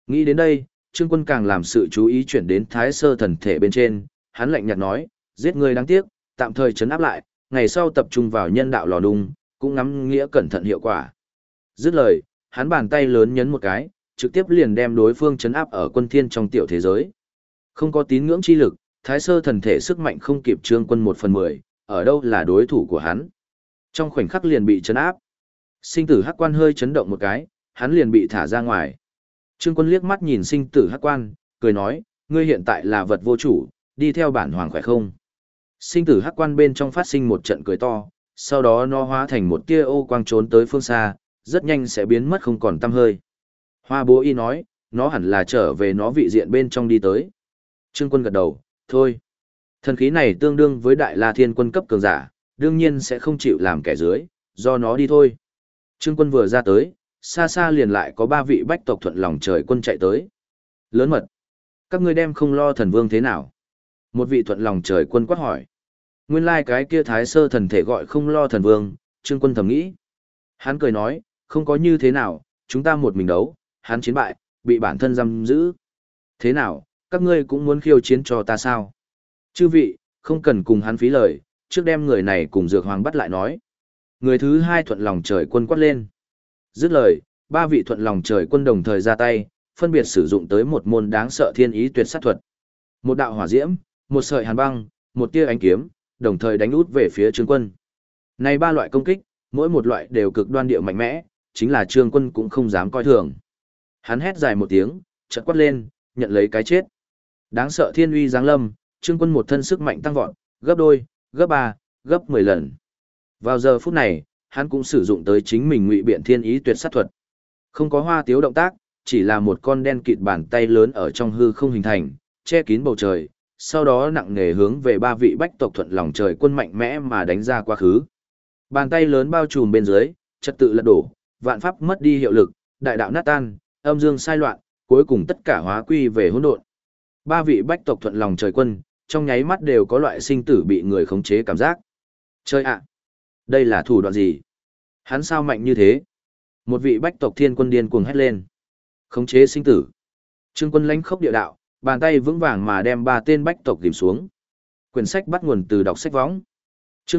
Nghĩ đến đây, Trương Quân càng làm sự chú ý chuyển đến Thái Sơ thần thể bên trên, hắn lạnh nhạt nói, giết người đáng tiếc, tạm thời trấn áp lại, ngày sau tập trung vào nhân đạo lò đung, cũng ngắm nghĩa cẩn thận hiệu quả. Dứt lời, hắn bàn tay lớn nhấn một cái, trực tiếp liền đem đối phương trấn áp ở quân thiên trong tiểu thế giới. Không có tín ngưỡng chi lực, Thái Sơ thần thể sức mạnh không kịp Trương Quân 1/10, ở đâu là đối thủ của hắn. Trong khoảnh khắc liền bị trấn áp. Sinh tử hắc quan hơi chấn động một cái, hắn liền bị thả ra ngoài. Trương Quân liếc mắt nhìn sinh tử hắc quan, cười nói, ngươi hiện tại là vật vô chủ, đi theo bản hoàng khỏe không? Sinh tử hắc quan bên trong phát sinh một trận cười to, sau đó nó hóa thành một tia ô quang trốn tới phương xa, rất nhanh sẽ biến mất không còn tăm hơi. Hoa Bố Y nói, nó hẳn là trở về nó vị diện bên trong đi tới. Trương Quân gật đầu, thôi. Thần khí này tương đương với Đại La Thiên Quân cấp cường giả, đương nhiên sẽ không chịu làm kẻ dưới, do nó đi thôi. Trương Quân vừa ra tới, xa xa liền lại có 3 vị bách tộc thuận lòng trời quân chạy tới. Lớn mật. Các ngươi đem không lo thần vương thế nào? Một vị thuận lòng trời quân quát hỏi. Nguyên lai cái kia Thái Sơ thần thể gọi không lo thần vương, Trương Quân thầm nghĩ. Hắn cười nói, không có như thế nào, chúng ta một mình đấu, hắn chiến bại, bị bản thân giam giữ. Thế nào, các ngươi cũng muốn khiêu chiến cho ta sao? Chư vị, không cần cùng hắn phí lời, trước đem người này cùng Dược Hoàng bắt lại nói. Người thứ 2 thuận lòng trời quân quát lên. Dứt lời, 3 vị thuận lòng trời quân đồng thời ra tay, phân biệt sử dụng tới một môn đáng sợ thiên ý tuyệt sát thuật. Một đạo hỏa diễm, một sợi hàn băng, một tia ánh kiếm, đồng thời đánh út về phía Trương Quân. Này 3 loại công kích, mỗi một loại đều cực đoan địa mạnh mẽ, chính là Trương Quân cũng không dám coi thường. Hắn hét dài một tiếng, chợt quát lên, nhận lấy cái chết. Đáng sợ thiên uy giáng lâm, Trương Quân một thân sức mạnh tăng vọt, gấp đôi, gấp 3, gấp 10 lần. Vào giờ phút này, hắn cũng sử dụng tới chính mình ngụy biện thiên ý tuyệt sát thuật. Không có hoa tiếu động tác, chỉ là một con đen kịt bàn tay lớn ở trong hư không hình thành, che kín bầu trời, sau đó nặng nề hướng về 3 vị bách tộc thuận lòng trời quân mạnh mẽ mà đánh ra quá khứ. Bàn tay lớn bao trùm bên dưới, trật tự lật đổ, vạn pháp mất đi hiệu lực, đại đạo nát tan, âm dương sai loạn, cuối cùng tất cả hóa quy về hỗn độn. 3 vị bách tộc thuận lòng trời quân, trong nháy mắt đều có loại sinh tử bị người khống chế cảm giác. Chơi ạ! Đây là thủ đoạn gì? Hắn sao mạnh như thế? Một vị bách tộc thiên quân điên cuồng hét lên. Khống chế sinh tử. Trương Quân lãnh khốc địa đạo, bàn tay vững vàng mà đem 3 tên bách tộc tìm xuống. Quyển sách bắt nguồn từ đọc sách võng. Chương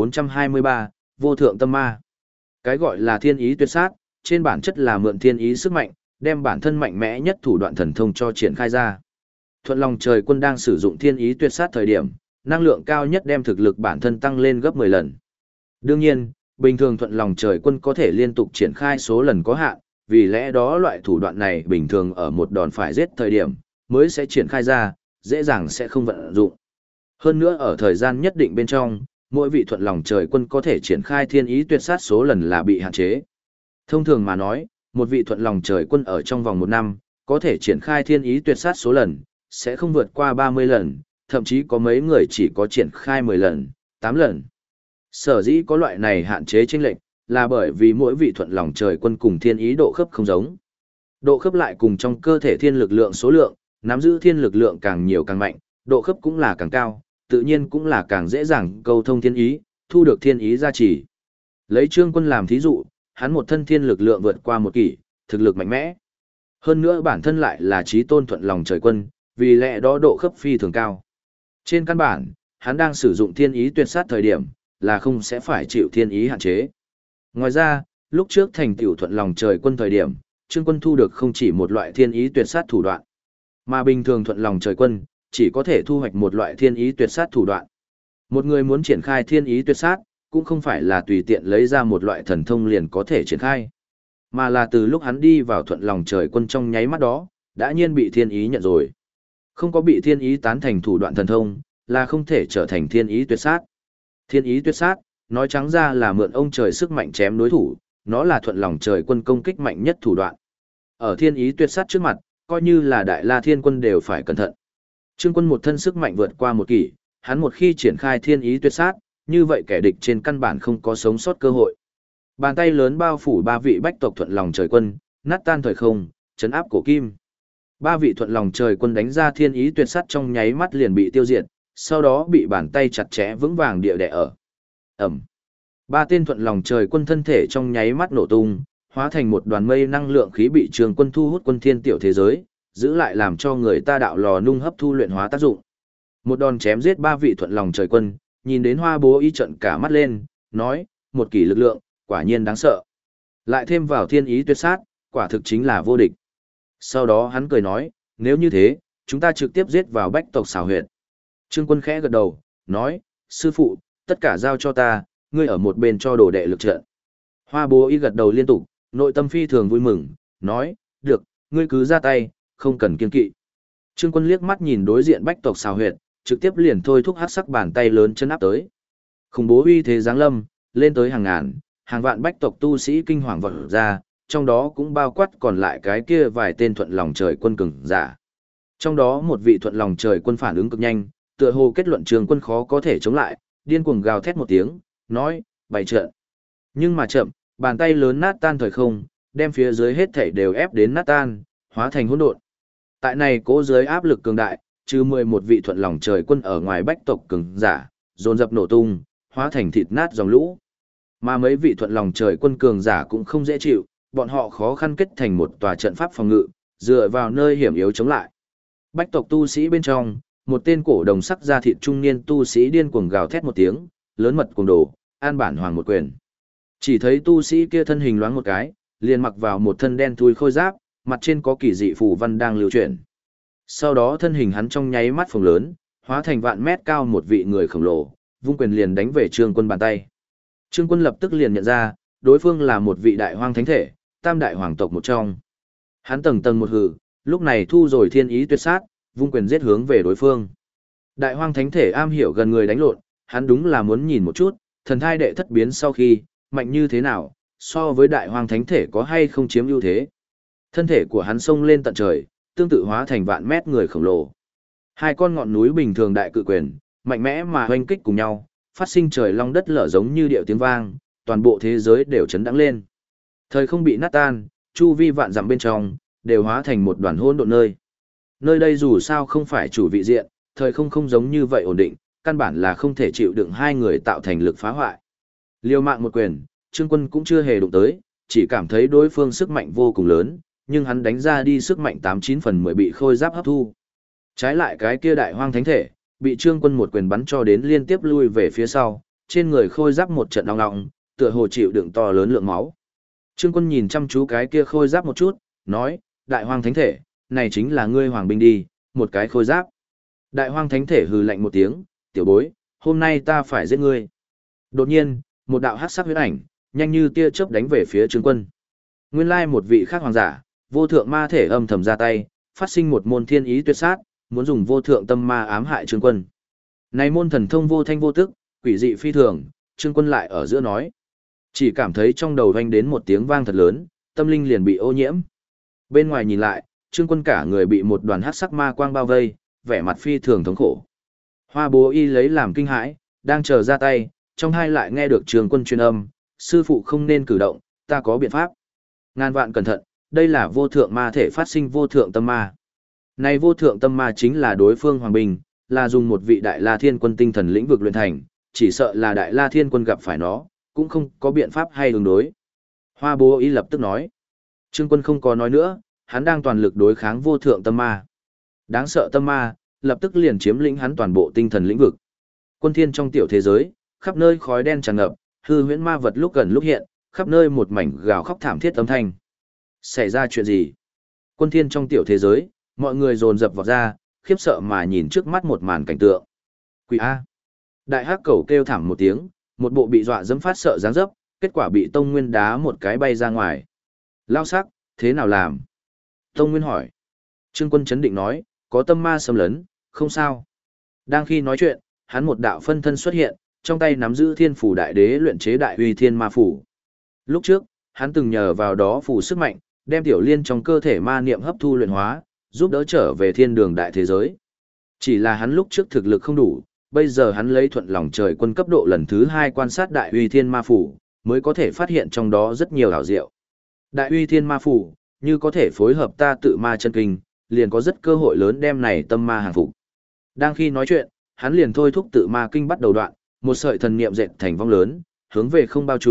1423, Vô thượng tâm ma. Cái gọi là thiên ý tuyệt sát, trên bản chất là mượn thiên ý sức mạnh, đem bản thân mạnh mẽ nhất thủ đoạn thần thông cho triển khai ra. Thuận lòng trời quân đang sử dụng thiên ý tuyệt sát thời điểm, năng lượng cao nhất đem thực lực bản thân tăng lên gấp 10 lần. Đương nhiên, bình thường thuận lòng trời quân có thể liên tục triển khai số lần có hạn, vì lẽ đó loại thủ đoạn này bình thường ở một đòn phải giết thời điểm, mới sẽ triển khai ra, dễ dàng sẽ không vận dụng. Hơn nữa ở thời gian nhất định bên trong, mỗi vị thuận lòng trời quân có thể triển khai thiên ý tuyệt sát số lần là bị hạn chế. Thông thường mà nói, một vị thuận lòng trời quân ở trong vòng 1 năm, có thể triển khai thiên ý tuyệt sát số lần, sẽ không vượt qua 30 lần, thậm chí có mấy người chỉ có triển khai 10 lần, 8 lần. Sở dĩ có loại này hạn chế chênh lệch, là bởi vì mỗi vị thuận lòng trời quân cùng thiên ý độ khớp không giống. Độ khớp lại cùng trong cơ thể thiên lực lượng số lượng, nắm giữ thiên lực lượng càng nhiều càng mạnh, độ khớp cũng là càng cao, tự nhiên cũng là càng dễ dàng câu thông thiên ý, thu được thiên ý gia trì. Lấy Trương Quân làm thí dụ, hắn một thân thiên lực lượng vượt qua 1 kỷ, thực lực mạnh mẽ. Hơn nữa bản thân lại là chí tôn thuận lòng trời quân, vì lẽ đó độ khớp phi thường cao. Trên căn bản, hắn đang sử dụng thiên ý tuyệt sát thời điểm, là không sẽ phải chịu thiên ý hạn chế. Ngoài ra, lúc trước thành tựu thuận lòng trời quân thời điểm, Trương Quân thu được không chỉ một loại thiên ý tuyệt sát thủ đoạn, mà bình thường thuận lòng trời quân, chỉ có thể thu hoạch một loại thiên ý tuyệt sát thủ đoạn. Một người muốn triển khai thiên ý tuyệt sát, cũng không phải là tùy tiện lấy ra một loại thần thông liền có thể triển khai, mà là từ lúc hắn đi vào thuận lòng trời quân trong nháy mắt đó, đã nhiên bị thiên ý nhận rồi. Không có bị thiên ý tán thành thủ đoạn thần thông, là không thể trở thành thiên ý tuyệt sát. Thiên ý tuyệt sát, nói trắng ra là mượn ông trời sức mạnh chém đối thủ, nó là thuận lòng trời quân công kích mạnh nhất thủ đoạn. Ở thiên ý tuyệt sát trước mặt, coi như là Đại La Thiên Quân đều phải cẩn thận. Trương Quân một thân sức mạnh vượt qua 1 kỷ, hắn một khi triển khai thiên ý tuyệt sát, như vậy kẻ địch trên căn bản không có sống sót cơ hội. Bàn tay lớn bao phủ 3 vị bách tộc thuận lòng trời quân, nát tan thời không, chấn áp cổ kim. 3 vị thuận lòng trời quân đánh ra thiên ý tuyệt sát trong nháy mắt liền bị tiêu diệt, sau đó bị bàn tay chặt chẽ vững vàng địa đè ở. Ẩm. 3 tên thuận lòng trời quân thân thể trong nháy mắt nổ tung, hóa thành một đoàn mây năng lượng khí bị Trương Quân thu hút quân thiên tiểu thế giới, giữ lại làm cho người ta đạo lò nung hấp thu luyện hóa tác dụng. Một đòn chém giết 3 vị thuận lòng trời quân, nhìn đến Hoa Bố Y trợn cả mắt lên, nói, một kỷ lực lượng, quả nhiên đáng sợ. Lại thêm vào thiên ý tuyệt sát, quả thực chính là vô địch. Sau đó hắn cười nói, nếu như thế, chúng ta trực tiếp giết vào bách tộc xảo huyệt. Trương Quân khẽ gật đầu, nói, sư phụ, tất cả giao cho ta, ngươi ở một bên cho đồ đệ lực trận. Hoa Bố Y gật đầu liên tục, nội tâm phi thường vui mừng, nói, được, ngươi cứ ra tay, không cần kiêng kỵ. Trương Quân liếc mắt nhìn đối diện bách tộc xảo huyệt, trực tiếp liền thôi thúc hắc sắc bàn tay lớn chân áp tới. Khủng bố uy thế giáng lâm, lên tới hàng ngàn, hàng vạn bách tộc tu sĩ kinh hoàng vọt ra, trong đó cũng bao quát còn lại cái kia vài tên thuận lòng trời quân cường giả. Trong đó một vị thuận lòng trời quân phản ứng cực nhanh, tựa hồ kết luận Trương Quân khó có thể chống lại, điên cuồng gào thét một tiếng, nói, bày trận. Nhưng mà chậm, bàn tay lớn nát tan thời không, đem phía dưới hết thảy đều ép đến nát tan, hóa thành hỗn độn. Tại này cố dưới áp lực cường đại, trừ 11 vị thuận lòng trời quân ở ngoài bách tộc cường giả, dồn dập nổ tung, hóa thành thịt nát dòng lũ. Mà mấy vị thuận lòng trời quân cường giả cũng không dễ chịu, bọn họ khó khăn kết thành một tòa trận pháp phòng ngự, dựa vào nơi hiểm yếu chống lại. Bách tộc tu sĩ bên trong, một tên cổ đồng sắc da thịt trung niên tu sĩ điên cuồng gào thét một tiếng, lớn mật cuồng đồ, an bản hoàng một quyền. Chỉ thấy tu sĩ kia thân hình loáng một cái, liền mặc vào một thân đen thui khôi giáp, mặt trên có kỳ dị phù văn đang lưu chuyển. Sau đó thân hình hắn trong nháy mắt phồng lớn, hóa thành vạn mét cao một vị người khổng lồ, vung quyền liền đánh về Trương Quân bàn tay. Trương Quân lập tức liền nhận ra, đối phương là một vị đại hoang thánh thể, tam đại hoàng tộc một trong. Hắn tầng tầng một hừ, lúc này thu rồi thiên ý tuyệt sát, vung quyền giết hướng về đối phương. Đại hoang thánh thể am hiểu gần người đánh lộn, hắn đúng là muốn nhìn một chút, thần thai đệ thất biến sau khi, mạnh như thế nào, so với đại hoang thánh thể có hay không chiếm ưu thế. Thân thể của hắn xông lên tận trời, tương tự hóa thành vạn mét người khổng lồ. Hai con ngọn núi bình thường đại cự quyền, mạnh mẽ mà hoanh kích cùng nhau, phát sinh trời long đất lở giống như điệu tiếng vang, toàn bộ thế giới đều chấn đãng lên. Thời không bị nát tan, chu vi vạn dặm bên trong, đều hóa thành một đoàn hỗn độn nơi. Nơi đây dù sao không phải chủ vị diện, thời không không giống như vậy ổn định, căn bản là không thể chịu đựng hai người tạo thành lực phá hoại. Liều mạng một quyền, Trương Quân cũng chưa hề đụng tới, chỉ cảm thấy đối phương sức mạnh vô cùng lớn, nhưng hắn đánh ra đi sức mạnh 89 phần 10 bị khôi giáp hấp thu. Trái lại cái kia đại hoang thánh thể, bị Trương Quân một quyền bắn cho đến liên tiếp lui về phía sau, trên người khôi giáp một trận ong ong, tựa hồ chịu đựng to lớn lượng máu. Trương Quân nhìn chăm chú cái kia khôi giáp một chút, nói, đại hoang thánh thể, này chính là ngươi hoàng binh đi, một cái khôi giáp. Đại hoang thánh thể hừ lạnh một tiếng, tiểu bối, hôm nay ta phải giết ngươi. Đột nhiên, một đạo hắc sắc huyết ảnh, nhanh như tia chớp đánh về phía Trương Quân. Nguyên lai một vị khác hoàng giả, vô thượng ma thể âm thầm ra tay, phát sinh một môn thiên ý tuyệt sát, muốn dùng vô thượng tâm ma ám hại Trương Quân. Này môn thần thông vô thanh vô tức, quỷ dị phi thường, Trương Quân lại ở giữa nói. Chỉ cảm thấy trong đầu vang đến một tiếng vang thật lớn, tâm linh liền bị ô nhiễm. Bên ngoài nhìn lại, Trương Quân cả người bị một đoàn hắc sắc ma quang bao vây, vẻ mặt phi thường thống khổ. Hoa Bố Y lấy làm kinh hãi, đang chờ ra tay, trong hai lại nghe được Trương Quân truyền âm, sư phụ không nên cử động, ta có biện pháp. Ngàn vạn cẩn thận, đây là vô thượng ma thể phát sinh vô thượng tâm ma. Này vô thượng tâm ma chính là đối phương hoàng bình, là dùng một vị đại la thiên quân tinh thần lĩnh vực luyện thành, chỉ sợ là đại la thiên quân gặp phải nó, cũng không có biện pháp hay ứng đối. Hoa Bố Y lập tức nói. Trương Quân không có nói nữa, hắn đang toàn lực đối kháng vô thượng tâm ma. Đáng sợ tâm ma, lập tức liền chiếm lĩnh hắn toàn bộ tinh thần lĩnh vực. Quân thiên trong tiểu thế giới, khắp nơi khói đen tràn ngập, hư huyễn ma vật lúc gần lúc hiện, khắp nơi một mảnh gào khóc thảm thiết âm thanh. Xảy ra chuyện gì? Quân thiên trong tiểu thế giới, mọi người dồn dập vào ra, khiếp sợ mà nhìn trước mắt một màn cảnh tượng. Quỷ A! Đại hắc cẩu kêu thảm một tiếng, một bộ bị dọa dẫm phát sợ dáng dấp, kết quả bị Tông Nguyên đá một cái bay ra ngoài. Lao sắc, thế nào làm? Tông Nguyên hỏi. Trương Quân chấn định nói, có tâm ma xâm lấn, không sao. Đang khi nói chuyện, hắn một đạo phân thân xuất hiện, trong tay nắm giữ thiên phủ đại đế luyện chế đại uy thiên ma phủ. Lúc trước, hắn từng nhờ vào đó phủ sức mạnh, đem tiểu liên trong cơ thể ma niệm hấp thu luyện hóa, giúp đỡ trở về thiên đường đại thế giới. Chỉ là hắn lúc trước thực lực không đủ, bây giờ hắn lấy thuận lòng trời quân cấp độ lần thứ 2 quan sát đại uy thiên ma phủ, mới có thể phát hiện trong đó rất nhiều ảo diệu. Đại uy thiên ma phủ, như có thể phối hợp ta tự ma chân kinh, liền có rất cơ hội lớn đem này tâm ma hàng phục. Đang khi nói chuyện, hắn liền thôi thúc tự ma kinh bắt đầu đoạn, một sợi thần niệm dệt thành vong lớn, hướng về không bao trùm,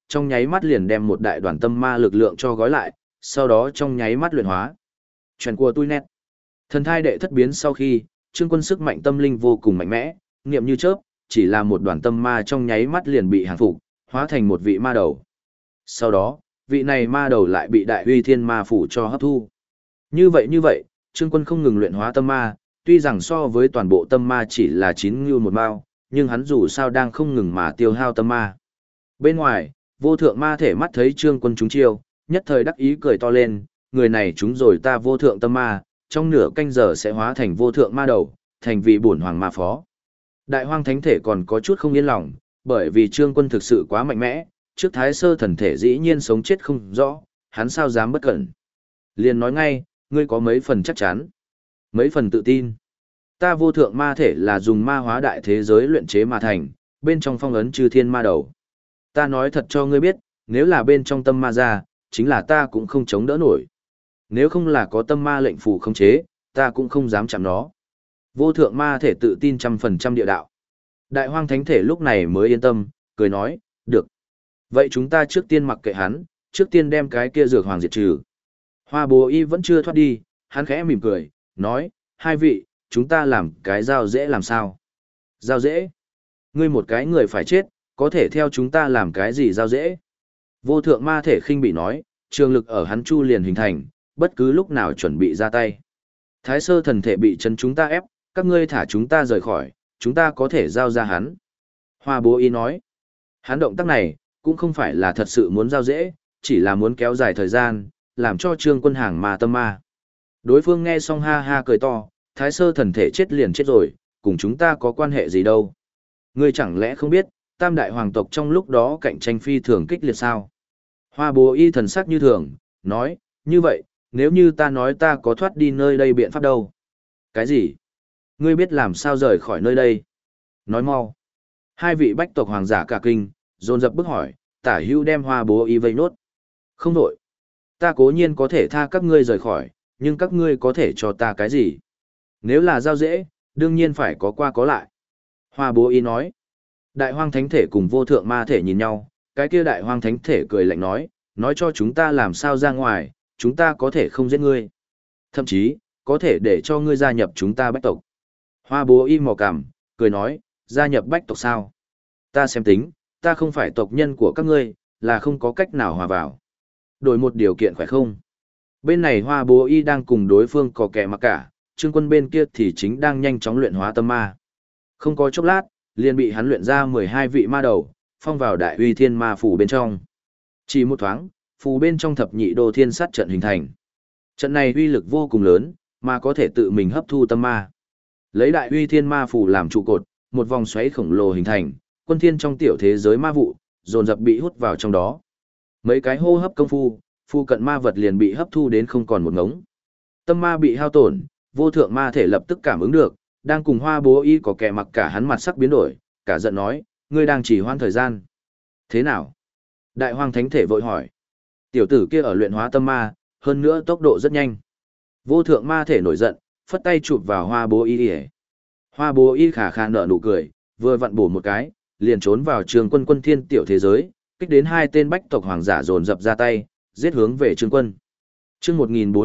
trong nháy mắt liền đem một đại đoàn tâm ma lực lượng cho gói lại, sau đó trong nháy mắt luyện hóa. Chuyện của tôi nét. Thần thai đệ thất biến sau khi, Trương Quân sức mạnh tâm linh vô cùng mạnh mẽ, niệm như chớp, chỉ là một đoàn tâm ma trong nháy mắt liền bị hàng phục, hóa thành một vị ma đầu. Sau đó, vị này ma đầu lại bị đại uy thiên ma phủ cho hấp thu. Như vậy, Trương Quân không ngừng luyện hóa tâm ma, tuy rằng so với toàn bộ tâm ma chỉ là 9 ngưu một mao, nhưng hắn dù sao đang không ngừng mà tiêu hao tâm ma. Bên ngoài, vô thượng ma thể mắt thấy Trương Quân trúng chiêu, nhất thời đắc ý cười to lên, người này trúng rồi ta vô thượng tâm ma, trong nửa canh giờ sẽ hóa thành vô thượng ma đầu, thành vị bổn hoàng ma phó. Đại hoang thánh thể còn có chút không yên lòng, bởi vì Trương Quân thực sự quá mạnh mẽ, trước thái sơ thần thể dĩ nhiên sống chết không rõ, hắn sao dám bất cẩn. Liền nói ngay, ngươi có mấy phần chắc chắn, mấy phần tự tin. Ta vô thượng ma thể là dùng ma hóa đại thế giới luyện chế mà thành, bên trong phong ấn chư thiên ma đầu. Ta nói thật cho ngươi biết, nếu là bên trong tâm ma ra, chính là ta cũng không chống đỡ nổi. Nếu không là có tâm ma lệnh phù khống chế, ta cũng không dám chạm nó. Vô thượng ma thể tự tin 100% địa đạo. Đại hoang thánh thể lúc này mới yên tâm, cười nói, được. Vậy chúng ta trước tiên mặc kệ hắn, trước tiên đem cái kia dược hoàng diệt trừ. Hoa bố y vẫn chưa thoát đi, hắn khẽ mỉm cười, nói, hai vị, chúng ta làm cái giao dễ làm sao? Giao dễ? Ngươi một cái người phải chết, có thể theo chúng ta làm cái gì giao dễ? Vô thượng ma thể khinh bị nói, trường lực ở hắn chu liền hình thành, bất cứ lúc nào chuẩn bị ra tay. Thái sơ thần thể bị chân chúng ta ép, các ngươi thả chúng ta rời khỏi, chúng ta có thể giao ra hắn. Hoa bố y nói, hắn động tác này, cũng không phải là thật sự muốn giao dễ, chỉ là muốn kéo dài thời gian, làm cho Trương Quân hàng mà tâm ma. Đối phương nghe xong ha ha cười to, thái sơ thần thể chết liền chết rồi, cùng chúng ta có quan hệ gì đâu. Ngươi chẳng lẽ không biết, tam đại hoàng tộc trong lúc đó cạnh tranh phi thường kích liệt sao? Hoa bố y thần sắc như thường, nói, như vậy, nếu như ta nói ta có thoát đi nơi đây biện pháp đâu? Cái gì? Ngươi biết làm sao rời khỏi nơi đây? Nói mau. Hai vị bách tộc hoàng giả cả kinh, dồn dập bức hỏi, tả hữu đem hoa bố y vây nốt. Không đổi. Ta cố nhiên có thể tha các ngươi rời khỏi, nhưng các ngươi có thể cho ta cái gì? Nếu là giao dễ, đương nhiên phải có qua có lại. Hoa bố y nói. Đại hoang thánh thể cùng vô thượng ma thể nhìn nhau, cái kia đại hoang thánh thể cười lạnh nói cho chúng ta làm sao ra ngoài, chúng ta có thể không giết ngươi. Thậm chí, có thể để cho ngươi gia nhập chúng ta bách tộc. Hoa bố y mò cằm, cười nói, gia nhập bách tộc sao? Ta xem tính, ta không phải tộc nhân của các ngươi, là không có cách nào hòa vào. Đổi một điều kiện khỏe không? Bên này hoa bố y đang cùng đối phương có kẻ mặc cả, Trương Quân bên kia thì chính đang nhanh chóng luyện hóa tâm ma. Không có chốc lát, liền bị hắn luyện ra 12 vị ma đầu, phong vào đại uy thiên ma phủ bên trong. Chỉ một thoáng, phù bên trong thập nhị đô thiên sát trận hình thành. Trận này uy lực vô cùng lớn, mà có thể tự mình hấp thu tâm ma. Lấy đại uy thiên ma phủ làm trụ cột, một vòng xoáy khổng lồ hình thành, quân thiên trong tiểu thế giới ma vụ, dồn dập bị hút vào trong đó. Mấy cái hô hấp công phu, phu cận ma vật liền bị hấp thu đến không còn một ngống. Tâm ma bị hao tổn, vô thượng ma thể lập tức cảm ứng được, đang cùng hoa bố y có kẻ mặc cả hắn mặt sắc biến đổi, cả giận nói, ngươi đang chỉ hoãn thời gian. Thế nào? Đại hoang thánh thể vội hỏi. Tiểu tử kia ở luyện hóa tâm ma, hơn nữa tốc độ rất nhanh. Vô thượng ma thể nổi giận, phất tay chụp vào hoa bố y. Hoa bố y khả khả nở nụ cười, vừa vặn bổ một cái, liền trốn vào Trương Quân quân thiên tiểu thế giới, kích đến hai tên bách tộc hoàng giả dồn dập ra tay, giết hướng về Trương Quân. Chương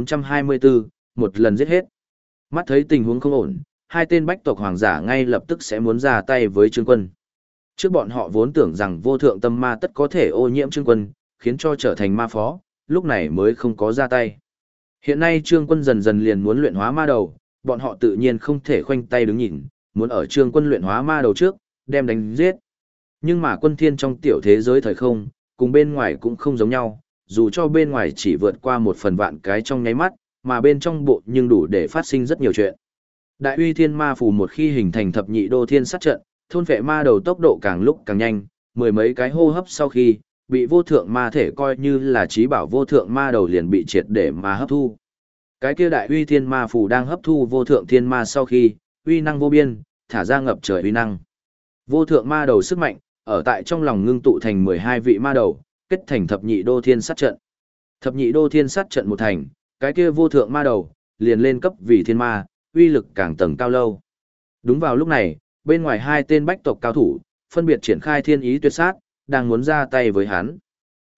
1424, một lần giết hết. Mắt thấy tình huống không ổn, hai tên bách tộc hoàng giả ngay lập tức sẽ muốn ra tay với Trương Quân. Trước bọn họ vốn tưởng rằng vô thượng tâm ma tất có thể ô nhiễm Trương Quân, khiến cho trở thành ma phó, lúc này mới không có ra tay. Hiện nay Trương Quân dần dần liền muốn luyện hóa ma đầu, bọn họ tự nhiên không thể khoanh tay đứng nhìn, muốn ở Trương Quân luyện hóa ma đầu trước, đem đánh giết. Nhưng mà quân thiên trong tiểu thế giới thời không, cùng bên ngoài cũng không giống nhau, dù cho bên ngoài chỉ vượt qua 1/1000 cái trong nháy mắt, mà bên trong bộ nhưng đủ để phát sinh rất nhiều chuyện. Đại uy thiên ma phù một khi hình thành thập nhị đô thiên sát trận, thôn vệ ma đầu tốc độ càng lúc càng nhanh, mười mấy cái hô hấp sau khi, bị vô thượng ma thể coi như là trí bảo vô thượng ma đầu liền bị triệt để mà hấp thu. Cái kia đại uy thiên ma phù đang hấp thu vô thượng thiên ma sau khi, uy năng vô biên, thả ra ngập trời uy năng. Vô thượng ma đầu sức mạnh, ở tại trong lòng ngưng tụ thành 12 vị ma đầu, kết thành thập nhị đô thiên sát trận. Thập nhị đô thiên sát trận một thành, cái kia vô thượng ma đầu, liền lên cấp vì thiên ma, uy lực càng tầng cao lâu. Đúng vào lúc này, bên ngoài hai tên bách tộc cao thủ, phân biệt triển khai thiên ý tuyệt sát, đang muốn ra tay với hắn.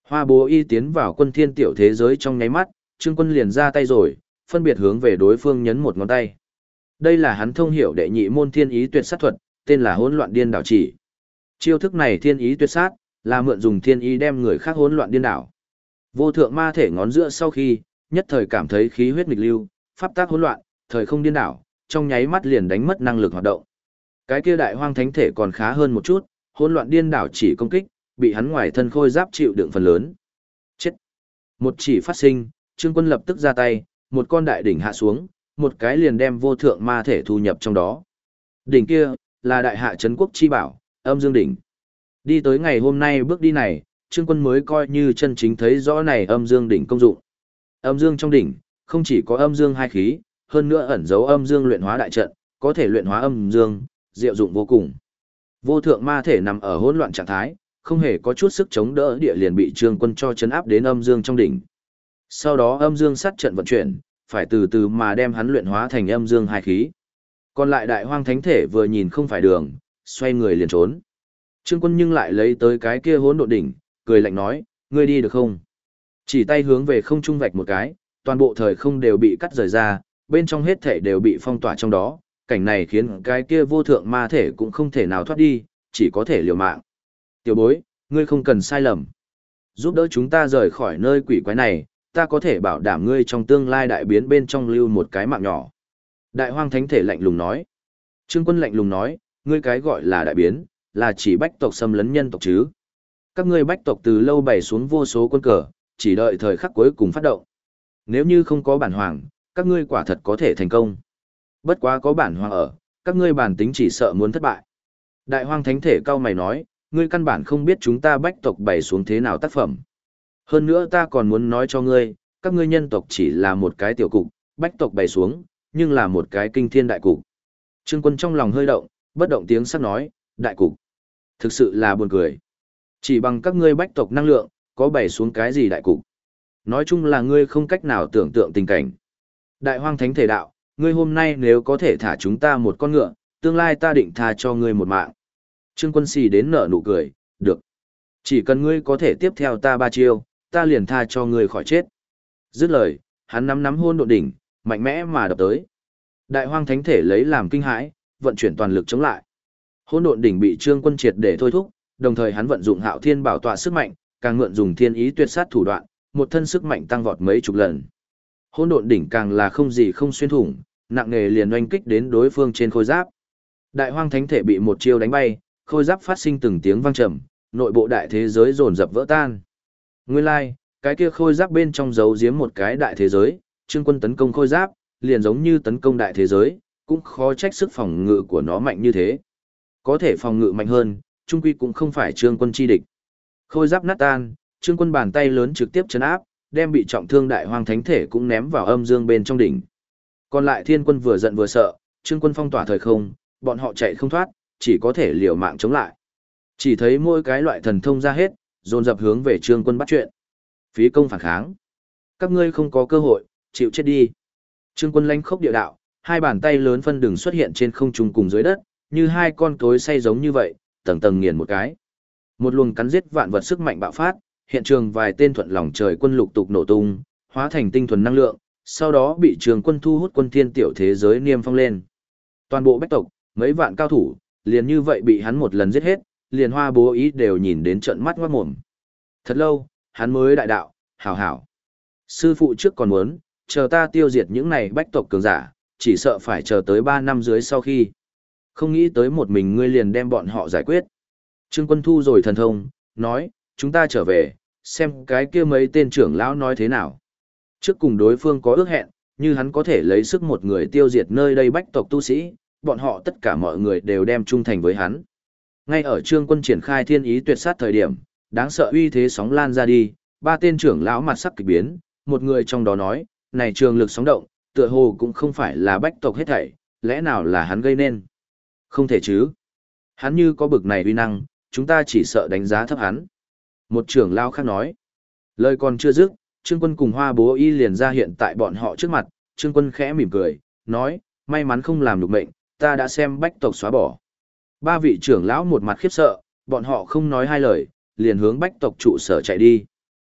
Hoa Bố Y tiến vào quân thiên tiểu thế giới trong nháy mắt, Trương Quân liền ra tay rồi, phân biệt hướng về đối phương nhấn một ngón tay. Đây là hắn thông hiểu đệ nhị môn thiên ý tuyệt sát thuật, tên là hỗn loạn điên đảo chỉ. Chiêu thức này thiên ý tuyệt sát, là mượn dùng thiên ý đem người khác hỗn loạn điên đảo. Vô thượng ma thể ngón giữa sau khi, nhất thời cảm thấy khí huyết nghịch lưu, pháp tác hỗn loạn, thời không điên đảo, trong nháy mắt liền đánh mất năng lực hoạt động. Cái kia đại hoang thánh thể còn khá hơn một chút, hỗn loạn điên đảo chỉ công kích, bị hắn ngoài thân khôi giáp chịu đựng phần lớn. Chết. Một chỉ phát sinh, Trương Quân lập tức ra tay, một con đại đỉnh hạ xuống, một cái liền đem vô thượng ma thể thu nhập trong đó. Đỉnh kia, là đại hạ trấn quốc chi bảo, âm dương đỉnh. Đi tới ngày hôm nay bước đi này, Trương Quân mới coi như chân chính thấy rõ này âm dương đỉnh công dụng. Âm dương trong đỉnh, không chỉ có âm dương hai khí, hơn nữa ẩn dấu âm dương luyện hóa đại trận, có thể luyện hóa âm dương, diệu dụng vô cùng. Vô thượng ma thể nằm ở hỗn loạn trạng thái, không hề có chút sức chống đỡ địa liền bị Trương Quân cho chấn áp đến âm dương trong đỉnh. Sau đó âm dương sát trận vận chuyển, phải từ từ mà đem hắn luyện hóa thành âm dương hai khí. Còn lại đại hoang thánh thể vừa nhìn không phải đường, xoay người liền trốn. Trương Quân nhưng lại lấy tới cái kia hỗn độn đỉnh, cười lạnh nói, ngươi đi được không? Chỉ tay hướng về không trung vạch một cái, toàn bộ thời không đều bị cắt rời ra, bên trong hết thể đều bị phong tỏa trong đó, cảnh này khiến cái kia vô thượng ma thể cũng không thể nào thoát đi, chỉ có thể liều mạng. Tiểu bối, ngươi không cần sai lầm. Giúp đỡ chúng ta rời khỏi nơi quỷ quái này, ta có thể bảo đảm ngươi trong tương lai đại biến bên trong lưu một cái mạng nhỏ. Đại hoang thánh thể lạnh lùng nói. Trương Quân lạnh lùng nói, ngươi cái gọi là đại biến, là chỉ bách tộc xâm lấn nhân tộc chứ. Các ngươi bách tộc từ lâu bày xuống vô số quân cờ, chỉ đợi thời khắc cuối cùng phát động. Nếu như không có bản hoàng, các ngươi quả thật có thể thành công. Bất quá có bản hoàng ở, các ngươi bản tính chỉ sợ muốn thất bại. Đại hoang thánh thể cao mày nói, ngươi căn bản không biết chúng ta bách tộc bày xuống thế nào tác phẩm. Hơn nữa ta còn muốn nói cho ngươi, các ngươi nhân tộc chỉ là một cái tiểu cục, bách tộc bày xuống, nhưng là một cái kinh thiên đại cục. Trương Quân trong lòng hơi động, bất động tiếng sắc nói, đại cục. Thực sự là buồn cười. Chỉ bằng các ngươi bách tộc năng lượng, có bày xuống cái gì đại cục. Nói chung là ngươi không cách nào tưởng tượng tình cảnh. Đại hoang thánh thể đạo, ngươi hôm nay nếu có thể thả chúng ta một con ngựa, tương lai ta định tha cho ngươi một mạng. Trương Quân xì đến nở nụ cười, được. Chỉ cần ngươi có thể tiếp theo ta 3 chiêu, ta liền tha cho ngươi khỏi chết. Dứt lời, hắn nắm hôn độn đỉnh, mạnh mẽ mà đập tới. Đại hoang thánh thể lấy làm kinh hãi, vận chuyển toàn lực chống lại. Hôn độn đỉnh bị Trương Quân triệt để thôi thúc, đồng thời hắn vận dụng Hạo Thiên Bảo tọa sức mạnh, càng mượn dùng thiên ý tuyệt sát thủ đoạn, một thân sức mạnh tăng vọt mấy chục lần. Hôn độn đỉnh càng là không gì không xuyên thủng, nặng nề liền oanh kích đến đối phương trên khôi giáp. Đại hoang thánh thể bị một chiêu đánh bay, khôi giáp phát sinh từng tiếng vang trầm, nội bộ đại thế giới dồn dập vỡ tan. Nguyên lai, cái kia khôi giáp bên trong giấu giếm một cái đại thế giới, Trương Quân tấn công khôi giáp, liền giống như tấn công đại thế giới, cũng khó trách sức phòng ngự của nó mạnh như thế. Có thể phòng ngự mạnh hơn, trung quy cũng không phải Trương Quân chi địch. Khôi giáp nát tan, Trương Quân bàn tay lớn trực tiếp chấn áp, đem bị trọng thương đại hoang thánh thể cũng ném vào âm dương bên trong đỉnh. Còn lại Thiên Quân vừa giận vừa sợ, Trương Quân phong tỏa thời không, bọn họ chạy không thoát, chỉ có thể liều mạng chống lại. Chỉ thấy mỗi cái loại thần thông ra hết, dồn dập hướng về Trương Quân bắt chuyện. Phí công phản kháng. Các ngươi không có cơ hội, chịu chết đi. Trương Quân lanh khốc địa đạo, hai bàn tay lớn phân đường xuất hiện trên không trung cùng dưới đất, như hai con cối xay giống như vậy, tầng tầng nghiền một cái. Một luồng cắn giết vạn vật sức mạnh bạo phát, hiện trường vài tên thuận lòng trời quân lục tục nổ tung, hóa thành tinh thuần năng lượng, sau đó bị Trường Quân thu hút quân thiên tiểu thế giới niêm phong lên. Toàn bộ bách tộc, mấy vạn cao thủ, liền như vậy bị hắn một lần giết hết, liền Hoa Bố Ý đều nhìn đến trợn mắt ngoát mồm. Thật lâu, hắn mới đại đạo, hảo hảo. Sư phụ trước còn muốn, chờ ta tiêu diệt những này bách tộc cường giả, chỉ sợ phải chờ tới 3 năm dưới sau khi. Không nghĩ tới một mình ngươi liền đem bọn họ giải quyết. Trương Quân thu rồi thần thông, nói, chúng ta trở về, xem cái kia mấy tên trưởng lão nói thế nào. Trước cùng đối phương có ước hẹn, như hắn có thể lấy sức một người tiêu diệt nơi đây bách tộc tu sĩ, bọn họ tất cả mọi người đều đem trung thành với hắn. Ngay ở Trương Quân triển khai thiên ý tuyệt sát thời điểm, đáng sợ uy thế sóng lan ra đi, 3 tên trưởng lão mặt sắc kỳ biến, một người trong đó nói, này trường lực sóng động, tựa hồ cũng không phải là bách tộc hết thảy, lẽ nào là hắn gây nên? Không thể chứ. Hắn như có bực này uy năng, chúng ta chỉ sợ đánh giá thấp hắn. Một trưởng lão khác nói, lời còn chưa dứt, Trương Quân cùng Hoa Bố Y liền ra hiện tại bọn họ trước mặt, Trương Quân khẽ mỉm cười, nói, may mắn không làm được mệnh, ta đã xem bách tộc xóa bỏ. 3 vị trưởng lão một mặt khiếp sợ, bọn họ không nói hai lời, liền hướng bách tộc trụ sở chạy đi.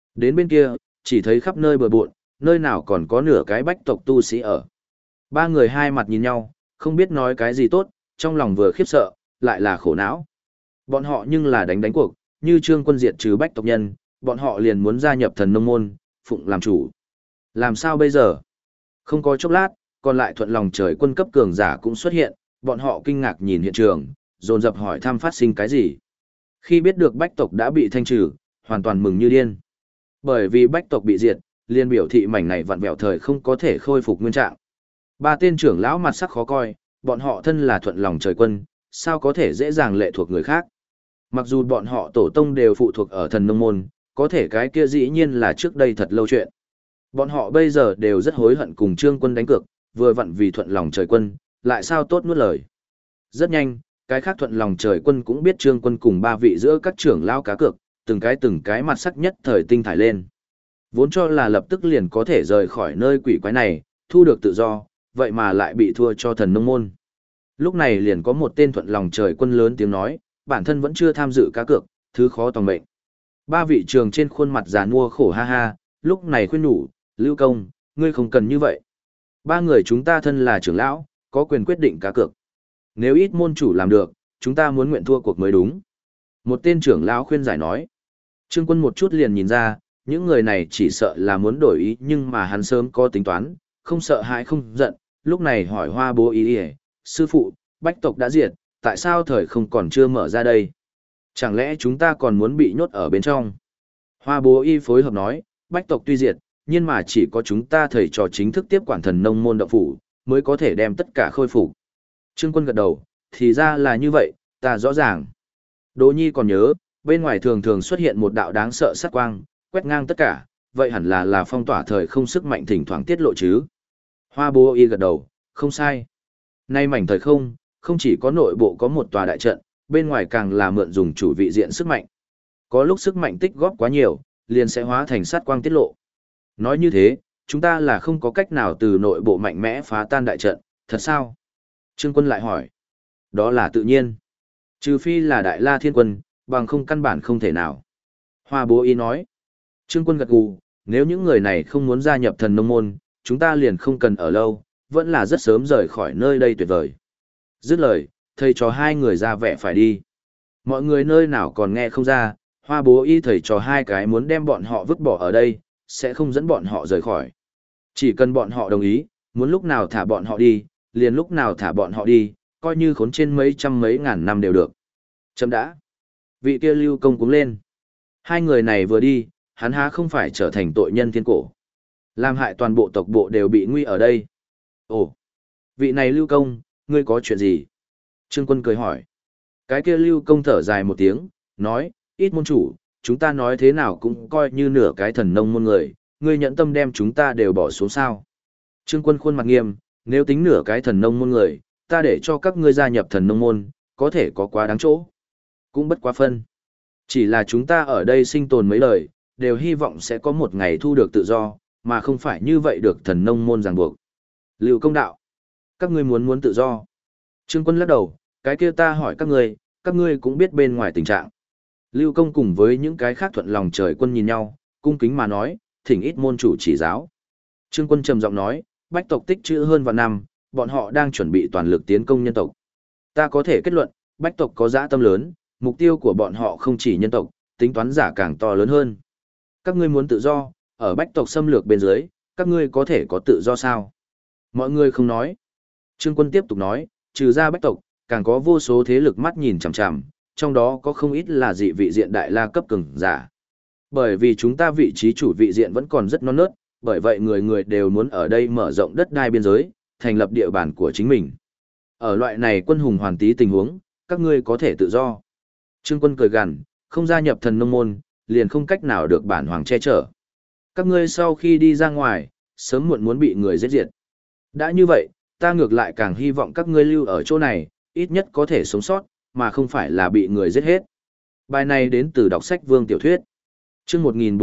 Đến bên kia, chỉ thấy khắp nơi bừa bộn, nơi nào còn có nửa cái bách tộc tu sĩ ở. Ba người hai mặt nhìn nhau, không biết nói cái gì tốt, trong lòng vừa khiếp sợ, lại là khổ não. Bọn họ nhưng là đánh cuộc, như Trương Quân diệt trừ bách tộc nhân, bọn họ liền muốn gia nhập Thần Nông môn, phụng làm chủ. Làm sao bây giờ? Không có chốc lát, còn lại thuận lòng trời quân cấp cường giả cũng xuất hiện, bọn họ kinh ngạc nhìn hiện trường, dồn dập hỏi thăm phát sinh cái gì. Khi biết được bách tộc đã bị thanh trừ, hoàn toàn mừng như điên. Bởi vì bách tộc bị diệt, liền biểu thị mảnh này vặn vẹo thời không có thể khôi phục nguyên trạng. Ba tên trưởng lão mặt sắc khó coi, bọn họ thân là thuận lòng trời quân, sao có thể dễ dàng lệ thuộc người khác. Mặc dù bọn họ tổ tông đều phụ thuộc ở Thần Nông môn, có thể cái kia dĩ nhiên là trước đây thật lâu chuyện. Bọn họ bây giờ đều rất hối hận cùng Trương Quân đánh cược, vừa vặn vì thuận lòng trời quân, lại sao tốt nuốt lời. Rất nhanh, cái khác thuận lòng trời quân cũng biết Trương Quân cùng ba vị giữa các trưởng lão cá cược, từng cái mặt sắc nhất thời tinh thải lên. Vốn cho là lập tức liền có thể rời khỏi nơi quỷ quái này, thu được tự do, vậy mà lại bị thua cho Thần Nông môn. Lúc này liền có một tên thuận lòng trời quân lớn tiếng nói, bản thân vẫn chưa tham dự cá cược, thứ khó tòng mệnh. Ba vị trường trên khuôn mặt già nua khổ ha ha, lúc này khuyên nhủ, Lưu Công, ngươi không cần như vậy. Ba người chúng ta thân là trưởng lão, có quyền quyết định cá cược. Nếu ít môn chủ làm được, chúng ta muốn nguyện thua cuộc mới đúng. Một tên trưởng lão khuyên giải nói. Trương Quân một chút liền nhìn ra, những người này chỉ sợ là muốn đổi ý nhưng mà hắn sớm có tính toán, không sợ hãi không giận, lúc này hỏi Hoa Bố ý sư phụ, bách tộc đã diệt, tại sao thời không còn chưa mở ra đây? Chẳng lẽ chúng ta còn muốn bị nhốt ở bên trong? Hoa Bố y phối hợp nói, bách tộc tuy diệt, nhưng mà chỉ có chúng ta thầy trò chính thức tiếp quản Thần Nông môn động phủ, mới có thể đem tất cả khôi phục. Trương Quân gật đầu, thì ra là như vậy, ta rõ ràng. Đỗ Nhi còn nhớ, bên ngoài thường thường xuất hiện một đạo đáng sợ sát quang, quét ngang tất cả, vậy hẳn là phong tỏa thời không sức mạnh thỉnh thoảng tiết lộ chứ. Hoa Bố y gật đầu, không sai. Nay mảnh thời không, không chỉ có nội bộ có một tòa đại trận, bên ngoài càng là mượn dùng chủ vị diện sức mạnh. Có lúc sức mạnh tích góp quá nhiều, liền sẽ hóa thành sát quang tiết lộ. Nói như thế, chúng ta là không có cách nào từ nội bộ mạnh mẽ phá tan đại trận, thật sao? Trương Quân lại hỏi. Đó là tự nhiên. Trừ phi là Đại La Thiên Quân, bằng không căn bản không thể nào. Hoa Bố y nói. Trương Quân gật gù, nếu những người này không muốn gia nhập Thần Nông môn, chúng ta liền không cần ở lâu, vẫn là rất sớm rời khỏi nơi đây tuyệt vời. Dứt lời, thầy trò hai người ra vẻ phải đi. Mọi người nơi nào còn nghe không ra, Hoa Bố y thầy trò hai cái muốn đem bọn họ vứt bỏ ở đây, sẽ không dẫn bọn họ rời khỏi. Chỉ cần bọn họ đồng ý, muốn lúc nào thả bọn họ đi, liền lúc nào thả bọn họ đi, coi như khốn trên mấy trăm mấy ngàn năm đều được. Chấm đã. Vị kia Lưu Công cũng lên. Hai người này vừa đi, hắn há không phải trở thành tội nhân thiên cổ. Làm hại toàn bộ tộc bộ đều bị nguy ở đây. Ồ, vị này Lưu Công, ngươi có chuyện gì? Trương Quân cười hỏi. Cái kia Lưu Công thở dài một tiếng, nói, ít môn chủ, chúng ta nói thế nào cũng coi như nửa cái Thần Nông môn người, ngươi nhẫn tâm đem chúng ta đều bỏ xuống sao. Trương Quân khuôn mặt nghiêm, nếu tính nửa cái Thần Nông môn người, ta để cho các ngươi gia nhập Thần Nông môn, có thể có quá đáng chỗ. Cũng bất quá phân. Chỉ là chúng ta ở đây sinh tồn mấy lời, đều hy vọng sẽ có một ngày thu được tự do, mà không phải như vậy được Thần Nông môn ràng buộc. Lưu Công đạo, các ngươi muốn tự do. Trương Quân lắc đầu, cái kia ta hỏi các ngươi cũng biết bên ngoài tình trạng. Lưu Công cùng với những cái khác thuận lòng trời quân nhìn nhau, cung kính mà nói, thỉnh ít môn chủ chỉ giáo. Trương Quân trầm giọng nói, bách tộc tích trữ hơn vạn năm, bọn họ đang chuẩn bị toàn lực tiến công nhân tộc. Ta có thể kết luận, bách tộc có dã tâm lớn, mục tiêu của bọn họ không chỉ nhân tộc, tính toán giả càng to lớn hơn. Các ngươi muốn tự do, ở bách tộc xâm lược bên dưới, các ngươi có thể có tự do sao? Mọi người không nói. Trương Quân tiếp tục nói, trừ ra bách tộc, càng có vô số thế lực mắt nhìn chằm chằm, trong đó có không ít là dị vị diện đại la cấp cường giả. Bởi vì chúng ta vị trí chủ vị diện vẫn còn rất non nớt, bởi vậy người người đều muốn ở đây mở rộng đất đai biên giới, thành lập địa bàn của chính mình. Ở loại này quân hùng hoàn tí tình huống, các ngươi có thể tự do. Trương Quân cười gằn, không gia nhập Thần Nông môn, liền không cách nào được bản hoàng che chở. Các ngươi sau khi đi ra ngoài, sớm muộn muốn bị người giết diệt. Đã như vậy, ta ngược lại càng hy vọng các ngươi lưu ở chỗ này, ít nhất có thể sống sót, mà không phải là bị người giết hết. Bài này đến từ đọc sách Vương Tiểu Thuyết. Chương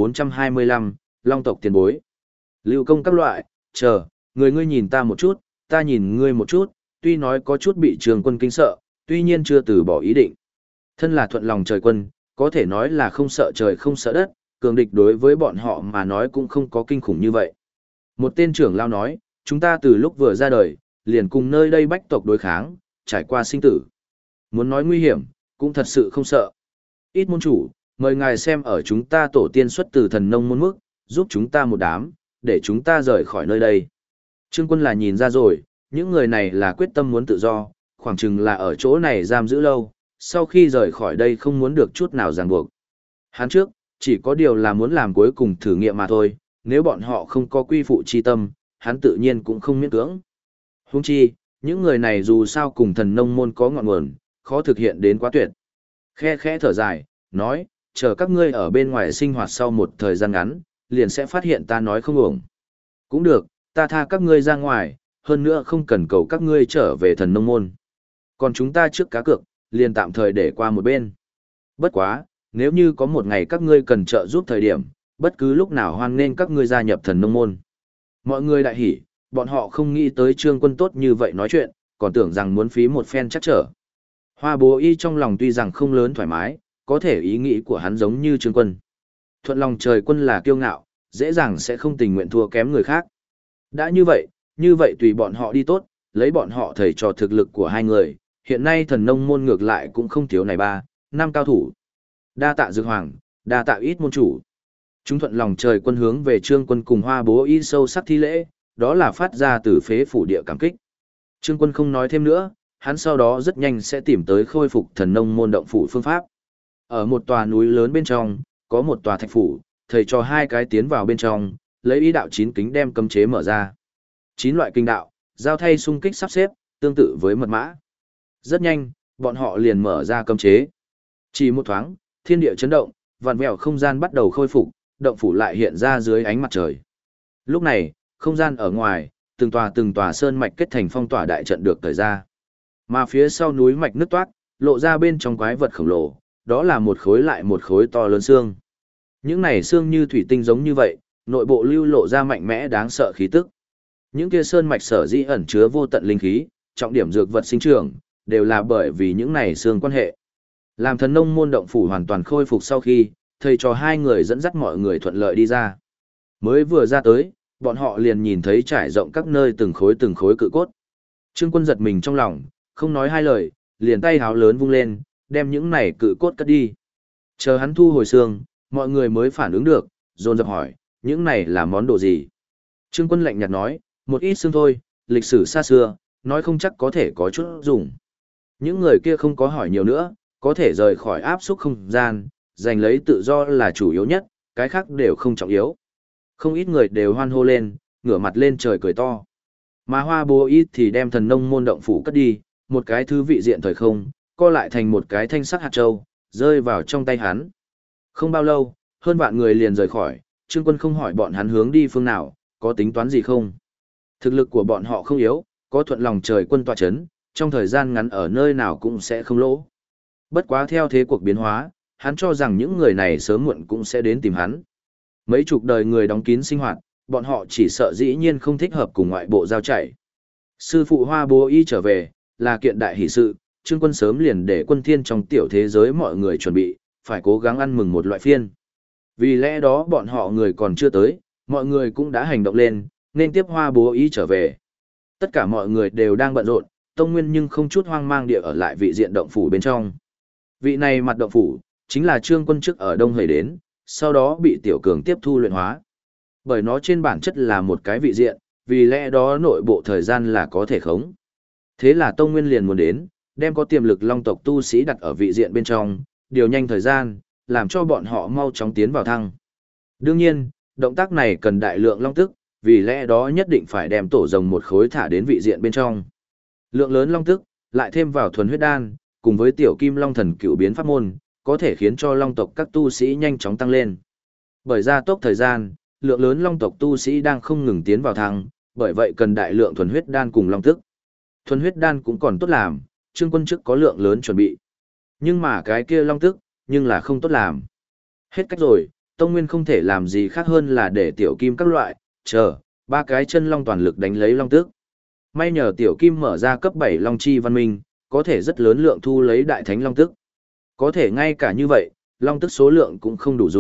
1425, Long tộc tiền bối. Lưu Công các loại, chờ, người ngươi nhìn ta một chút, ta nhìn ngươi một chút, tuy nói có chút bị Trương Quân kinh sợ, tuy nhiên chưa từ bỏ ý định. Thân là thuận lòng trời quân, có thể nói là không sợ trời không sợ đất, cường địch đối với bọn họ mà nói cũng không có kinh khủng như vậy. Một tên trưởng lao nói, chúng ta từ lúc vừa ra đời, liền cùng nơi đây bách tộc đối kháng, trải qua sinh tử. Muốn nói nguy hiểm, cũng thật sự không sợ. Ít môn chủ, mời ngài xem ở chúng ta tổ tiên xuất từ thần nông môn mức, giúp chúng ta một đám, để chúng ta rời khỏi nơi đây. Trương Quân là nhìn ra rồi, những người này là quyết tâm muốn tự do, khoảng chừng là ở chỗ này giam giữ lâu, sau khi rời khỏi đây không muốn được chút nào ràng buộc. Hắn trước, chỉ có điều là muốn làm cuối cùng thử nghiệm mà thôi, nếu bọn họ không có quy phụ chi tâm, hắn tự nhiên cũng không miễn cưỡng. Huống chi, những người này dù sao cùng thần nông môn có ngọn nguồn, khó thực hiện đến quá tuyệt. Khe khẽ thở dài, nói, chờ các ngươi ở bên ngoài sinh hoạt sau một thời gian ngắn, liền sẽ phát hiện ta nói không ổng. Cũng được, ta tha các ngươi ra ngoài, hơn nữa không cần cầu các ngươi trở về thần nông môn. Còn chúng ta trước cá cược, liền tạm thời để qua một bên. Bất quá, nếu như có một ngày các ngươi cần trợ giúp thời điểm, bất cứ lúc nào hoan nên các ngươi gia nhập thần nông môn. Mọi người đại hỉ, bọn họ không nghĩ tới Trương Quân tốt như vậy nói chuyện, còn tưởng rằng muốn phí một phen chắc trở. Hoa Bố Y trong lòng tuy rằng không lớn thoải mái, có thể ý nghĩ của hắn giống như Trương Quân. Thuận lòng trời quân là kiêu ngạo, dễ dàng sẽ không tình nguyện thua kém người khác. Đã như vậy tùy bọn họ đi tốt, lấy bọn họ thầy trò thực lực của hai người, hiện nay thần nông môn ngược lại cũng không thiếu này 3, 5 cao thủ. Đa tạ Dược Hoàng, đa tạ ít môn chủ. Chúng thuận lòng trời quân hướng về Trương Quân cùng Hoa Bố Y sâu sắc thi lễ, đó là phát ra từ phế phủ địa cảm kích. Trương Quân không nói thêm nữa, hắn sau đó rất nhanh sẽ tìm tới khôi phục thần nông môn động phủ phương pháp. Ở một tòa núi lớn bên trong, có một tòa thạch phủ, thầy cho hai cái tiến vào bên trong, lấy ý đạo 9 kính đem cấm chế mở ra. 9 loại kinh đạo, giao thay xung kích sắp xếp, tương tự với mật mã. Rất nhanh, bọn họ liền mở ra cấm chế. Chỉ một thoáng, thiên địa chấn động, vạn vẹo không gian bắt đầu khôi phục, động phủ lại hiện ra dưới ánh mặt trời. Lúc này, không gian ở ngoài, từng tòa sơn mạch kết thành phong tỏa đại trận được thời ra. Mà phía sau núi mạch nứt toát, lộ ra bên trong quái vật khổng lồ, đó là một khối lại một khối to lớn xương. Những này xương như thủy tinh giống như vậy, nội bộ lưu lộ ra mạnh mẽ đáng sợ khí tức. Những kia sơn mạch sở dĩ ẩn chứa vô tận linh khí, trọng điểm dược vật sinh trưởng, đều là bởi vì những này xương quan hệ. Làm thần nông môn động phủ hoàn toàn khôi phục sau khi, thầy trò hai người dẫn dắt mọi người thuận lợi đi ra. Mới vừa ra tới, bọn họ liền nhìn thấy trải rộng các nơi từng khối cự cốt. Trương Quân giật mình trong lòng, không nói hai lời, liền tay háo lớn vung lên, đem những này cự cốt cất đi. Chờ hắn thu hồi xương, mọi người mới phản ứng được, dồn dập hỏi, những này là món đồ gì? Trương Quân lạnh nhạt nói, một ít xương thôi, lịch sử xa xưa, nói không chắc có thể có chút dùng. Những người kia không có hỏi nhiều nữa, có thể rời khỏi áp suất không gian, giành lấy tự do là chủ yếu nhất, cái khác đều không trọng yếu. Không ít người đều hoan hô lên, ngửa mặt lên trời cười to. Mà Hoa Bố Y thì đem thần nông môn động phủ cất đi, một cái thứ vị diện thời không, co lại thành một cái thanh sắc hạt châu, rơi vào trong tay hắn. Không bao lâu, hơn vạn người liền rời khỏi, Trương Quân không hỏi bọn hắn hướng đi phương nào, có tính toán gì không. Thực lực của bọn họ không yếu, có thuận lòng trời quân tọa chấn, trong thời gian ngắn ở nơi nào cũng sẽ không lỗ. Bất quá theo thế cuộc biến hóa, hắn cho rằng những người này sớm muộn cũng sẽ đến tìm hắn. Mấy chục đời người đóng kín sinh hoạt, bọn họ chỉ sợ dĩ nhiên không thích hợp cùng ngoại bộ giao chảy. Sư phụ Hoa Bố Y trở về, là kiện đại hỷ sự, Trương Quân sớm liền để quân thiên trong tiểu thế giới mọi người chuẩn bị, phải cố gắng ăn mừng một loại phiên. Vì lẽ đó bọn họ người còn chưa tới, mọi người cũng đã hành động lên, nên tiếp Hoa Bố Y trở về. Tất cả mọi người đều đang bận rộn, Tông Nguyên nhưng không chút hoang mang địa ở lại vị diện động phủ bên trong. Vị này mặt động phủ, chính là Trương Quân trước ở Đông Hề đến, sau đó bị Tiểu Cường tiếp thu luyện hóa. Bởi nó trên bản chất là một cái vị diện, vì lẽ đó nội bộ thời gian là có thể khống. Thế là Tông Nguyên liền muốn đến, đem có tiềm lực long tộc tu sĩ đặt ở vị diện bên trong, điều nhanh thời gian, làm cho bọn họ mau chóng tiến vào thăng. Đương nhiên, động tác này cần đại lượng long tức, vì lẽ đó nhất định phải đem tổ rồng một khối thả đến vị diện bên trong. Lượng lớn long tức, lại thêm vào thuần huyết đan, cùng với tiểu kim long thần cựu biến pháp môn, có thể khiến cho long tộc các tu sĩ nhanh chóng tăng lên. Bởi ra tốc thời gian, lượng lớn long tộc tu sĩ đang không ngừng tiến vào thăng, bởi vậy cần đại lượng thuần huyết đan cùng long tức. Thuần huyết đan cũng còn tốt làm, Trương Quân trước có lượng lớn chuẩn bị. Nhưng mà cái kia long tức, nhưng là không tốt làm. Hết cách rồi, Tông Nguyên không thể làm gì khác hơn là để tiểu kim các loại, ba cái chân long toàn lực đánh lấy long tức. May nhờ tiểu kim mở ra cấp 7 long chi văn minh, có thể rất lớn lượng thu lấy đại thánh long tức. Có thể ngay cả như vậy, long tức số lượng cũng không đủ dùng,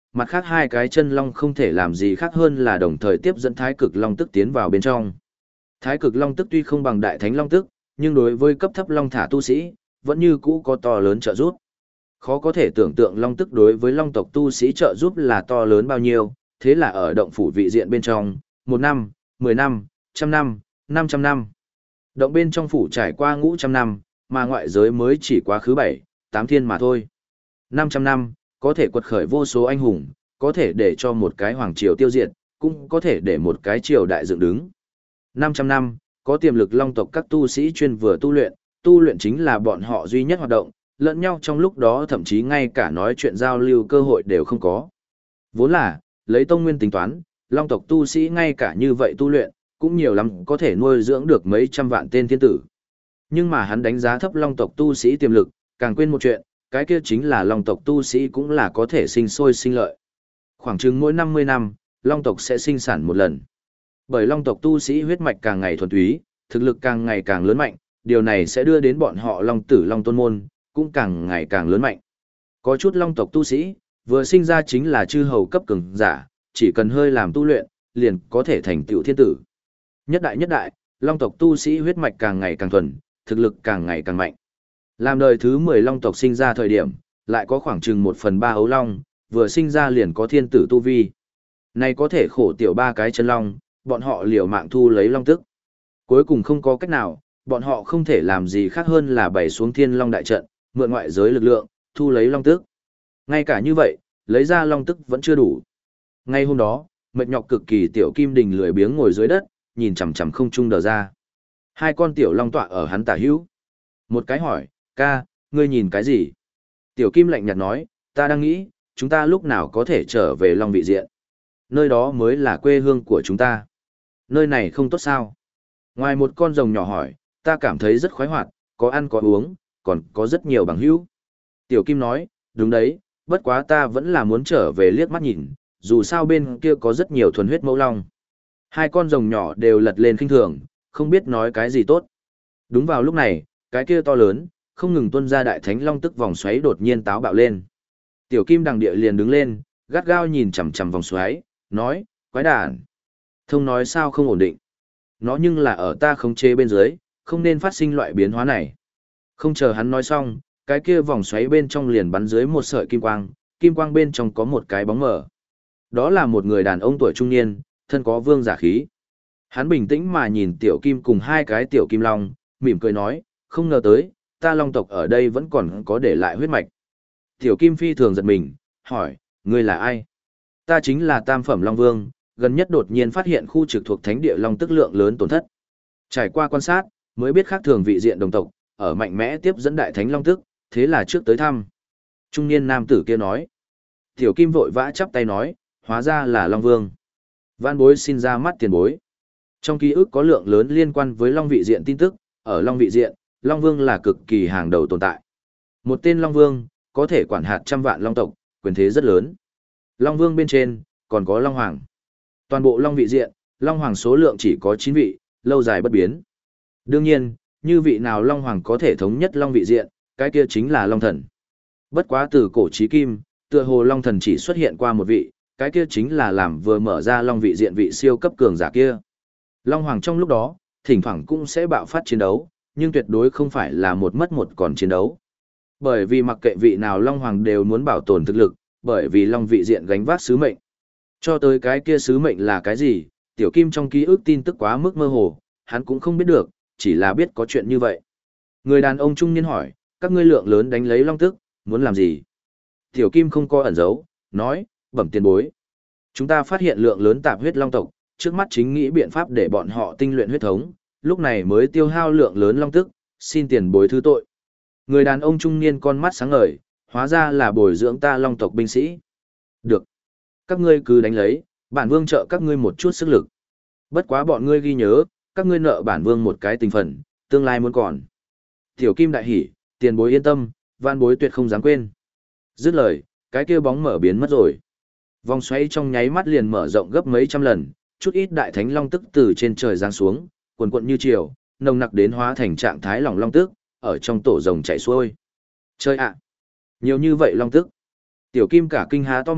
mặt khác hai cái chân long không thể làm gì khác hơn là đồng thời tiếp dẫn thái cực long tức tiến vào bên trong. Thái cực long tức tuy không bằng đại thánh long tức, nhưng đối với cấp thấp long thả tu sĩ, vẫn như cũ có to lớn trợ giúp. Khó có thể tưởng tượng long tức đối với long tộc tu sĩ trợ giúp là to lớn bao nhiêu, thế là ở động phủ vị diện bên trong, 1 năm, 10 năm, 100 năm, 500 năm. Động bên trong phủ trải qua ngũ trăm năm, mà ngoại giới mới chỉ quá khứ 7, 8 thiên mà thôi. 500 năm, có thể quật khởi vô số anh hùng, có thể để cho một cái hoàng triều tiêu diệt, cũng có thể để một cái triều đại dựng đứng. 500 năm, có tiềm lực long tộc các tu sĩ chuyên vừa tu luyện chính là bọn họ duy nhất hoạt động, lẫn nhau trong lúc đó thậm chí ngay cả nói chuyện giao lưu cơ hội đều không có. Vốn là, lấy tông nguyên tính toán, long tộc tu sĩ ngay cả như vậy tu luyện, cũng nhiều lắm có thể nuôi dưỡng được mấy trăm vạn tên thiên tử. Nhưng mà hắn đánh giá thấp long tộc tu sĩ tiềm lực, càng quên một chuyện, cái kia chính là long tộc tu sĩ cũng là có thể sinh sôi sinh lợi. Khoảng chừng mỗi 50 năm, long tộc sẽ sinh sản một lần. Bởi long tộc tu sĩ huyết mạch càng ngày thuần túy, thực lực càng ngày càng lớn mạnh, điều này sẽ đưa đến bọn họ long tử long tôn môn, cũng càng ngày càng lớn mạnh. Có chút long tộc tu sĩ, vừa sinh ra chính là chư hầu cấp cường giả, chỉ cần hơi làm tu luyện, liền có thể thành tựu thiên tử. Nhất đại, long tộc tu sĩ huyết mạch càng ngày càng thuần, thực lực càng ngày càng mạnh. Làm đời thứ 10 long tộc sinh ra thời điểm, lại có khoảng chừng 1/3 ấu long, vừa sinh ra liền có thiên tử tu vi. Này có thể khổ tiểu ba cái chân long, bọn họ liều mạng thu lấy long tức. Cuối cùng không có cách nào, bọn họ không thể làm gì khác hơn là bày xuống thiên long đại trận, mượn ngoại giới lực lượng, thu lấy long tức. Ngay cả như vậy, lấy ra long tức vẫn chưa đủ. Ngay hôm đó, mệt nhọc cực kỳ tiểu kim đình lười biếng ngồi dưới đất, nhìn chằm chằm không trung đờ ra. Hai con tiểu long tọa ở hắn tả hữu. Một cái hỏi, ca, ngươi nhìn cái gì? Tiểu kim lạnh nhạt nói, ta đang nghĩ, chúng ta lúc nào có thể trở về long vị diện. Nơi đó mới là quê hương của chúng ta. Nơi này không tốt sao? Ngoài một con rồng nhỏ hỏi, ta cảm thấy rất khoái hoạt, có ăn có uống, còn có rất nhiều bằng hữu. Tiểu kim nói, đúng đấy, bất quá ta vẫn là muốn trở về liếc mắt nhìn, dù sao bên kia có rất nhiều thuần huyết mẫu long. Hai con rồng nhỏ đều lật lên khinh thường, không biết nói cái gì tốt. Đúng vào lúc này, cái kia to lớn, không ngừng tuôn ra đại thánh long tức vòng xoáy đột nhiên táo bạo lên. Tiểu kim đằng địa liền đứng lên, gắt gao nhìn chằm chằm vòng xoáy, nói, quái đản. Thông nói sao không ổn định. Nó nhưng là ở ta khống chế bên dưới, không nên phát sinh loại biến hóa này. Không chờ hắn nói xong, cái kia vòng xoáy bên trong liền bắn dưới một sợi kim quang bên trong có một cái bóng mờ. Đó là một người đàn ông tuổi trung niên, thân có vương giả khí. Hắn bình tĩnh mà nhìn tiểu kim cùng hai cái tiểu kim long, mỉm cười nói, không ngờ tới, ta long tộc ở đây vẫn còn có để lại huyết mạch. Tiểu kim phi thường giật mình, hỏi, ngươi là ai? Ta chính là tam phẩm long vương, gần nhất đột nhiên phát hiện khu trực thuộc thánh địa long tức lượng lớn tổn thất. Trải qua quan sát, mới biết khác thường vị diện đồng tộc, ở mạnh mẽ tiếp dẫn đại thánh long tức, thế là trước tới thăm. Trung niên nam tử kia nói. Tiểu kim vội vã chắp tay nói, hóa ra là long vương. Vãn bối xin ra mắt tiền bối. Trong ký ức có lượng lớn liên quan với long vị diện tin tức, ở long vị diện, long vương là cực kỳ hàng đầu tồn tại. Một tên long vương, có thể quản hạt trăm vạn long tộc, quyền thế rất lớn. Long vương bên trên, còn có long hoàng. Toàn bộ long vị diện, long hoàng số lượng chỉ có 9 vị, lâu dài bất biến. Đương nhiên, như vị nào long hoàng có thể thống nhất long vị diện, cái kia chính là long thần. Bất quá từ cổ chí kim, tựa hồ long thần chỉ xuất hiện qua một vị, cái kia chính là làm vừa mở ra long vị diện vị siêu cấp cường giả kia. Long hoàng trong lúc đó, thỉnh thoảng cũng sẽ bạo phát chiến đấu, nhưng tuyệt đối không phải là một mất một còn chiến đấu. Bởi vì mặc kệ vị nào long hoàng đều muốn bảo tồn thực lực, bởi vì long vị diện gánh vác sứ mệnh. Cho tới cái kia sứ mệnh là cái gì, tiểu kim trong ký ức tin tức quá mức mơ hồ, hắn cũng không biết được, chỉ là biết có chuyện như vậy. Người đàn ông trung niên hỏi, các ngươi lượng lớn đánh lấy long tức, muốn làm gì? Tiểu kim không có ẩn giấu, nói, bẩm tiền bối. Chúng ta phát hiện lượng lớn tạp huyết long tộc, trước mắt chính nghĩ biện pháp để bọn họ tinh luyện huyết thống, lúc này mới tiêu hao lượng lớn long tức, xin tiền bối thứ tội. Người đàn ông trung niên con mắt sáng ngời, hóa ra là bồi dưỡng ta long tộc binh sĩ. Được. Các ngươi cứ đánh lấy, bản vương trợ các ngươi một chút sức lực. Bất quá bọn ngươi ghi nhớ, các ngươi nợ bản vương một cái tình phần, tương lai muốn còn. Tiểu kim đại hỉ, tiền bối yên tâm, van bối tuyệt không dám quên. Dứt lời, cái kia bóng mở biến mất rồi. Vòng xoáy trong nháy mắt liền mở rộng gấp mấy trăm lần, chút ít đại thánh long tức từ trên trời giáng xuống, quần quận như triều, nồng nặc đến hóa thành trạng thái lỏng long tức, ở trong tổ rồng chảy xuôi. Chơi ạ! Nhiều như vậy long tức. Tiểu kim cả kinh há to miệng,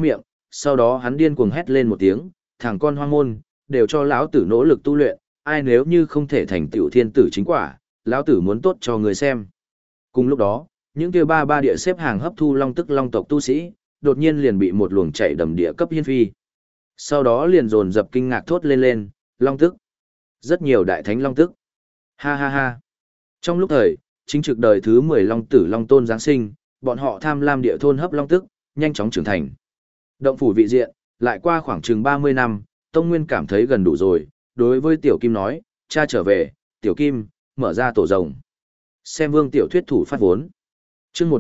sau đó hắn điên cuồng hét lên một tiếng, thằng con hoang môn, đều cho lão tử nỗ lực tu luyện, ai nếu như không thể thành tựu thiên tử chính quả, lão tử muốn tốt cho người xem. Cùng lúc đó, những kia ba địa xếp hàng hấp thu long tức long tộc tu sĩ, đột nhiên liền bị một luồng chạy đầm địa cấp hiên phi. Sau đó liền dồn dập kinh ngạc thốt lên, long tức. Rất nhiều đại thánh long tức. Ha ha ha. Trong lúc thời, chính trực đời thứ 10 long tử long tôn giáng sinh, bọn họ tham lam địa thôn hấp long tức, nhanh chóng trưởng thành. Động phủ vị diện, lại qua khoảng chừng 30 năm, Tông Nguyên cảm thấy gần đủ rồi, đối với Tiểu Kim nói, cha trở về, Tiểu Kim, mở ra tổ rồng. Xem vương tiểu thuyết thủ phát vốn. Chương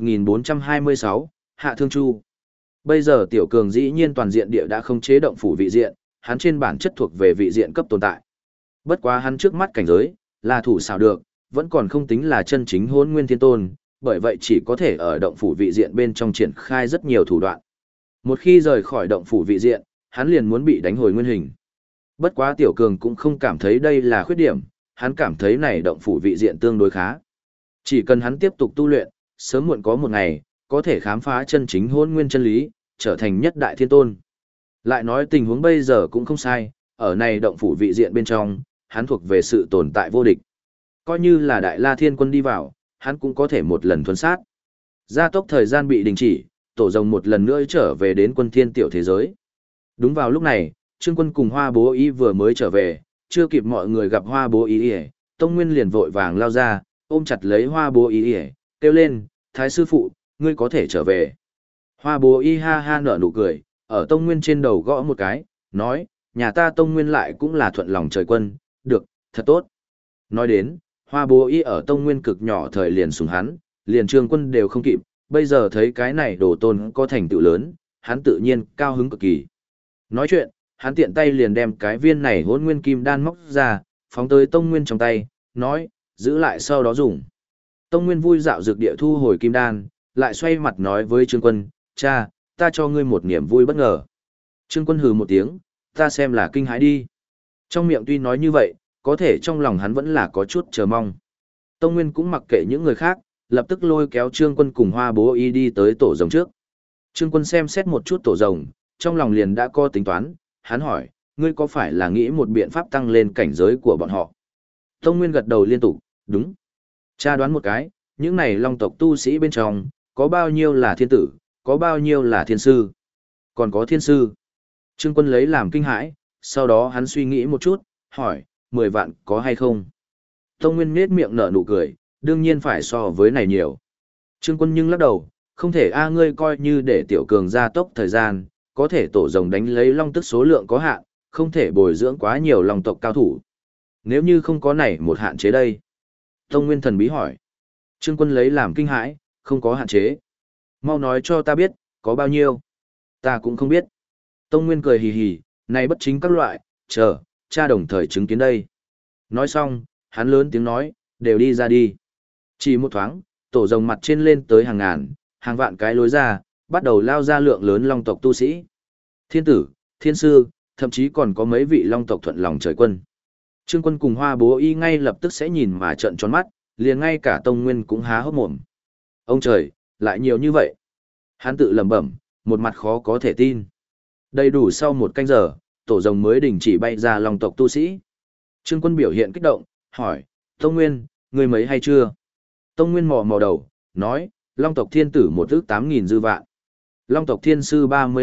1426, Hạ Thương Chu. Bây giờ Tiểu Cường dĩ nhiên toàn diện địa đã không chế động phủ vị diện, hắn trên bản chất thuộc về vị diện cấp tồn tại. Bất quá hắn trước mắt cảnh giới, là thủ xảo được, vẫn còn không tính là chân chính Hỗn Nguyên Thiên Tôn, bởi vậy chỉ có thể ở động phủ vị diện bên trong triển khai rất nhiều thủ đoạn. Một khi rời khỏi động phủ vị diện, hắn liền muốn bị đánh hồi nguyên hình. Bất quá Tiểu Cường cũng không cảm thấy đây là khuyết điểm, hắn cảm thấy này động phủ vị diện tương đối khá. Chỉ cần hắn tiếp tục tu luyện, sớm muộn có một ngày, có thể khám phá chân chính Hỗn Nguyên chân lý, trở thành nhất đại thiên tôn. Lại nói tình huống bây giờ cũng không sai, ở này động phủ vị diện bên trong, hắn thuộc về sự tồn tại vô địch. Coi như là Đại La Thiên Quân đi vào, hắn cũng có thể một lần thuần sát. Gia tốc thời gian bị đình chỉ, tổ rồng một lần nữa trở về đến quân thiên tiểu thế giới. Đúng vào lúc này, Trương Quân cùng Hoa Bố Y vừa mới trở về, chưa kịp mọi người gặp Hoa Bố Y, Tông Nguyên liền vội vàng lao ra, ôm chặt lấy Hoa Bố Y, kêu lên, Thái sư phụ, ngươi có thể trở về. Hoa Bố Y ha ha nở nụ cười, ở Tông Nguyên trên đầu gõ một cái, nói, nhà ta Tông Nguyên lại cũng là thuận lòng trời quân, được, thật tốt. Nói đến, Hoa Bố Y ở Tông Nguyên cực nhỏ thời liền sủng hắn, liền Trương Quân đều không kịp, bây giờ thấy cái này đồ tôn có thành tựu lớn, hắn tự nhiên cao hứng cực kỳ. Nói chuyện, hắn tiện tay liền đem cái viên này Hỗn Nguyên kim đan móc ra, phóng tới Tông Nguyên trong tay, nói, giữ lại sau đó dùng. Tông Nguyên vui dạo dược địa thu hồi kim đan, lại xoay mặt nói với Trương Quân, cha, ta cho ngươi một niềm vui bất ngờ. Trương Quân hừ một tiếng, ta xem là kinh hãi đi. Trong miệng tuy nói như vậy, có thể trong lòng hắn vẫn là có chút chờ mong. Tông Nguyên cũng mặc kệ những người khác, lập tức lôi kéo Trương Quân cùng Hoa Bố Y đi tới tổ rồng trước. Trương Quân xem xét một chút tổ rồng, trong lòng liền đã có tính toán, hắn hỏi, ngươi có phải là nghĩ một biện pháp tăng lên cảnh giới của bọn họ? Tông Nguyên gật đầu liên tục, đúng. Cha đoán một cái, những này long tộc tu sĩ bên trong, có bao nhiêu là thiên tử, có bao nhiêu là thiên sư? Còn có thiên sư. Trương Quân lấy làm kinh hãi, sau đó hắn suy nghĩ một chút, hỏi, 10 vạn có hay không? Tông Nguyên nhếch miệng nở nụ cười, đương nhiên phải so với này nhiều. Trương Quân nhưng lắc đầu, không thể ngươi coi như để Tiểu Cường gia tốc thời gian, có thể tổ rồng đánh lấy long tức số lượng có hạn, không thể bồi dưỡng quá nhiều long tộc cao thủ. Nếu như không có này một hạn chế đây. Tông Nguyên thần bí hỏi. Trương Quân lấy làm kinh hãi, không có hạn chế. Mau nói cho ta biết, có bao nhiêu? Ta cũng không biết. Tông Nguyên cười hì hì, này bất chính các loại, chờ, cha đồng thời chứng kiến đây. Nói xong, hắn lớn tiếng nói, đều đi ra đi. Chỉ một thoáng, tổ rồng mặt trên lên tới hàng ngàn, hàng vạn cái lối ra, bắt đầu lao ra lượng lớn long tộc tu sĩ. Thiên tử, thiên sư, thậm chí còn có mấy vị long tộc thuận lòng trời quân. Trương Quân cùng Hoa Bố Y ngay lập tức sẽ nhìn mà trợn tròn mắt, liền ngay cả Tông Nguyên cũng há hốc mồm. Ông trời, lại nhiều như vậy. Hắn tự lẩm bẩm, một mặt khó có thể tin. Đầy đủ sau một canh giờ, tổ rồng mới đình chỉ bay ra long tộc tu sĩ. Trương Quân biểu hiện kích động, hỏi, Tông Nguyên, ngươi mấy hay chưa? Tông Nguyên mò đầu, nói, long tộc thiên tử 1.800.000 dư vạn. Long tộc thiên sư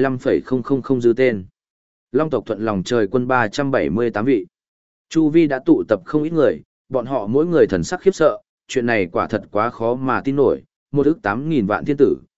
35,000 dư tên. Long tộc thuận lòng trời quân 378 vị. Chu vi đã tụ tập không ít người, bọn họ mỗi người thần sắc khiếp sợ, chuyện này quả thật quá khó mà tin nổi, 1.800.000 vạn thiên tử,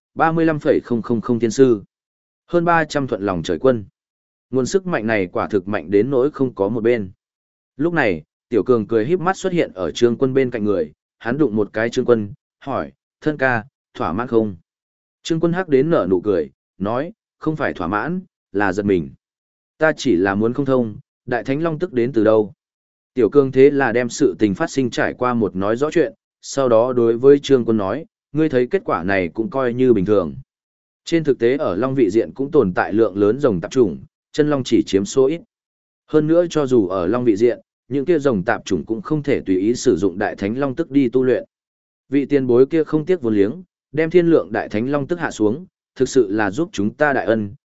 35,000 thiên sư. Hơn 300 thuận lòng trời quân. Nguồn sức mạnh này quả thực mạnh đến nỗi không có một bên. Lúc này, Tiểu Cường cười híp mắt xuất hiện ở Trương Quân bên cạnh người, hắn đụng một cái Trương Quân, hỏi, thân ca, thỏa mãn không? Trương Quân hắc đến nở nụ cười, nói, không phải thỏa mãn, là giật mình. Ta chỉ là muốn không thông, Đại Thánh Long tức đến từ đâu? Tiểu Cường thế là đem sự tình phát sinh trải qua một nói rõ chuyện, sau đó đối với Trương Quân nói, ngươi thấy kết quả này cũng coi như bình thường. Trên thực tế ở Long vị diện cũng tồn tại lượng lớn rồng tạp chủng, chân long chỉ chiếm số ít. Hơn nữa cho dù ở Long vị diện, những kia rồng tạp chủng cũng không thể tùy ý sử dụng Đại Thánh Long tức đi tu luyện. Vị tiền bối kia không tiếc vốn liếng, đem thiên lượng Đại Thánh Long tức hạ xuống, thực sự là giúp chúng ta đại ân,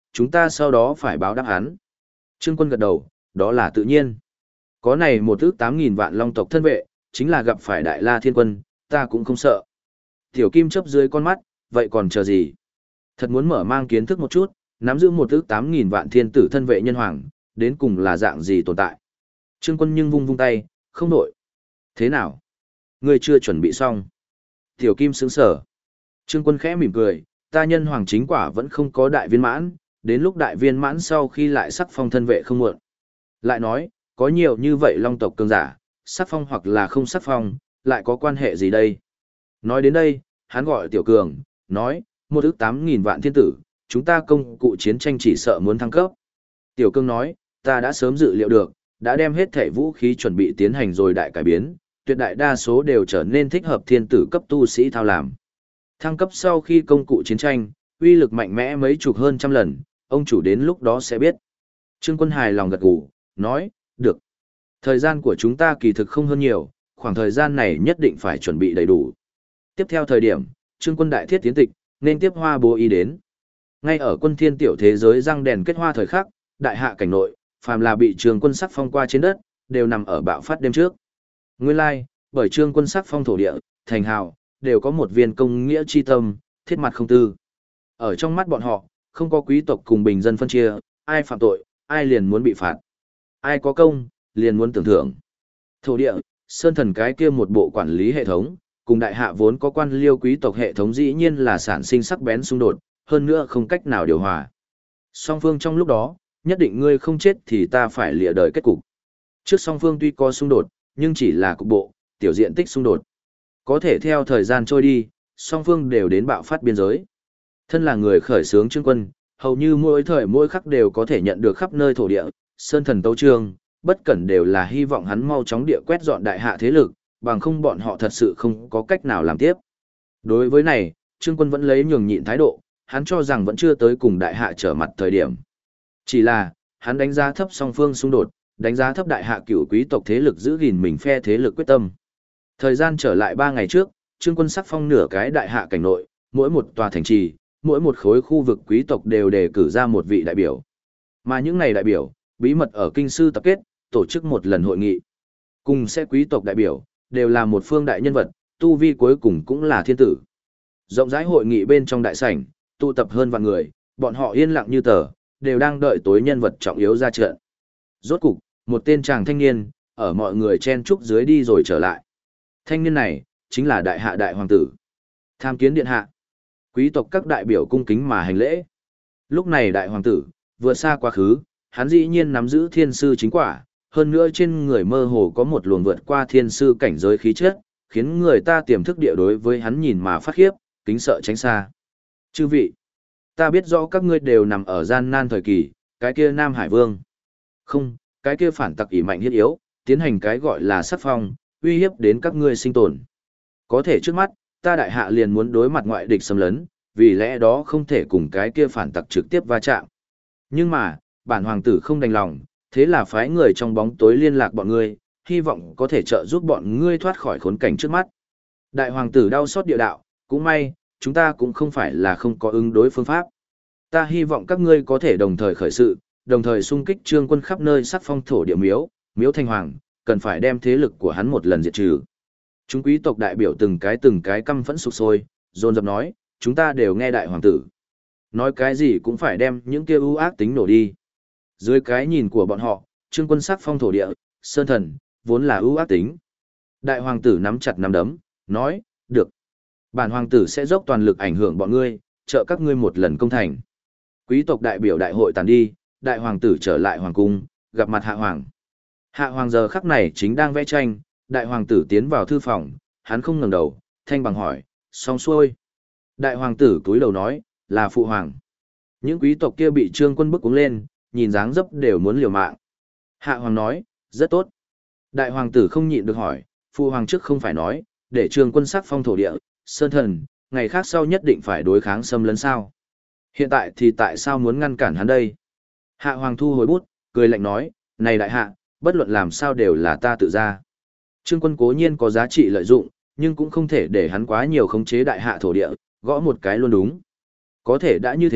chúng ta sau đó phải báo đáp hắn. Trương Quân gật đầu, đó là tự nhiên. Có này một ước 8.000 vạn long tộc thân vệ, chính là gặp phải Đại La Thiên Quân, ta cũng không sợ. Tiểu Kim chớp dưới con mắt, vậy còn chờ gì? Thật muốn mở mang kiến thức một chút, nắm giữ một ước 8.000 vạn thiên tử thân vệ nhân hoàng, đến cùng là dạng gì tồn tại. Trương Quân nhưng vung vung tay, không nổi. Thế nào? Ngươi chưa chuẩn bị xong. Tiểu Kim sững sờ. Trương Quân khẽ mỉm cười, ta nhân hoàng chính quả vẫn không có đại viên mãn, đến lúc đại viên mãn sau khi lại sắc phong thân vệ không muộn. Lại nói, có nhiều như vậy long tộc cường giả, sắc phong hoặc là không sắc phong, lại có quan hệ gì đây? Nói đến đây, hắn gọi Tiểu Cường, nói, một ước 8.000 vạn thiên tử, chúng ta công cụ chiến tranh chỉ sợ muốn thăng cấp. Tiểu Cường nói, ta đã sớm dự liệu được, đã đem hết thể vũ khí chuẩn bị tiến hành rồi đại cải biến, tuyệt đại đa số đều trở nên thích hợp thiên tử cấp tu sĩ thao làm. Thăng cấp sau khi công cụ chiến tranh, uy lực mạnh mẽ mấy chục hơn trăm lần, ông chủ đến lúc đó sẽ biết. Trương Quân hài lòng gật gù, nói, được. Thời gian của chúng ta kỳ thực không hơn nhiều, khoảng thời gian này nhất định phải chuẩn bị đầy đủ. Tiếp theo thời điểm, Trương Quân đại thiết tiến tịch, nên tiếp Hoa Bố Y đến. Ngay ở quân thiên tiểu thế giới răng đèn kết hoa thời khắc, đại hạ cảnh nội, phàm là bị Trương Quân sắc phong qua trên đất, đều nằm ở bạo phát đêm trước. Nguyên lai, bởi Trương Quân sắc phong thổ địa, thành hào, đều có một viên công nghĩa chi tâm, thiết mặt không tư. Ở trong mắt bọn họ, không có quý tộc cùng bình dân phân chia, ai phạm tội, ai liền muốn bị phạt. Ai có công, liền muốn tưởng thưởng. Thổ địa, sơn thần cái kia một bộ quản lý hệ thống, cùng đại hạ vốn có quan liêu quý tộc hệ thống dĩ nhiên là sản sinh sắc bén xung đột, hơn nữa không cách nào điều hòa. Song phương trong lúc đó, nhất định ngươi không chết thì ta phải lìa đời kết cục. Trước song phương tuy có xung đột, nhưng chỉ là cục bộ, tiểu diện tích xung đột. Có thể theo thời gian trôi đi, song phương đều đến bạo phát biên giới. Thân là người khởi xướng Trương Quân, hầu như mỗi thời mỗi khắc đều có thể nhận được khắp nơi thổ địa, sơn thần tấu trương, bất cẩn đều là hy vọng hắn mau chóng địa quét dọn đại hạ thế lực, bằng không bọn họ thật sự không có cách nào làm tiếp. Đối với này, Trương Quân vẫn lấy nhường nhịn thái độ, hắn cho rằng vẫn chưa tới cùng đại hạ trở mặt thời điểm. Chỉ là, hắn đánh giá thấp song phương xung đột, đánh giá thấp đại hạ cửu quý tộc thế lực giữ gìn mình phe thế lực quyết tâm. Thời gian trở lại 3 ngày trước, Trương Quân sắc phong nửa cái đại hạ cảnh nội, mỗi một tòa thành trì, mỗi một khối khu vực quý tộc đều đề cử ra một vị đại biểu. Mà những này đại biểu, bí mật ở kinh sư tập kết, tổ chức một lần hội nghị. Cùng sẽ quý tộc đại biểu, đều là một phương đại nhân vật, tu vi cuối cùng cũng là thiên tử. Rộng rãi hội nghị bên trong đại sảnh, tụ tập hơn vạn người, bọn họ yên lặng như tờ, đều đang đợi tối nhân vật trọng yếu ra trận. Rốt cục, một tên chàng thanh niên, ở mọi người chen trúc dưới đi rồi trở lại. Thanh niên này, chính là đại hạ đại hoàng tử. Tham kiến điện hạ. Quý tộc các đại biểu cung kính mà hành lễ. Lúc này đại hoàng tử, vừa xa quá khứ, hắn dĩ nhiên nắm giữ thiên sư chính quả, hơn nữa trên người mơ hồ có một luồng vượt qua thiên sư cảnh giới khí chất, khiến người ta tiềm thức địa đối với hắn nhìn mà phát khiếp, kính sợ tránh xa. Chư vị, ta biết rõ các ngươi đều nằm ở gian nan thời kỳ, cái kia Nam Hải Vương. Không, cái kia phản tặc ỷ mạnh hiết yếu, tiến hành cái gọi là sắc phong, uy hiếp đến các ngươi sinh tồn. Có thể trước mắt, ta đại hạ liền muốn đối mặt ngoại địch xâm lấn, vì lẽ đó không thể cùng cái kia phản tặc trực tiếp va chạm. Nhưng mà, bản hoàng tử không đành lòng, thế là phái người trong bóng tối liên lạc bọn ngươi, hy vọng có thể trợ giúp bọn ngươi thoát khỏi khốn cảnh trước mắt. Đại hoàng tử đau xót địa đạo, cũng may, chúng ta cũng không phải là không có ứng đối phương pháp. Ta hy vọng các ngươi có thể đồng thời khởi sự, đồng thời xung kích Trương Quân khắp nơi sắc phong thổ địa miếu, miếu thanh hoàng, cần phải đem thế lực của hắn một lần diệt trừ. Chúng quý tộc đại biểu từng cái căm phẫn sục sôi, dồn dập nói, chúng ta đều nghe đại hoàng tử. Nói cái gì cũng phải đem những kia ưu ác tính nổ đi. Dưới cái nhìn của bọn họ, Trương Quân sắc phong thổ địa, sơn thần, vốn là ưu ác tính. Đại hoàng tử nắm chặt nắm đấm, nói, được. Bản hoàng tử sẽ dốc toàn lực ảnh hưởng bọn ngươi, trợ các ngươi một lần công thành. Quý tộc đại biểu đại hội tàn đi, đại hoàng tử trở lại hoàng cung, gặp mặt hạ hoàng. Hạ hoàng giờ khắc này chính đang vẽ tranh, đại hoàng tử tiến vào thư phòng, hắn không ngẩng đầu, thanh bằng hỏi, xong xuôi. Đại hoàng tử cúi đầu nói, là phụ hoàng. Những quý tộc kia bị Trương Quân bức cuống lên, nhìn dáng dấp đều muốn liều mạng. Hạ hoàng nói, rất tốt. Đại hoàng tử không nhịn được hỏi, phụ hoàng trước không phải nói, để Trương Quân sắc phong thổ địa, sơn thần, ngày khác sau nhất định phải đối kháng xâm lấn sao. Hiện tại thì tại sao muốn ngăn cản hắn đây? Hạ hoàng thu hồi bút, cười lạnh nói, này đại hạ, bất luận làm sao đều là ta tự ra. Trương Quân cố nhiên có giá trị lợi dụng, nhưng cũng không thể để hắn quá nhiều khống chế đại hạ thổ địa, gõ một cái luôn đúng. Có thể đã như thế,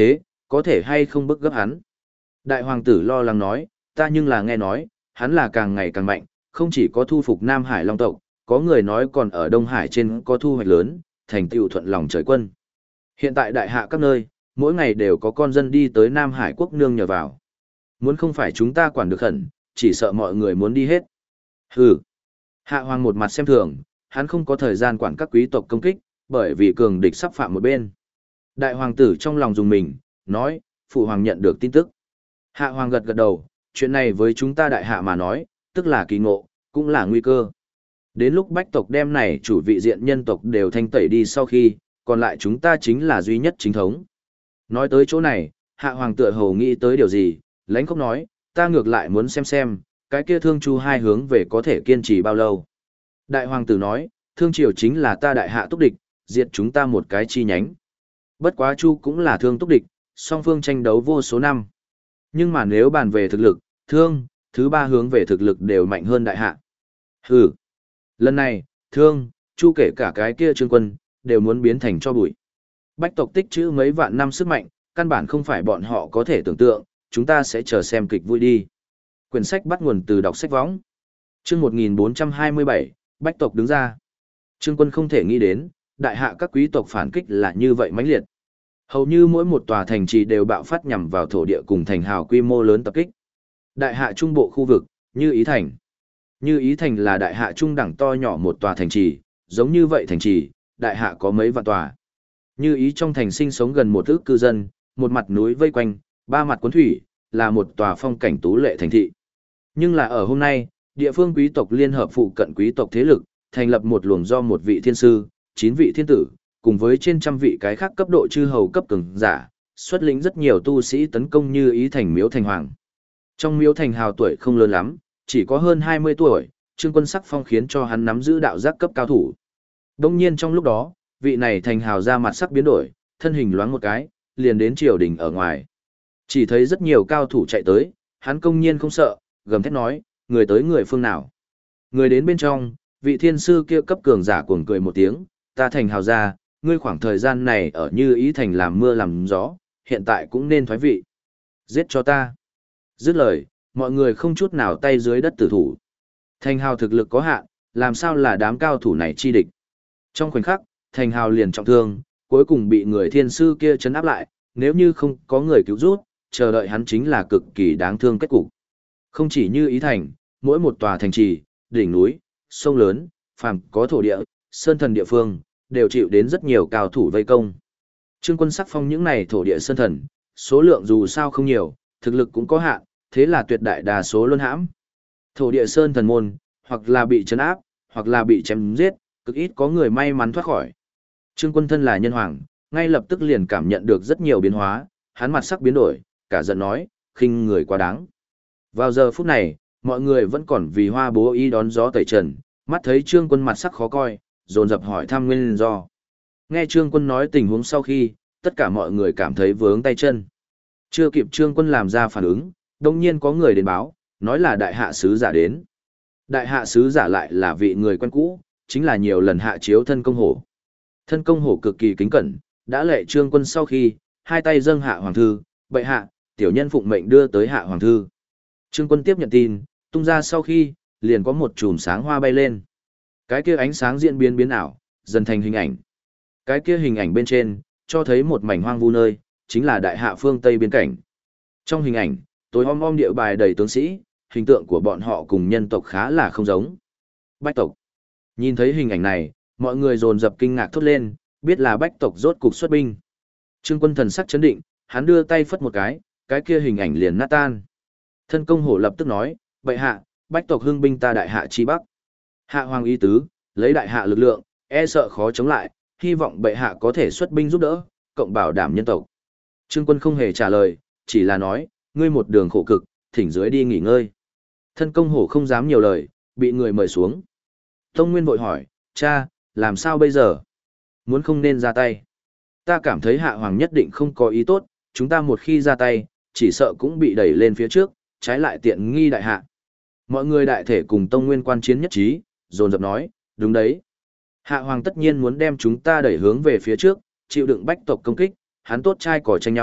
có thể hay không bức gấp hắn. Đại hoàng tử lo lắng nói, ta nhưng là nghe nói, hắn là càng ngày càng mạnh, không chỉ có thu phục Nam Hải Long tộc, có người nói còn ở Đông Hải trên có thu hoạch lớn, thành tựu thuận lòng trời quân. Hiện tại đại hạ các nơi, mỗi ngày đều có con dân đi tới Nam Hải quốc nương nhờ vào. Muốn không phải chúng ta quản được khẩn, chỉ sợ mọi người muốn đi hết. Hừ. Hạ hoàng một mặt xem thường, hắn không có thời gian quản các quý tộc công kích, bởi vì cường địch sắp phạm một bên. Đại hoàng tử trong lòng dùng mình, nói, phụ hoàng nhận được tin tức. Hạ hoàng gật gật đầu, chuyện này với chúng ta đại hạ mà nói, tức là kỳ ngộ, cũng là nguy cơ. Đến lúc bách tộc đem này chủ vị diện nhân tộc đều thanh tẩy đi sau khi, còn lại chúng ta chính là duy nhất chính thống. Nói tới chỗ này, hạ hoàng tựa hồ nghĩ tới điều gì, lãnh khóc nói, ta ngược lại muốn xem, cái kia thương chu hai hướng về có thể kiên trì bao lâu. Đại hoàng tử nói, thương triều chính là ta đại hạ túc địch, diệt chúng ta một cái chi nhánh. Bất quá chu cũng là thương túc địch, song phương tranh đấu vô số năm. Nhưng mà nếu bàn về thực lực, thương, thứ ba hướng về thực lực đều mạnh hơn đại hạ. Hừ. Lần này, thương, chu kể cả cái kia trương quân, đều muốn biến thành cho bụi. Bách tộc tích trữ mấy vạn năm sức mạnh, căn bản không phải bọn họ có thể tưởng tượng, chúng ta sẽ chờ xem kịch vui đi. Quyển sách bắt nguồn từ đọc sách võng. Chương 1427, Bách tộc đứng ra. Trương quân không thể nghĩ đến, đại hạ các quý tộc phản kích là như vậy mãnh liệt. Hầu như mỗi một tòa thành trì đều bạo phát nhằm vào thổ địa cùng thành hào quy mô lớn tập kích. Đại hạ trung bộ khu vực, Như Ý Thành. Như Ý Thành là đại hạ trung đẳng to nhỏ một tòa thành trì, giống như vậy thành trì, đại hạ có mấy vạn tòa. Như Ý trong thành sinh sống gần một ước cư dân, một mặt núi vây quanh, ba mặt cuốn thủy, là một tòa phong cảnh tú lệ thành thị. Nhưng là ở hôm nay, địa phương quý tộc liên hợp phụ cận quý tộc thế lực, thành lập một luồng do một vị thiên sư, 9 vị thiên tử, cùng với trên trăm vị cái khác cấp độ chư hầu cấp cường giả, xuất lĩnh rất nhiều tu sĩ tấn công Như Ý Thành miếu thành hoàng. Trong miếu thành hào tuổi không lớn lắm, chỉ có hơn 20 tuổi, Trương Quân sắc phong khiến cho hắn nắm giữ đạo giác cấp cao thủ. Đông nhiên trong lúc đó, vị này thành hào ra mặt sắc biến đổi, thân hình loáng một cái, liền đến triều đình ở ngoài. Chỉ thấy rất nhiều cao thủ chạy tới, hắn công nhiên không sợ, gầm thét nói, người tới người phương nào. Người đến bên trong, vị thiên sư kia cấp cường giả cuồng cười một tiếng, ta thành hào ra, ngươi khoảng thời gian này ở Như Ý Thành làm mưa làm gió, hiện tại cũng nên thoái vị. Giết cho ta. Dứt lời, mọi người không chút nào tay dưới đất tử thủ. Thành hào thực lực có hạn, làm sao là đám cao thủ này chi địch. Trong khoảnh khắc, thành hào liền trọng thương, cuối cùng bị người thiên sư kia trấn áp lại, nếu như không có người cứu rút, chờ đợi hắn chính là cực kỳ đáng thương kết cục. Không chỉ Như Ý Thành, mỗi một tòa thành trì, đỉnh núi, sông lớn, phàm có thổ địa, sơn thần địa phương, đều chịu đến rất nhiều cao thủ vây công. Trương Quân sắc phong những này thổ địa sơn thần, số lượng dù sao không nhiều, thực lực cũng có hạn, thế là tuyệt đại đa số luân hãm. Thổ địa sơn thần môn, hoặc là bị trấn áp, hoặc là bị chém giết, cực ít có người may mắn thoát khỏi. Trương Quân thân là nhân hoàng, ngay lập tức liền cảm nhận được rất nhiều biến hóa, hắn mặt sắc biến đổi, cả giận nói, khinh người quá đáng. Vào giờ phút này, mọi người vẫn còn vì Hoa Bố ý đón gió tẩy trần, mắt thấy Trương Quân mặt sắc khó coi, dồn dập hỏi thăm nguyên do. Nghe Trương Quân nói tình huống sau khi, tất cả mọi người cảm thấy vướng tay chân. Chưa kịp Trương Quân làm ra phản ứng, đồng nhiên có người đến báo, nói là đại hạ sứ giả đến. Đại hạ sứ giả lại là vị người quen cũ, chính là nhiều lần hạ chiếu thân công hổ. Thân công hổ cực kỳ kính cẩn, đã lệ Trương Quân sau khi, hai tay dâng hạ hoàng thư, bệ hạ, tiểu nhân phụng mệnh đưa tới hạ hoàng thư. Trương Quân tiếp nhận tin, tung ra sau khi, liền có một chùm sáng hoa bay lên. Cái kia ánh sáng diễn biến biến ảo, dần thành hình ảnh. Cái kia hình ảnh bên trên, cho thấy một mảnh hoang vu nơi, chính là đại hạ phương Tây biên cảnh. Trong hình ảnh, tối om địa bài đầy tướng sĩ, hình tượng của bọn họ cùng nhân tộc khá là không giống. Bách tộc. Nhìn thấy hình ảnh này, mọi người dồn dập kinh ngạc thốt lên, biết là bách tộc rốt cục xuất binh. Trương Quân thần sắc chấn định, hắn đưa tay phất một cái kia hình ảnh liền nát tan. Thân công hổ lập tức nói, bệ hạ, bách tộc hưng binh ta đại hạ chi bắc. Hạ hoàng ý tứ, lấy đại hạ lực lượng, e sợ khó chống lại, hy vọng bệ hạ có thể xuất binh giúp đỡ, cộng bảo đảm nhân tộc. Trương Quân không hề trả lời, chỉ là nói, ngươi một đường khổ cực, thỉnh dưới đi nghỉ ngơi. Thân công hổ không dám nhiều lời, bị người mời xuống. Tông Nguyên vội hỏi, cha, làm sao bây giờ? Muốn không nên ra tay. Ta cảm thấy hạ hoàng nhất định không có ý tốt, chúng ta một khi ra tay, chỉ sợ cũng bị đẩy lên phía trước, trái lại tiện nghi đại hạ. Mọi người đại thể cùng Tông Nguyên quan chiến nhất trí, dồn dập nói, đúng đấy. Hạ hoàng tất nhiên muốn đem chúng ta đẩy hướng về phía trước, chịu đựng bách tộc công kích, hắn tốt trai cỏ tranh nhau,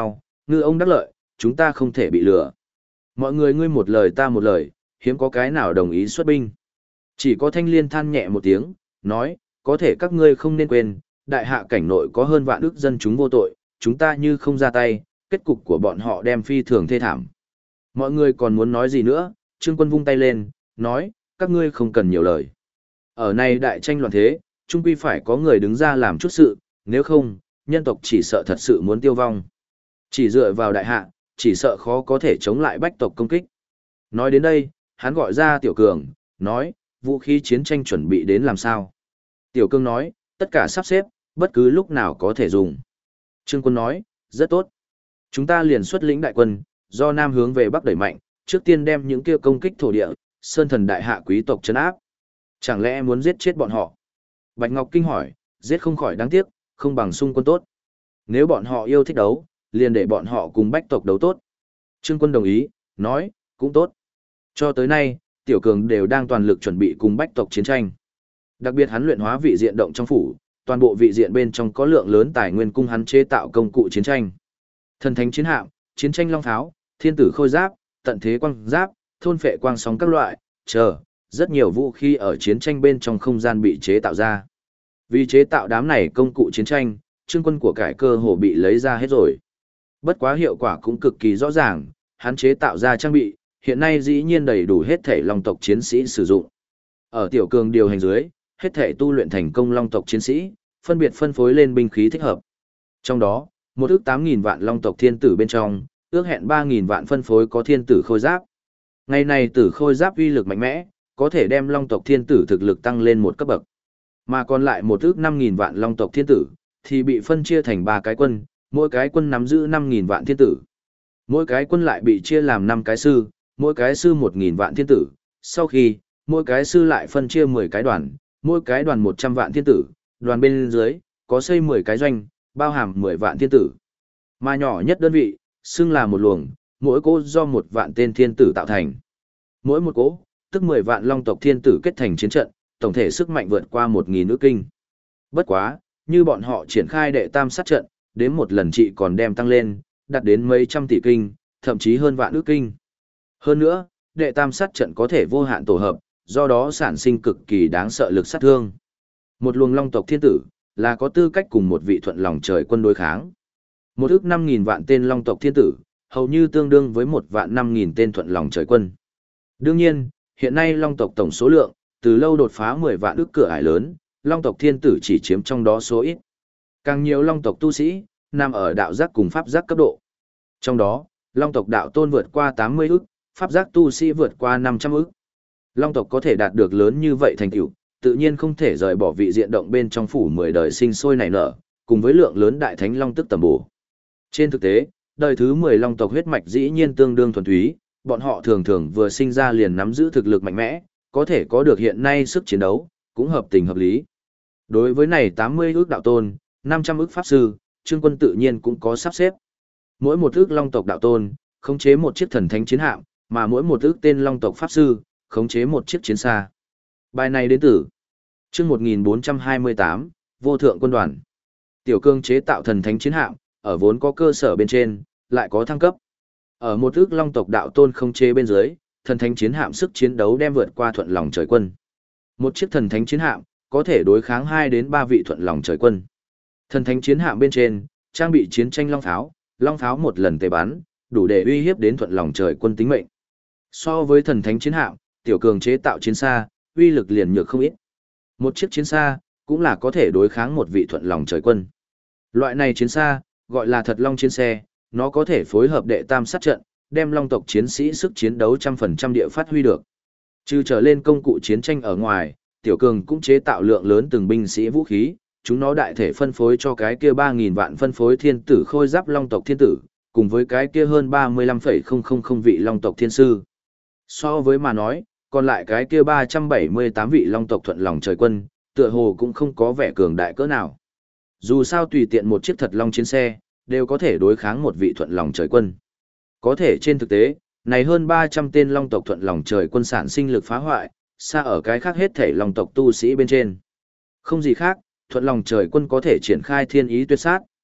Ngư ông đắc lợi, chúng ta không thể bị lừa. Mọi người ngươi một lời ta một lời, hiếm có cái nào đồng ý xuất binh. Chỉ có Thanh Liên than nhẹ một tiếng, nói, có thể các ngươi không nên quên, đại hạ cảnh nội có hơn vạn ức dân chúng vô tội, chúng ta như không ra tay, kết cục của bọn họ đem phi thường thê thảm. Mọi người còn muốn nói gì nữa, Trương Quân vung tay lên, nói, các ngươi không cần nhiều lời. Ở này đại tranh loạn thế, chung quy phải có người đứng ra làm chút sự, nếu không, nhân tộc chỉ sợ thật sự muốn tiêu vong. Chỉ dựa vào đại hạ, chỉ sợ khó có thể chống lại bách tộc công kích. Nói đến đây, hắn gọi ra Tiểu Cường, nói, vũ khí chiến tranh chuẩn bị đến làm sao. Tiểu Cường nói, tất cả sắp xếp, bất cứ lúc nào có thể dùng. Trương Quân nói, rất tốt. Chúng ta liền xuất lĩnh đại quân, do Nam hướng về Bắc đẩy mạnh, trước tiên đem những kia công kích thổ địa, sơn thần đại hạ quý tộc trấn áp. Chẳng lẽ muốn giết chết bọn họ? Bạch Ngọc Kinh hỏi, giết không khỏi đáng tiếc, không bằng xung quân tốt. Nếu bọn họ yêu thích đấu, liền để bọn họ cùng bách tộc đấu tốt. Trương Quân đồng ý, nói, cũng tốt. Cho tới nay, Tiểu Cường đều đang toàn lực chuẩn bị cùng bách tộc chiến tranh. Đặc biệt hắn luyện hóa vị diện động trong phủ, toàn bộ vị diện bên trong có lượng lớn tài nguyên cung hắn chế tạo công cụ chiến tranh. Thần thánh chiến hạm, chiến tranh long pháo, thiên tử khôi giáp, tận thế quang giáp, thôn phệ quang sóng các loại, rất nhiều vũ khí ở chiến tranh bên trong không gian bị chế tạo ra. Vì chế tạo đám này công cụ chiến tranh, Trương Quân của cải cơ hồ bị lấy ra hết rồi. Bất quá hiệu quả cũng cực kỳ rõ ràng, hắn chế tạo ra trang bị, hiện nay dĩ nhiên đầy đủ hết thể long tộc chiến sĩ sử dụng. Ở Tiểu Cường điều hành dưới, hết thể tu luyện thành công long tộc chiến sĩ, phân biệt phân phối lên binh khí thích hợp. Trong đó, một ước 8.000 vạn long tộc thiên tử bên trong, ước hẹn 3.000 vạn phân phối có thiên tử khôi giáp. Ngày này tử khôi giáp uy lực mạnh mẽ, có thể đem long tộc thiên tử thực lực tăng lên một cấp bậc. Mà còn lại một ước 5.000 vạn long tộc thiên tử, thì bị phân chia thành 3 cái quân, mỗi cái quân nắm giữ 5.000 vạn thiên tử. Mỗi cái quân lại bị chia làm 5 cái sư, mỗi cái sư 1.000 vạn thiên tử. Sau khi, mỗi cái sư lại phân chia 10 cái đoàn, mỗi cái đoàn 100 vạn thiên tử, đoàn bên dưới, có xây 10 cái doanh, bao hàm 10 vạn thiên tử. Mà nhỏ nhất đơn vị, xưng là một luồng, mỗi cỗ do 1 vạn tên thiên tử tạo thành. Mỗi một cỗ, tức 10 vạn long tộc thiên tử kết thành chiến trận, tổng thể sức mạnh vượt qua 1.000 ức kinh. Bất quá, như bọn họ triển khai đệ tam sát trận, đến một lần trị còn đem tăng lên, đạt đến mấy trăm tỷ kinh, thậm chí hơn vạn ức kinh. Hơn nữa, đệ tam sát trận có thể vô hạn tổ hợp, do đó sản sinh cực kỳ đáng sợ lực sát thương. Một luồng long tộc thiên tử, là có tư cách cùng một vị thuận lòng trời quân đối kháng. Một ước 5.000 vạn tên long tộc thiên tử, hầu như tương đương với 1 vạn 5.000 tên thuận lòng trời quân. Đương nhiên, hiện nay long tộc tổng số lượng, từ lâu đột phá 10 vạn ước cửa ải lớn, long tộc thiên tử chỉ chiếm trong đó số ít. Càng nhiều long tộc tu sĩ, nằm ở đạo giác cùng pháp giác cấp độ. Trong đó, long tộc đạo tôn vượt qua 80 ước, pháp giác tu sĩ vượt qua 500 ước. Long tộc có thể đạt được lớn như vậy thành tựu, tự nhiên không thể rời bỏ vị diện động bên trong phủ 10 đời sinh sôi nảy nở, cùng với lượng lớn đại thánh long tức tầm bổ. Trên thực tế, đời thứ 10 long tộc huyết mạch dĩ nhiên tương đương thuần túy, bọn họ thường thường vừa sinh ra liền nắm giữ thực lực mạnh mẽ, có thể có được hiện nay sức chiến đấu, cũng hợp tình hợp lý. Đối với này 80 ước đạo tôn, 500 ước pháp sư, Trương Quân tự nhiên cũng có sắp xếp. Mỗi một ước long tộc đạo tôn, khống chế một chiếc thần thánh chiến hạm, mà mỗi một ước tên long tộc pháp sư, khống chế một chiếc chiến xa. Bài này đến từ chương 1428, vô thượng quân đoàn. Tiểu Cương chế tạo thần thánh chiến hạm, ở vốn có cơ sở bên trên, lại có thăng cấp. Ở một ước long tộc đạo tôn khống chế bên dưới, thần thánh chiến hạm sức chiến đấu đem vượt qua thuận lòng trời quân. Một chiếc thần thánh chiến hạm có thể đối kháng 2 đến 3 vị thuận lòng trời quân. Thần thánh chiến hạm bên trên trang bị chiến tranh long pháo một lần tề bắn, đủ để uy hiếp đến thuận lòng trời quân tính mệnh. So với thần thánh chiến hạm, Tiểu Cường chế tạo chiến xa, uy lực liền nhược không ít. Một chiếc chiến xa cũng là có thể đối kháng một vị thuận lòng trời quân. Loại này chiến xa gọi là thật long chiến xe, nó có thể phối hợp đệ tam sát trận, đem long tộc chiến sĩ sức chiến đấu 100% địa phát huy được. Trừ trở lên công cụ chiến tranh ở ngoài, Tiểu Cường cũng chế tạo lượng lớn từng binh sĩ vũ khí, chúng nó đại thể phân phối cho cái kia 3.000 vạn phân phối thiên tử khôi giáp long tộc thiên tử, cùng với cái kia hơn 35,000 vị long tộc thiên sư. So với mà nói, còn lại cái kia 378 vị long tộc thuận lòng trời quân, tựa hồ cũng không có vẻ cường đại cỡ nào. Dù sao tùy tiện một chiếc thật long chiến xe, đều có thể đối kháng một vị thuận lòng trời quân. Có thể trên thực tế, này hơn 300 tên long tộc thuận lòng trời quân sản sinh lực phá hoại, xa ở cái khác hết thể long tộc tu sĩ bên trên. Không gì khác, thuận lòng trời quân có thể triển khai thiên ý tuyệt sát,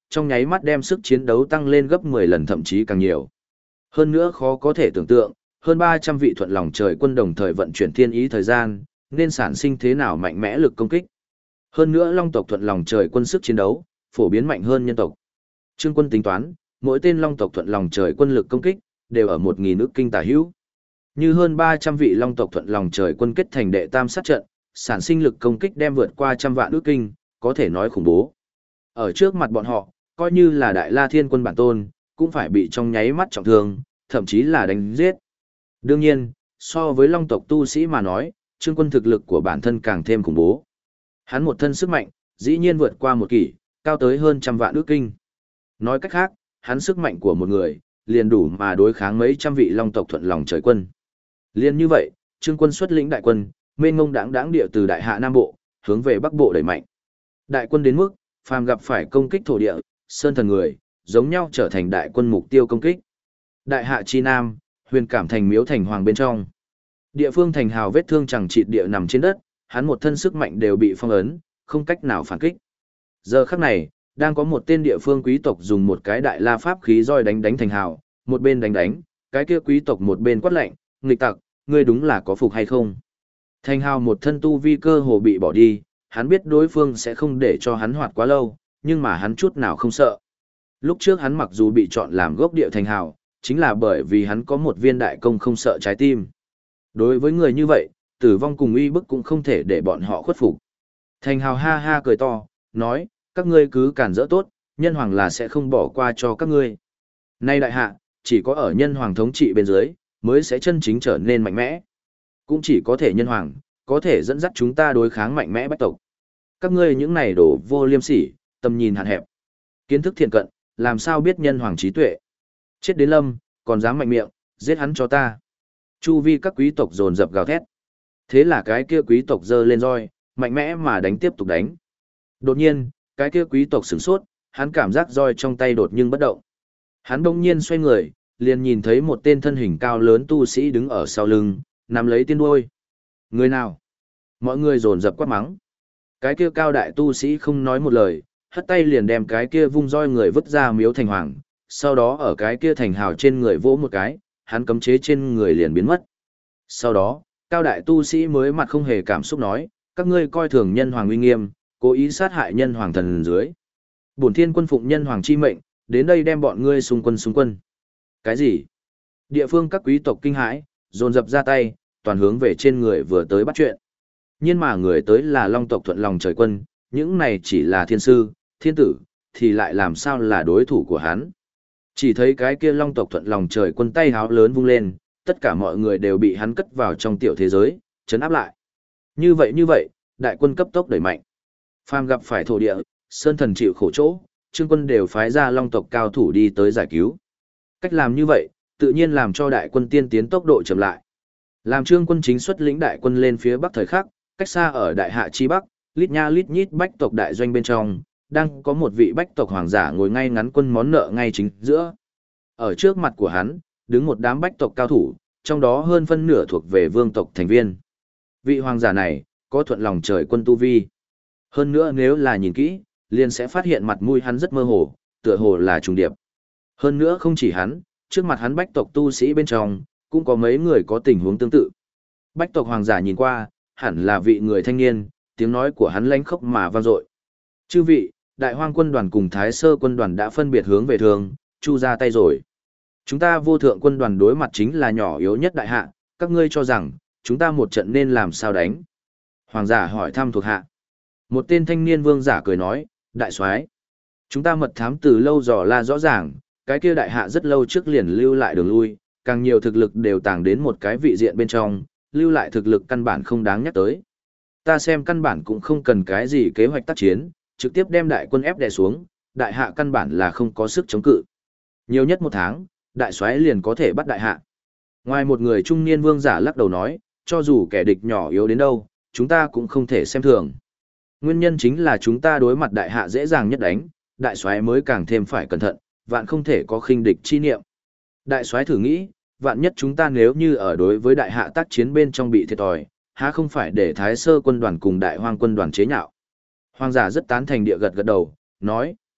trong nháy mắt đem sức chiến đấu tăng lên gấp 10 lần thậm chí càng nhiều. Hơn nữa khó có thể tưởng tượng, hơn 300 vị thuận lòng trời quân đồng thời vận chuyển thiên ý thời gian, nên sản sinh thế nào mạnh mẽ lực công kích. Hơn nữa long tộc thuận lòng trời quân sức chiến đấu, phổ biến mạnh hơn nhân tộc. Trương Quân tính toán, mỗi tên long tộc thuận lòng trời quân lực công kích, đều ở 1.000 ức kinh tả hữu. Như hơn 300 vị long tộc thuận lòng trời quân kết thành đệ tam sát trận, sản sinh lực công kích đem vượt qua trăm vạn ức kinh, có thể nói khủng bố. Ở trước mặt bọn họ, coi như là Đại La Thiên Quân bản tôn, cũng phải bị trong nháy mắt trọng thương, thậm chí là đánh giết. Đương nhiên, so với long tộc tu sĩ mà nói, Trương Quân thực lực của bản thân càng thêm khủng bố. Hắn một thân sức mạnh, dĩ nhiên vượt qua một kỷ, cao tới hơn trăm vạn ức kinh. Nói cách khác, hắn sức mạnh của một người, liền đủ mà đối kháng mấy trăm vị long tộc thuận lòng trời quân. Liên như vậy, Trương Quân xuất lĩnh đại quân, mênh ngông đãng đãng địa từ đại hạ Nam Bộ, hướng về Bắc Bộ đẩy mạnh. Đại quân đến mức, phàm gặp phải công kích thổ địa, sơn thần người, giống nhau trở thành đại quân mục tiêu công kích. Đại hạ chi Nam, huyền cảm thành miếu thành hoàng bên trong. Địa phương thành hào vết thương chẳng chịt địa nằm trên đất, hắn một thân sức mạnh đều bị phong ấn, không cách nào phản kích. Giờ khắc này, đang có một tên địa phương quý tộc dùng một cái đại la pháp khí roi đánh thành hào, một bên đánh, cái kia quý tộc một bên quát lệnh, nghịch tặc, ngươi đúng là có phục hay không? Thành hào một thân tu vi cơ hồ bị bỏ đi, hắn biết đối phương sẽ không để cho hắn hoạt quá lâu, nhưng mà hắn chút nào không sợ. Lúc trước hắn mặc dù bị chọn làm gốc địa thành hào, chính là bởi vì hắn có một viên đại công không sợ trái tim. Đối với người như vậy, tử vong cùng uy bức cũng không thể để bọn họ khuất phục. Thành hào ha ha cười to, nói, các ngươi cứ cản rỡ tốt, nhân hoàng là sẽ không bỏ qua cho các ngươi. Nay đại hạ, chỉ có ở nhân hoàng thống trị bên dưới, mới sẽ chân chính trở nên mạnh mẽ. Cũng chỉ có thể nhân hoàng, có thể dẫn dắt chúng ta đối kháng mạnh mẽ bách tộc. Các ngươi những này đổ vô liêm sỉ, tầm nhìn hạn hẹp. Kiến thức thiện cận, làm sao biết nhân hoàng trí tuệ. Chết đến lâm, còn dám mạnh miệng, giết hắn cho ta. Chu vi các quý tộc dồn dập gào thét. Thế là cái kia quý tộc giơ lên roi, mạnh mẽ mà đánh tiếp tục đánh. Đột nhiên, cái kia quý tộc sửng sốt, hắn cảm giác roi trong tay đột nhưng bất động. Hắn bỗng nhiên xoay người, liền nhìn thấy một tên thân hình cao lớn tu sĩ đứng ở sau lưng, nắm lấy tiên đuôi. Người nào? Mọi người dồn dập quát mắng. Cái kia cao đại tu sĩ không nói một lời, hất tay liền đem cái kia vung roi người vứt ra miếu thành hoàng, sau đó ở cái kia thành hào trên người vỗ một cái, hắn cấm chế trên người liền biến mất. Sau đó, cao đại tu sĩ mới mặt không hề cảm xúc nói, các ngươi coi thường nhân hoàng uy nghiêm, cố ý sát hại nhân hoàng thần dưới. Bổn thiên quân phụng nhân hoàng chi mệnh, đến đây đem bọn ngươi xung quân. Cái gì? Địa phương các quý tộc kinh hãi, dồn dập ra tay, toàn hướng về trên người vừa tới bắt chuyện. Nhưng mà người tới là long tộc thuận lòng trời quân, những này chỉ là thiên sư, thiên tử, thì lại làm sao là đối thủ của hắn. Chỉ thấy cái kia long tộc thuận lòng trời quân tay háo lớn vung lên, tất cả mọi người đều bị hắn cất vào trong tiểu thế giới, chấn áp lại. Như vậy, đại quân cấp tốc đẩy mạnh. Phàm gặp phải thổ địa, sơn thần chịu khổ chỗ, Trương Quân đều phái ra long tộc cao thủ đi tới giải cứu. Cách làm như vậy, tự nhiên làm cho đại quân tiên tiến tốc độ chậm lại. Làm Trương Quân chính xuất lĩnh đại quân lên phía bắc thời khắc, cách xa ở đại hạ chi bắc, lít nha lít nhít bách tộc đại doanh bên trong, đang có một vị bách tộc hoàng giả ngồi ngay ngắn quân món nợ ngay chính giữa. Ở trước mặt của hắn, đứng một đám bách tộc cao thủ, trong đó hơn phân nửa thuộc về vương tộc thành viên. Vị hoàng giả này, có thuận lòng trời quân tu vi. Hơn nữa nếu là nhìn kỹ, liền sẽ phát hiện mặt mũi hắn rất mơ hồ, tựa hồ là trùng điệp. Hơn nữa không chỉ hắn, trước mặt hắn bách tộc tu sĩ bên trong, cũng có mấy người có tình huống tương tự. Bách tộc hoàng giả nhìn qua, hẳn là vị người thanh niên, tiếng nói của hắn lãnh khốc mà vang dội. Chư vị, đại hoang quân đoàn cùng thái sơ quân đoàn đã phân biệt hướng về thường, chu ra tay rồi. Chúng ta vô thượng quân đoàn đối mặt chính là nhỏ yếu nhất đại hạ, các ngươi cho rằng, chúng ta một trận nên làm sao đánh? Hoàng giả hỏi thăm thuộc hạ. Một tên thanh niên vương giả cười nói, đại soái, chúng ta mật thám từ lâu dò la rõ ràng, cái kia đại hạ rất lâu trước liền lưu lại đường lui, càng nhiều thực lực đều tàng đến một cái vị diện bên trong, lưu lại thực lực căn bản không đáng nhắc tới. Ta xem căn bản cũng không cần cái gì kế hoạch tác chiến, trực tiếp đem đại quân ép đè xuống, đại hạ căn bản là không có sức chống cự. Nhiều nhất một tháng, đại soái liền có thể bắt đại hạ. Ngoài một người trung niên vương giả lắc đầu nói, cho dù kẻ địch nhỏ yếu đến đâu, chúng ta cũng không thể xem thường. Nguyên nhân chính là chúng ta đối mặt đại hạ dễ dàng nhất đánh, đại soái mới càng thêm phải cẩn thận, vạn không thể có khinh địch chi niệm. Đại soái thử nghĩ, vạn nhất chúng ta nếu như ở đối với đại hạ tác chiến bên trong bị thiệt thòi, há không phải để thái sơ quân đoàn cùng đại hoang quân đoàn chế nhạo. Hoàng giả rất tán thành địa gật gật đầu, nói,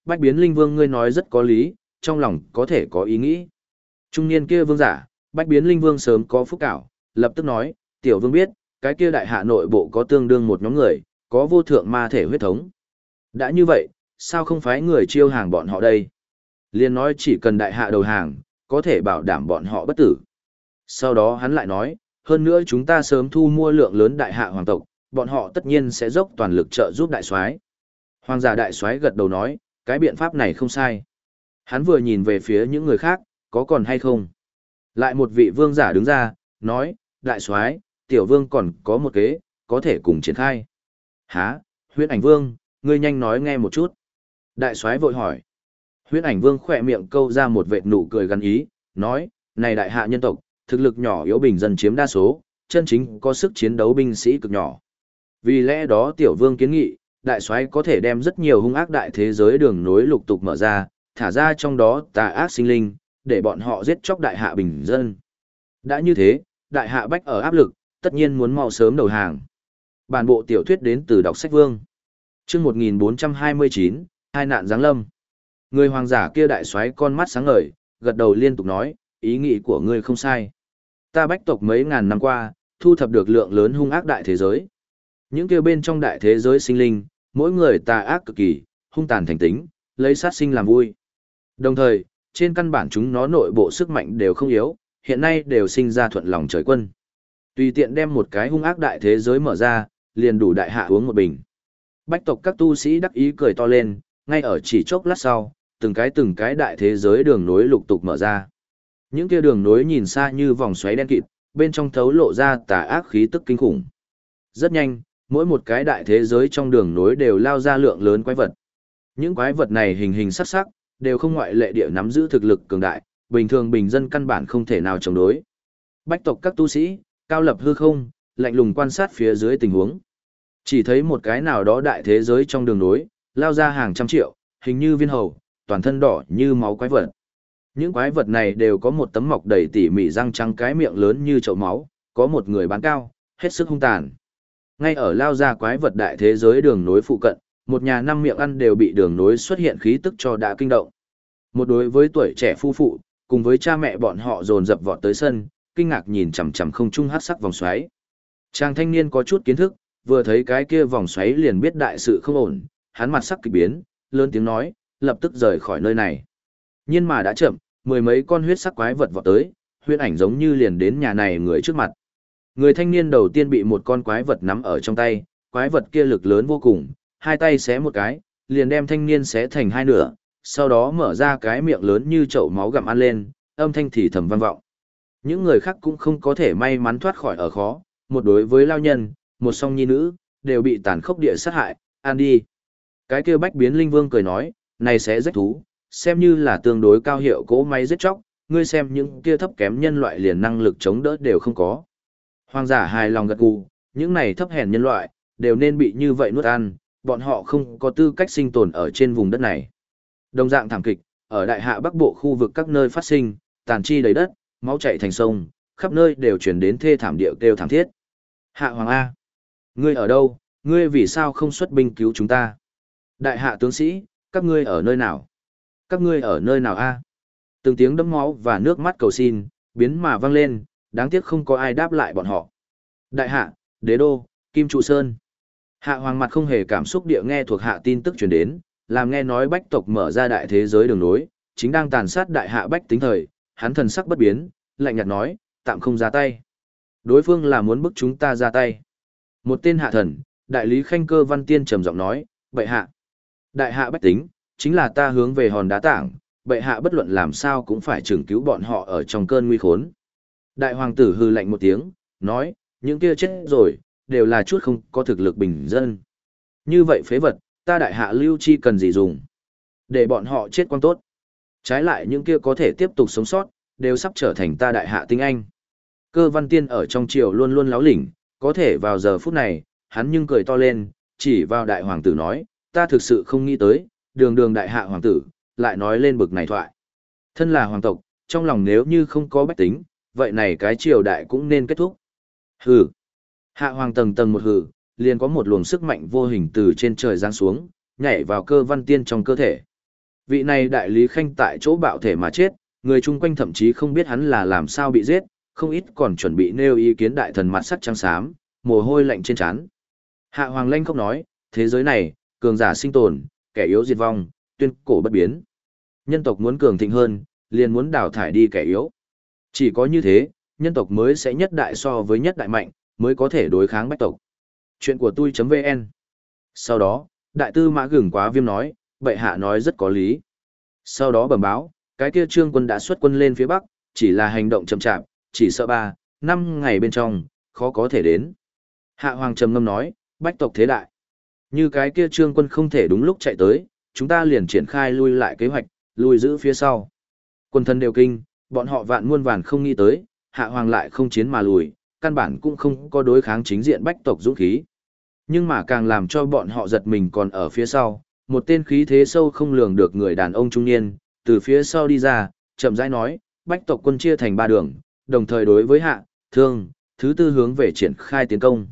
Bách Biến Linh Vương ngươi nói rất có lý, trong lòng có thể có ý nghĩ. Trung niên kia vương giả, Bách Biến Linh Vương sớm có phúc cảo, lập tức nói, tiểu vương biết, cái kia đại hạ nội bộ có tương đương một nhóm người, có vô thượng ma thể huyết thống. Đã như vậy, sao không phái người chiêu hàng bọn họ đây? Liên nói chỉ cần đại hạ đầu hàng, có thể bảo đảm bọn họ bất tử. Sau đó hắn lại nói, hơn nữa chúng ta sớm thu mua lượng lớn đại hạ hoàng tộc, bọn họ tất nhiên sẽ dốc toàn lực trợ giúp đại soái. Hoàng giả đại soái gật đầu nói, cái biện pháp này không sai. Hắn vừa nhìn về phía những người khác, có còn hay không? Lại một vị vương giả đứng ra, nói, đại soái, tiểu vương còn có một kế, có thể cùng triển khai. Hả, huyễn ảnh vương, ngươi nhanh nói nghe một chút. Đại soái vội hỏi. Huyễn ảnh vương khỏe miệng câu ra một vệt nụ cười gắn ý, nói, này đại hạ nhân tộc, thực lực nhỏ yếu bình dân chiếm đa số, chân chính có sức chiến đấu binh sĩ cực nhỏ. Vì lẽ đó tiểu vương kiến nghị, đại soái có thể đem rất nhiều hung ác đại thế giới đường nối lục tục mở ra, thả ra trong đó tà ác sinh linh, để bọn họ giết chóc đại hạ bình dân. Đã như thế, đại hạ bách ở áp lực, tất nhiên muốn mau sớm đầu hàng. Bản bộ tiểu thuyết đến từ đọc sách vương. Chương 1429, hai nạn giáng lâm. Người hoàng giả kia đại soái con mắt sáng ngời, gật đầu liên tục nói, ý nghĩ của ngươi không sai. Ta bách tộc mấy ngàn năm qua, thu thập được lượng lớn hung ác đại thế giới. Những kia bên trong đại thế giới sinh linh, mỗi người tà ác cực kỳ, hung tàn thành tính, lấy sát sinh làm vui. Đồng thời, trên căn bản chúng nó nội bộ sức mạnh đều không yếu, hiện nay đều sinh ra thuận lòng trời quân. Tùy tiện đem một cái hung ác đại thế giới mở ra, liền đủ đại hạ uống một bình. Bách tộc các tu sĩ đắc ý cười to lên, ngay ở chỉ chốc lát sau, từng cái đại thế giới đường nối lục tục mở ra. Những kia đường nối nhìn xa như vòng xoáy đen kịt, bên trong thấu lộ ra tà ác khí tức kinh khủng. Rất nhanh, mỗi một cái đại thế giới trong đường nối đều lao ra lượng lớn quái vật. Những quái vật này hình hình sắc sắc, đều không ngoại lệ địa nắm giữ thực lực cường đại, bình thường bình dân căn bản không thể nào chống đối. Bách tộc các tu sĩ, cao lập hư không, lạnh lùng quan sát phía dưới tình huống. Chỉ thấy một cái nào đó đại thế giới trong đường nối, lao ra hàng trăm triệu, hình như viên hầu, toàn thân đỏ như máu quái vật. Những quái vật này đều có một tấm mọc đầy tỉ mỉ răng trắng, cái miệng lớn như chậu máu, có một người bán cao, hết sức hung tàn. Ngay ở lao ra quái vật đại thế giới đường nối phụ cận, một nhà năm miệng ăn đều bị đường nối xuất hiện khí tức cho đã kinh động. Một đối với tuổi trẻ phu phụ, cùng với cha mẹ bọn họ dồn dập vọt tới sân, kinh ngạc nhìn chằm chằm không trung hắc sắc vòng xoáy. Chàng thanh niên có chút kiến thức, vừa thấy cái kia vòng xoáy liền biết đại sự không ổn, hắn mặt sắc kỳ biến, lớn tiếng nói, lập tức rời khỏi nơi này. Nhưng mà đã chậm, mười mấy con huyết sắc quái vật vọt tới, huyễn ảnh giống như liền đến nhà này người trước mặt. Người thanh niên đầu tiên bị một con quái vật nắm ở trong tay, quái vật kia lực lớn vô cùng, hai tay xé một cái, liền đem thanh niên xé thành hai nửa, sau đó mở ra cái miệng lớn như chậu máu gặm ăn lên, âm thanh thì thầm vang vọng. Những người khác cũng không có thể may mắn thoát khỏi ở khó, một đối với lao nhân, một song nhi nữ, đều bị tàn khốc địa sát hại, ăn đi. Cái kia Bách Biến Linh Vương cười nói, này sẽ rách thú, xem như là tương đối cao hiệu cỗ máy giết chóc, ngươi xem những kia thấp kém nhân loại liền năng lực chống đỡ đều không có. Hoàng giả hài lòng gật gù, những này thấp hèn nhân loại, đều nên bị như vậy nuốt ăn, bọn họ không có tư cách sinh tồn ở trên vùng đất này. Đồng dạng thảm kịch, ở đại hạ bắc bộ khu vực các nơi phát sinh, tàn chi đầy đất, máu chảy thành sông, khắp nơi đều chuyển đến thê thảm địa kêu thảm thiết. Hạ Hoàng A, ngươi ở đâu, ngươi vì sao không xuất binh cứu chúng ta? Đại hạ tướng sĩ, các ngươi ở nơi nào? Các ngươi ở nơi nào A? Từng tiếng đẫm máu và nước mắt cầu xin, biến mà vang lên, đáng tiếc không có ai đáp lại bọn họ. Đại hạ, đế đô, Kim Trụ Sơn. Hạ Hoàng mặt không hề cảm xúc địa nghe thuộc hạ tin tức truyền đến, làm nghe nói bách tộc mở ra đại thế giới đường nối, chính đang tàn sát đại hạ bách tính thời, hắn thần sắc bất biến, lạnh nhạt nói, tạm không ra tay. Đối phương là muốn bức chúng ta ra tay. Một tên hạ thần, đại lý Khanh Cơ Văn Tiên trầm giọng nói, bệ hạ. Đại hạ bách tính, chính là ta hướng về hòn đá tảng, bệ hạ bất luận làm sao cũng phải trừng cứu bọn họ ở trong cơn nguy khốn. Đại hoàng tử hư lạnh một tiếng, nói, những kia chết rồi, đều là chút không có thực lực bình dân. Như vậy phế vật, ta đại hạ lưu chi cần gì dùng. Để bọn họ chết quang tốt. Trái lại những kia có thể tiếp tục sống sót, đều sắp trở thành ta đại hạ tinh anh. Cơ Văn Tiên ở trong triều luôn luôn láo lỉnh, có thể vào giờ phút này, hắn nhưng cười to lên, chỉ vào đại hoàng tử nói, ta thực sự không nghĩ tới, đường đường đại hạ hoàng tử, lại nói lên bực này thoại. Thân là hoàng tộc, trong lòng nếu như không có bách tính, vậy này cái triều đại cũng nên kết thúc. Hừ. Hạ hoàng tầng tầng một hừ, liền có một luồng sức mạnh vô hình từ trên trời giáng xuống, nhảy vào Cơ Văn Tiên trong cơ thể. Vị này đại lý khanh tại chỗ bạo thể mà chết, người chung quanh thậm chí không biết hắn là làm sao bị giết, không ít còn chuẩn bị nêu ý kiến đại thần mặt sắc trắng xám, mồ hôi lạnh trên trán. Hạ Hoàng Lanh không nói, thế giới này, cường giả sinh tồn, kẻ yếu diệt vong, tuyên cổ bất biến. Nhân tộc muốn cường thịnh hơn, liền muốn đào thải đi kẻ yếu. Chỉ có như thế, nhân tộc mới sẽ nhất đại so với nhất đại mạnh, mới có thể đối kháng bách tộc. Chuyện của tôi.vn. Sau đó, đại tư mã gừng quá viêm nói, bệ hạ nói rất có lý. Sau đó bẩm báo, cái kia trương quân đã xuất quân lên phía bắc, chỉ là hành động chậm chạp, chỉ sợ 3-5 ngày bên trong, khó có thể đến. Hạ Hoàng trầm ngâm nói, bách tộc thế đại. Như cái kia trương quân không thể đúng lúc chạy tới, chúng ta liền triển khai lui lại kế hoạch, lui giữ phía sau. Quân thân đều kinh, bọn họ vạn muôn vàn không nghĩ tới, Hạ Hoàng lại không chiến mà lùi, căn bản cũng không có đối kháng chính diện bách tộc dũng khí. Nhưng mà càng làm cho bọn họ giật mình còn ở phía sau, một tên khí thế sâu không lường được người đàn ông trung niên, từ phía sau đi ra, chậm rãi nói, bách tộc quân chia thành 3 đường, đồng thời đối với Hạ, Thương, thứ tư hướng về triển khai tiến công.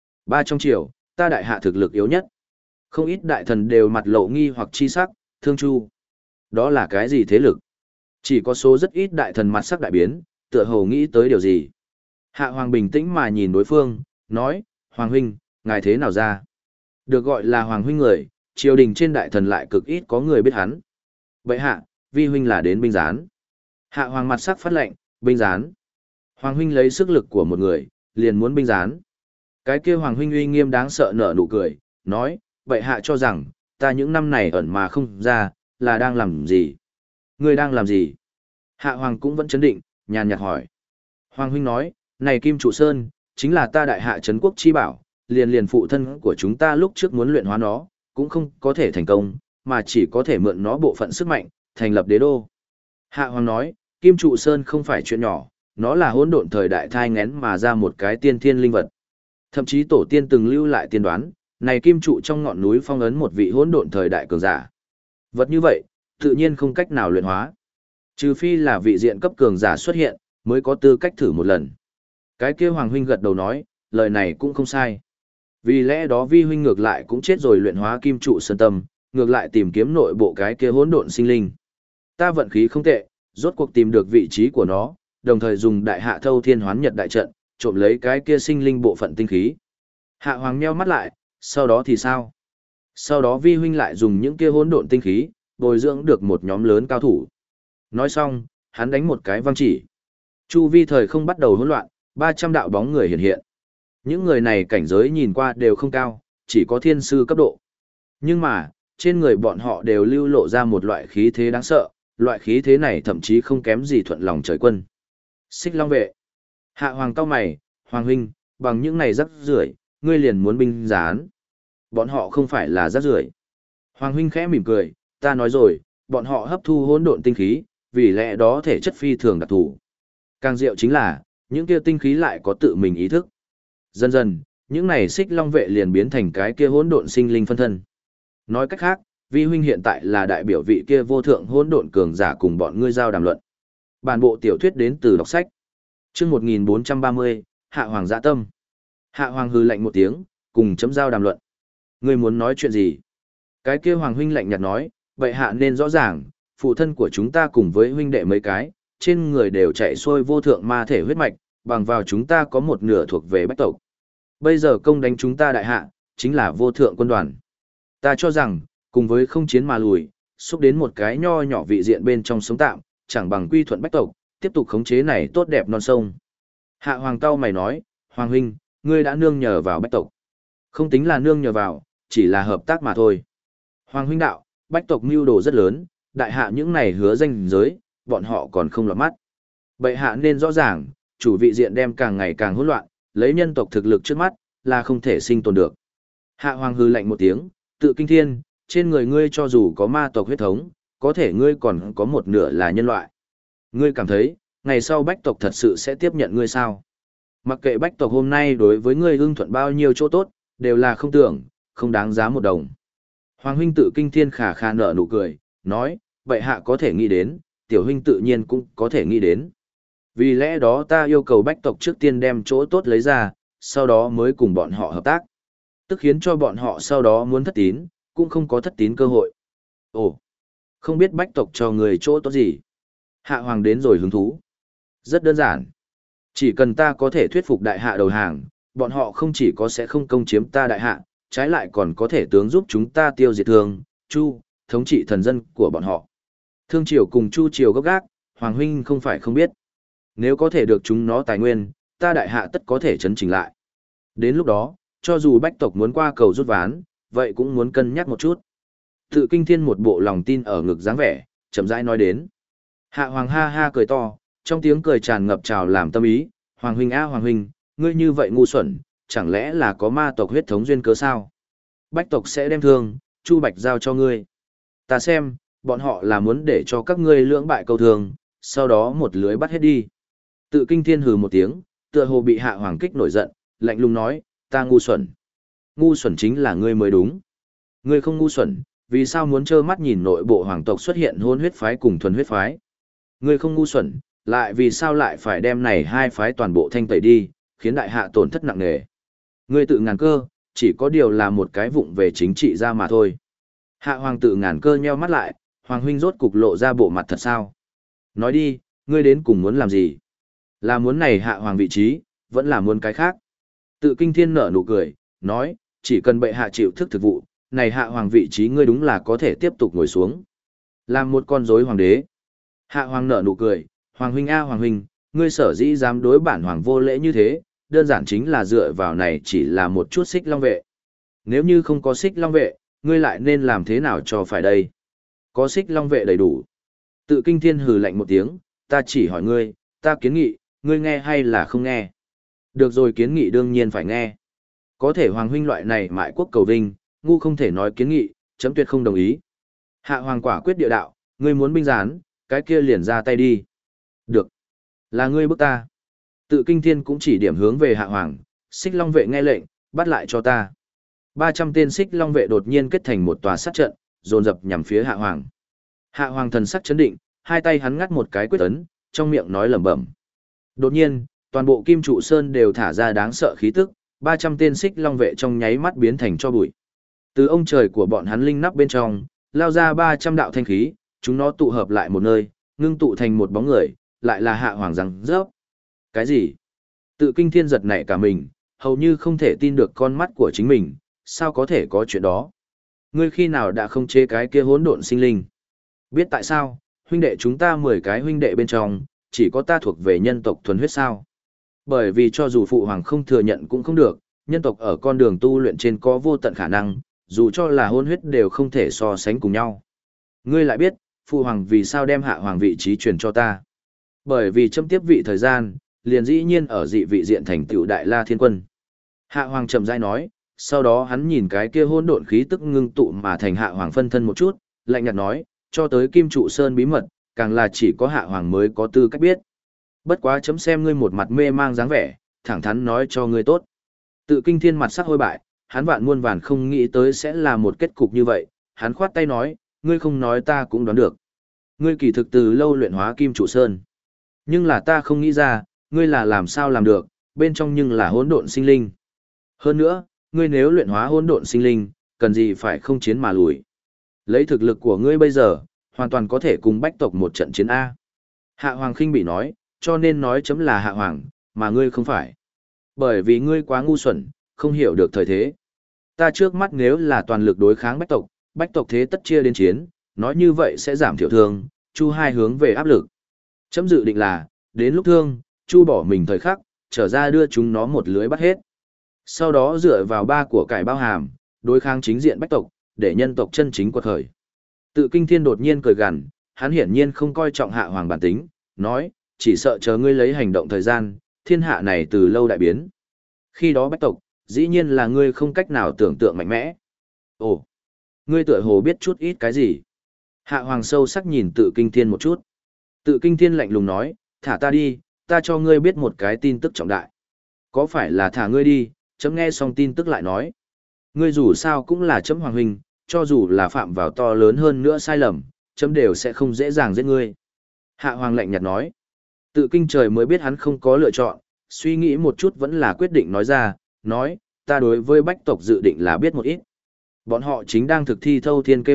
3 trong chiều, ta đại hạ thực lực yếu nhất. Không ít đại thần đều mặt lộ nghi hoặc chi sắc, Thương Chu. Đó là cái gì thế lực? Chỉ có số rất ít đại thần mặt sắc đại biến, tựa hồ nghĩ tới điều gì. Hạ Hoàng bình tĩnh mà nhìn đối phương, nói, Hoàng huynh, ngài thế nào ra? Được gọi là Hoàng huynh người, triều đình trên đại thần lại cực ít có người biết hắn. Vậy hạ, vi huynh là đến binh gián. Hạ Hoàng mặt sắc phát lệnh, binh gián. Hoàng huynh lấy sức lực của một người, liền muốn binh gián. Cái kia Hoàng huynh uy nghiêm đáng sợ nở nụ cười, nói, vậy hạ cho rằng, ta những năm này ẩn mà không ra, là đang làm gì? Ngươi đang làm gì? Hạ Hoàng cũng vẫn chấn định, nhàn nhạt hỏi. Hoàng huynh nói, này Kim Trụ Sơn, chính là ta đại hạ trấn quốc chi bảo, liền phụ thân của chúng ta lúc trước muốn luyện hóa nó, cũng không có thể thành công, mà chỉ có thể mượn nó bộ phận sức mạnh, thành lập đế đô. Hạ Hoàng nói, Kim Trụ Sơn không phải chuyện nhỏ, nó là hỗn độn thời đại thai ngén mà ra một cái tiên thiên linh vật. Thậm chí tổ tiên từng lưu lại tiên đoán, này Kim Trụ trong ngọn núi phong ấn một vị hỗn độn thời đại cường giả. Vật như vậy, tự nhiên không cách nào luyện hóa. Trừ phi là vị diện cấp cường giả xuất hiện, mới có tư cách thử một lần. Cái kia Hoàng huynh gật đầu nói, lời này cũng không sai. Vì lẽ đó vi huynh ngược lại cũng chết rồi luyện hóa Kim Trụ Sơn tâm, ngược lại tìm kiếm nội bộ cái kia hỗn độn sinh linh. Ta vận khí không tệ, rốt cuộc tìm được vị trí của nó, đồng thời dùng đại hạ thâu thiên hoán nhật đại trận, trộm lấy cái kia sinh linh bộ phận tinh khí. Hạ Hoàng nheo mắt lại, sau đó thì sao? Sau đó vi huynh lại dùng những kia hỗn độn tinh khí, bồi dưỡng được một nhóm lớn cao thủ. Nói xong, hắn đánh một cái văng chỉ. Chu vi thời không bắt đầu hỗn loạn, 300 đạo bóng người hiện hiện. Những người này cảnh giới nhìn qua đều không cao, chỉ có thiên sư cấp độ. Nhưng mà, trên người bọn họ đều lưu lộ ra một loại khí thế đáng sợ, loại khí thế này thậm chí không kém gì thuận lòng trời quân. Xích Long vệ. Hạ Hoàng cau mày, Hoàng huynh, bằng những này rắc rưởi, ngươi liền muốn binh gián. Bọn họ không phải là rắc rưởi. Hoàng huynh khẽ mỉm cười, ta nói rồi, bọn họ hấp thu hỗn độn tinh khí, vì lẽ đó thể chất phi thường đặc thù. Càng diệu chính là, những kia tinh khí lại có tự mình ý thức. Dần dần, những này Xích Long vệ liền biến thành cái kia hỗn độn sinh linh phân thân. Nói cách khác, vi huynh hiện tại là đại biểu vị kia vô thượng hỗn độn cường giả cùng bọn ngươi giao đàm luận. Bản bộ tiểu thuyết đến từ đọc sách. Chương 1430, Hạ Hoàng dạ tâm. Hạ Hoàng hừ lạnh một tiếng, cùng chấm giao đàm luận. Ngươi muốn nói chuyện gì? Cái kia Hoàng huynh lạnh nhạt nói, vậy hạ nên rõ ràng, phụ thân của chúng ta cùng với huynh đệ mấy cái, trên người đều chạy xuôi vô thượng ma thể huyết mạch, bằng vào chúng ta có một nửa thuộc về bách tộc. Bây giờ công đánh chúng ta đại hạ, chính là vô thượng quân đoàn. Ta cho rằng, cùng với không chiến mà lùi, xúc đến một cái nho nhỏ vị diện bên trong sống tạm, chẳng bằng quy thuận bách tộc, tiếp tục khống chế này tốt đẹp non sông. Hạ Hoàng cau mày nói, Hoàng huynh, ngươi đã nương nhờ vào bách tộc. Không tính là nương nhờ vào, chỉ là hợp tác mà thôi. Hoàng huynh đạo, bách tộc mưu đồ rất lớn, đại hạ những này hứa danh giới, bọn họ còn không lọt mắt. Bệ hạ nên rõ ràng, chủ vị diện đem càng ngày càng hỗn loạn, lấy nhân tộc thực lực trước mắt, là không thể sinh tồn được. Hạ Hoàng hừ lạnh một tiếng, tự kinh thiên, trên người ngươi cho dù có ma tộc huyết thống, có thể ngươi còn có một nửa là nhân loại. Ngươi cảm thấy, ngày sau bách tộc thật sự sẽ tiếp nhận ngươi sao? Mặc kệ bách tộc hôm nay đối với ngươi ưng thuận bao nhiêu chỗ tốt, đều là không tưởng, không đáng giá một đồng. Hoàng huynh tự kinh thiên khả khả nở nụ cười, nói, vậy hạ có thể nghĩ đến, tiểu huynh tự nhiên cũng có thể nghĩ đến. Vì lẽ đó ta yêu cầu bách tộc trước tiên đem chỗ tốt lấy ra, sau đó mới cùng bọn họ hợp tác. Tức khiến cho bọn họ sau đó muốn thất tín, cũng không có thất tín cơ hội. Ồ, Không biết bách tộc cho người chỗ tốt gì. Hạ hoàng đến rồi hứng thú. Rất đơn giản. Chỉ cần ta có thể thuyết phục đại hạ đầu hàng, bọn họ không chỉ có sẽ không công chiếm ta đại hạ, trái lại còn có thể tướng giúp chúng ta tiêu diệt Thương, Chu, thống trị thần dân của bọn họ. Thương triều cùng Chu triều gốc gác, Hoàng huynh không phải không biết. Nếu có thể được chúng nó tài nguyên, ta đại hạ tất có thể chấn chỉnh lại. Đến lúc đó, cho dù bách tộc muốn qua cầu rút ván, vậy cũng muốn cân nhắc một chút. Tự Kinh Thiên một bộ lòng tin ở ngực dáng vẻ, chậm rãi nói đến. Hạ hoàng ha ha cười to, trong tiếng cười tràn ngập trào làm tâm ý, Hoàng huynh a Hoàng huynh, ngươi như vậy ngu xuẩn, chẳng lẽ là có ma tộc huyết thống duyên cớ sao? Bách tộc sẽ đem Thương, Chu Bạch giao cho ngươi. Ta xem, bọn họ là muốn để cho các ngươi lưỡng bại câu thường, sau đó một lưới bắt hết đi. Tự Kinh Thiên hừ một tiếng, tựa hồ bị hạ hoàng kích nổi giận, lạnh lùng nói, ta ngu xuẩn. Ngu xuẩn chính là ngươi mới đúng. Ngươi không ngu xuẩn, vì sao muốn trơ mắt nhìn nội bộ hoàng tộc xuất hiện hôn huyết phái cùng thuần huyết phái? Ngươi không ngu xuẩn, lại vì sao lại phải đem này hai phái toàn bộ thanh tẩy đi, khiến đại hạ tổn thất nặng nề? Ngươi tự ngàn cơ, chỉ có điều là một cái vụng về chính trị ra mà thôi. Hạ hoàng tự ngàn cơ nheo mắt lại, Hoàng huynh rốt cục lộ ra bộ mặt thật sao? Nói đi, ngươi đến cùng muốn làm gì? Là muốn này hạ hoàng vị trí, vẫn là muốn cái khác? Tự Kinh Thiên nở nụ cười, nói, chỉ cần bệ hạ chịu thức thực vụ, này hạ hoàng vị trí ngươi đúng là có thể tiếp tục ngồi xuống. Làm một con rối hoàng đế. Hạ hoàng nở nụ cười, Hoàng huynh a Hoàng huynh, ngươi sở dĩ dám đối bản hoàng vô lễ như thế, đơn giản chính là dựa vào này chỉ là một chút xích long vệ. Nếu như không có xích long vệ, ngươi lại nên làm thế nào cho phải đây? Có xích long vệ đầy đủ. Tự Kinh Thiên hừ lạnh một tiếng, ta chỉ hỏi ngươi, ta kiến nghị, ngươi nghe hay là không nghe? Được rồi, kiến nghị đương nhiên phải nghe. Có thể Hoàng huynh loại này mại quốc cầu vinh, ngu không thể nói kiến nghị, chấm tuyệt không đồng ý. Hạ hoàng quả quyết địa đạo, ngươi muốn binh gián, cái kia liền ra tay đi. Được. Là ngươi bức ta. Tự Kinh Thiên cũng chỉ điểm hướng về hạ hoàng, xích long vệ nghe lệnh, bắt lại cho ta. 300 tên xích long vệ đột nhiên kết thành một tòa sát trận, dồn dập nhằm phía hạ hoàng. Hạ hoàng thần sắc chấn định, hai tay hắn ngắt một cái quyết ấn, trong miệng nói lẩm bẩm. Đột nhiên, toàn bộ Kim Trụ Sơn đều thả ra đáng sợ khí tức, 300 tên xích long vệ trong nháy mắt biến thành cho bụi. Từ ông trời của bọn hắn linh nắp bên trong, lao ra 300 đạo thanh khí, chúng nó tụ hợp lại một nơi, ngưng tụ thành một bóng người, lại là hạ hoàng răng rớp. Cái gì? Tự Kinh Thiên giật nảy cả mình, hầu như không thể tin được con mắt của chính mình, sao có thể có chuyện đó? Ngươi khi nào đã không chế cái kia hỗn độn sinh linh? Biết tại sao, huynh đệ chúng ta 10 cái huynh đệ bên trong, chỉ có ta thuộc về nhân tộc thuần huyết sao? Bởi vì cho dù phụ hoàng không thừa nhận cũng không được, nhân tộc ở con đường tu luyện trên có vô tận khả năng, dù cho là hôn huyết đều không thể so sánh cùng nhau. Ngươi lại biết, phụ hoàng vì sao đem hạ hoàng vị trí truyền cho ta? Bởi vì châm tiếp vị thời gian, liền dĩ nhiên ở dị vị diện thành tựu đại la thiên quân. Hạ hoàng chậm rãi nói, sau đó hắn nhìn cái kia hỗn độn khí tức ngưng tụ mà thành hạ hoàng phân thân một chút, lạnh nhạt nói, cho tới Kim Trụ Sơn bí mật, càng là chỉ có hạ hoàng mới có tư cách biết. Bất quá chấm xem ngươi một mặt mê mang dáng vẻ, thẳng thắn nói cho ngươi tốt. Tự Kinh Thiên mặt sắc hôi bại, hắn vạn muôn vàn không nghĩ tới sẽ là một kết cục như vậy, hắn khoát tay nói, ngươi không nói ta cũng đoán được. Ngươi kỳ thực từ lâu luyện hóa Kim Trụ Sơn. Nhưng là ta không nghĩ ra, ngươi là làm sao làm được, bên trong nhưng là hỗn độn sinh linh. Hơn nữa, ngươi nếu luyện hóa hỗn độn sinh linh, cần gì phải không chiến mà lùi. Lấy thực lực của ngươi bây giờ, hoàn toàn có thể cùng bách tộc một trận chiến A. Hạ Hoàng khinh bị nói, cho nên nói chấm là Hạ Hoàng, mà ngươi không phải. Bởi vì ngươi quá ngu xuẩn, không hiểu được thời thế. Ta trước mắt nếu là toàn lực đối kháng bách tộc thế tất chia đến chiến, nói như vậy sẽ giảm thiểu thương, Chu hai hướng về áp lực. Chấm dự định là, đến lúc thương, Chu bỏ mình thời khắc, trở ra đưa chúng nó một lưới bắt hết. Sau đó dựa vào ba của cải bao hàm, đối kháng chính diện bách tộc, để nhân tộc chân chính quật khởi. Tự Kinh Thiên đột nhiên cười gằn, hắn hiển nhiên không coi trọng hạ hoàng bản tính, nói, chỉ sợ chờ ngươi lấy hành động thời gian, thiên hạ này từ lâu đại biến. Khi đó bách tộc, dĩ nhiên là ngươi không cách nào tưởng tượng mạnh mẽ. Ồ, ngươi tựa hồ biết chút ít cái gì? Hạ hoàng sâu sắc nhìn Tự Kinh Thiên một chút. Tự Kinh Thiên lạnh lùng nói, thả ta đi, ta cho ngươi biết một cái tin tức trọng đại. Có phải là thả ngươi đi, chấm nghe xong tin tức lại nói. Ngươi dù sao cũng là chấm hoàng huynh, cho dù là phạm vào to lớn hơn nữa sai lầm, chấm đều sẽ không dễ dàng giết ngươi. Hạ hoàng lạnh nhạt nói. Tự Kinh Trời mới biết hắn không có lựa chọn, suy nghĩ một chút vẫn là quyết định nói ra, nói, ta đối với bách tộc dự định là biết một ít. Bọn họ chính đang thực thi thâu thiên kế hoạch,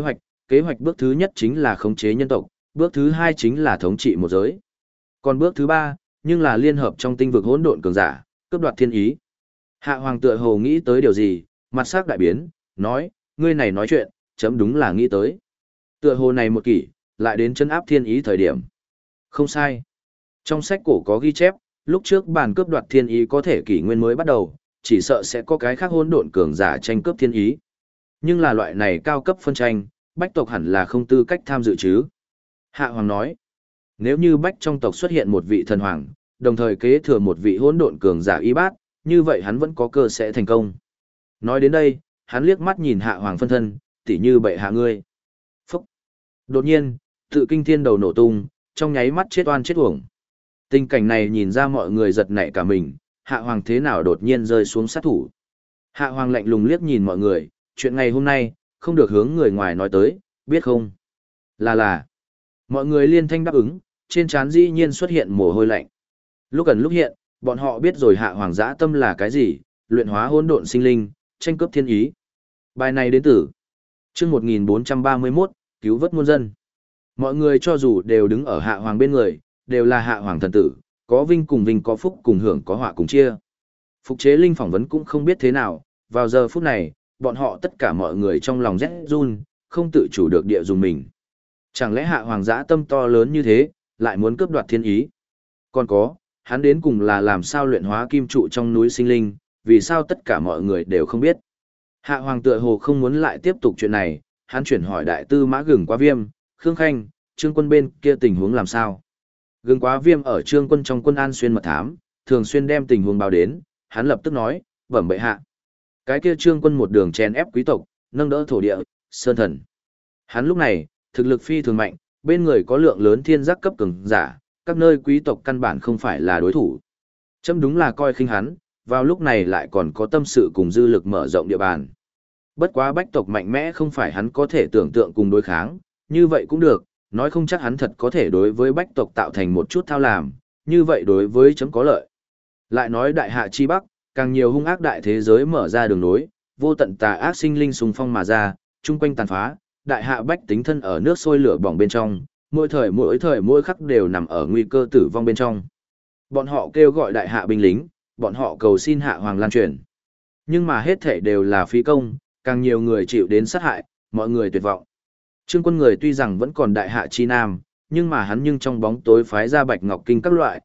kế hoạch bước thứ nhất chính là khống chế nhân tộc, bước thứ hai chính là thống trị một giới. Còn bước thứ ba, nhưng là liên hợp trong tinh vực hỗn độn cường giả, cướp đoạt thiên ý. Hạ Hoàng tựa hồ nghĩ tới điều gì, mặt sắc đại biến, nói, ngươi này nói chuyện, chấm đúng là nghĩ tới. Tựa hồ này một kỷ, lại đến chân áp thiên ý thời điểm. Không sai. Trong sách cổ có ghi chép, lúc trước bàn cướp đoạt thiên ý có thể kỷ nguyên mới bắt đầu, chỉ sợ sẽ có cái khác hỗn độn cường giả tranh cướp thiên ý. Nhưng là loại này cao cấp phân tranh, bách tộc hẳn là không tư cách tham dự chứ. Hạ Hoàng nói, nếu như bách trong tộc xuất hiện một vị thần hoàng, đồng thời kế thừa một vị hỗn độn cường giả y bát, như vậy hắn vẫn có cơ sẽ thành công. Nói đến đây, hắn liếc mắt nhìn Hạ Hoàng phân thân, tỉ như bệ hạ ngươi. Phúc! Đột nhiên, tự kinh thiên đầu nổ tung, trong nháy mắt chết oan chết uổng. Tình cảnh này nhìn ra mọi người giật nảy cả mình, Hạ Hoàng thế nào đột nhiên rơi xuống sát thủ. Hạ Hoàng lạnh lùng liếc nhìn mọi người, chuyện ngày hôm nay, không được hướng người ngoài nói tới, biết không? Là. Mọi người liên thanh đáp ứng, trên trán dĩ nhiên xuất hiện mồ hôi lạnh. Lúc gần lúc hiện, bọn họ biết rồi Hạ Hoàng dã tâm là cái gì, luyện hóa hỗn độn sinh linh, tranh cướp thiên ý. Bài này đến từ chương 1431, cứu vớt muôn dân. Mọi người cho dù đều đứng ở Hạ Hoàng bên người, đều là Hạ Hoàng thần tử, có vinh cùng vinh, có phúc cùng hưởng, có họa cùng chia. Phục Chế Linh phỏng vấn cũng không biết thế nào, vào giờ phút này, bọn họ tất cả mọi người trong lòng rét run, không tự chủ được địa dùng mình. Chẳng lẽ Hạ Hoàng dã tâm to lớn như thế, lại muốn cướp đoạt thiên ý? Còn có, hắn đến cùng là làm sao luyện hóa kim trụ trong núi sinh linh, vì sao tất cả mọi người đều không biết? Hạ Hoàng tựa hồ không muốn lại tiếp tục chuyện này, hắn chuyển hỏi đại tư mã Gừng Quá Viêm, Khương Khanh, Trương Quân bên kia tình huống làm sao? Gừng Quá Viêm ở Trương Quân trong quân an xuyên mật thám, thường xuyên đem tình huống báo đến, hắn lập tức nói, bẩm bệ hạ. Cái kia Trương Quân một đường chèn ép quý tộc, nâng đỡ thổ địa, sơn thần. Hắn lúc này, thực lực phi thường mạnh, bên người có lượng lớn thiên giác cấp cường giả, các nơi quý tộc căn bản không phải là đối thủ. Chấm đúng là coi khinh hắn, vào lúc này lại còn có tâm sự cùng dư lực mở rộng địa bàn. Bất quá bách tộc mạnh mẽ không phải hắn có thể tưởng tượng cùng đối kháng, như vậy cũng được, nói không chắc hắn thật có thể đối với bách tộc tạo thành một chút thao làm, như vậy đối với chấm có lợi. Lại nói đại hạ chi bắc, càng nhiều hung ác đại thế giới mở ra đường nối, vô tận tà ác sinh linh xung phong mà ra, chung quanh tàn phá, đại hạ bách tính thân ở nước sôi lửa bỏng bên trong, mỗi thời mỗi khắc đều nằm ở nguy cơ tử vong bên trong. Bọn họ kêu gọi đại hạ binh lính, bọn họ cầu xin Hạ Hoàng lan truyền. Nhưng mà hết thể đều là phí công, càng nhiều người chịu đến sát hại, mọi người tuyệt vọng. Trương Quân người tuy rằng vẫn còn đại hạ chi nam, nhưng mà hắn nhưng trong bóng tối phái ra Bạch Ngọc Kinh các loại,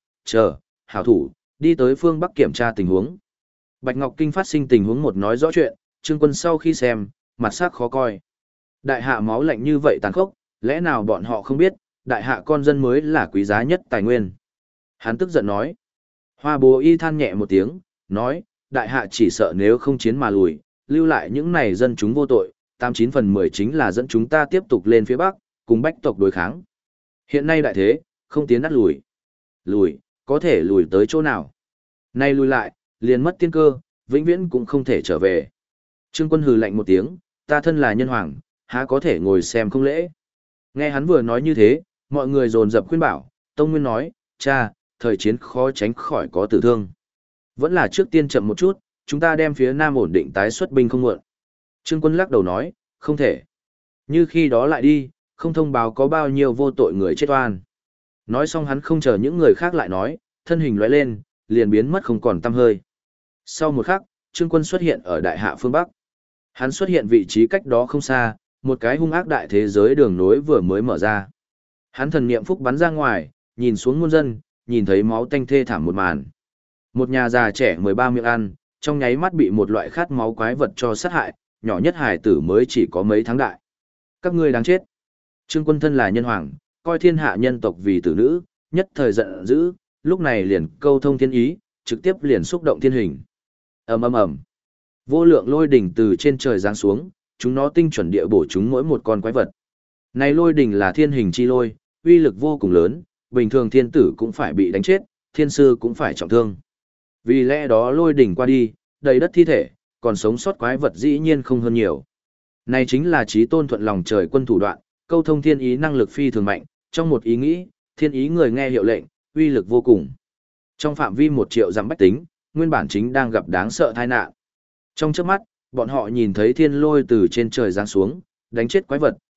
hảo thủ, đi tới phương Bắc kiểm tra tình huống. Bạch Ngọc Kinh phát sinh tình huống một nói rõ chuyện, Trương Quân sau khi xem, mặt sắc khó coi. Đại hạ máu lạnh như vậy tàn khốc, lẽ nào bọn họ không biết, đại hạ con dân mới là quý giá nhất tài nguyên. Hắn tức giận nói. Hoa Bố Y than nhẹ một tiếng, nói, đại hạ chỉ sợ nếu không chiến mà lùi, lưu lại những này dân chúng vô tội, 89/10 chính là dẫn chúng ta tiếp tục lên phía Bắc, cùng bách tộc đối kháng. Hiện nay đại thế, không tiến đắt lùi. Lùi, có thể lùi tới chỗ nào? Nay lùi lại, liền mất tiên cơ, vĩnh viễn cũng không thể trở về. Trương Quân hừ lạnh một tiếng, ta thân là nhân hoàng, há có thể ngồi xem không lễ. Nghe hắn vừa nói như thế, mọi người dồn dập khuyên bảo, Tông Nguyên nói, cha, thời chiến khó tránh khỏi có tử thương. Vẫn là trước tiên chậm một chút, chúng ta đem phía Nam ổn định tái xuất binh không muộn. Trương Quân lắc đầu nói, không thể. Như khi đó lại đi, không thông báo có bao nhiêu vô tội người chết oan. Nói xong hắn không chờ những người khác lại nói, thân hình lóe lên, liền biến mất không còn tăm hơi. Sau một khắc, Trương Quân xuất hiện ở đại hạ phương Bắc. Hắn xuất hiện vị trí cách đó không xa, một cái hung ác đại thế giới đường nối vừa mới mở ra. Hắn thần niệm phúc bắn ra ngoài, nhìn xuống muôn dân, nhìn thấy máu tanh thê thảm một màn. Một nhà già trẻ 13 miệng ăn, trong nháy mắt bị một loại khát máu quái vật cho sát hại, nhỏ nhất hài tử mới chỉ có mấy tháng đại. Các ngươi đáng chết. Trương Quân thân là nhân hoàng, coi thiên hạ nhân tộc vì tử nữ, nhất thời giận dữ, lúc này liền câu thông thiên ý, trực tiếp liền xúc động thiên hình. Ầm ầm ầm. Vô lượng lôi đỉnh từ trên trời giáng xuống, chúng nó tinh chuẩn địa bổ chúng mỗi một con quái vật. Này lôi đỉnh là thiên hình chi lôi, uy lực vô cùng lớn, bình thường thiên tử cũng phải bị đánh chết, thiên sư cũng phải trọng thương. Vì lẽ đó lôi đỉnh qua đi, đầy đất thi thể, còn sống sót quái vật dĩ nhiên không hơn nhiều. Này chính là chí tôn thuận lòng trời quân thủ đoạn, câu thông thiên ý năng lực phi thường mạnh, trong một ý nghĩ, thiên ý người nghe hiệu lệnh, uy lực vô cùng. Trong phạm vi 1 triệu dặm bách tính, nguyên bản chính đang gặp đáng sợ tai nạn. Trong chớp mắt, bọn họ nhìn thấy thiên lôi từ trên trời giáng xuống, đánh chết quái vật,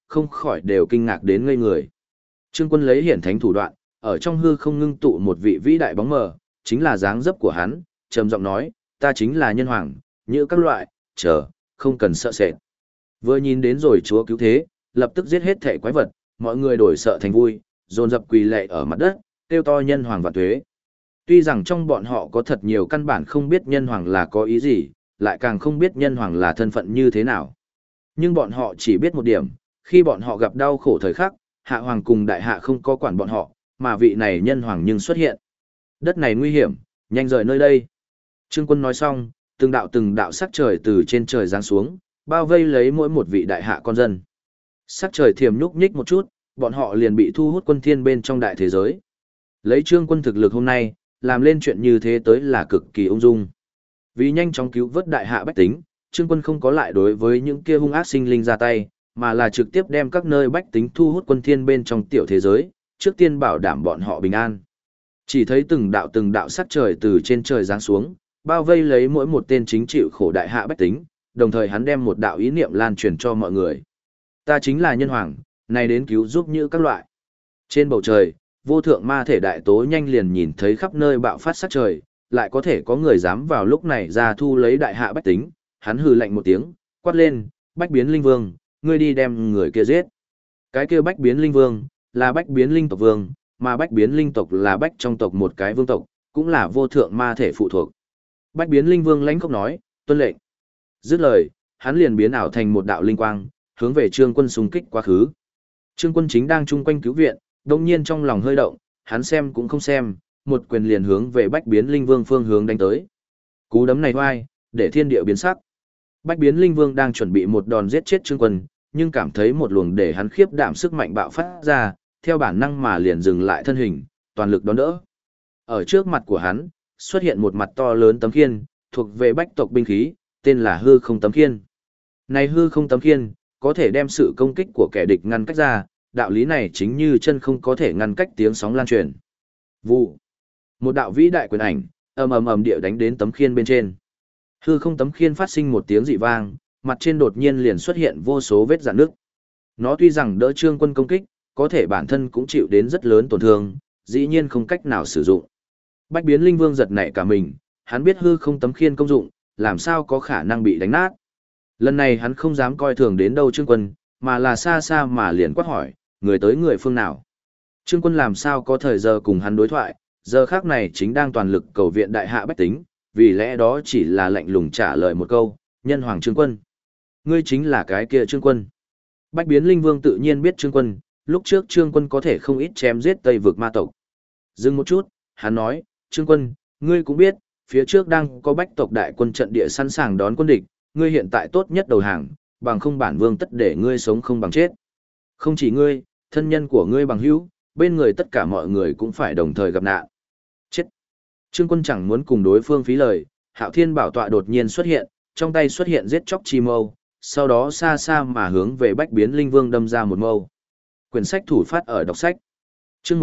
không khỏi đều kinh ngạc đến ngây người. Trương Quân lấy hiển thánh thủ đoạn, ở trong hư không ngưng tụ một vị vĩ đại bóng mờ, chính là dáng dấp của hắn, trầm giọng nói, ta chính là nhân hoàng, như các loại, chờ, không cần sợ sệt. Vừa nhìn đến rồi chúa cứu thế, lập tức giết hết thể quái vật, mọi người đổi sợ thành vui, dồn dập quỳ lạy ở mặt đất, kêu to nhân hoàng vạn tuế. Tuy rằng trong bọn họ có thật nhiều căn bản không biết nhân hoàng là có ý gì, lại càng không biết nhân hoàng là thân phận như thế nào. Nhưng bọn họ chỉ biết một điểm, khi bọn họ gặp đau khổ thời khắc, hạ hoàng cùng đại hạ không có quản bọn họ, mà vị này nhân hoàng nhưng xuất hiện. Đất này nguy hiểm, nhanh rời nơi đây. Trương Quân nói xong, từng đạo sắc trời từ trên trời giáng xuống, bao vây lấy mỗi một vị đại hạ con dân. Sắc trời thiềm nhúc nhích một chút, bọn họ liền bị thu hút quân thiên bên trong đại thế giới. Lấy Trương Quân thực lực hôm nay, làm lên chuyện như thế tới là cực kỳ ung dung. Vì nhanh chóng cứu vớt đại hạ bách tính, Trương Quân không có lại đối với những kia hung ác sinh linh ra tay, mà là trực tiếp đem các nơi bách tính thu hút quân thiên bên trong tiểu thế giới, trước tiên bảo đảm bọn họ bình an. Chỉ thấy từng đạo sắc trời từ trên trời giáng xuống, bao vây lấy mỗi một tên chính chịu khổ đại hạ bách tính, đồng thời hắn đem một đạo ý niệm lan truyền cho mọi người. Ta chính là nhân hoàng, này đến cứu giúp như các loại. Trên bầu trời, vô thượng ma thể đại tố nhanh liền nhìn thấy khắp nơi bạo phát sắc trời, lại có thể có người dám vào lúc này ra thu lấy đại hạ bách tính, hắn hừ lạnh một tiếng, quát lên, Bách Biến Linh Vương, ngươi đi đem người kia giết. Cái kia Bách Biến Linh Vương, là Bách Biến Linh tộc vương, mà Bách Biến Linh tộc là Bách trong tộc một cái vương tộc, cũng là vô thượng ma thể phụ thuộc. Bách Biến Linh Vương lãnh khốc nói, tuân lệnh. Dứt lời, hắn liền biến ảo thành một đạo linh quang, hướng về Trương Quân xung kích quá khứ. Trương Quân chính đang chung quanh cứu viện, đột nhiên trong lòng hơi động, hắn xem cũng không xem, một quyền liền hướng về Bách Biến Linh Vương phương hướng đánh tới. Cú đấm này oai, để thiên địa biến sắc. Bách Biến Linh Vương đang chuẩn bị một đòn giết chết Trương Quân, nhưng cảm thấy một luồng để hắn khiếp đảm sức mạnh bạo phát ra, theo bản năng mà liền dừng lại thân hình, toàn lực đón đỡ. Ở trước mặt của hắn, xuất hiện một mặt to lớn tấm khiên, thuộc về Bách tộc binh khí, tên là Hư Không Tấm Khiên. Này Hư Không Tấm Khiên, có thể đem sự công kích của kẻ địch ngăn cách ra, đạo lý này chính như chân không có thể ngăn cách tiếng sóng lan truyền. Vụ. Một đạo vĩ đại quyền ảnh, ầm địa đánh đến tấm khiên bên trên. Hư Không Tấm Khiên phát sinh một tiếng dị vang, mặt trên đột nhiên liền xuất hiện vô số vết rạn nước. Nó tuy rằng đỡ Trương Quân công kích, có thể bản thân cũng chịu đến rất lớn tổn thương, dĩ nhiên không cách nào sử dụng. Bách Biến Linh Vương giật nảy cả mình, hắn biết Hư Không Tấm Khiên công dụng, làm sao có khả năng bị đánh nát. Lần này hắn không dám coi thường đến đâu Trương Quân, mà là xa xa mà liền quát hỏi, người tới người phương nào. Trương Quân làm sao có thời giờ cùng hắn đối thoại, giờ khác này chính đang toàn lực cầu viện đại hạ bách tính, vì lẽ đó chỉ là lạnh lùng trả lời một câu, nhân hoàng Trương Quân. Ngươi chính là cái kia Trương Quân. Bách Biến Linh Vương tự nhiên biết Trương Quân, lúc trước Trương Quân có thể không ít chém giết Tây vực ma tộc. Dừng một chút, hắn nói, Trương Quân, ngươi cũng biết, phía trước đang có bách tộc đại quân trận địa sẵn sàng đón quân địch, ngươi hiện tại tốt nhất đầu hàng, bằng không bản vương tất để ngươi sống không bằng chết. Không chỉ ngươi, thân nhân của ngươi bằng hữu, bên người tất cả mọi người cũng phải đồng thời gặp nạn. Chết. Trương Quân chẳng muốn cùng đối phương phí lời, Hạo Thiên bảo tọa đột nhiên xuất hiện, trong tay xuất hiện giết chóc chi mâu, sau đó xa xa mà hướng về Bách Biến Linh Vương đâm ra một mâu. Quyển sách thủ phát ở đọc sách. Chương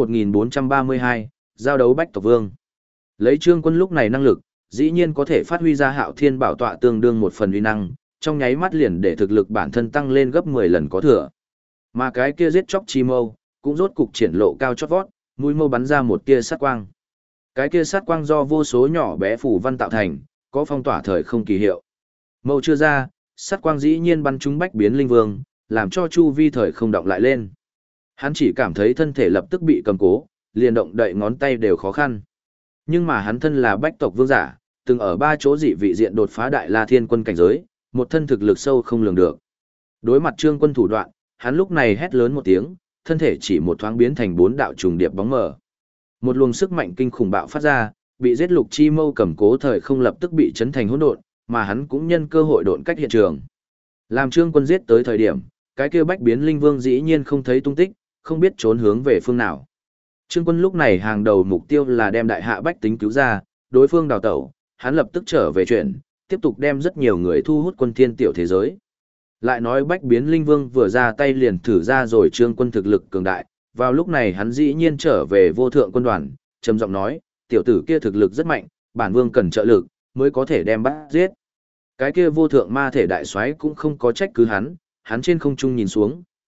1432, giao đấu Bách tộc vương. Lấy Trương Quân lúc này năng lực, dĩ nhiên có thể phát huy ra Hạo Thiên bảo tọa tương đương một phần uy năng, trong nháy mắt liền để thực lực bản thân tăng lên gấp 10 lần có thừa. Mà cái kia giết chóc chi mâu, cũng rốt cục triển lộ cao chót vót, mũi mâu bắn ra một tia sát quang. Cái kia sát quang do vô số nhỏ bé phủ văn tạo thành, có phong tỏa thời không kỳ hiệu. Mâu chưa ra, sát quang dĩ nhiên bắn trúng Bách Biến Linh Vương, làm cho chu vi thời không động lại lên. Hắn chỉ cảm thấy thân thể lập tức bị cầm cố, liền động đậy ngón tay đều khó khăn. Nhưng mà hắn thân là Bách tộc vương giả, từng ở 3 chỗ dị vị diện đột phá Đại La Thiên Quân cảnh giới, một thân thực lực sâu không lường được. Đối mặt Trương Quân thủ đoạn, hắn lúc này hét lớn một tiếng, thân thể chỉ một thoáng biến thành 4 đạo trùng điệp bóng mờ. Một luồng sức mạnh kinh khủng bạo phát ra, bị giết lục chi mâu cầm cố thời không lập tức bị chấn thành hỗn độn, mà hắn cũng nhân cơ hội độn cách hiện trường. Làm Trương Quân giết tới thời điểm, cái kia Bách Biến Linh Vương dĩ nhiên không thấy tung tích, không biết trốn hướng về phương nào. Trương Quân lúc này hàng đầu mục tiêu là đem đại hạ bách tính cứu ra, đối phương đào tẩu, hắn lập tức trở về chuyển, tiếp tục đem rất nhiều người thu hút quân thiên tiểu thế giới. Lại nói Bách Biến Linh Vương vừa ra tay liền thử ra rồi Trương Quân thực lực cường đại, vào lúc này hắn dĩ nhiên trở về vô thượng quân đoàn, trầm giọng nói, tiểu tử kia thực lực rất mạnh, bản vương cần trợ lực, mới có thể đem bắt giết. Cái kia vô thượng ma thể đại soái cũng không có trách cứ hắn trên không trung nhìn xuống,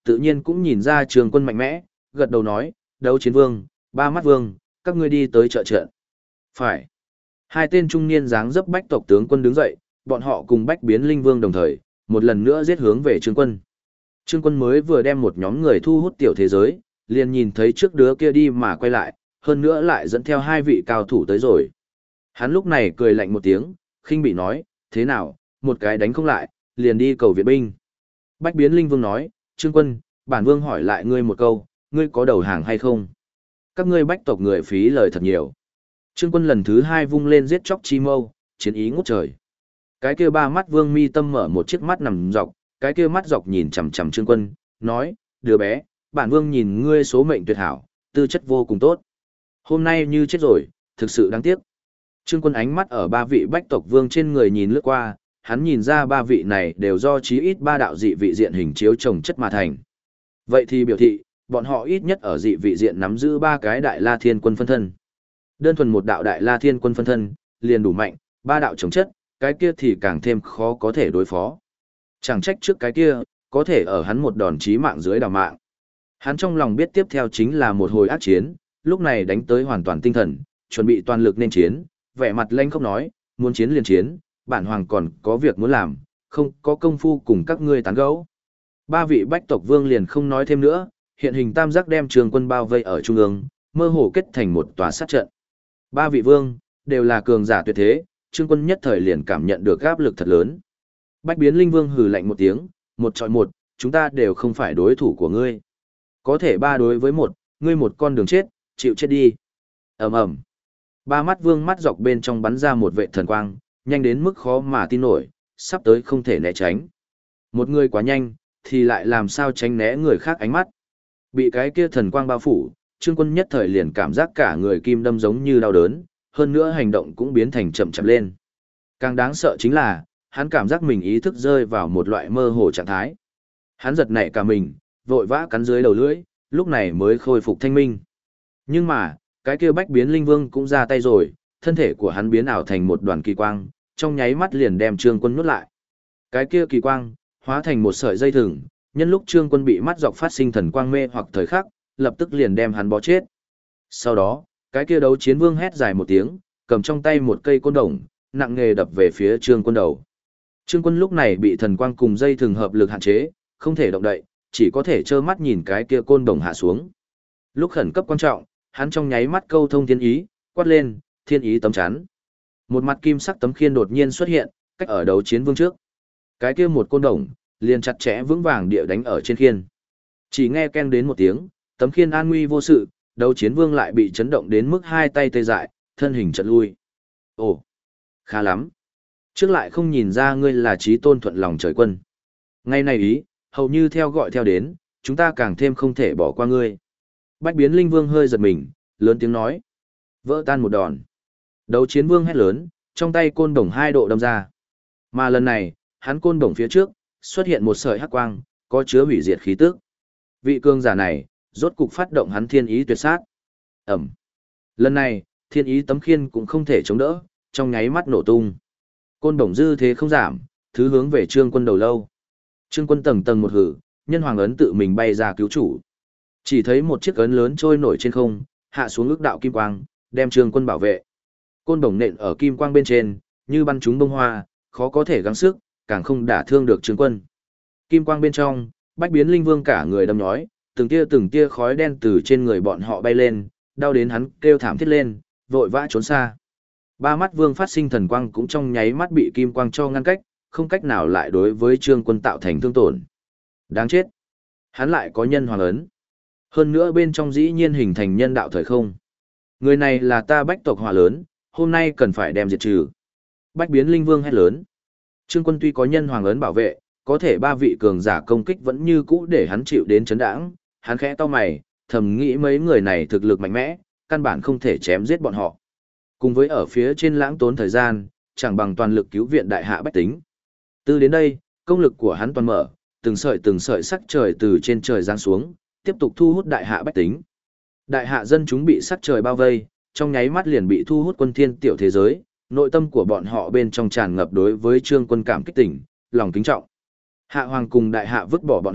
tự nhiên cũng nhìn ra Trương Quân mạnh mẽ, gật đầu nói, Đấu Chiến Vương, Ba Mắt Vương, các ngươi đi tới trợ trận. Phải. Hai tên trung niên dáng dấp bách tộc tướng quân đứng dậy, bọn họ cùng Bách Biến Linh Vương đồng thời, một lần nữa giết hướng về Trương Quân. Trương Quân mới vừa đem một nhóm người thu hút tiểu thế giới, liền nhìn thấy trước đứa kia đi mà quay lại, hơn nữa lại dẫn theo hai vị cao thủ tới rồi. Hắn lúc này cười lạnh một tiếng, khinh bị nói, thế nào, một cái đánh không lại, liền đi cầu viện binh. Bách Biến Linh Vương nói, Trương Quân, bản vương hỏi lại ngươi một câu, ngươi có đầu hàng hay không? Các ngươi bách tộc người phí lời thật nhiều. Trương Quân lần thứ hai vung lên giết chóc chi mâu, chiến ý ngút trời. Cái kia ba mắt vương mi tâm mở một chiếc mắt nằm dọc, cái kia mắt dọc nhìn chằm chằm Trương Quân, nói, đứa bé, bản vương nhìn ngươi số mệnh tuyệt hảo, tư chất vô cùng tốt. Hôm nay như chết rồi, thực sự đáng tiếc. Trương Quân ánh mắt ở ba vị bách tộc vương trên người nhìn lướt qua, hắn nhìn ra ba vị này đều do chí ít ba đạo dị vị diện hình chiếu chồng chất mà thành. Vậy thì biểu thị, bọn họ ít nhất ở dị vị diện nắm giữ ba cái đại la thiên quân phân thân. Đơn thuần một đạo đại la thiên quân phân thân, liền đủ mạnh, ba đạo chồng chất, cái kia thì càng thêm khó có thể đối phó. Chẳng trách trước cái kia, có thể ở hắn một đòn chí mạng dưới đào mạng. Hắn trong lòng biết tiếp theo chính là một hồi ác chiến, lúc này đánh tới hoàn toàn tinh thần, chuẩn bị toàn lực nên chiến, vẻ mặt lanh khóc nói, muốn chiến liền chiến, bản hoàng còn có việc muốn làm, không có công phu cùng các ngươi tán gẫu. Ba vị bách tộc vương liền không nói thêm nữa, hiện hình tam giác đem Trương Quân bao vây ở trung ương, mơ hồ kết thành một tòa sát trận. Ba vị vương, đều là cường giả tuyệt thế, Trương Quân nhất thời liền cảm nhận được áp lực thật lớn. Bách Biến Linh Vương hừ lạnh một tiếng, một chọi một, chúng ta đều không phải đối thủ của ngươi. Có thể ba đối với một, ngươi một con đường chết, chịu chết đi. Ầm ầm. Ba mắt vương mắt dọc bên trong bắn ra một vệ thần quang, nhanh đến mức khó mà tin nổi, sắp tới không thể né tránh. Một người quá nhanh, thì lại làm sao tránh né người khác ánh mắt. Bị cái kia thần quang bao phủ, Trương Quân nhất thời liền cảm giác cả người kim đâm giống như đau đớn, hơn nữa hành động cũng biến thành chậm chậm lên. Càng đáng sợ chính là, hắn cảm giác mình ý thức rơi vào một loại mơ hồ trạng thái. Hắn giật nảy cả mình, vội vã cắn dưới đầu lưỡi, lúc này mới khôi phục thanh minh. Nhưng mà, cái kia Bách Biến Linh Vương cũng ra tay rồi, thân thể của hắn biến ảo thành một đoàn kỳ quang, trong nháy mắt liền đem Trương Quân nuốt lại. Cái kia kỳ quang, hóa thành một sợi dây thừng, nhân lúc Trương Quân bị mắt dọc phát sinh thần quang mê hoặc thời khắc, lập tức liền đem hắn bó chết. Sau đó, cái kia Đấu Chiến Vương hét dài một tiếng, cầm trong tay một cây côn đồng, nặng nề đập về phía Trương Quân đầu. Trương Quân lúc này bị thần quang cùng dây thừng hợp lực hạn chế, không thể động đậy, chỉ có thể trơ mắt nhìn cái kia côn đồng hạ xuống. Lúc khẩn cấp quan trọng, hắn trong nháy mắt câu thông thiên ý, quát lên, thiên ý tấm chắn. Một mặt kim sắc tấm khiên đột nhiên xuất hiện, cách ở Đấu Chiến Vương trước. Cái kia một côn đồng, liền chặt chẽ vững vàng địa đánh ở trên khiên. Chỉ nghe keng đến một tiếng, tấm khiên an nguy vô sự, Đấu Chiến Vương lại bị chấn động đến mức hai tay tê dại, thân hình chật lui. Ồ, khá lắm. Trước lại không nhìn ra ngươi là chí tôn thuận lòng trời quân. Ngay này ý, hầu như theo gọi theo đến, chúng ta càng thêm không thể bỏ qua ngươi. Bách Biến Linh Vương hơi giật mình, lớn tiếng nói. Vỡ tan một đòn. Đấu Chiến Vương hét lớn, trong tay côn đồng 2 độ đâm ra. Mà lần này, hắn côn đồng phía trước, xuất hiện một sợi hắc quang, có chứa hủy diệt khí tức. Vị cường giả này, rốt cục phát động hắn thiên ý tuyệt sát. Ẩm. Lần này, thiên ý tấm khiên cũng không thể chống đỡ, trong nháy mắt nổ tung. Côn đồng dư thế không giảm, thứ hướng về Trương Quân đầu lâu. Trương Quân tầng tầng một hử, nhân hoàng ấn tự mình bay ra cứu chủ. Chỉ thấy một chiếc ấn lớn trôi nổi trên không, hạ xuống ước đạo kim quang, đem Trương Quân bảo vệ. Côn đồng nện ở kim quang bên trên, như bắn trúng bông hoa, khó có thể gắng sức, càng không đả thương được Trương Quân. Kim quang bên trong, Bách Biến Linh Vương cả người đâm nhói, từng tia khói đen từ trên người bọn họ bay lên, đau đến hắn kêu thảm thiết lên, vội vã trốn xa. Ba mắt vương phát sinh thần quang cũng trong nháy mắt bị kim quang cho ngăn cách, không cách nào lại đối với Trương Quân tạo thành thương tổn. Đáng chết. Hắn lại có nhân hoàng ấn. Hơn nữa bên trong dĩ nhiên hình thành nhân đạo thời không. Người này là ta bách tộc hỏa lớn, hôm nay cần phải đem diệt trừ. Bách Biến Linh Vương hét lớn. Trương Quân tuy có nhân hoàng ấn bảo vệ, có thể ba vị cường giả công kích vẫn như cũ để hắn chịu đến chấn đãng. Hắn khẽ to mày, thầm nghĩ mấy người này thực lực mạnh mẽ, căn bản không thể chém giết bọn họ. Cùng với ở phía trên lãng tốn thời gian, chẳng bằng toàn lực cứu viện đại hạ bách tính. Từ đến đây, công lực của hắn toàn mở, từng sợi sắc trời từ trên trời giáng xuống, tiếp tục thu hút đại hạ bách tính. Đại hạ dân chúng bị sắc trời bao vây, trong nháy mắt liền bị thu hút quân thiên tiểu thế giới, nội tâm của bọn họ bên trong tràn ngập đối với Trương Quân cảm kích tỉnh, lòng kính trọng. Hạ hoàng cùng đại hạ vứt bỏ bọn họ,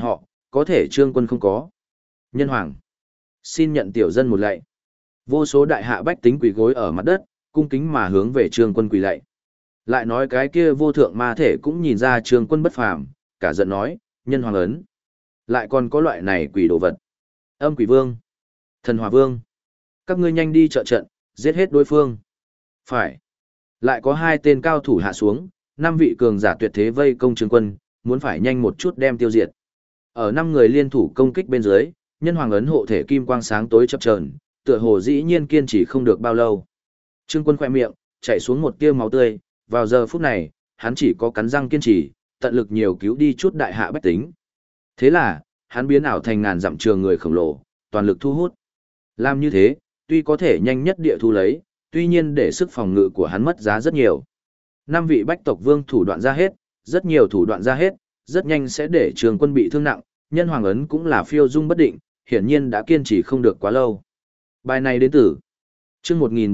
có thể Trương Quân không có. Nhân hoàng, xin nhận tiểu dân một lạy. Vô số đại hạ bách tính quỳ gối ở mặt đất, cung kính mà hướng về Trương Quân quỳ lạy. Lại nói cái kia vô thượng ma thể cũng nhìn ra Trương Quân bất phàm, cả giận nói, nhân hoàng ấn. Lại còn có loại này quỷ đồ vật. Âm quỷ vương, thần hòa vương. Các ngươi nhanh đi trợ trận, giết hết đối phương. Phải. Lại có 2 tên cao thủ hạ xuống, 5 vị cường giả tuyệt thế vây công Trương Quân, muốn phải nhanh một chút đem tiêu diệt. Ở 5 người liên thủ công kích bên dưới, nhân hoàng ấn hộ thể kim quang sáng tối chập chờn, tựa hồ dĩ nhiên kiên trì không được bao lâu. Trương Quân khỏe miệng, chảy xuống một tia máu tươi, vào giờ phút này, hắn chỉ có cắn răng kiên trì, tận lực nhiều cứu đi chút đại hạ bách tính. Thế là, hắn biến ảo thành ngàn dặm trường người khổng lồ, toàn lực thu hút. Làm như thế, tuy có thể nhanh nhất địa thu lấy, tuy nhiên để sức phòng ngự của hắn mất giá rất nhiều. 5 vị bách tộc vương thủ đoạn ra hết, rất nhiều thủ đoạn ra hết, rất nhanh sẽ để Trương Quân bị thương nặng, nhân hoàng ấn cũng là phiêu dung bất định, hiển nhiên đã kiên trì không được quá lâu. Bài này đến từ chương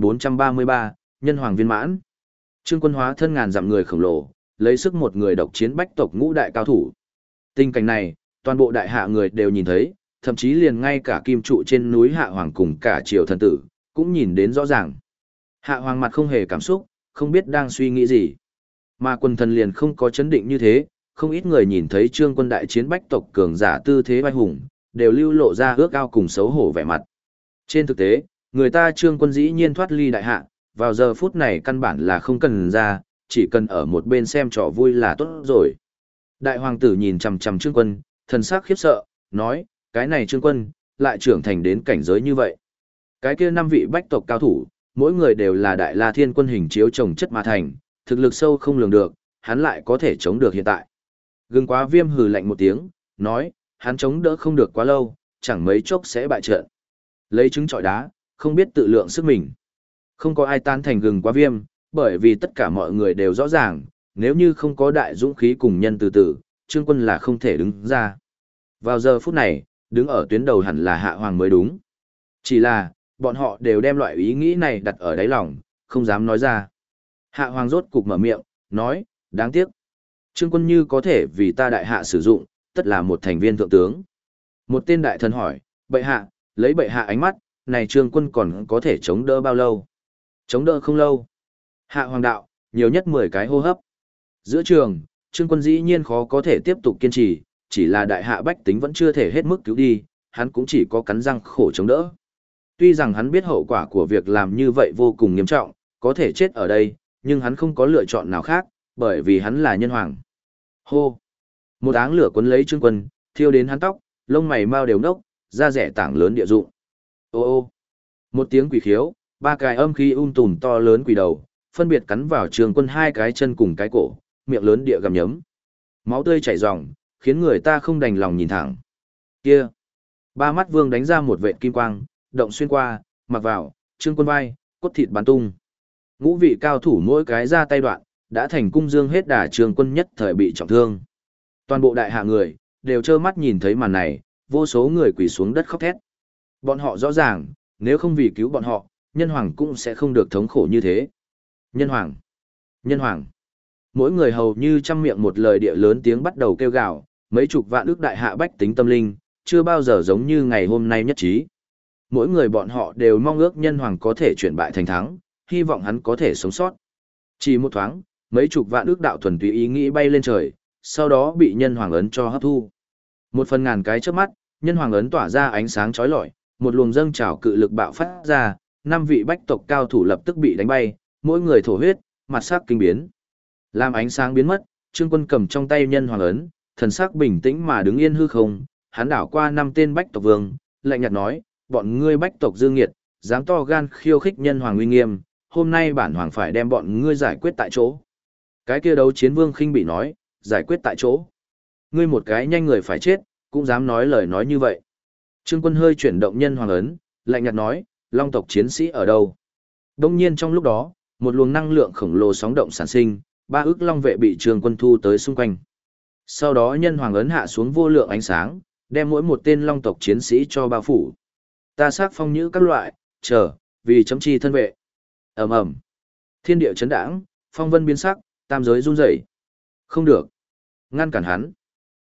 1433, nhân hoàng viên mãn. Trương Quân hóa thân ngàn dặm người khổng lồ, lấy sức một người độc chiến bách tộc ngũ đại cao thủ. Tình cảnh này, toàn bộ đại hạ người đều nhìn thấy, thậm chí liền ngay cả kim trụ trên núi Hạ Hoàng cùng cả triều thần tử, cũng nhìn đến rõ ràng. Hạ Hoàng mặt không hề cảm xúc, không biết đang suy nghĩ gì. Mà quần thần liền không có chấn định như thế, không ít người nhìn thấy Trương Quân đại chiến bách tộc cường giả tư thế vai hùng, đều lưu lộ ra ước ao cùng xấu hổ vẻ mặt. Trên thực tế, người ta Trương Quân dĩ nhiên thoát ly đại hạ, vào giờ phút này căn bản là không cần ra, chỉ cần ở một bên xem trò vui là tốt rồi. Đại hoàng tử nhìn chằm chằm Trương Quân, thần sắc khiếp sợ, nói, cái này Trương Quân, lại trưởng thành đến cảnh giới như vậy. Cái kia 5 vị bách tộc cao thủ, mỗi người đều là đại la thiên quân hình chiếu chồng chất mà thành, thực lực sâu không lường được, hắn lại có thể chống được hiện tại. Gừng quá viêm hừ lạnh một tiếng, nói, hắn chống đỡ không được quá lâu, chẳng mấy chốc sẽ bại trận. Lấy trứng trọi đá, không biết tự lượng sức mình. Không có ai tan thành gừng quá viêm, bởi vì tất cả mọi người đều rõ ràng, nếu như không có đại dũng khí cùng nhân từ tử, Trương Quân là không thể đứng ra. Vào giờ phút này, đứng ở tuyến đầu hẳn là Hạ Hoàng mới đúng. Chỉ là, bọn họ đều đem loại ý nghĩ này đặt ở đáy lòng, không dám nói ra. Hạ Hoàng rốt cục mở miệng, nói, đáng tiếc. Trương Quân như có thể vì ta đại hạ sử dụng, tất là một thành viên thượng tướng. Một tên đại thần hỏi, bệ hạ, lấy bệ hạ ánh mắt, này Trương Quân còn có thể chống đỡ bao lâu? Chống đỡ không lâu. Hạ Hoàng đạo, nhiều nhất 10 cái hô hấp. Giữa trường, Trương Quân dĩ nhiên khó có thể tiếp tục kiên trì, chỉ là đại hạ bách tính vẫn chưa thể hết mức cứu đi, hắn cũng chỉ có cắn răng khổ chống đỡ. Tuy rằng hắn biết hậu quả của việc làm như vậy vô cùng nghiêm trọng, có thể chết ở đây, nhưng hắn không có lựa chọn nào khác, bởi vì hắn là nhân hoàng. Hô! Một áng lửa cuốn lấy Trương Quân, thiêu đến hắn tóc, lông mày mau đều nốc, da rẻ tảng lớn địa dụng. Ô ô! Một tiếng quỷ khiếu, 3 cái âm khí tùm to lớn quỷ đầu, phân biệt cắn vào Trương Quân 2 cái chân cùng cái cổ, miệng lớn địa gặm nhấm. Máu tươi chảy ròng, khiến người ta không đành lòng nhìn thẳng. Kia! 3 mắt vương đánh ra một vệt kim quang, động xuyên qua, mặc vào, Trương Quân vai, cốt thịt bắn tung. Ngũ vị cao thủ mỗi cái ra tay đoạn, đã thành cung dương hết đà Trương Quân nhất thời bị trọng thương. Toàn bộ đại hạ người, đều trơ mắt nhìn thấy màn này, vô số người quỳ xuống đất khóc thét. Bọn họ rõ ràng, nếu không vì cứu bọn họ, nhân hoàng cũng sẽ không được thống khổ như thế. Nhân hoàng! Nhân hoàng! Mỗi người hầu như trăm miệng một lời địa lớn tiếng bắt đầu kêu gào, mấy chục vạn ước đại hạ bách tính tâm linh, chưa bao giờ giống như ngày hôm nay nhất trí. Mỗi người bọn họ đều mong ước nhân hoàng có thể chuyển bại thành thắng, hy vọng hắn có thể sống sót. Chỉ một thoáng, mấy chục vạn ước đạo thuần túy ý nghĩ bay lên trời, sau đó bị nhân hoàng ấn cho hấp thu. 1/1000 cái chớp mắt, nhân hoàng ấn tỏa ra ánh sáng chói lọi, một luồng dâng trào cự lực bạo phát ra, 5 vị bách tộc cao thủ lập tức bị đánh bay, mỗi người thổ huyết, mặt sắc kinh biến. Làm ánh sáng biến mất, Trương Quân cầm trong tay nhân hoàng ấn, thần sắc bình tĩnh mà đứng yên hư không, hắn đảo qua 5 tên bách tộc vương, lạnh nhạt nói, bọn ngươi bách tộc dương nghiệt, dám to gan khiêu khích nhân hoàng uy nghiêm, hôm nay bản hoàng phải đem bọn ngươi giải quyết tại chỗ. Cái kia đấu chiến vương khinh bị nói, giải quyết tại chỗ. Ngươi một cái nhanh người phải chết, cũng dám nói lời nói như vậy. Trương Quân hơi chuyển động nhân hoàng ấn, lạnh nhạt nói, long tộc chiến sĩ ở đâu? Đông nhiên trong lúc đó, một luồng năng lượng khổng lồ sóng động sản sinh, 3 ức long vệ bị Trương Quân thu tới xung quanh. Sau đó nhân hoàng ấn hạ xuống vô lượng ánh sáng, đem mỗi một tên long tộc chiến sĩ cho bao phủ. Ta sắc phong nhữ các loại, chờ, vì chấm chi thân vệ. Ầm ầm, thiên địa chấn đãng, phong vân biến sắc, tam giới run rẩy. Không được, ngăn cản hắn.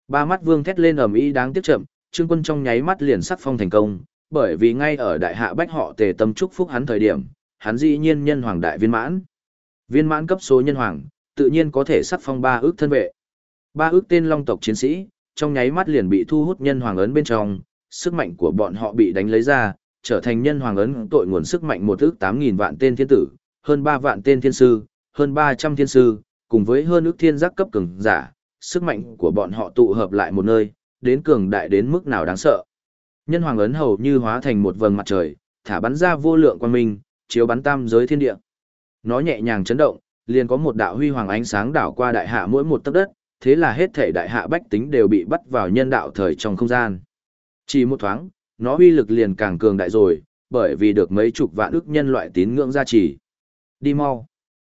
Ba mắt vương thét lên ầm ĩ đáng tiếc chậm, Trương Quân trong nháy mắt liền sắc phong thành công, bởi vì ngay ở đại hạ bách họ tề tâm chúc phúc hắn thời điểm, hắn dĩ nhiên nhân hoàng đại viên mãn. Viên mãn cấp số nhân hoàng, tự nhiên có thể sắc phong 3 ước thân vệ. 3 ước tên long tộc chiến sĩ, trong nháy mắt liền bị thu hút nhân hoàng ấn bên trong, sức mạnh của bọn họ bị đánh lấy ra, trở thành nhân hoàng ấn tội nguồn sức mạnh 1 ước 8.000 vạn tên thiên tử, hơn 3 vạn tên thiên sư, hơn 300 thiên sư, cùng với hơn ước thiên giác cấp cường giả, sức mạnh của bọn họ tụ hợp lại một nơi, đến cường đại đến mức nào đáng sợ. Nhân hoàng ấn hầu như hóa thành một vầng mặt trời, thả bắn ra vô lượng quang minh, chiếu bắn tam giới thiên địa. Nó nhẹ nhàng chấn động, liền có một đạo huy hoàng ánh sáng đảo qua đại hạ mỗi một tấc đất, thế là hết thể đại hạ bách tính đều bị bắt vào nhân đạo thời trong không gian. Chỉ một thoáng, nó uy lực liền càng cường đại rồi, bởi vì được mấy chục vạn ức nhân loại tín ngưỡng gia trì. Đi mau.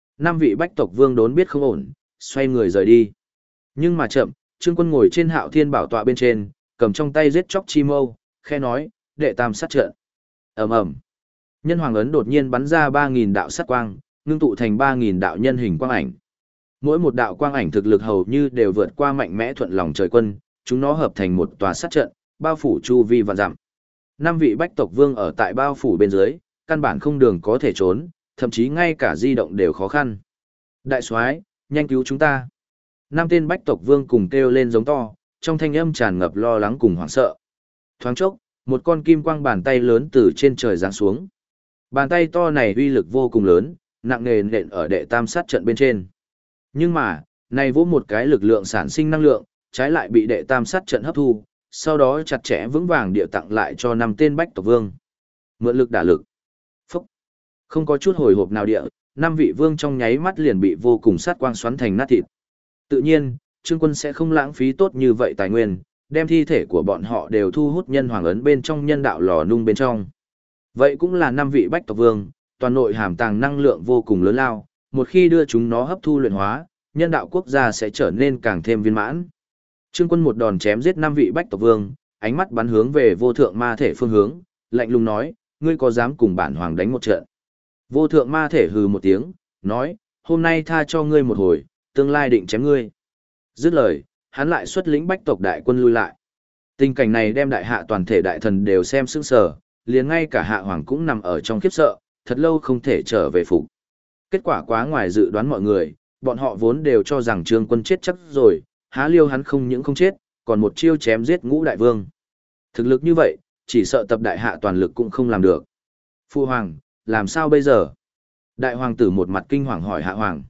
5 vị bách tộc vương đốn biết không ổn, xoay người rời đi. Nhưng mà chậm, Trương Quân ngồi trên Hạo Thiên bảo tọa bên trên, cầm trong tay giết chóc chi mâu, khe nói, đệ tam sát trận. Ầm ầm. Nhân hoàng ấn đột nhiên bắn ra 3.000 đạo sát quang, ngưng tụ thành 3.000 đạo nhân hình quang ảnh. Mỗi một đạo quang ảnh thực lực hầu như đều vượt qua mạnh mẽ thuận lòng trời quân, chúng nó hợp thành một tòa sát trận, bao phủ chu vi vạn dặm. 5 vị bách tộc vương ở tại bao phủ bên dưới, căn bản không đường có thể trốn, thậm chí ngay cả di động đều khó khăn. Đại soái, nhanh cứu chúng ta. 5 tên bách tộc vương cùng kêu lên giống to, trong thanh âm tràn ngập lo lắng cùng hoảng sợ. Thoáng chốc, một con kim quang bàn tay lớn từ trên trời giáng xuống. Bàn tay to này uy lực vô cùng lớn, nặng nề nện ở đệ tam sát trận bên trên. Nhưng mà, này vỗ một cái lực lượng sản sinh năng lượng, trái lại bị đệ tam sát trận hấp thu, sau đó chặt chẽ vững vàng địa tặng lại cho 5 tên bách tộc vương. Mượn lực đả lực. Phúc. Không có chút hồi hộp nào địa, 5 vị vương trong nháy mắt liền bị vô cùng sát quang xoắn thành nát thịt. Tự nhiên, Trương Quân sẽ không lãng phí tốt như vậy tài nguyên, đem thi thể của bọn họ đều thu hút nhân hoàng ấn bên trong nhân đạo lò nung bên trong. Vậy cũng là 5 vị bách tộc vương, toàn nội hàm tàng năng lượng vô cùng lớn lao, một khi đưa chúng nó hấp thu luyện hóa, nhân đạo quốc gia sẽ trở nên càng thêm viên mãn. Trương Quân một đòn chém giết 5 vị bách tộc vương, ánh mắt bắn hướng về vô thượng ma thể phương hướng, lạnh lùng nói, ngươi có dám cùng bản hoàng đánh một trận? Vô thượng ma thể hừ một tiếng, nói, hôm nay tha cho ngươi một hồi, tương lai định chém ngươi. Dứt lời, hắn lại xuất lĩnh bách tộc đại quân lui lại. Tình cảnh này đem đại hạ toàn thể đại thần đều xem sững sờ, liền ngay cả hạ hoàng cũng nằm ở trong khiếp sợ, thật lâu không thể trở về phục. Kết quả quá ngoài dự đoán mọi người, bọn họ vốn đều cho rằng Trương Quân chết chắc rồi, há liêu hắn không những không chết, còn một chiêu chém giết ngũ đại vương. Thực lực như vậy, chỉ sợ tập đại hạ toàn lực cũng không làm được. Phu hoàng, làm sao bây giờ? Đại hoàng tử một mặt kinh hoàng hỏi hạ hoàng.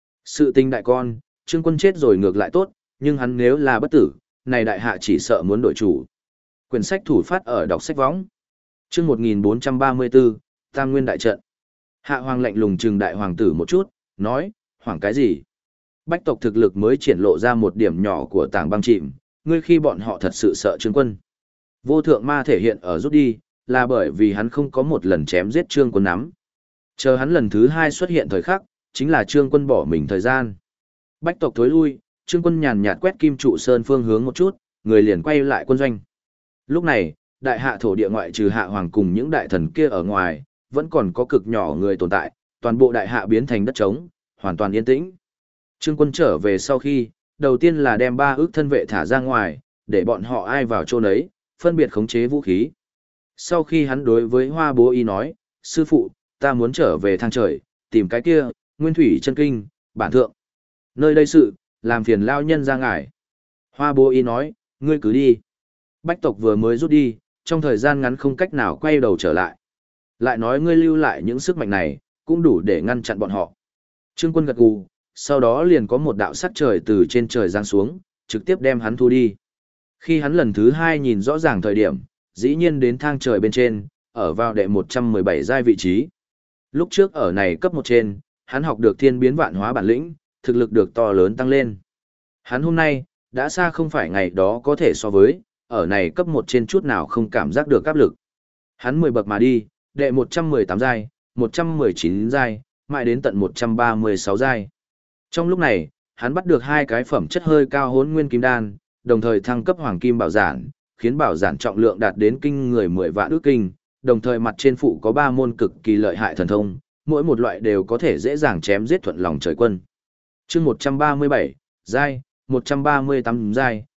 Sự tình đại con, Trương Quân chết rồi ngược lại tốt, nhưng hắn nếu là bất tử, này đại hạ chỉ sợ muốn đổi chủ. Quyển sách thủ phát ở đọc sách võng. Chương 1434, Tam Nguyên đại trận. Hạ hoàng lạnh lùng trừng đại hoàng tử một chút, nói, hoảng cái gì? Bách tộc thực lực mới triển lộ ra một điểm nhỏ của tảng băng chìm, ngươi khi bọn họ thật sự sợ Trương Quân. Vô thượng ma thể hiện ở rút đi, là bởi vì hắn không có một lần chém giết Trương Quân nắm. Chờ hắn lần thứ 2 xuất hiện thời khắc, chính là Trương Quân bỏ mình thời gian. Bách tộc thối lui, Trương Quân nhàn nhạt quét Kim Trụ Sơn phương hướng một chút, người liền quay lại quân doanh. Lúc này, đại hạ thổ địa ngoại trừ hạ hoàng cùng những đại thần kia ở ngoài, vẫn còn có cực nhỏ người tồn tại, toàn bộ đại hạ biến thành đất trống, hoàn toàn yên tĩnh. Trương Quân trở về sau khi, đầu tiên là đem 3 ước thân vệ thả ra ngoài, để bọn họ ai vào chỗ nấy, phân biệt khống chế vũ khí. Sau khi hắn đối với Hoa Bố Y nói, sư phụ, ta muốn trở về thang trời, tìm cái kia, Nguyên Thủy Chân Kinh, bản thượng. Nơi đây sự, làm phiền lao nhân ra ngải. Hoa Bố Y nói, ngươi cứ đi. Bách tộc vừa mới rút đi, trong thời gian ngắn không cách nào quay đầu trở lại. Lại nói ngươi lưu lại những sức mạnh này, cũng đủ để ngăn chặn bọn họ. Trương Quân gật gù, sau đó liền có một đạo sắc trời từ trên trời giáng xuống, trực tiếp đem hắn thu đi. Khi hắn lần thứ 2 nhìn rõ ràng thời điểm, dĩ nhiên đến thang trời bên trên, ở vào đệ 117 giai vị trí. Lúc trước ở này cấp 1 trên, hắn học được thiên biến vạn hóa bản lĩnh, thực lực được to lớn tăng lên. Hắn hôm nay, đã xa không phải ngày đó có thể so với, ở này cấp 1 trên chút nào không cảm giác được áp lực. Hắn 10 bậc mà đi, đệ 118 giai, 119 giai, mãi đến tận 136 giai. Trong lúc này, hắn bắt được 2 cái phẩm chất hơi cao Hỗn Nguyên Kim Đan, đồng thời thăng cấp Hoàng Kim Bảo Giản, khiến bảo giản trọng lượng đạt đến kinh người 10 vạn ước kinh, đồng thời mặt trên phụ có 3 môn cực kỳ lợi hại thần thông, mỗi một loại đều có thể dễ dàng chém giết thuận lòng trời quân. Chương 137, giai, 138 giai,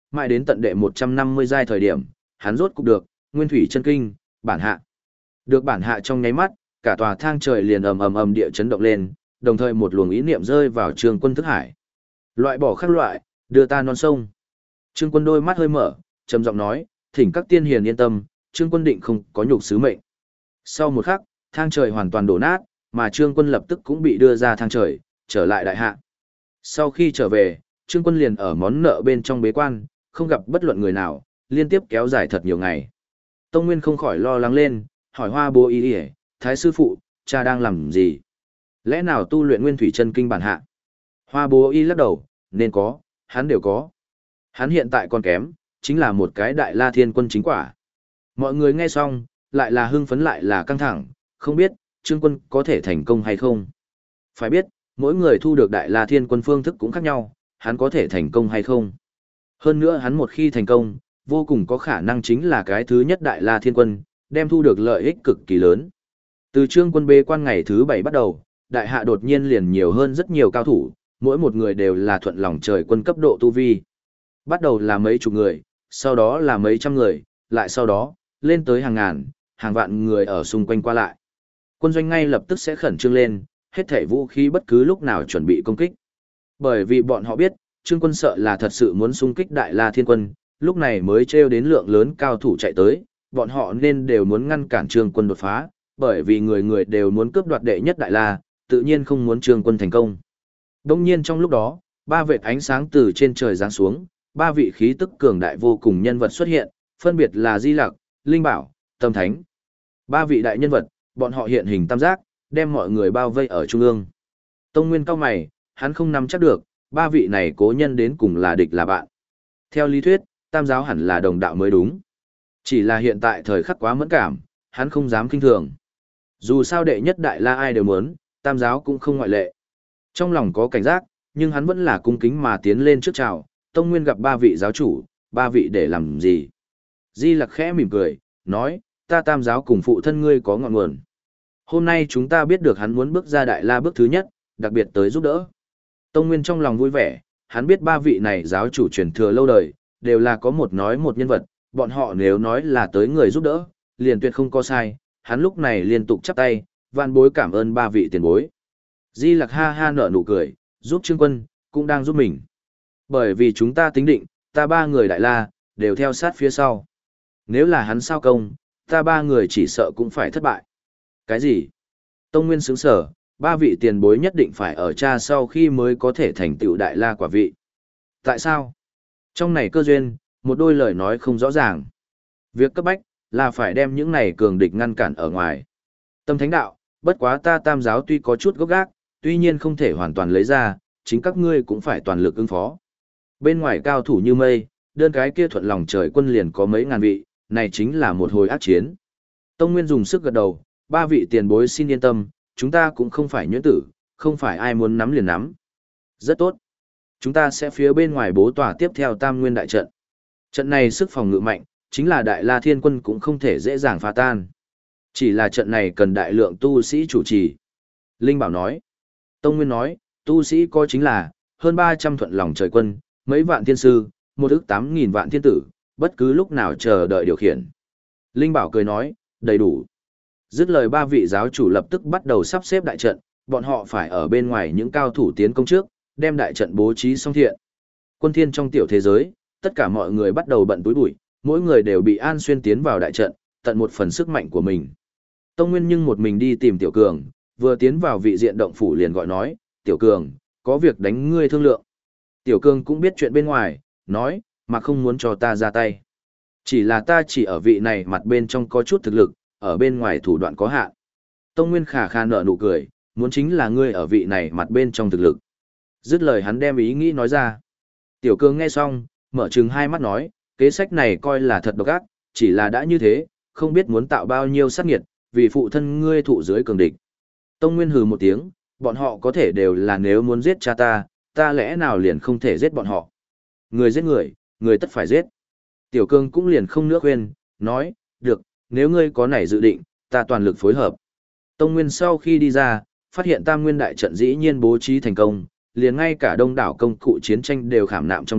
mãi đến tận đệ 150 giai thời điểm, hắn rốt cục được Nguyên Thủy Chân Kinh, bản hạ. Được bản hạ trong nháy mắt, cả tòa thang trời liền ầm ầm ầm địa chấn động lên, đồng thời một luồng ý niệm rơi vào Trương Quân thức hải. Loại bỏ khác loại, đưa ta non sông. Trương Quân đôi mắt hơi mở, trầm giọng nói, thỉnh các tiên hiền yên tâm, Trương Quân định không có nhục sứ mệnh. Sau một khắc, thang trời hoàn toàn đổ nát, mà Trương Quân lập tức cũng bị đưa ra thang trời, trở lại đại hạ. Sau khi trở về, Trương Quân liền ở món nợ bên trong bế quan, không gặp bất luận người nào, liên tiếp kéo dài thật nhiều ngày. Tông Nguyên không khỏi lo lắng lên, hỏi Hoa Bố Y, Thái sư phụ, cha đang làm gì? Lẽ nào tu luyện Nguyên Thủy Chân Kinh bản hạ? Hoa Bố Y lắc đầu, nên có, hắn đều có. Hắn hiện tại còn kém, chính là một cái Đại La Thiên Quân chính quả. Mọi người nghe xong, lại là hưng phấn lại là căng thẳng, không biết, Trương Quân có thể thành công hay không. Phải biết, mỗi người thu được Đại La Thiên Quân phương thức cũng khác nhau, hắn có thể thành công hay không. Hơn nữa hắn một khi thành công, vô cùng có khả năng chính là cái thứ nhất Đại La Thiên Quân, đem thu được lợi ích cực kỳ lớn. Từ Trương Quân bế quan ngày thứ 7 bắt đầu, đại hạ đột nhiên liền nhiều hơn rất nhiều cao thủ, mỗi một người đều là thuận lòng trời quân cấp độ tu vi. Bắt đầu là mấy chục người, sau đó là mấy trăm người, lại sau đó, lên tới hàng ngàn, hàng vạn người ở xung quanh qua lại. Quân doanh ngay lập tức sẽ khẩn trương lên, hết thảy vũ khí bất cứ lúc nào chuẩn bị công kích. Bởi vì bọn họ biết, Trương Quân sợ là thật sự muốn xung kích Đại La Thiên Quân, lúc này mới trêu đến lượng lớn cao thủ chạy tới, bọn họ nên đều muốn ngăn cản Trương Quân đột phá, bởi vì người người đều muốn cướp đoạt đệ nhất Đại La, tự nhiên không muốn Trương Quân thành công. Đông nhiên trong lúc đó, ba vệt ánh sáng từ trên trời giáng xuống, ba vị khí tức cường đại vô cùng nhân vật xuất hiện, phân biệt là Di Lặc, Linh Bảo, Tâm Thánh. Ba vị đại nhân vật, bọn họ hiện hình tam giác, đem mọi người bao vây ở trung ương. Tông Nguyên cao mày, hắn không nắm chắc được, ba vị này cố nhân đến cùng là địch là bạn. Theo lý thuyết, tam giáo hẳn là đồng đạo mới đúng. Chỉ là hiện tại thời khắc quá mẫn cảm, hắn không dám kinh thường. Dù sao đệ nhất Đại La ai đều muốn, tam giáo cũng không ngoại lệ. Trong lòng có cảnh giác, nhưng hắn vẫn là cung kính mà tiến lên trước chào, Tông Nguyên gặp ba vị giáo chủ, ba vị để làm gì? Di Lặc khẽ mỉm cười, nói, ta tam giáo cùng phụ thân ngươi có ngọn nguồn. Hôm nay chúng ta biết được hắn muốn bước ra Đại La bước thứ nhất, đặc biệt tới giúp đỡ. Tông Nguyên trong lòng vui vẻ, hắn biết ba vị này giáo chủ truyền thừa lâu đời, đều là có một nói một nhân vật, bọn họ nếu nói là tới người giúp đỡ, liền tuyệt không có sai, hắn lúc này liên tục chắp tay, van bối cảm ơn ba vị tiền bối. Di Lặc ha ha nở nụ cười, giúp Trương Quân, cũng đang giúp mình. Bởi vì chúng ta tính định, ta ba người Đại La, đều theo sát phía sau. Nếu là hắn sao công, ta ba người chỉ sợ cũng phải thất bại. Cái gì? Tông Nguyên sững sở, ba vị tiền bối nhất định phải ở cha sau khi mới có thể thành tựu Đại La quả vị. Tại sao? Trong này cơ duyên, một đôi lời nói không rõ ràng. Việc cấp bách, là phải đem những này cường địch ngăn cản ở ngoài. Tâm Thánh đạo, bất quá ta tam giáo tuy có chút gốc gác, tuy nhiên không thể hoàn toàn lấy ra, chính các ngươi cũng phải toàn lực ứng phó. Bên ngoài cao thủ như mây, đơn cái kia thuận lòng trời quân liền có mấy ngàn vị, này chính là một hồi ác chiến. Tông Nguyên dùng sức gật đầu, ba vị tiền bối xin yên tâm, chúng ta cũng không phải nhuyễn tử, không phải ai muốn nắm liền nắm. Rất tốt. Chúng ta sẽ phía bên ngoài bố tòa tiếp theo Tam Nguyên đại trận. Trận này sức phòng ngự mạnh, chính là Đại La Thiên Quân cũng không thể dễ dàng phá tan. Chỉ là trận này cần đại lượng tu sĩ chủ trì. Linh Bảo nói. Tông Nguyên nói, tu sĩ có chính là, hơn 300 thuận lòng trời quân, mấy vạn thiên sư, 1.800.000 vạn thiên tử, bất cứ lúc nào chờ đợi điều khiển. Linh Bảo cười nói, đầy đủ. Dứt lời ba vị giáo chủ lập tức bắt đầu sắp xếp đại trận, bọn họ phải ở bên ngoài những cao thủ tiến công trước, đem đại trận bố trí xong thiện. Quân thiên trong tiểu thế giới, tất cả mọi người bắt đầu bận túi bụi, mỗi người đều bị an xuyên tiến vào đại trận, tận một phần sức mạnh của mình. Tông Nguyên nhưng một mình đi tìm Tiểu Cường, vừa tiến vào vị diện động phủ liền gọi nói, Tiểu Cường, có việc đánh ngươi thương lượng. Tiểu Cường cũng biết chuyện bên ngoài, nói, mà không muốn cho ta ra tay. Chỉ là ta chỉ ở vị này mặt bên trong có chút thực lực, ở bên ngoài thủ đoạn có hạn. Tông Nguyên khả khả nở nụ cười, muốn chính là ngươi ở vị này mặt bên trong thực lực. Dứt lời hắn đem ý nghĩ nói ra. Tiểu Cường nghe xong, mở trừng hai mắt nói, kế sách này coi là thật độc ác, chỉ là đã như thế, không biết muốn tạo bao nhiêu sát nghiệt, vì phụ thân ngươi thụ dưới cường địch. Tông Nguyên hừ một tiếng, bọn họ có thể đều là nếu muốn giết cha ta lẽ nào liền không thể giết bọn họ. Người giết người, người tất phải giết. Tiểu Cường cũng liền không nữa khuyên, nói, được, nếu ngươi có nảy dự định, ta toàn lực phối hợp. Tông Nguyên sau khi đi ra, phát hiện Tam Nguyên đại trận dĩ nhiên bố trí thành công, liền ngay cả đông đảo công cụ chiến tranh đều khảm nạm trong đó,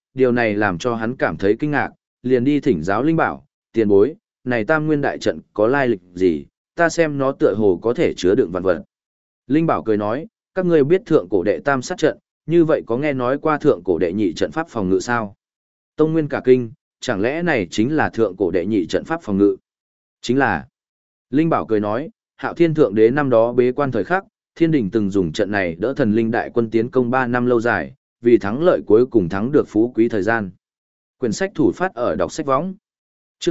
điều này làm cho hắn cảm thấy kinh ngạc, liền đi thỉnh giáo Linh Bảo, tiền bối, này Tam Nguyên đại trận có lai lịch gì, ta xem nó tựa hồ có thể chứa đựng vạn vật. Linh Bảo cười nói, các ngươi biết thượng cổ đệ tam sát trận, như vậy có nghe nói qua thượng cổ đệ nhị trận pháp phòng ngự sao? Tông Nguyên cả kinh, chẳng lẽ này chính là thượng cổ đệ nhị trận pháp phòng ngự? Chính là. Linh Bảo cười nói, Hạo Thiên Thượng Đế năm đó bế quan thời khắc, Thiên Đình từng dùng trận này đỡ thần linh đại quân tiến công 3 năm lâu dài, vì thắng lợi cuối cùng thắng được phú quý thời gian. Quyển sách thủ phát ở đọc sách võng. Chương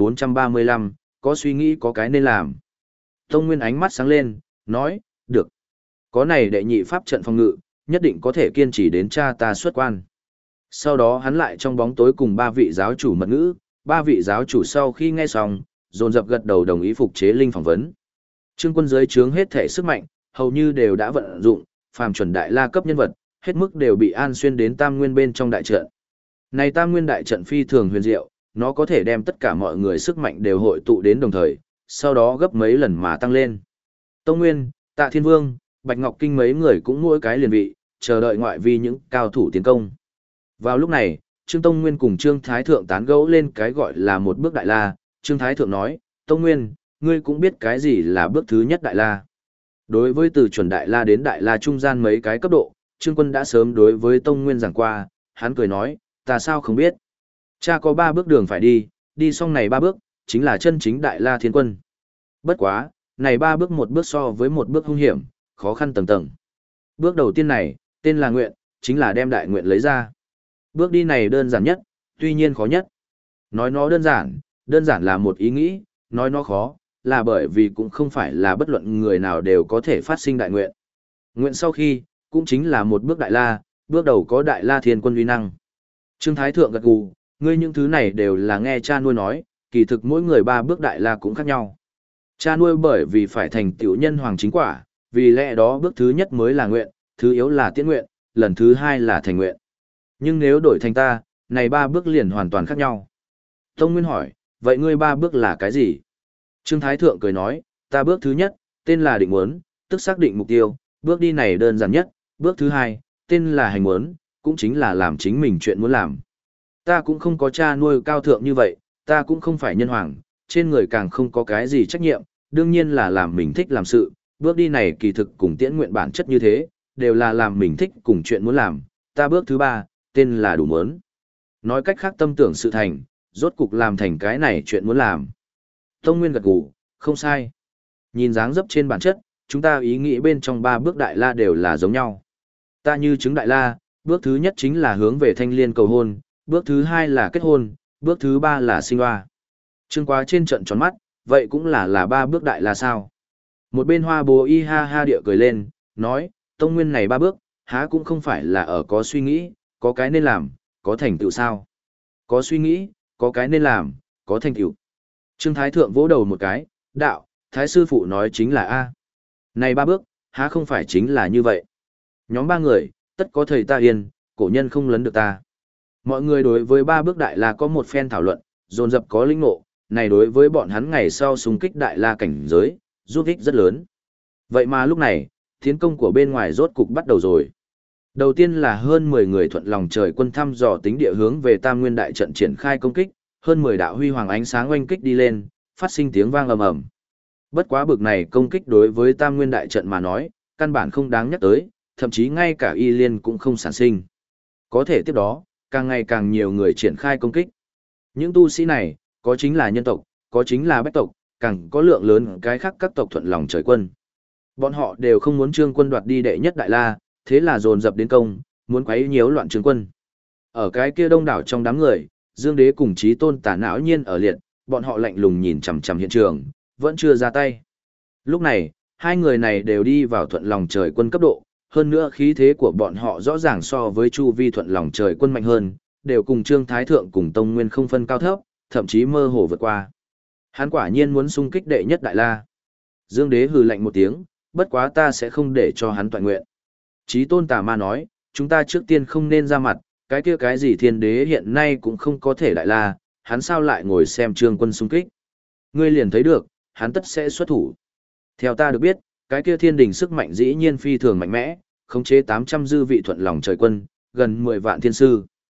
1435, có suy nghĩ có cái nên làm. Tông Nguyên ánh mắt sáng lên, nói, được. Có này đệ nhị pháp trận phòng ngự, nhất định có thể kiên trì đến cha ta xuất quan. Sau đó hắn lại trong bóng tối cùng 3 vị giáo chủ mật ngữ, 3 vị giáo chủ sau khi nghe xong, dồn dập gật đầu đồng ý phục chế linh phỏng vấn. Trương Quân dưới trướng hết thể sức mạnh, hầu như đều đã vận dụng, phàm chuẩn đại la cấp nhân vật, hết mức đều bị an xuyên đến Tam Nguyên bên trong đại trận. Này Tam Nguyên đại trận phi thường huyền diệu, nó có thể đem tất cả mọi người sức mạnh đều hội tụ đến đồng thời, sau đó gấp mấy lần mà tăng lên. Tông Nguyên, Tạ Thiên Vương, Bạch Ngọc Kinh mấy người cũng mỗi cái liền vị, chờ đợi ngoại vi những cao thủ tiến công. Vào lúc này, Trương Tông Nguyên cùng Trương Thái Thượng tán gẫu lên cái gọi là một bước đại la. Trương Thái Thượng nói, Tông Nguyên, ngươi cũng biết cái gì là bước thứ nhất đại la. Đối với từ chuẩn đại la đến đại la trung gian mấy cái cấp độ, Trương Quân đã sớm đối với Tông Nguyên giảng qua, hắn cười nói, ta sao không biết. Cha có 3 bước đường phải đi, đi xong này 3 bước, chính là chân chính đại la thiên quân. Bất quá, này 3 bước một bước so với một bước hung hiểm, khó khăn tầng tầng. Bước đầu tiên này, tên là nguyện, chính là đem đại nguyện lấy ra. Bước đi này đơn giản nhất, tuy nhiên khó nhất. Nói nó đơn giản là một ý nghĩ, nói nó khó, là bởi vì cũng không phải là bất luận người nào đều có thể phát sinh đại nguyện. Nguyện sau khi, cũng chính là một bước đại la, bước đầu có đại la thiên quân uy năng. Trương Thái Thượng gật gù, ngươi những thứ này đều là nghe cha nuôi nói, kỳ thực mỗi người 3 bước đại la cũng khác nhau. Cha nuôi bởi vì phải thành tiểu nhân hoàng chính quả, vì lẽ đó bước thứ nhất mới là nguyện, thứ yếu là tiễn nguyện, lần thứ 2 là thành nguyện. Nhưng nếu đổi thành ta, này 3 bước liền hoàn toàn khác nhau. Tông Nguyên hỏi, vậy ngươi 3 bước là cái gì? Trương Thái Thượng cười nói, ta bước thứ nhất, tên là định muốn, tức xác định mục tiêu, bước đi này đơn giản nhất, bước thứ 2, tên là hành muốn, cũng chính là làm chính mình chuyện muốn làm. Ta cũng không có cha nuôi cao thượng như vậy, ta cũng không phải nhân hoàng, trên người càng không có cái gì trách nhiệm, đương nhiên là làm mình thích làm sự, bước đi này kỳ thực cùng tiễn nguyện bản chất như thế, đều là làm mình thích cùng chuyện muốn làm, ta bước thứ 3, tên là đủ muốn. Nói cách khác tâm tưởng sự thành, rốt cục làm thành cái này chuyện muốn làm. Tông Nguyên gật gù, không sai. Nhìn dáng dấp trên bản chất, chúng ta ý nghĩ bên trong 3 bước đại la đều là giống nhau. Ta như chứng đại la, bước thứ nhất chính là hướng về thanh liên cầu hôn, bước thứ 2 là kết hôn, bước thứ 3 là sinh hoa. Trương Quá trên trận tròn mắt, vậy cũng là 3 bước đại la sao? Một bên Hoa Bố y ha ha địa cười lên, nói, Tông Nguyên này 3 bước, há cũng không phải là ở có suy nghĩ, có cái nên làm, có thành tựu sao? Có suy nghĩ, có cái nên làm, có thành tựu. Trương Thái Thượng vỗ đầu một cái, đạo, Thái sư phụ nói chính là A. Này 3 bước, há không phải chính là như vậy. Nhóm 3 người, tất có thầy ta yên, cổ nhân không lấn được ta. Mọi người đối với 3 bước đại la có một phen thảo luận, dồn dập có linh ngộ, này đối với bọn hắn ngày sau xung kích đại la cảnh giới, giúp ích rất lớn. Vậy mà lúc này, tiến công của bên ngoài rốt cục bắt đầu rồi. Đầu tiên là hơn 10 người thuận lòng trời quân thăm dò tính địa hướng về Tam Nguyên đại trận triển khai công kích, hơn 10 đạo huy hoàng ánh sáng oanh kích đi lên, phát sinh tiếng vang ầm ầm. Bất quá bực này công kích đối với Tam Nguyên đại trận mà nói, căn bản không đáng nhắc tới, thậm chí ngay cả y liên cũng không sản sinh. Có thể tiếp đó, càng ngày càng nhiều người triển khai công kích. Những tu sĩ này, có chính là nhân tộc, có chính là bách tộc, càng có lượng lớn cái khác các tộc thuận lòng trời quân. Bọn họ đều không muốn Trương Quân đoạt đi đệ nhất đại la, thế là dồn dập đến công, muốn quấy nhiễu loạn Trương Quân. Ở cái kia đông đảo trong đám người, Dương Đế cùng Chí Tôn tả não nhiên ở liệt, bọn họ lạnh lùng nhìn chằm chằm hiện trường, vẫn chưa ra tay. Lúc này, hai người này đều đi vào thuận lòng trời quân cấp độ, hơn nữa khí thế của bọn họ rõ ràng so với Chu Vi thuận lòng trời quân mạnh hơn, đều cùng Trương Thái Thượng cùng Tông Nguyên không phân cao thấp, thậm chí mơ hồ vượt qua. Hắn quả nhiên muốn xung kích đệ nhất đại la. Dương Đế hừ lạnh một tiếng, bất quá ta sẽ không để cho hắn toàn nguyện. Chí Tôn Tà Ma nói, chúng ta trước tiên không nên ra mặt, cái kia cái gì thiên đế hiện nay cũng không có thể đại la, hắn sao lại ngồi xem Trương Quân xung kích. Ngươi liền thấy được, hắn tất sẽ xuất thủ. Theo ta được biết, cái kia thiên đình sức mạnh dĩ nhiên phi thường mạnh mẽ, khống chế 800 dư vị thuận lòng trời quân, gần 10 vạn thiên sư.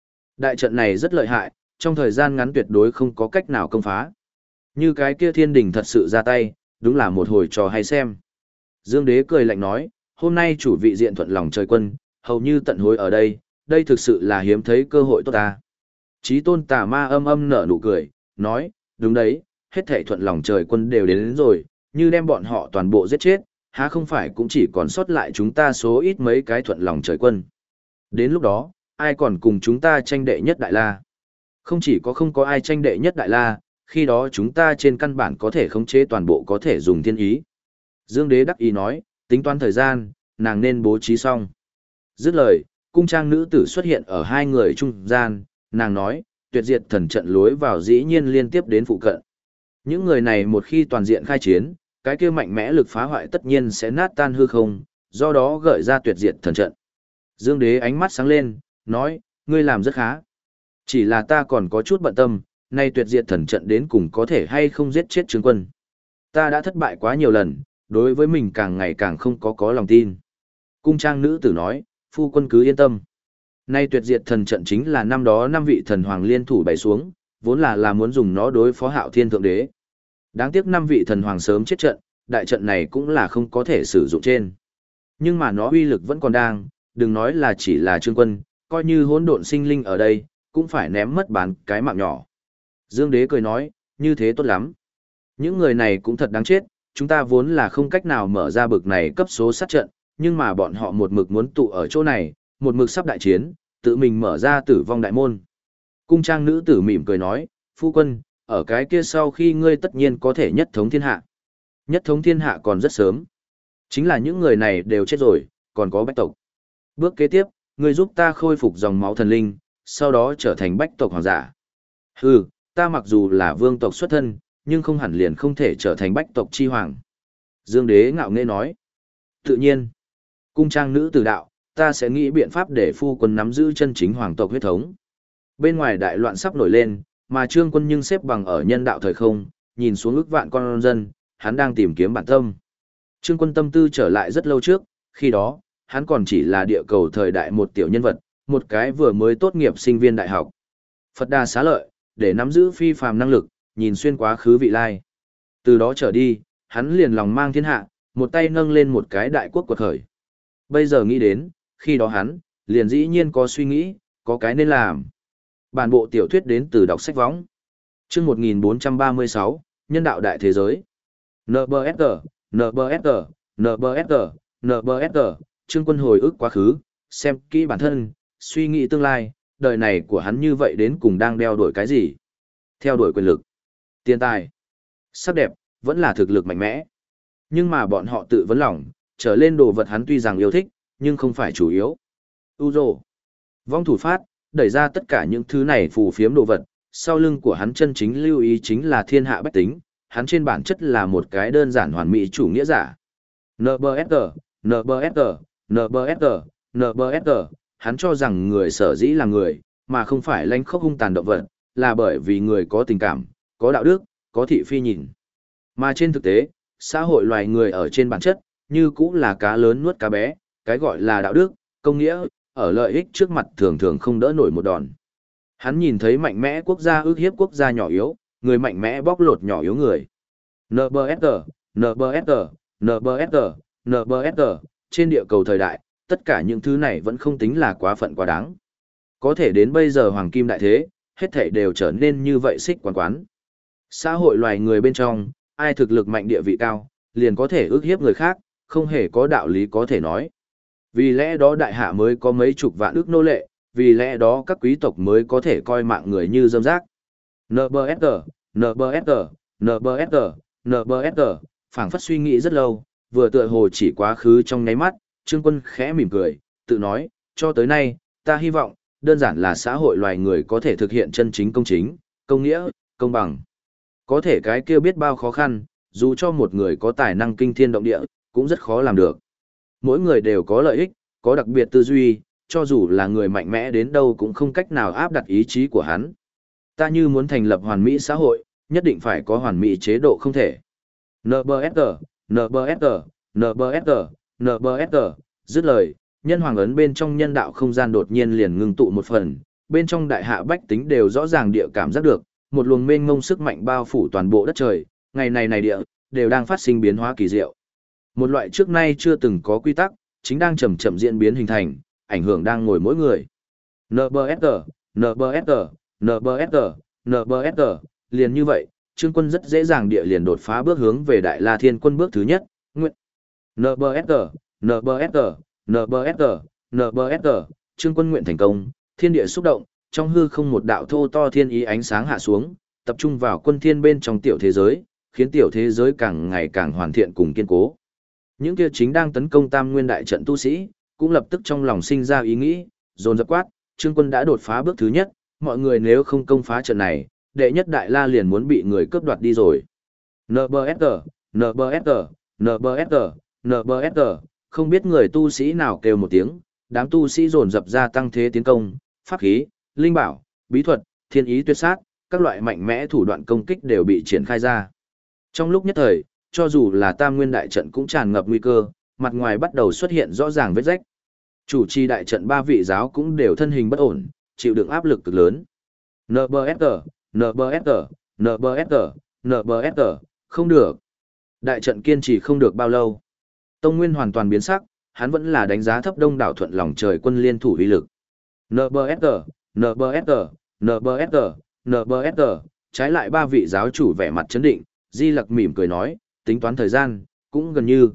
Đại trận này rất lợi hại, trong thời gian ngắn tuyệt đối không có cách nào công phá. Như cái kia thiên đình thật sự ra tay, đúng là một hồi trò hay xem. Dương Đế cười lạnh nói, hôm nay chủ vị diện thuận lòng trời quân, hầu như tận hối ở đây, đây thực sự là hiếm thấy cơ hội tốt ta. Chí tôn tà ma âm âm nở nụ cười, nói, đúng đấy, hết thảy thuận lòng trời quân đều đến rồi, như đem bọn họ toàn bộ giết chết, há không phải cũng chỉ còn sót lại chúng ta số ít mấy cái thuận lòng trời quân. Đến lúc đó, ai còn cùng chúng ta tranh đệ nhất đại la? Không chỉ có không có ai tranh đệ nhất đại la, khi đó chúng ta trên căn bản có thể khống chế toàn bộ có thể dùng thiên ý. Dương Đế đắc ý nói, tính toán thời gian, nàng nên bố trí xong. Dứt lời, cung trang nữ tử xuất hiện ở hai người trung gian, nàng nói, tuyệt diệt thần trận lối vào dĩ nhiên liên tiếp đến phụ cận. Những người này một khi toàn diện khai chiến, cái kia mạnh mẽ lực phá hoại tất nhiên sẽ nát tan hư không, do đó gợi ra tuyệt diệt thần trận. Dương Đế ánh mắt sáng lên, nói, ngươi làm rất khá. Chỉ là ta còn có chút bận tâm, nay tuyệt diệt thần trận đến cùng có thể hay không giết chết Trương Quân. Ta đã thất bại quá nhiều lần, đối với mình càng ngày càng không có lòng tin. Cung trang nữ tử nói, phu quân cứ yên tâm. Nay tuyệt diệt thần trận chính là năm đó 5 vị thần hoàng liên thủ bày xuống, vốn là muốn dùng nó đối phó Hạo Thiên Thượng Đế. Đáng tiếc 5 vị thần hoàng sớm chết trận, đại trận này cũng là không có thể sử dụng trên. Nhưng mà nó uy lực vẫn còn đang, đừng nói là chỉ là Trương Quân, coi như hỗn độn sinh linh ở đây, cũng phải ném mất bán cái mạng nhỏ. Dương Đế cười nói, như thế tốt lắm. Những người này cũng thật đáng chết, chúng ta vốn là không cách nào mở ra bực này cấp số sát trận, nhưng mà bọn họ một mực muốn tụ ở chỗ này, một mực sắp đại chiến, tự mình mở ra tử vong đại môn. Cung trang nữ tử mỉm cười nói, phu quân, ở cái kia sau khi ngươi tất nhiên có thể nhất thống thiên hạ. Nhất thống thiên hạ còn rất sớm. Chính là những người này đều chết rồi, còn có bách tộc. Bước kế tiếp, ngươi giúp ta khôi phục dòng máu thần linh, sau đó trở thành bách tộc hoàng giả. Hừ, ta mặc dù là vương tộc xuất thân, nhưng không hẳn liền không thể trở thành bách tộc chi hoàng. Dương Đế ngạo nghễ nói. Tự nhiên, cung trang nữ tử đạo, ta sẽ nghĩ biện pháp để phu quân nắm giữ chân chính hoàng tộc huyết thống. Bên ngoài đại loạn sắp nổi lên, mà Trương Quân nhưng xếp bằng ở nhân đạo thời không, nhìn xuống ức vạn con dân, hắn đang tìm kiếm bản tâm. Trương Quân tâm tư trở lại rất lâu trước, khi đó, hắn còn chỉ là địa cầu thời đại một tiểu nhân vật, một cái vừa mới tốt nghiệp sinh viên đại học. Phật Đà xá lợi, để nắm giữ phi phàm năng lực, nhìn xuyên quá khứ vị lai. Từ đó trở đi, hắn liền lòng mang thiên hạ, một tay nâng lên một cái đại quốc quật khởi. Bây giờ nghĩ đến, khi đó hắn, liền dĩ nhiên có suy nghĩ, có cái nên làm. Bản bộ tiểu thuyết đến từ đọc sách võng. Chương 1436, Nhân đạo đại thế giới. NBFR, NBFR, NBFR, NBFR, Trương Quân hồi ức quá khứ, xem kỹ bản thân, suy nghĩ tương lai, đời này của hắn như vậy đến cùng đang đeo đuổi cái gì? Theo đuổi quyền lực, tiền tài, sắc đẹp, vẫn là thực lực mạnh mẽ. Nhưng mà bọn họ tự vấn lòng, trở lên đồ vật hắn tuy rằng yêu thích, nhưng không phải chủ yếu. Uzo, vong thủ phát, đẩy ra tất cả những thứ này phù phiếm đồ vật, sau lưng của hắn chân chính lưu ý chính là thiên hạ bách tính, hắn trên bản chất là một cái đơn giản hoàn mỹ chủ nghĩa giả. NBFR, NBFR, NBFR, NBFR, hắn cho rằng người sở dĩ là người, mà không phải lánh khốc hung tàn động vật, là bởi vì người có tình cảm, có đạo đức, có thị phi nhìn. Mà trên thực tế, xã hội loài người ở trên bản chất, như cũng là cá lớn nuốt cá bé, cái gọi là đạo đức, công nghĩa, ở lợi ích trước mặt thường thường không đỡ nổi một đòn. Hắn nhìn thấy mạnh mẽ quốc gia ức hiếp quốc gia nhỏ yếu, người mạnh mẽ bóc lột nhỏ yếu người. NBFR, NBFR, NBFR, NBFR, trên địa cầu thời đại, tất cả những thứ này vẫn không tính là quá phận quá đáng. Có thể đến bây giờ hoàng kim đại thế, hết thảy đều trở nên như vậy xích quán quán. Xã hội loài người bên trong, ai thực lực mạnh địa vị cao, liền có thể ức hiếp người khác, không hề có đạo lý có thể nói. Vì lẽ đó đại hạ mới có mấy chục vạn ức nô lệ, vì lẽ đó các quý tộc mới có thể coi mạng người như dâm rác. NBFR, NBFR, NBFR, NBFR, phảng phất suy nghĩ rất lâu, vừa tựa hồ chỉ quá khứ trong nháy mắt, Trương Quân khẽ mỉm cười, tự nói, cho tới nay, ta hy vọng, đơn giản là xã hội loài người có thể thực hiện chân chính, công nghĩa, công bằng. Có thể cái kia biết bao khó khăn, dù cho một người có tài năng kinh thiên động địa, cũng rất khó làm được. Mỗi người đều có lợi ích, có đặc biệt tư duy, cho dù là người mạnh mẽ đến đâu cũng không cách nào áp đặt ý chí của hắn. Ta như muốn thành lập hoàn mỹ xã hội, nhất định phải có hoàn mỹ chế độ không thể. NBFR, NBFR, NBFR, NBFR, dứt lời, nhân hoàng ấn bên trong nhân đạo không gian đột nhiên liền ngưng tụ một phần, bên trong đại hạ bách tính đều rõ ràng địa cảm giác được, một luồng mênh mông sức mạnh bao phủ toàn bộ đất trời, ngày này địa, đều đang phát sinh biến hóa kỳ diệu. Một loại trước nay chưa từng có quy tắc, chính đang chậm chậm diễn biến hình thành, ảnh hưởng đang ngồi mỗi người. NBFR, NBFR, NBFR, NBFR, liền như vậy, Trương Quân rất dễ dàng địa liền đột phá bước hướng về Đại La Thiên Quân bước thứ nhất, nguyện. NBFR, NBFR, NBFR, NBFR, Trương Quân nguyện thành công, thiên địa xúc động, trong hư không một đạo thô to thiên ý ánh sáng hạ xuống, tập trung vào quân thiên bên trong tiểu thế giới, khiến tiểu thế giới càng ngày càng hoàn thiện cùng kiên cố. Những kia chính đang tấn công Tam Nguyên đại trận tu sĩ, cũng lập tức trong lòng sinh ra ý nghĩ, dồn dập quát, Trương Quân đã đột phá bước thứ nhất, mọi người nếu không công phá trận này, đệ nhất Đại La liền muốn bị người cướp đoạt đi rồi. NBFR, NBFR, NBFR, NBFR, không biết người tu sĩ nào kêu một tiếng, đám tu sĩ dồn dập ra tăng thế tiến công, pháp khí, linh bảo, bí thuật, thiên ý tuyệt sát, các loại mạnh mẽ thủ đoạn công kích đều bị triển khai ra. Trong lúc nhất thời, cho dù là Tam Nguyên đại trận cũng tràn ngập nguy cơ, mặt ngoài bắt đầu xuất hiện rõ ràng vết rách. Chủ trì đại trận ba vị giáo cũng đều thân hình bất ổn, chịu đựng áp lực cực lớn. NBFR, NBFR, NBFR, NBFR, không được. Đại trận kiên trì không được bao lâu. Tông Nguyên hoàn toàn biến sắc, hắn vẫn là đánh giá thấp đông đảo thuận lòng trời quân liên thủ uy lực. NBFR, NBFR, NBFR, NBFR, trái lại ba vị giáo chủ vẻ mặt chấn định, Di Lặc mỉm cười nói, tính toán thời gian, cũng gần như.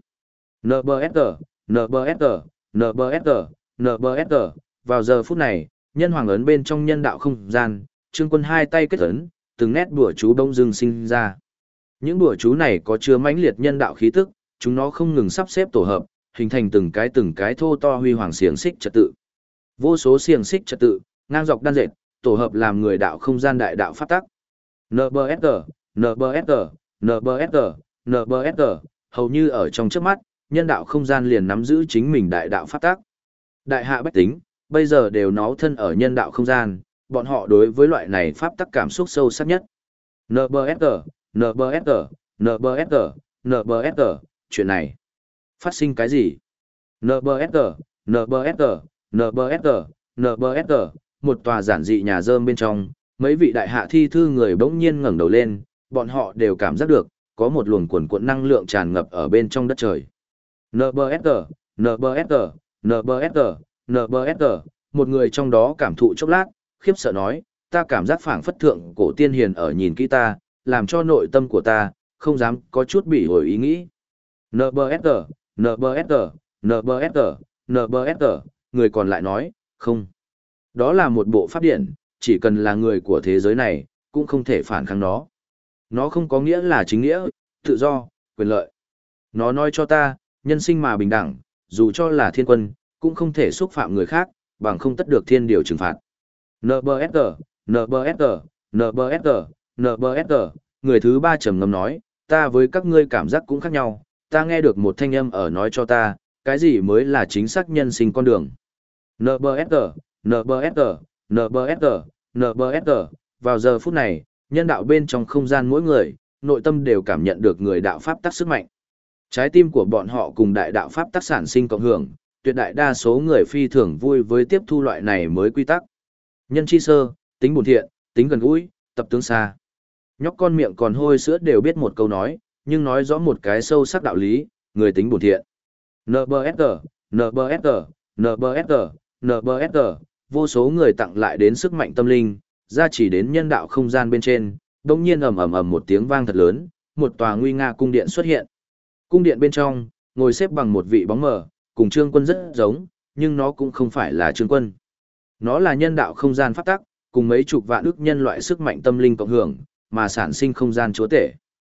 NBFR, NBFR, NBFR, NBFR, vào giờ phút này, nhân hoàng ấn bên trong nhân đạo không gian, Trương Quân hai tay kết ấn, từng nét đùa chú đông dưng sinh ra. Những đùa chú này có chứa mãnh liệt nhân đạo khí tức, chúng nó không ngừng sắp xếp tổ hợp, hình thành từng cái thô to huy hoàng xiềng xích trật tự. Vô số xiềng xích trật tự, ngang dọc đan dệt, tổ hợp làm người đạo không gian đại đạo pháp tắc. NBFR, NBFR, NBFR, NBFR, hầu như ở trong chớp mắt, nhân đạo không gian liền nắm giữ chính mình đại đạo pháp tắc. Đại hạ bách tính, bây giờ đều nó thân ở nhân đạo không gian, bọn họ đối với loại này pháp tắc cảm xúc sâu sắc nhất. NBFR, NBFR, NBFR, NBFR, chuyện này phát sinh cái gì? NBFR, NBFR, NBFR, NBFR, một tòa giản dị nhà rơm bên trong, mấy vị đại hạ thi thư người bỗng nhiên ngẩng đầu lên, bọn họ đều cảm giác được, có một luồng cuồn cuộn năng lượng tràn ngập ở bên trong đất trời. NBFR, NBFR, NBFR, NBFR, một người trong đó cảm thụ chốc lát, khiếp sợ nói, ta cảm giác phảng phất thượng cổ tiên hiền ở nhìn kỹ ta, làm cho nội tâm của ta, không dám có chút bị hồi ý nghĩ. NBFR, NBFR, NBFR, NBFR, người còn lại nói, không. Đó là một bộ pháp điển, chỉ cần là người của thế giới này, cũng không thể phản kháng nó. Nó không có nghĩa là chính nghĩa, tự do, quyền lợi. Nó nói cho ta, nhân sinh mà bình đẳng, dù cho là thiên quân, cũng không thể xúc phạm người khác, bằng không tất được thiên điều trừng phạt. NBFR, NBFR, NBFR, NBFR, người thứ ba trầm ngâm nói, ta với các ngươi cảm giác cũng khác nhau, ta nghe được một thanh âm ở nói cho ta, cái gì mới là chính xác nhân sinh con đường. NBFR, NBFR, NBFR, NBFR, vào giờ phút này, nhân đạo bên trong không gian mỗi người, nội tâm đều cảm nhận được người đạo pháp tắc sức mạnh. Trái tim của bọn họ cùng đại đạo pháp tắc sản sinh cộng hưởng, tuyệt đại đa số người phi thường vui với tiếp thu loại này mới quy tắc. Nhân chi sơ, tính bổn thiện, tính gần gũi, tập tướng xa. Nhóc con miệng còn hôi sữa đều biết một câu nói, nhưng nói rõ một cái sâu sắc đạo lý, người tính bổn thiện. NBFR, NBFR, NBFR, NBFR, vô số người tặng lại đến sức mạnh tâm linh, ra chỉ đến nhân đạo không gian bên trên, đột nhiên ầm ầm ầm một tiếng vang thật lớn, một tòa nguy nga cung điện xuất hiện. Cung điện bên trong, ngồi xếp bằng một vị bóng mờ, cùng Trương Quân rất giống, nhưng nó cũng không phải là Trương Quân. Nó là nhân đạo không gian pháp tắc, cùng mấy chục vạn ức nhân loại sức mạnh tâm linh cộng hưởng, mà sản sinh không gian chúa tể.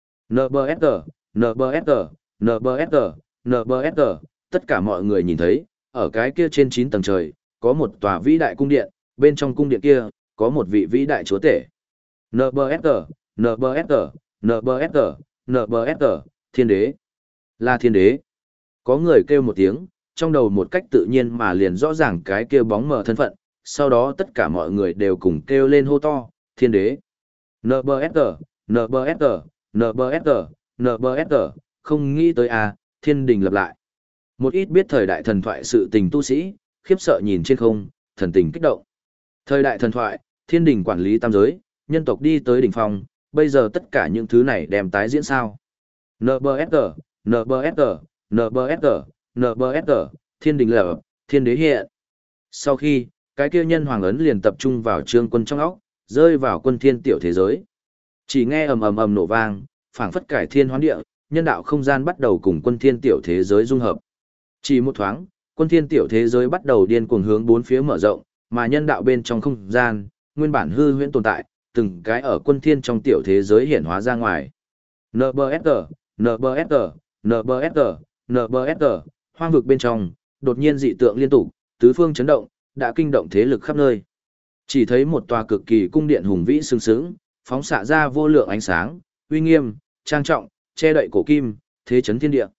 NBFR, NBFR, NBFR, NBFR, tất cả mọi người nhìn thấy, ở cái kia trên 9 tầng trời, có một tòa vĩ đại cung điện, bên trong cung điện kia, có một vị vĩ đại chúa tể. NBFR, NBFR, NBFR, NBFR, thiên đế. Là thiên đế. Có người kêu một tiếng, trong đầu một cách tự nhiên mà liền rõ ràng cái kia bóng mờ thân phận, sau đó tất cả mọi người đều cùng kêu lên hô to, thiên đế. NBFR, NBFR, NBFR, NBFR, không nghĩ tới thiên đình lập lại. Một ít biết thời đại thần thoại sự tình tu sĩ, khiếp sợ nhìn trên không, thần tình kích động. Thời đại thần thoại, thiên đình quản lý tam giới, nhân tộc đi tới đỉnh phong, bây giờ tất cả những thứ này đem tái diễn sao? NBFR, NBFR, NBFR, NBFR, thiên đình lở, thiên đế hiện. Sau khi, cái kia nhân hoàng ấn liền tập trung vào Trương Quân trong óc, rơi vào quân thiên tiểu thế giới. Chỉ nghe ầm ầm ầm nổ vang, phảng phất cải thiên hoán địa, nhân đạo không gian bắt đầu cùng quân thiên tiểu thế giới dung hợp. Chỉ một thoáng, quân thiên tiểu thế giới bắt đầu điên cuồng hướng bốn phía mở rộng, mà nhân đạo bên trong không gian, nguyên bản hư huyễn tồn tại, từng cái ở quân thiên trong tiểu thế giới hiển hóa ra ngoài. NBFR, NBFR, NBFR, NBFR, hoang vực bên trong, đột nhiên dị tượng liên tục, tứ phương chấn động, đã kinh động thế lực khắp nơi. Chỉ thấy một tòa cực kỳ cung điện hùng vĩ sừng sững, phóng xạ ra vô lượng ánh sáng, uy nghiêm, trang trọng, che đậy cổ kim, thế chấn thiên địa.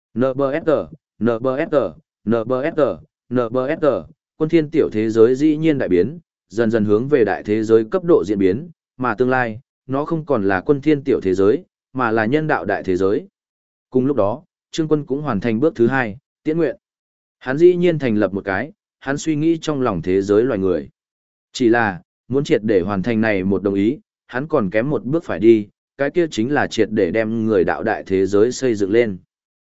NBFR, NBFR, NBFR, NBFR, quân thiên tiểu thế giới dĩ nhiên đại biến, dần dần hướng về đại thế giới cấp độ diễn biến, mà tương lai, nó không còn là quân thiên tiểu thế giới, mà là nhân đạo đại thế giới. Cùng lúc đó, Trương Quân cũng hoàn thành bước thứ 2, tiễn nguyện. Hắn dĩ nhiên thành lập một cái, hắn suy nghĩ trong lòng thế giới loài người. Chỉ là, muốn triệt để hoàn thành này một đồng ý, hắn còn kém một bước phải đi, cái kia chính là triệt để đem người đạo đại thế giới xây dựng lên.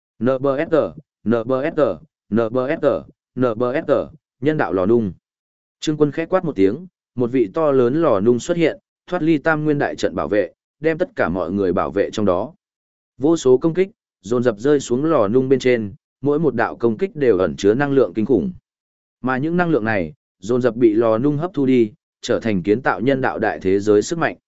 NBFR, NBFR, NBFR, NBFR, nhân đạo lò nung. Trương Quân khẽ quát một tiếng, một vị to lớn lò nung xuất hiện, thoát ly tam nguyên đại trận bảo vệ, đem tất cả mọi người bảo vệ trong đó. Vô số công kích, dồn dập rơi xuống lò nung bên trên, mỗi một đạo công kích đều ẩn chứa năng lượng kinh khủng. Mà những năng lượng này, dồn dập bị lò nung hấp thu đi, trở thành kiến tạo nhân đạo đại thế giới sức mạnh.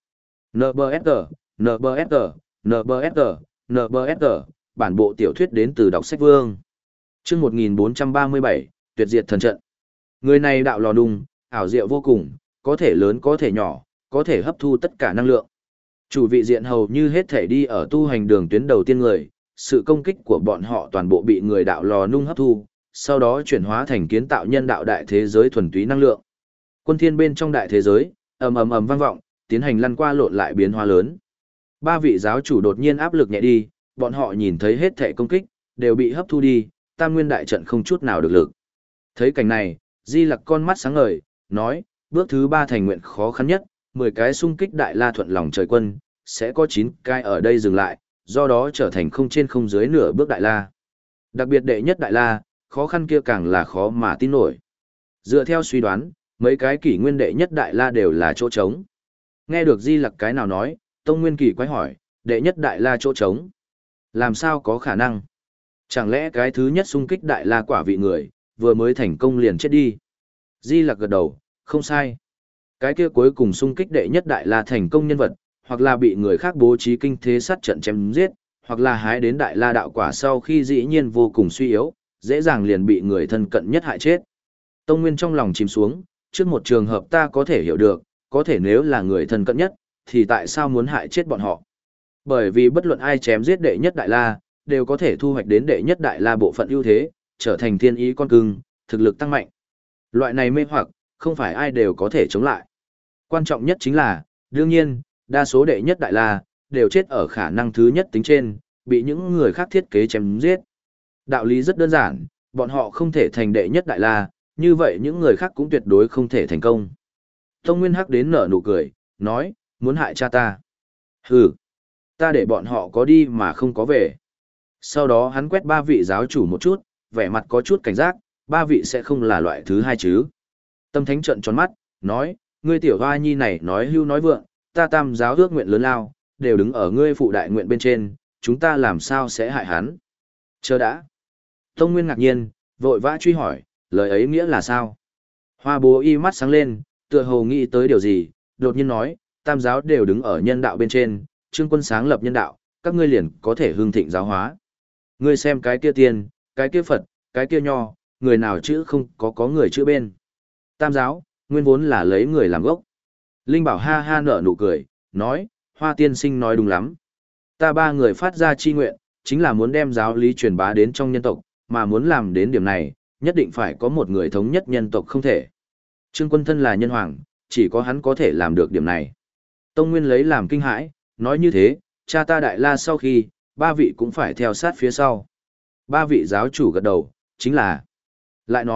NBFR, NBFR, NBFR, NBFR, bản bộ tiểu thuyết đến từ đọc sách vương. Chương 1437, tuyệt diệt thần trận. Người này đạo lò nung, ảo diệu vô cùng, có thể lớn có thể nhỏ, có thể hấp thu tất cả năng lượng. Chủ vị diện hầu như hết thể đi ở tu hành đường tuyến đầu tiên người, sự công kích của bọn họ toàn bộ bị người đạo lò nung hấp thu, sau đó chuyển hóa thành kiến tạo nhân đạo đại thế giới thuần túy năng lượng. Quân thiên bên trong đại thế giới, ầm ầm ầm vang vọng, tiến hành lăn qua lộn lại biến hóa lớn. Ba vị giáo chủ đột nhiên áp lực nhẹ đi, bọn họ nhìn thấy hết thể công kích đều bị hấp thu đi, tam nguyên đại trận không chút nào được lực. Thấy cảnh này, Di Lặc con mắt sáng ngời, nói, bước thứ 3 thành nguyện khó khăn nhất, 10 cái xung kích đại la thuận lòng trời quân, sẽ có 9 cái ở đây dừng lại, do đó trở thành không trên không dưới nửa bước đại la. Đặc biệt đệ nhất đại la, khó khăn kia càng là khó mà tin nổi. Dựa theo suy đoán, mấy cái kỷ nguyên đệ nhất đại la đều là chỗ trống. Nghe được Di Lặc cái nào nói, Tông Nguyên Kỳ quái hỏi, đệ nhất đại la chỗ trống. Làm sao có khả năng? Chẳng lẽ cái thứ nhất xung kích đại la quả vị người, vừa mới thành công liền chết đi? Di Lặc gật đầu, không sai. Cái kia cuối cùng xung kích đệ nhất đại la thành công nhân vật, hoặc là bị người khác bố trí kinh thế sát trận chém giết, hoặc là hái đến đại la đạo quả sau khi dĩ nhiên vô cùng suy yếu, dễ dàng liền bị người thân cận nhất hại chết. Tông Nguyên trong lòng chìm xuống, trước một trường hợp ta có thể hiểu được, có thể nếu là người thân cận nhất, thì tại sao muốn hại chết bọn họ? Bởi vì bất luận ai chém giết đệ nhất đại la, đều có thể thu hoạch đến đệ nhất đại la bộ phận ưu thế, trở thành thiên ý con cưng, thực lực tăng mạnh. Loại này mê hoặc, không phải ai đều có thể chống lại. Quan trọng nhất chính là, đương nhiên, đa số đệ nhất đại la, đều chết ở khả năng thứ nhất tính trên, bị những người khác thiết kế chém giết. Đạo lý rất đơn giản, bọn họ không thể thành đệ nhất đại la, như vậy những người khác cũng tuyệt đối không thể thành công. Tông Nguyên Hắc đến nở nụ cười, nói, muốn hại cha ta. Hừ, ta để bọn họ có đi mà không có về. Sau đó hắn quét ba vị giáo chủ một chút, vẻ mặt có chút cảnh giác, ba vị sẽ không là loại thứ hai chứ. Tâm Thánh trợn tròn mắt, nói, ngươi tiểu hoa nhi này nói hưu nói vượng, ta tam giáo ước nguyện lớn lao, đều đứng ở ngươi phụ đại nguyện bên trên, chúng ta làm sao sẽ hại hắn. Chờ đã. Tông Nguyên ngạc nhiên, vội vã truy hỏi, lời ấy nghĩa là sao? Hoa bố y mắt sáng lên, tựa hồ nghĩ tới điều gì, đột nhiên nói, tam giáo đều đứng ở nhân đạo bên trên, Trương Quân sáng lập nhân đạo, các ngươi liền có thể hưng thịnh giáo hóa. Ngươi xem cái kia tiên, cái kia Phật, cái kia nho, người nào chữ không có người chữ bên. Tam giáo, nguyên vốn là lấy người làm gốc. Linh Bảo ha ha nở nụ cười, nói, Hoa tiên sinh nói đúng lắm. Ta ba người phát ra chi nguyện, chính là muốn đem giáo lý truyền bá đến trong nhân tộc, mà muốn làm đến điểm này, nhất định phải có một người thống nhất nhân tộc không thể. Trương Quân thân là nhân hoàng, chỉ có hắn có thể làm được điểm này. Tông Nguyên lấy làm kinh hãi, nói như thế, cha ta đại la sau khi, ba vị cũng phải theo sát phía sau. Ba vị giáo chủ gật đầu, chính là. Lại nói,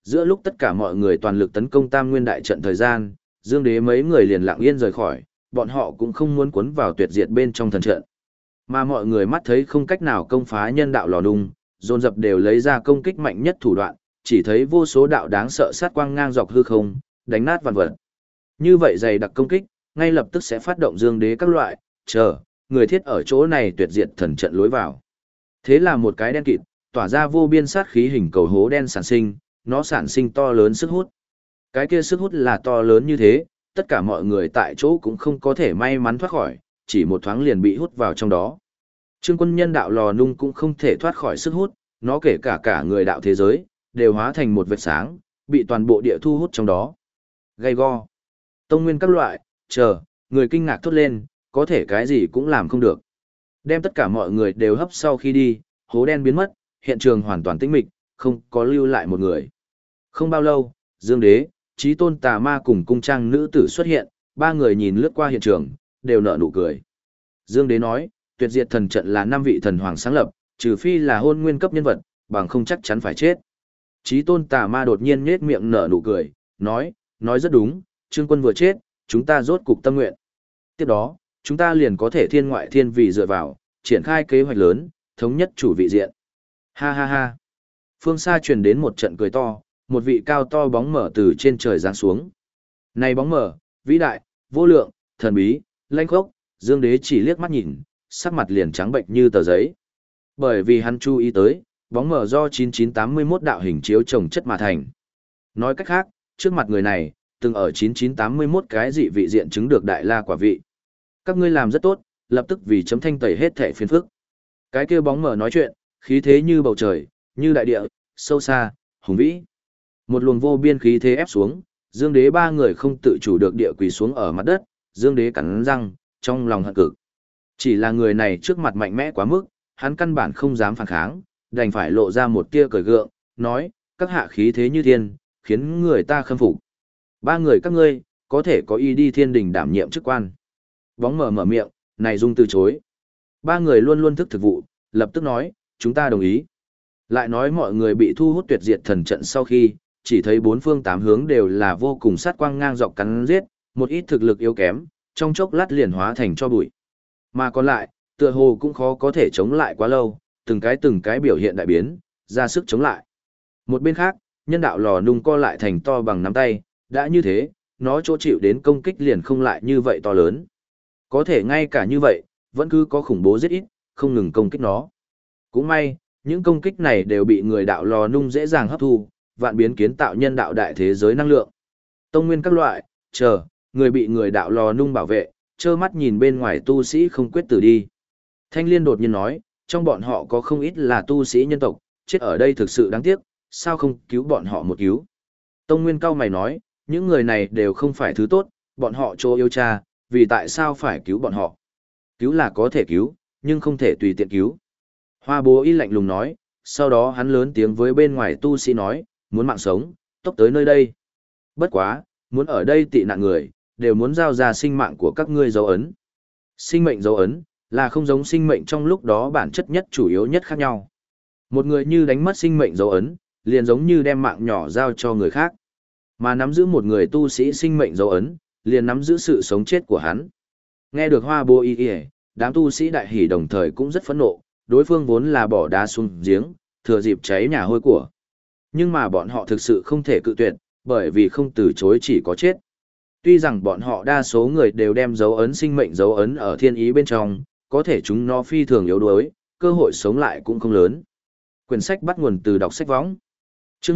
giữa lúc tất cả mọi người toàn lực tấn công Tam Nguyên đại trận thời gian, Dương Đế mấy người liền lặng yên rời khỏi, bọn họ cũng không muốn cuốn vào tuyệt diệt bên trong thần trận. Mà mọi người mắt thấy không cách nào công phá nhân đạo lò nung, dồn dập đều lấy ra công kích mạnh nhất thủ đoạn, chỉ thấy vô số đạo đáng sợ sát quang ngang dọc hư không, đánh nát vạn vật. Như vậy dày đặc công kích, ngay lập tức sẽ phát động Dương Đế các loại, người thiết ở chỗ này tuyệt diệt thần trận lối vào. Thế là một cái đen kịt, tỏa ra vô biên sát khí hình cầu hố đen sản sinh, nó sản sinh to lớn sức hút. Cái kia sức hút là to lớn như thế, tất cả mọi người tại chỗ cũng không có thể may mắn thoát khỏi, chỉ một thoáng liền bị hút vào trong đó. Trương Quân nhân đạo lò nung cũng không thể thoát khỏi sức hút, nó kể cả người đạo thế giới, đều hóa thành một vệt sáng, bị toàn bộ địa thu hút trong đó. Gay go. Tông nguyên các loại, người kinh ngạc thốt lên, có thể cái gì cũng làm không được. Đem tất cả mọi người đều hấp sau khi đi, hố đen biến mất, hiện trường hoàn toàn tĩnh mịch, không có lưu lại một người. Không bao lâu, Dương Đế, Chí Tôn Tà Ma cùng cung trang nữ tử xuất hiện, ba người nhìn lướt qua hiện trường, đều nở nụ cười. Dương Đế nói, tuyệt diệt thần trận là 5 vị thần hoàng sáng lập, trừ phi là hôn nguyên cấp nhân vật, bằng không chắc chắn phải chết. Chí Tôn Tà Ma đột nhiên nhếch miệng nở nụ cười, nói rất đúng, Trương Quân vừa chết, chúng ta rốt cục tâm nguyện. Tiếp đó, chúng ta liền có thể thiên ngoại thiên vị dựa vào, triển khai kế hoạch lớn, thống nhất chủ vị diện. Ha ha ha. Phương xa truyền đến một trận cười to, một vị cao to bóng mở từ trên trời giáng xuống. Này bóng mở, vĩ đại, vô lượng, thần bí, lanh khốc, Dương Đế chỉ liếc mắt nhìn, sắc mặt liền trắng bệnh như tờ giấy. Bởi vì hắn chú ý tới, bóng mở do 9981 đạo hình chiếu chồng chất mà thành. Nói cách khác, trước mặt người này, từng ở 9981 cái dị vị diện chứng được đại la quả vị. Các ngươi làm rất tốt, lập tức vì chấm thanh tẩy hết thẻ phiền phức. Cái kia bóng mở nói chuyện, khí thế như bầu trời, như đại địa, sâu xa, hùng vĩ. Một luồng vô biên khí thế ép xuống, Dương Đế ba người không tự chủ được địa quỳ xuống ở mặt đất, Dương Đế cắn răng, trong lòng hận cực. Chỉ là người này trước mặt mạnh mẽ quá mức, hắn căn bản không dám phản kháng, đành phải lộ ra một tia cười gượng, nói, các hạ khí thế như thiên, khiến người ta khâm phục. Ba người các ngươi, có thể có ý đi thiên đình đảm nhiệm chức quan. Bóng mở miệng, này dung từ chối. Ba người luôn luôn thức thực vụ, lập tức nói, chúng ta đồng ý. Lại nói mọi người bị thu hút tuyệt diệt thần trận sau khi, chỉ thấy bốn phương tám hướng đều là vô cùng sát quang ngang dọc cắn giết, một ít thực lực yếu kém, trong chốc lát liền hóa thành cho bụi. Mà còn lại, tựa hồ cũng khó có thể chống lại quá lâu, từng cái biểu hiện đại biến, ra sức chống lại. Một bên khác, nhân đạo lò nung co lại thành to bằng nắm tay, đã như thế, nó chỗ chịu đến công kích liền không lại như vậy to lớn. Có thể ngay cả như vậy, vẫn cứ có khủng bố giết ít, không ngừng công kích nó. Cũng may, những công kích này đều bị người đạo lò nung dễ dàng hấp thu, vạn biến kiến tạo nhân đạo đại thế giới năng lượng. Tông nguyên các loại, người bị người đạo lò nung bảo vệ, trơ mắt nhìn bên ngoài tu sĩ không quyết tử đi. Thanh Liên đột nhiên nói, trong bọn họ có không ít là tu sĩ nhân tộc, chết ở đây thực sự đáng tiếc, sao không cứu bọn họ một cứu. Tông Nguyên cao mày nói, những người này đều không phải thứ tốt, bọn họ chỗ yêu cha, vì tại sao phải cứu bọn họ. Cứu là có thể cứu, nhưng không thể tùy tiện cứu. Hoa Bố Y lạnh lùng nói, sau đó hắn lớn tiếng với bên ngoài tu sĩ nói, muốn mạng sống, tốc tới nơi đây. Bất quá, muốn ở đây tị nạn người, đều muốn giao ra sinh mạng của các ngươi dấu ấn. Sinh mệnh dấu ấn, là không giống sinh mệnh trong lúc đó bản chất nhất chủ yếu nhất khác nhau. Một người như đánh mất sinh mệnh dấu ấn, liền giống như đem mạng nhỏ giao cho người khác. Mà nắm giữ một người tu sĩ sinh mệnh dấu ấn, liền nắm giữ sự sống chết của hắn. Nghe được Hoa Bố Y, đám tu sĩ đại hỉ đồng thời cũng rất phẫn nộ, đối phương vốn là bỏ đá xuống giếng, thừa dịp cháy nhà hôi của. Nhưng mà bọn họ thực sự không thể cự tuyệt, bởi vì không từ chối chỉ có chết. Tuy rằng bọn họ đa số người đều đem dấu ấn sinh mệnh dấu ấn ở thiên ý bên trong, có thể chúng nó phi thường yếu đuối, cơ hội sống lại cũng không lớn. Quyển sách bắt nguồn từ đọc sách võng. Chương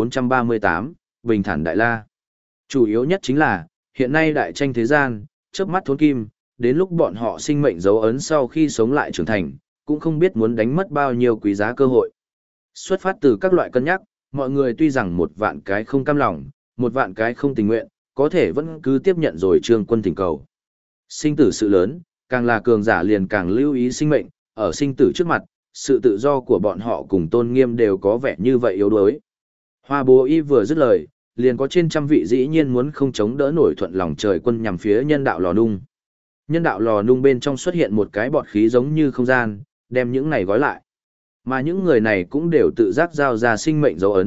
1438, Bình thản Đại La. Chủ yếu nhất chính là, hiện nay đại tranh thế gian, chớp mắt thốn kim, đến lúc bọn họ sinh mệnh dấu ấn sau khi sống lại trưởng thành, cũng không biết muốn đánh mất bao nhiêu quý giá cơ hội. Xuất phát từ các loại cân nhắc, mọi người tuy rằng một vạn cái không cam lòng, một vạn cái không tình nguyện, có thể vẫn cứ tiếp nhận rồi Trương Quân thỉnh cầu. Sinh tử sự lớn, càng là cường giả liền càng lưu ý sinh mệnh, ở sinh tử trước mặt, sự tự do của bọn họ cùng tôn nghiêm đều có vẻ như vậy yếu đuối. Hoa Bố Y vừa dứt lời, liền có trên trăm vị dĩ nhiên muốn không chống đỡ nổi thuận lòng trời quân nhằm phía nhân đạo lò nung. Nhân đạo lò nung bên trong xuất hiện một cái bọt khí giống như không gian, đem những này gói lại. Mà những người này cũng đều tự giác giao ra sinh mệnh dấu ấn,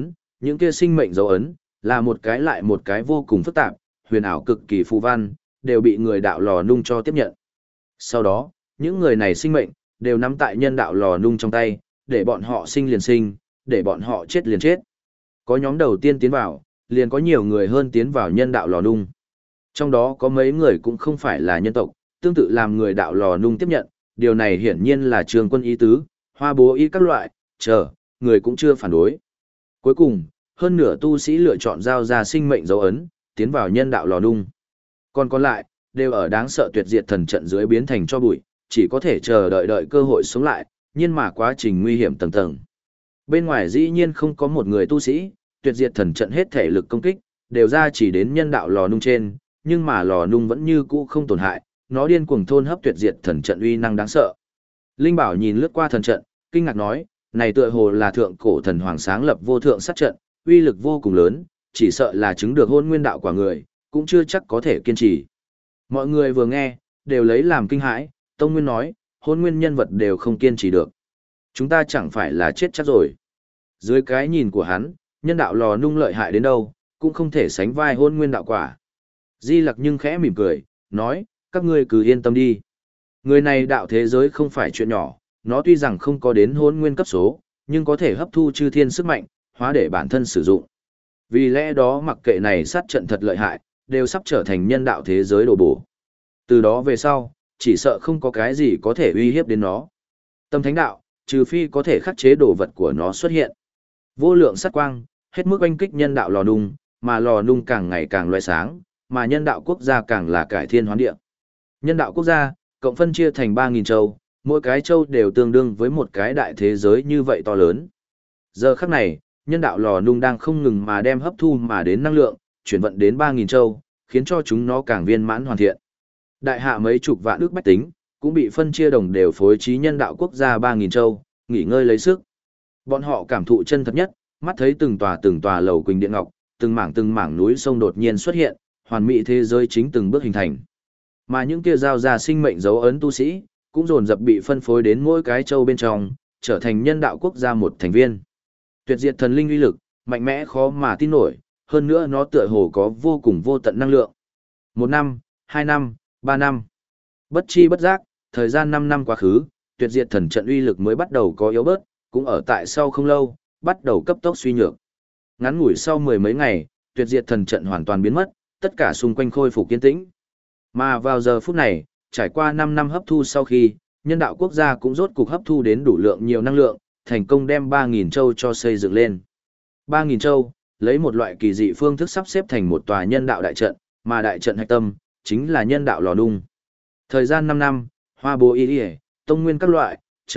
Những kia sinh mệnh dấu ấn, là một cái lại một cái vô cùng phức tạp, huyền ảo cực kỳ phù văn, đều bị người đạo lò nung cho tiếp nhận. Sau đó, những người này sinh mệnh, đều nắm tại nhân đạo lò nung trong tay, để bọn họ sinh liền sinh, để bọn họ chết liền chết. Có nhóm đầu tiên tiến vào, liền có nhiều người hơn tiến vào nhân đạo lò nung. Trong đó có mấy người cũng không phải là nhân tộc, tương tự làm người đạo lò nung tiếp nhận, điều này hiển nhiên là Trương Quân ý tứ, Hoa Bố ý các loại, người cũng chưa phản đối. Cuối cùng, hơn nửa tu sĩ lựa chọn giao ra sinh mệnh dấu ấn, tiến vào nhân đạo lò nung. Còn lại, đều ở đáng sợ tuyệt diệt thần trận dưới biến thành cho bụi, chỉ có thể chờ đợi cơ hội sống lại, nhưng mà quá trình nguy hiểm tầng tầng. Bên ngoài dĩ nhiên không có một người tu sĩ, tuyệt diệt thần trận hết thể lực công kích, đều ra chỉ đến nhân đạo lò nung trên, nhưng mà lò nung vẫn như cũ không tổn hại, nó điên cuồng thôn hấp tuyệt diệt thần trận uy năng đáng sợ. Linh Bảo nhìn lướt qua thần trận, kinh ngạc nói, này tựa hồ là thượng cổ thần hoàng sáng lập vô thượng sát trận, uy lực vô cùng lớn, chỉ sợ là chứng được hôn nguyên đạo quả người, cũng chưa chắc có thể kiên trì. Mọi người vừa nghe, đều lấy làm kinh hãi, Tông Nguyên nói, hôn nguyên nhân vật đều không kiên trì được. Chúng ta chẳng phải là chết chắc rồi. Dưới cái nhìn của hắn, nhân đạo lò nung lợi hại đến đâu, cũng không thể sánh vai hôn nguyên đạo quả. Di Lặc nhưng khẽ mỉm cười, nói, các ngươi cứ yên tâm đi. Người này đạo thế giới không phải chuyện nhỏ, nó tuy rằng không có đến hôn nguyên cấp số, nhưng có thể hấp thu chư thiên sức mạnh, hóa để bản thân sử dụng. Vì lẽ đó mặc kệ này sát trận thật lợi hại, đều sắp trở thành nhân đạo thế giới đồ bổ. Từ đó về sau, chỉ sợ không có cái gì có thể uy hiếp đến nó. Tâm thánh đạo, trừ phi có thể khắc chế đồ vật của nó xuất hiện. Vô lượng sát quang, hết mức oanh kích nhân đạo lò nung, mà lò nung càng ngày càng loại sáng, mà nhân đạo quốc gia càng là cải thiên hoán địa. Nhân đạo quốc gia, cộng phân chia thành 3.000 châu, mỗi cái châu đều tương đương với một cái đại thế giới như vậy to lớn. Giờ khắc này, nhân đạo lò nung đang không ngừng mà đem hấp thu mà đến năng lượng, chuyển vận đến 3.000 châu, khiến cho chúng nó càng viên mãn hoàn thiện. Đại hạ mấy chục vạn ước bách tính, cũng bị phân chia đồng đều phối trí nhân đạo quốc gia 3.000 châu, nghỉ ngơi lấy sức. Bọn họ cảm thụ chân thật nhất, mắt thấy từng tòa lầu quỳnh điện ngọc, từng mảng núi sông đột nhiên xuất hiện, hoàn mỹ thế giới chính từng bước hình thành. Mà những kia giao ra sinh mệnh dấu ấn tu sĩ, cũng dồn dập bị phân phối đến mỗi cái châu bên trong, trở thành nhân đạo quốc gia một thành viên. Tuyệt diệt thần linh uy lực, mạnh mẽ khó mà tin nổi, hơn nữa nó tựa hồ có vô cùng vô tận năng lượng. 1 năm, 2 năm, 3 năm. Bất chi bất giác, thời gian 5 năm quá khứ, tuyệt diệt thần trận uy lực mới bắt đầu có yếu bớt, cũng ở tại sau không lâu, bắt đầu cấp tốc suy nhược. Ngắn ngủi sau 10 mấy ngày, tuyệt diệt thần trận hoàn toàn biến mất, tất cả xung quanh khôi phục kiên tĩnh. Mà vào giờ phút này, trải qua 5 năm hấp thu sau khi, nhân đạo quốc gia cũng rốt cục hấp thu đến đủ lượng nhiều năng lượng, thành công đem 3.000 châu cho xây dựng lên. 3.000 châu, lấy một loại kỳ dị phương thức sắp xếp thành một tòa nhân đạo đại trận, mà đại trận hạch tâm, chính là nhân đạo lò nung. Thời gian 5 năm, Hoa Bố Y Y, Tông Nguyên các loại,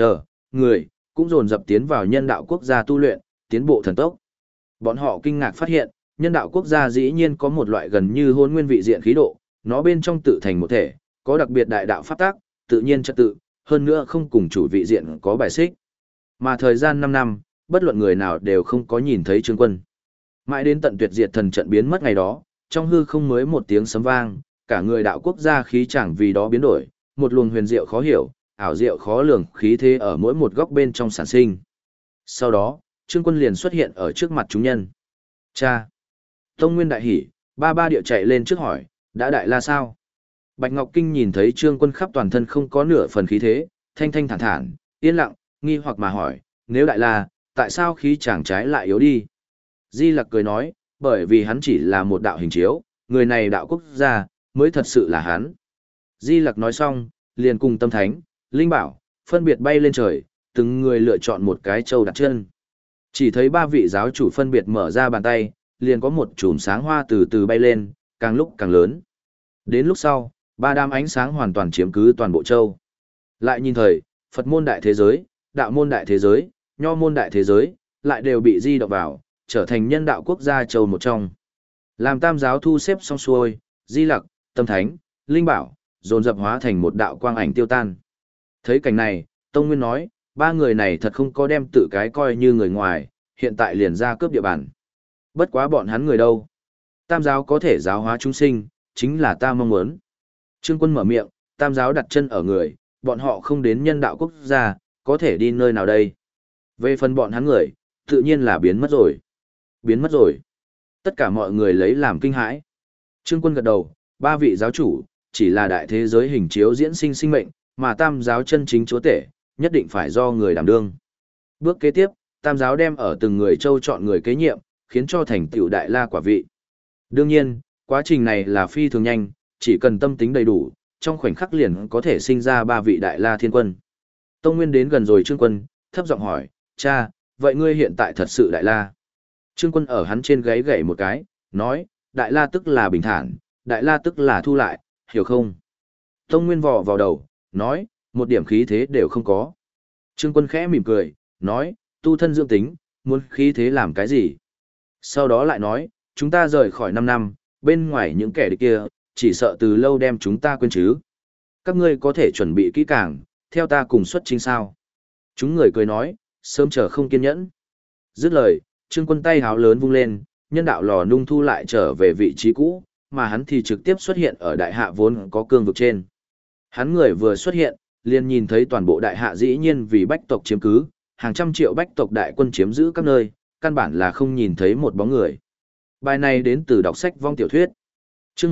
người, cũng dồn dập tiến vào nhân đạo quốc gia tu luyện, tiến bộ thần tốc. Bọn họ kinh ngạc phát hiện, nhân đạo quốc gia dĩ nhiên có một loại gần như hôn nguyên vị diện khí độ, nó bên trong tự thành một thể, có đặc biệt đại đạo pháp tác, tự nhiên trật tự, hơn nữa không cùng chủ vị diện có bài xích. Mà thời gian 5 năm, bất luận người nào đều không có nhìn thấy Trương Quân. Mãi đến tận tuyệt diệt thần trận biến mất ngày đó, trong hư không mới một tiếng sấm vang, cả người đạo quốc gia khí chẳng vì đó biến đổi, một luồng huyền diệu khó hiểu, ảo diệu khó lường khí thế ở mỗi một góc bên trong sản sinh. Sau đó, Trương Quân liền xuất hiện ở trước mặt chúng nhân. Cha! Tông Nguyên đại hỉ, ba điệu chạy lên trước hỏi, đã đại la sao? Bạch Ngọc Kinh nhìn thấy Trương Quân khắp toàn thân không có nửa phần khí thế, thanh thanh thản thản, yên lặng, nghi hoặc mà hỏi, nếu đại la, tại sao khí chàng trái lại yếu đi? Di Lặc cười nói, bởi vì hắn chỉ là một đạo hình chiếu, người này đạo quốc gia, mới thật sự là hắn. Di Lặc nói xong, liền cùng Tâm Thánh, Linh Bảo, phân biệt bay lên trời, từng người lựa chọn một cái châu đặt chân. Chỉ thấy 3 vị giáo chủ phân biệt mở ra bàn tay, liền có một chùm sáng hoa từ từ bay lên, càng lúc càng lớn. Đến lúc sau, 3 đám ánh sáng hoàn toàn chiếm cứ toàn bộ châu. Lại nhìn thời, Phật môn đại thế giới, đạo môn đại thế giới, nho môn đại thế giới, lại đều bị di động vào, trở thành nhân đạo quốc gia châu một trong. Làm tam giáo thu xếp xong xuôi, Di Lặc, Tâm Thánh, Linh Bảo, dồn dập hóa thành một đạo quang ảnh tiêu tan. Thấy cảnh này, Tông Nguyên nói, 3 người này thật không có đem tự cái coi như người ngoài, hiện tại liền ra cướp địa bàn. Bất quá bọn hắn người đâu? Tam giáo có thể giáo hóa chúng sinh, chính là ta mong muốn. Trương Quân mở miệng, tam giáo đặt chân ở người, bọn họ không đến nhân đạo quốc gia, có thể đi nơi nào đây? Về phần bọn hắn người, tự nhiên là biến mất rồi. biến mất rồi. Tất cả mọi người lấy làm kinh hãi. Trương Quân gật đầu, ba vị giáo chủ, chỉ là đại thế giới hình chiếu diễn sinh sinh mệnh, mà tam giáo chân chính chúa tể, nhất định phải do người đảm đương. Bước kế tiếp, tam giáo đem ở từng người châu chọn người kế nhiệm, khiến cho thành tựu đại la quả vị. Đương nhiên, quá trình này là phi thường nhanh, chỉ cần tâm tính đầy đủ, trong khoảnh khắc liền có thể sinh ra ba vị đại la thiên quân. Tông Nguyên đến gần rồi Trương Quân, thấp giọng hỏi, cha, vậy ngươi hiện tại thật sự đại la? Trương Quân ở hắn trên gáy gảy một cái, nói, đại la tức là bình thản, đại la tức là thu lại, hiểu không? Tông Nguyên vò vào đầu, nói, một điểm khí thế đều không có. Trương Quân khẽ mỉm cười, nói, tu thân dưỡng tính, muốn khí thế làm cái gì? Sau đó lại nói, chúng ta rời khỏi 5 năm, bên ngoài những kẻ địch kia, chỉ sợ từ lâu đem chúng ta quên chứ. Các ngươi có thể chuẩn bị kỹ càng, theo ta cùng xuất chinh sao. Chúng người cười nói, sớm chờ không kiên nhẫn. Dứt lời, Trương Quân tay háo lớn vung lên, nhân đạo lò nung thu lại trở về vị trí cũ, mà hắn thì trực tiếp xuất hiện ở đại hạ vốn có cương vực trên. Hắn người vừa xuất hiện, liền nhìn thấy toàn bộ đại hạ dĩ nhiên vì bách tộc chiếm cứ, hàng trăm triệu bách tộc đại quân chiếm giữ các nơi, căn bản là không nhìn thấy một bóng người. Bài này đến từ đọc sách vong tiểu thuyết. Chương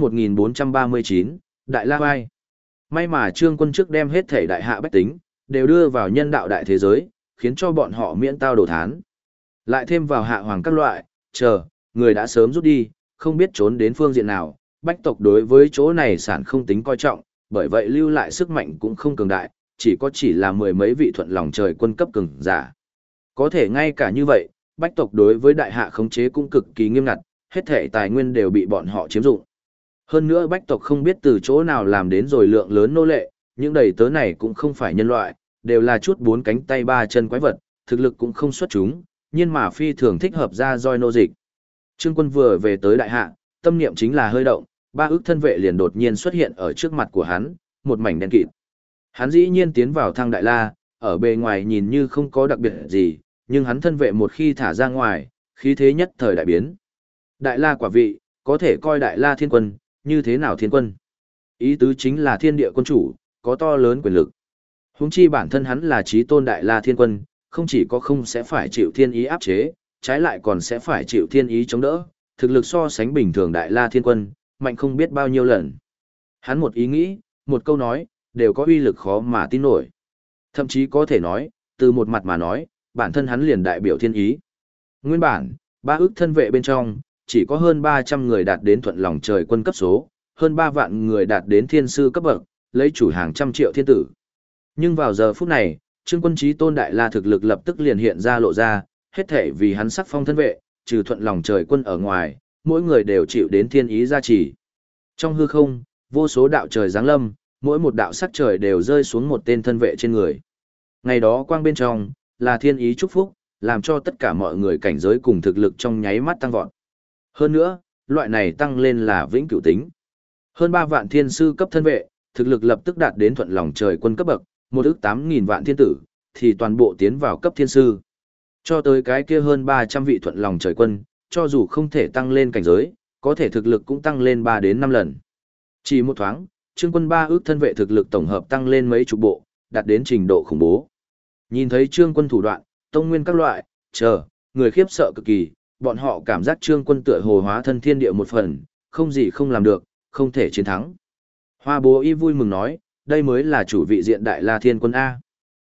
1439, Đại La Vai. May mà Trương Quân trước đem hết thể đại hạ bách tính, đều đưa vào nhân đạo đại thế giới, khiến cho bọn họ miễn tao đổ thán. Lại thêm vào hạ hoàng các loại, người đã sớm rút đi, không biết trốn đến phương diện nào, bách tộc đối với chỗ này sản không tính coi trọng, bởi vậy lưu lại sức mạnh cũng không cường đại, chỉ là mười mấy vị thuận lòng trời quân cấp cường giả. Có thể ngay cả như vậy, bách tộc đối với đại hạ khống chế cũng cực kỳ nghiêm ngặt, hết thể tài nguyên đều bị bọn họ chiếm dụng. Hơn nữa bách tộc không biết từ chỗ nào làm đến rồi lượng lớn nô lệ, những đầy tớ này cũng không phải nhân loại, đều là chút bốn cánh tay ba chân quái vật, thực lực cũng không xuất chúng, nhưng mà phi thường thích hợp ra roi nô dịch. Trương Quân vừa về tới đại hạ, tâm niệm chính là hơi động, ba ức thân vệ liền đột nhiên xuất hiện ở trước mặt của hắn, một mảnh đen kịt. Hắn dĩ nhiên tiến vào thang đại la, ở bề ngoài nhìn như không có đặc biệt gì, nhưng hắn thân vệ một khi thả ra ngoài, khí thế nhất thời đại biến. Đại la quả vị, có thể coi đại la thiên quân, như thế nào thiên quân? Ý tứ chính là thiên địa quân chủ, có to lớn quyền lực. Huống chi bản thân hắn là chí tôn đại la thiên quân, không chỉ có không sẽ phải chịu thiên ý áp chế, trái lại còn sẽ phải chịu thiên ý chống đỡ, thực lực so sánh bình thường đại la thiên quân, mạnh không biết bao nhiêu lần. Hắn một ý nghĩ, một câu nói, đều có uy lực khó mà tin nổi. Thậm chí có thể nói, từ một mặt mà nói, bản thân hắn liền đại biểu thiên ý. Nguyên bản, ba ức thân vệ bên trong, chỉ có hơn 300 người đạt đến thuận lòng trời quân cấp số, hơn 3 vạn người đạt đến thiên sư cấp bậc, lấy chủ hàng trăm triệu thiên tử. Nhưng vào giờ phút này, Trương Quân chí tôn đại la thực lực lập tức liền hiện ra lộ ra, hết thể vì hắn sắc phong thân vệ, trừ thuận lòng trời quân ở ngoài, mỗi người đều chịu đến thiên ý gia trì. Trong hư không, vô số đạo trời giáng lâm, mỗi một đạo sắc trời đều rơi xuống một tên thân vệ trên người. Ngày đó quang bên trong, là thiên ý chúc phúc, làm cho tất cả mọi người cảnh giới cùng thực lực trong nháy mắt tăng vọt. Hơn nữa, loại này tăng lên là vĩnh cửu tính. Hơn 3 vạn thiên sư cấp thân vệ, thực lực lập tức đạt đến thuận lòng trời quân cấp bậc, 1.800.000 vạn thiên tử, thì toàn bộ tiến vào cấp thiên sư. Cho tới cái kia hơn 300 vị thuận lòng trời quân, cho dù không thể tăng lên cảnh giới, có thể thực lực cũng tăng lên 3 đến 5 lần. Chỉ một thoáng, Trương Quân 3 ước thân vệ thực lực tổng hợp tăng lên mấy chục bộ, đạt đến trình độ khủng bố. Nhìn thấy Trương Quân thủ đoạn, tông nguyên các loại, người khiếp sợ cực kỳ, bọn họ cảm giác Trương Quân tựa hồ hóa thân thiên địa một phần, không gì không làm được, không thể chiến thắng. Hoa Bố Y vui mừng nói, đây mới là chủ vị diện Đại La Thiên Quân A.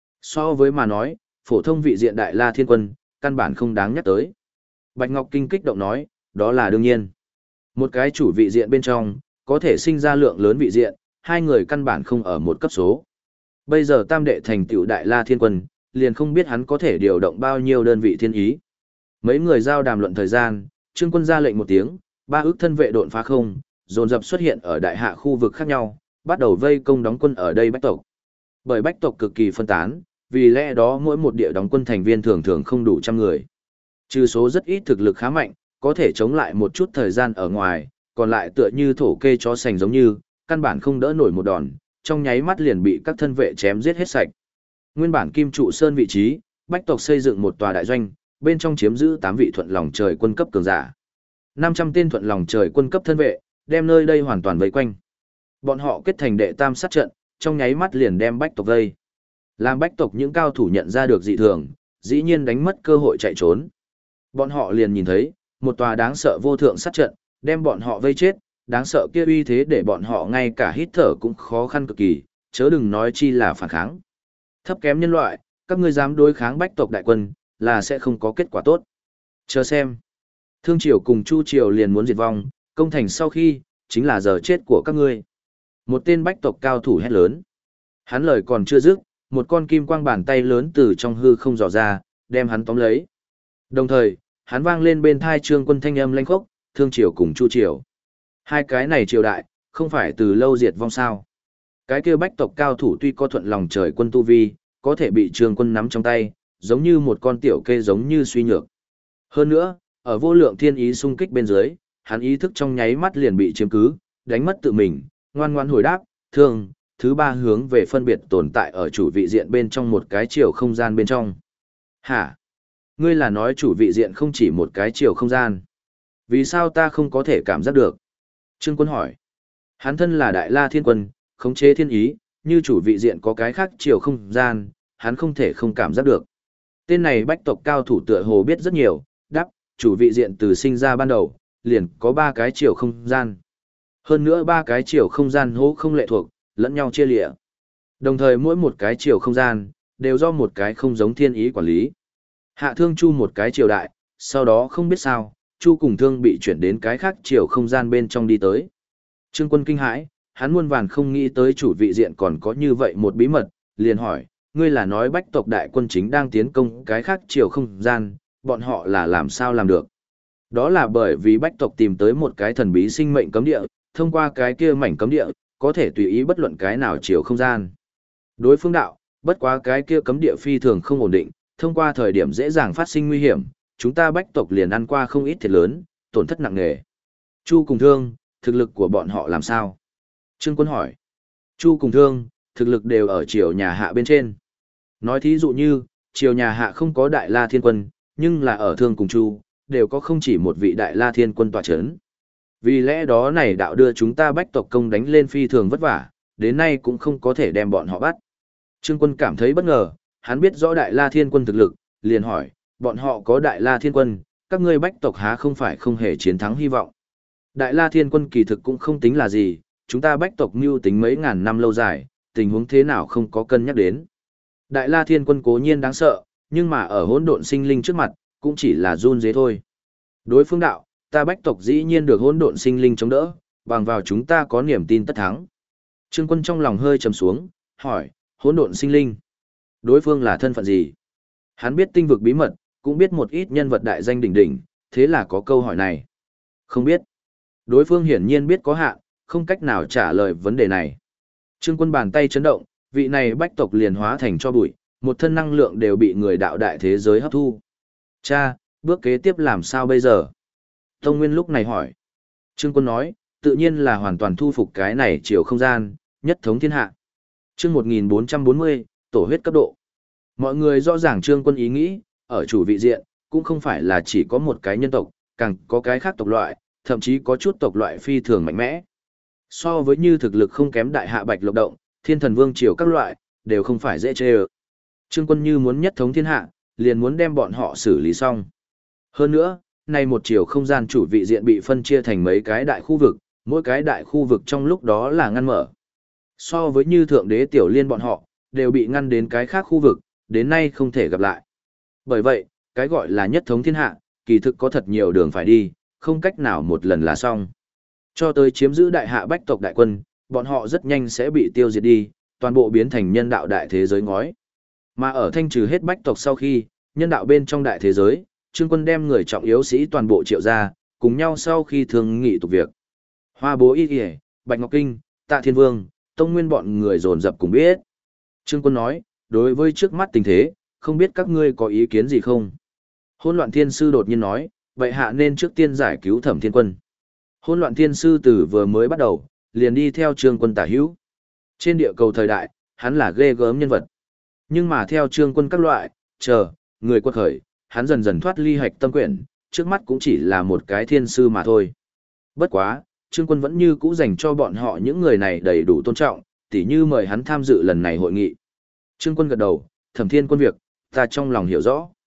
So với mà nói, phổ thông vị diện Đại La Thiên Quân, căn bản không đáng nhắc tới. Bạch Ngọc Kinh kích động nói, đó là đương nhiên. Một cái chủ vị diện bên trong, có thể sinh ra lượng lớn vị diện, hai người căn bản không ở một cấp số. Bây giờ tam đệ thành tựu Đại La Thiên Quân, liền không biết hắn có thể điều động bao nhiêu đơn vị thiên ý. Mấy người giao đàm luận thời gian, Trương Quân ra lệnh một tiếng, 3 ức thân vệ độn phá không, dồn dập xuất hiện ở đại hạ khu vực khác nhau, bắt đầu vây công đóng quân ở đây bách tộc. Bởi bách tộc cực kỳ phân tán, vì lẽ đó mỗi một địa đóng quân thành viên thường thường không đủ trăm người. Trừ số rất ít thực lực khá mạnh, có thể chống lại một chút thời gian ở ngoài, còn lại tựa như thổ kê chó sành giống như, căn bản không đỡ nổi một đòn, trong nháy mắt liền bị các thân vệ chém giết hết sạch. Nguyên bản Kim Trụ Sơn vị trí, bách tộc xây dựng một tòa đại doanh, bên trong chiếm giữ 8 vị thuận lòng trời quân cấp cường giả. 500 tên thuận lòng trời quân cấp thân vệ, đem nơi đây hoàn toàn vây quanh. Bọn họ kết thành đệ tam sát trận, trong nháy mắt liền đem bách tộc vây. Làm bách tộc những cao thủ nhận ra được dị thường, dĩ nhiên đánh mất cơ hội chạy trốn. Bọn họ liền nhìn thấy, một tòa đáng sợ vô thượng sát trận, đem bọn họ vây chết, đáng sợ kia uy thế để bọn họ ngay cả hít thở cũng khó khăn cực kỳ, chớ đừng nói chi là phản kháng. Thấp kém nhân loại, các ngươi dám đối kháng Bách tộc đại quân, là sẽ không có kết quả tốt. Chờ xem. Thương Triều cùng Chu Triều liền muốn diệt vong, công thành sau khi, chính là giờ chết của các ngươi. Một tên Bách tộc cao thủ hét lớn. Hắn lời còn chưa dứt, một con kim quang bàn tay lớn từ trong hư không dò ra, đem hắn tóm lấy. Đồng thời, hắn vang lên bên thai Trương Quân thanh âm lanh khốc, Thương Triều cùng Chu Triều. Hai cái này triều đại, không phải từ lâu diệt vong sao. Cái kia Bách tộc cao thủ tuy có thuận lòng trời quân tu vi, có thể bị Trương Quân nắm trong tay, giống như một con tiểu kê giống như suy nhược. Hơn nữa, ở vô lượng thiên ý xung kích bên dưới, hắn ý thức trong nháy mắt liền bị chiếm cứ, đánh mất tự mình, ngoan ngoãn hồi đáp, thương, thứ ba hướng về phân biệt tồn tại ở chủ vị diện bên trong một cái chiều không gian bên trong. Hả? Ngươi là nói chủ vị diện không chỉ một cái chiều không gian. Vì sao ta không có thể cảm giác được? Trương Quân hỏi. Hắn thân là Đại La Thiên Quân, khống chế thiên ý, như chủ vị diện có cái khác chiều không gian, hắn không thể không cảm giác được. Tên này Bách tộc cao thủ tựa hồ biết rất nhiều, đáp, chủ vị diện từ sinh ra ban đầu, liền có 3 cái chiều không gian. Hơn nữa 3 cái chiều không gian hô không lệ thuộc, lẫn nhau chia lịa. Đồng thời mỗi một cái chiều không gian, đều do một cái không giống thiên ý quản lý. Hạ Thương Chu một cái triều đại, sau đó không biết sao, Chu cùng Thương bị chuyển đến cái khác chiều không gian bên trong đi tới. Trương Quân kinh hãi, hắn muôn vàn không nghĩ tới chủ vị diện còn có như vậy một bí mật, liền hỏi, ngươi là nói Bách tộc đại quân chính đang tiến công cái khác chiều không gian, bọn họ là làm sao làm được? Đó là bởi vì Bách tộc tìm tới một cái thần bí sinh mệnh cấm địa, thông qua cái kia mảnh cấm địa, có thể tùy ý bất luận cái nào chiều không gian. Đối phương đạo, bất quá cái kia cấm địa phi thường không ổn định, thông qua thời điểm dễ dàng phát sinh nguy hiểm, chúng ta Bách tộc liền ăn qua không ít thiệt lớn, tổn thất nặng nề. Chu cùng Thương, thực lực của bọn họ làm sao? Trương Quân hỏi. Chu cùng Thương, thực lực đều ở triều nhà Hạ bên trên. Nói thí dụ như, triều nhà Hạ không có Đại La Thiên Quân, nhưng là ở Thương cùng Chu, đều có không chỉ một vị Đại La Thiên Quân tọa chấn. Vì lẽ đó này đạo đưa chúng ta Bách tộc công đánh lên phi thường vất vả, đến nay cũng không có thể đem bọn họ bắt. Trương Quân cảm thấy bất ngờ, hắn biết rõ Đại La Thiên Quân thực lực, liền hỏi, bọn họ có Đại La Thiên Quân, các ngươi Bách tộc há không phải không hề chiến thắng hy vọng. Đại La Thiên Quân kỳ thực cũng không tính là gì, chúng ta Bách tộc mưu tính mấy ngàn năm lâu dài, tình huống thế nào không có cân nhắc đến. Đại La Thiên Quân cố nhiên đáng sợ, nhưng mà ở hỗn độn sinh linh trước mặt, cũng chỉ là run dế thôi. Đối phương đạo, ta Bách tộc dĩ nhiên được hỗn độn sinh linh chống đỡ, bằng vào chúng ta có niềm tin tất thắng. Trương Quân trong lòng hơi trầm xuống, hỏi, hỗn độn sinh linh, đối phương là thân phận gì? Hắn biết tinh vực bí mật, cũng biết một ít nhân vật đại danh đỉnh đỉnh, thế là có câu hỏi này. Không biết. Đối phương hiển nhiên biết có hạn, không cách nào trả lời vấn đề này. Trương Quân bàn tay chấn động, vị này Bách tộc liền hóa thành cho bụi, một thân năng lượng đều bị người đạo đại thế giới hấp thu. Cha, bước kế tiếp làm sao bây giờ? Tông Nguyên lúc này hỏi. Trương Quân nói, tự nhiên là hoàn toàn thu phục cái này chiều không gian, nhất thống thiên hạ. Chương 1440, tổ huyết cấp độ. Mọi người rõ ràng Trương Quân ý nghĩ, ở chủ vị diện, cũng không phải là chỉ có một cái nhân tộc, càng có cái khác tộc loại, thậm chí có chút tộc loại phi thường mạnh mẽ. So với như thực lực không kém Đại Hạ Bạch Lộc Động, Thiên Thần Vương Triều các loại, đều không phải dễ chê ơ. Trương Quân như muốn nhất thống thiên hạ, liền muốn đem bọn họ xử lý xong. Hơn nữa, nay một chiều không gian chủ vị diện bị phân chia thành mấy cái đại khu vực, mỗi cái đại khu vực trong lúc đó là ngăn mở. So với như Thượng Đế Tiểu Liên bọn họ, đều bị ngăn đến cái khác khu vực, đến nay không thể gặp lại. Bởi vậy, cái gọi là nhất thống thiên hạ, kỳ thực có thật nhiều đường phải đi, không cách nào một lần là xong. Cho tới chiếm giữ Đại Hạ Bách tộc đại quân, bọn họ rất nhanh sẽ bị tiêu diệt đi, toàn bộ biến thành nhân đạo đại thế giới ngói. Mà ở thanh trừ hết Bách tộc sau khi, nhân đạo bên trong đại thế giới, Trương Quân đem người trọng yếu sĩ toàn bộ triệu ra, cùng nhau sau khi thương nghị tục việc. Hoa Bố Y Kìa, Bạch Ngọc Kinh, Tạ Thiên Vương, Tông Nguyên bọn người dồn dập cùng biết. Trương Quân nói, đối với trước mắt tình thế, không biết các ngươi có ý kiến gì không? Hỗn Loạn Thiên Sư đột nhiên nói, vậy hạ nên trước tiên giải cứu Thẩm Thiên Quân. Hỗn Loạn Thiên Sư từ vừa mới bắt đầu, liền đi theo Trương Quân tả hữu. Trên địa cầu thời đại, hắn là ghê gớm nhân vật. Nhưng mà theo Trương Quân các loại, người quật khởi, hắn dần dần thoát ly hạch tâm quyển, trước mắt cũng chỉ là một cái thiên sư mà thôi. Bất quá, Trương Quân vẫn như cũ dành cho bọn họ những người này đầy đủ tôn trọng, tỉ như mời hắn tham dự lần này hội nghị. Trương Quân gật đầu, Thẩm Thiên Quân việc, ta trong lòng hiểu rõ.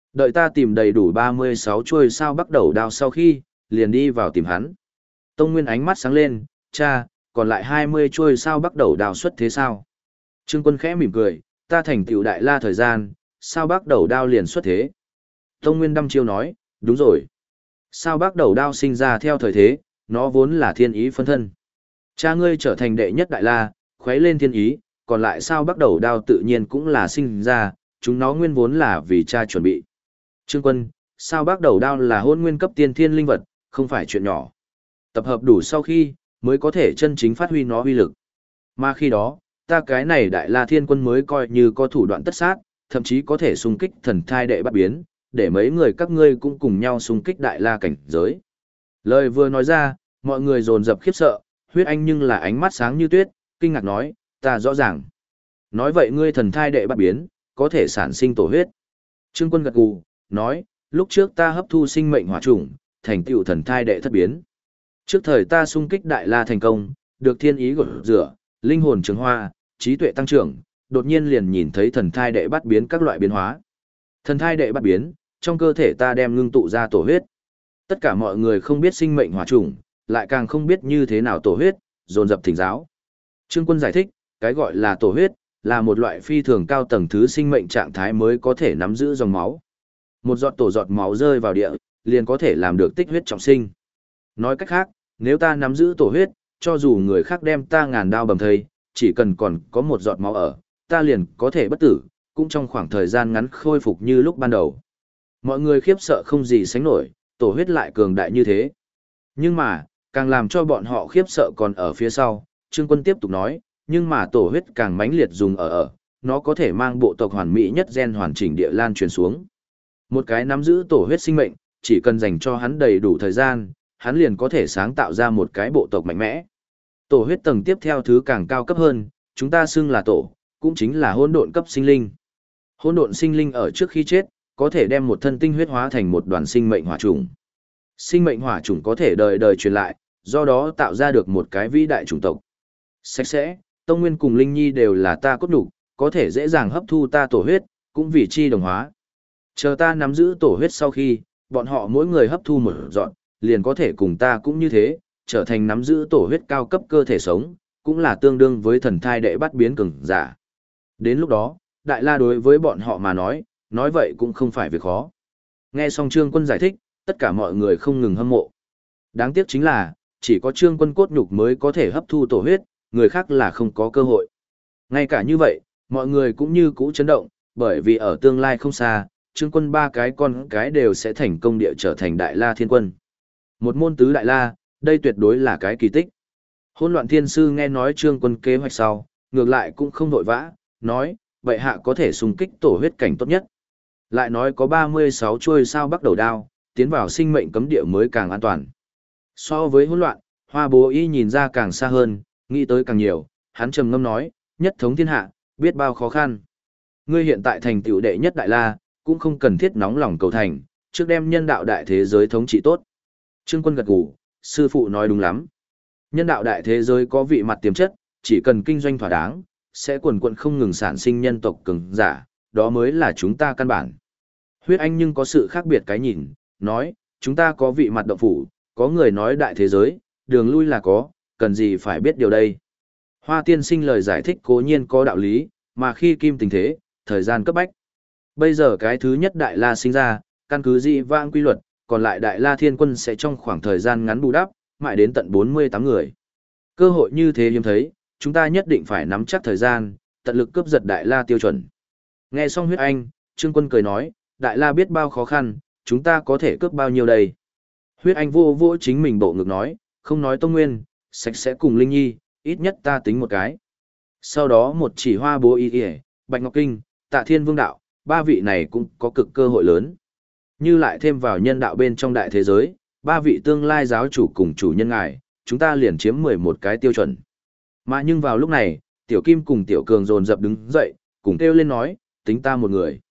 Đợi ta tìm đầy đủ 36 chuôi sao bắt đầu đao sau khi, liền đi vào tìm hắn. Tông Nguyên ánh mắt sáng lên, cha, còn lại 20 chuôi sao bắt đầu đao xuất thế sao? Trương Quân khẽ mỉm cười, ta thành tựu đại la thời gian, sao bắt đầu đao liền xuất thế. Tông Nguyên đăm chiêu nói, đúng rồi. Sao bắt đầu đao sinh ra theo thời thế, nó vốn là thiên ý phân thân. Cha ngươi trở thành đệ nhất đại la, khuấy lên thiên ý, còn lại sao bắt đầu đao tự nhiên cũng là sinh ra, chúng nó nguyên vốn là vì cha chuẩn bị. Trương Quân, sao bắt đầu đao là hôn nguyên cấp tiên thiên linh vật, không phải chuyện nhỏ. Tập hợp đủ sau khi, mới có thể chân chính phát huy nó uy lực. Mà khi đó, ta cái này đại la thiên quân mới coi như có thủ đoạn tất sát, thậm chí có thể xung kích thần thai đệ bắt biến, để mấy người các ngươi cũng cùng nhau xung kích đại la cảnh giới. Lời vừa nói ra, mọi người dồn dập khiếp sợ, huyết anh nhưng là ánh mắt sáng như tuyết, kinh ngạc nói, ta rõ ràng. Nói vậy ngươi thần thai đệ bắt biến, có thể sản sinh tổ huyết. Trương Quân gật gù, nói, lúc trước ta hấp thu sinh mệnh hỏa chủng, thành tựu thần thai đệ thất biến. Trước thời ta xung kích đại la thành công, được thiên ý gột rửa, linh hồn trường hoa, trí tuệ tăng trưởng, đột nhiên liền nhìn thấy thần thai đệ bắt biến các loại biến hóa. Thần thai đệ bắt biến, trong cơ thể ta đem ngưng tụ ra tổ huyết. Tất cả mọi người không biết sinh mệnh hỏa chủng, lại càng không biết như thế nào tổ huyết, dồn dập thỉnh giáo. Trương Quân giải thích, cái gọi là tổ huyết, là một loại phi thường cao tầng thứ sinh mệnh trạng thái mới có thể nắm giữ dòng máu. Một giọt máu rơi vào địa, liền có thể làm được tích huyết trọng sinh. Nói cách khác, nếu ta nắm giữ tổ huyết, cho dù người khác đem ta ngàn đao bầm thây, chỉ cần còn có một giọt máu ở, ta liền có thể bất tử, cũng trong khoảng thời gian ngắn khôi phục như lúc ban đầu. Mọi người khiếp sợ không gì sánh nổi, tổ huyết lại cường đại như thế. Nhưng mà, càng làm cho bọn họ khiếp sợ còn ở phía sau, Trương Quân tiếp tục nói, nhưng mà tổ huyết càng mãnh liệt dùng ở, nó có thể mang bộ tộc hoàn mỹ nhất gen hoàn chỉnh địa lan truyền xuống. Một cái nắm giữ tổ huyết sinh mệnh, chỉ cần dành cho hắn đầy đủ thời gian, hắn liền có thể sáng tạo ra một cái bộ tộc mạnh mẽ. Tổ huyết tầng tiếp theo thứ càng cao cấp hơn, chúng ta xưng là tổ, cũng chính là hỗn độn cấp sinh linh. Hỗn độn sinh linh ở trước khi chết, có thể đem một thân tinh huyết hóa thành một đoàn sinh mệnh hỏa chủng. Sinh mệnh hỏa chủng có thể đời đời truyền lại, do đó tạo ra được một cái vĩ đại chủng tộc. Sạch sẽ, Tông Nguyên cùng Linh Nhi đều là ta cốt đủ, có thể dễ dàng hấp thu ta tổ huyết, cũng vì chi đồng hóa. Chờ ta nắm giữ tổ huyết sau khi, bọn họ mỗi người hấp thu một dọn, liền có thể cùng ta cũng như thế, trở thành nắm giữ tổ huyết cao cấp cơ thể sống, cũng là tương đương với thần thai đệ bắt biến cường giả. Đến lúc đó, Đại La đối với bọn họ mà nói vậy cũng không phải việc khó. Nghe xong Trương Quân giải thích, tất cả mọi người không ngừng hâm mộ. Đáng tiếc chính là, chỉ có Trương Quân cốt nhục mới có thể hấp thu tổ huyết, người khác là không có cơ hội. Ngay cả như vậy, mọi người cũng như cũ chấn động, bởi vì ở tương lai không xa, Trương Quân ba cái con cái đều sẽ thành công địa trở thành Đại La Thiên Quân. Một môn tứ Đại La, đây tuyệt đối là cái kỳ tích. Hỗn Loạn Thiên Sư nghe nói Trương Quân kế hoạch sau, ngược lại cũng không vội vã, nói, vậy hạ có thể xung kích tổ huyết cảnh tốt nhất. Lại nói có 36 chuôi sao bắt đầu đao, tiến vào sinh mệnh cấm địa mới càng an toàn. So với hỗn loạn, Hoa Bố Y nhìn ra càng xa hơn, nghĩ tới càng nhiều, hắn trầm ngâm nói, nhất thống thiên hạ, biết bao khó khăn. Ngươi hiện tại thành tựu đệ nhất đại la, cũng không cần thiết nóng lòng cầu thành, trước đem nhân đạo đại thế giới thống trị tốt. Trương Quân gật gù, sư phụ nói đúng lắm. Nhân đạo đại thế giới có vị mặt tiềm chất, chỉ cần kinh doanh thỏa đáng, sẽ quần quận không ngừng sản sinh nhân tộc cường giả, đó mới là chúng ta căn bản. Huyết Anh nhưng có sự khác biệt cái nhìn, nói, chúng ta có vị mặt động phủ, có người nói đại thế giới, đường lui là có, cần gì phải biết điều đây. Hoa tiên sinh lời giải thích cố nhiên có đạo lý, mà khi kim tình thế, thời gian cấp bách. Bây giờ cái thứ nhất đại la sinh ra, căn cứ dị vãng quy luật, còn lại đại la thiên quân sẽ trong khoảng thời gian ngắn bù đắp, mãi đến tận 48 người. Cơ hội như thế hiếm thấy, chúng ta nhất định phải nắm chắc thời gian, tận lực cướp giật đại la tiêu chuẩn. Nghe xong Huyết Anh, Trương Quân cười nói, đại la biết bao khó khăn, chúng ta có thể cướp bao nhiêu đây. Huyết Anh vô vô chính mình bộ ngực nói, không nói Tông Nguyên, sạch sẽ cùng Linh Nhi, ít nhất ta tính một cái. Sau đó một chỉ Hoa Bố Y, Bạch Ngọc Kinh, Tạ Thiên Vương Đạo, ba vị này cũng có cực cơ hội lớn. Như lại thêm vào nhân đạo bên trong đại thế giới, ba vị tương lai giáo chủ cùng chủ nhân ngài, chúng ta liền chiếm 11 cái tiêu chuẩn. Mà nhưng vào lúc này, Tiểu Kim cùng Tiểu Cường dồn dập đứng dậy, cùng kêu lên nói, tính ta một người.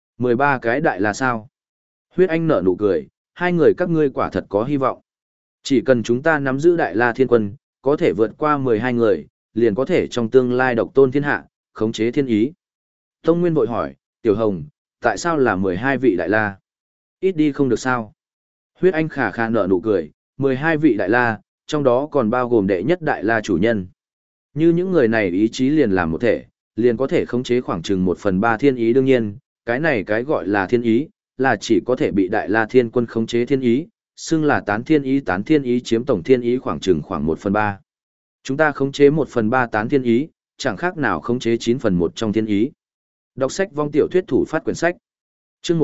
13 cái đại là sao? Huyết Anh nở nụ cười, hai người các ngươi quả thật có hy vọng. Chỉ cần chúng ta nắm giữ đại la thiên quân, có thể vượt qua 12 người, liền có thể trong tương lai độc tôn thiên hạ, khống chế thiên ý. Tông Nguyên vội hỏi, Tiểu Hồng, Tại sao là 12 vị đại la? Ít đi không được sao? Huyết Anh khả khả nở nụ cười, 12 vị đại la, trong đó còn bao gồm đệ nhất đại la chủ nhân. Như những người này ý chí liền làm một thể, liền có thể khống chế khoảng chừng 1/3 thiên ý. Đương nhiên, cái này cái gọi là thiên ý, là chỉ có thể bị đại la thiên quân khống chế thiên ý, xưng là tán thiên ý chiếm tổng thiên ý khoảng 1/3. Chúng ta khống chế 1/3 tán thiên ý, chẳng khác nào khống chế 9/1 trong thiên ý. Đọc sách vong tiểu thuyết thủ phát quyển sách. Chương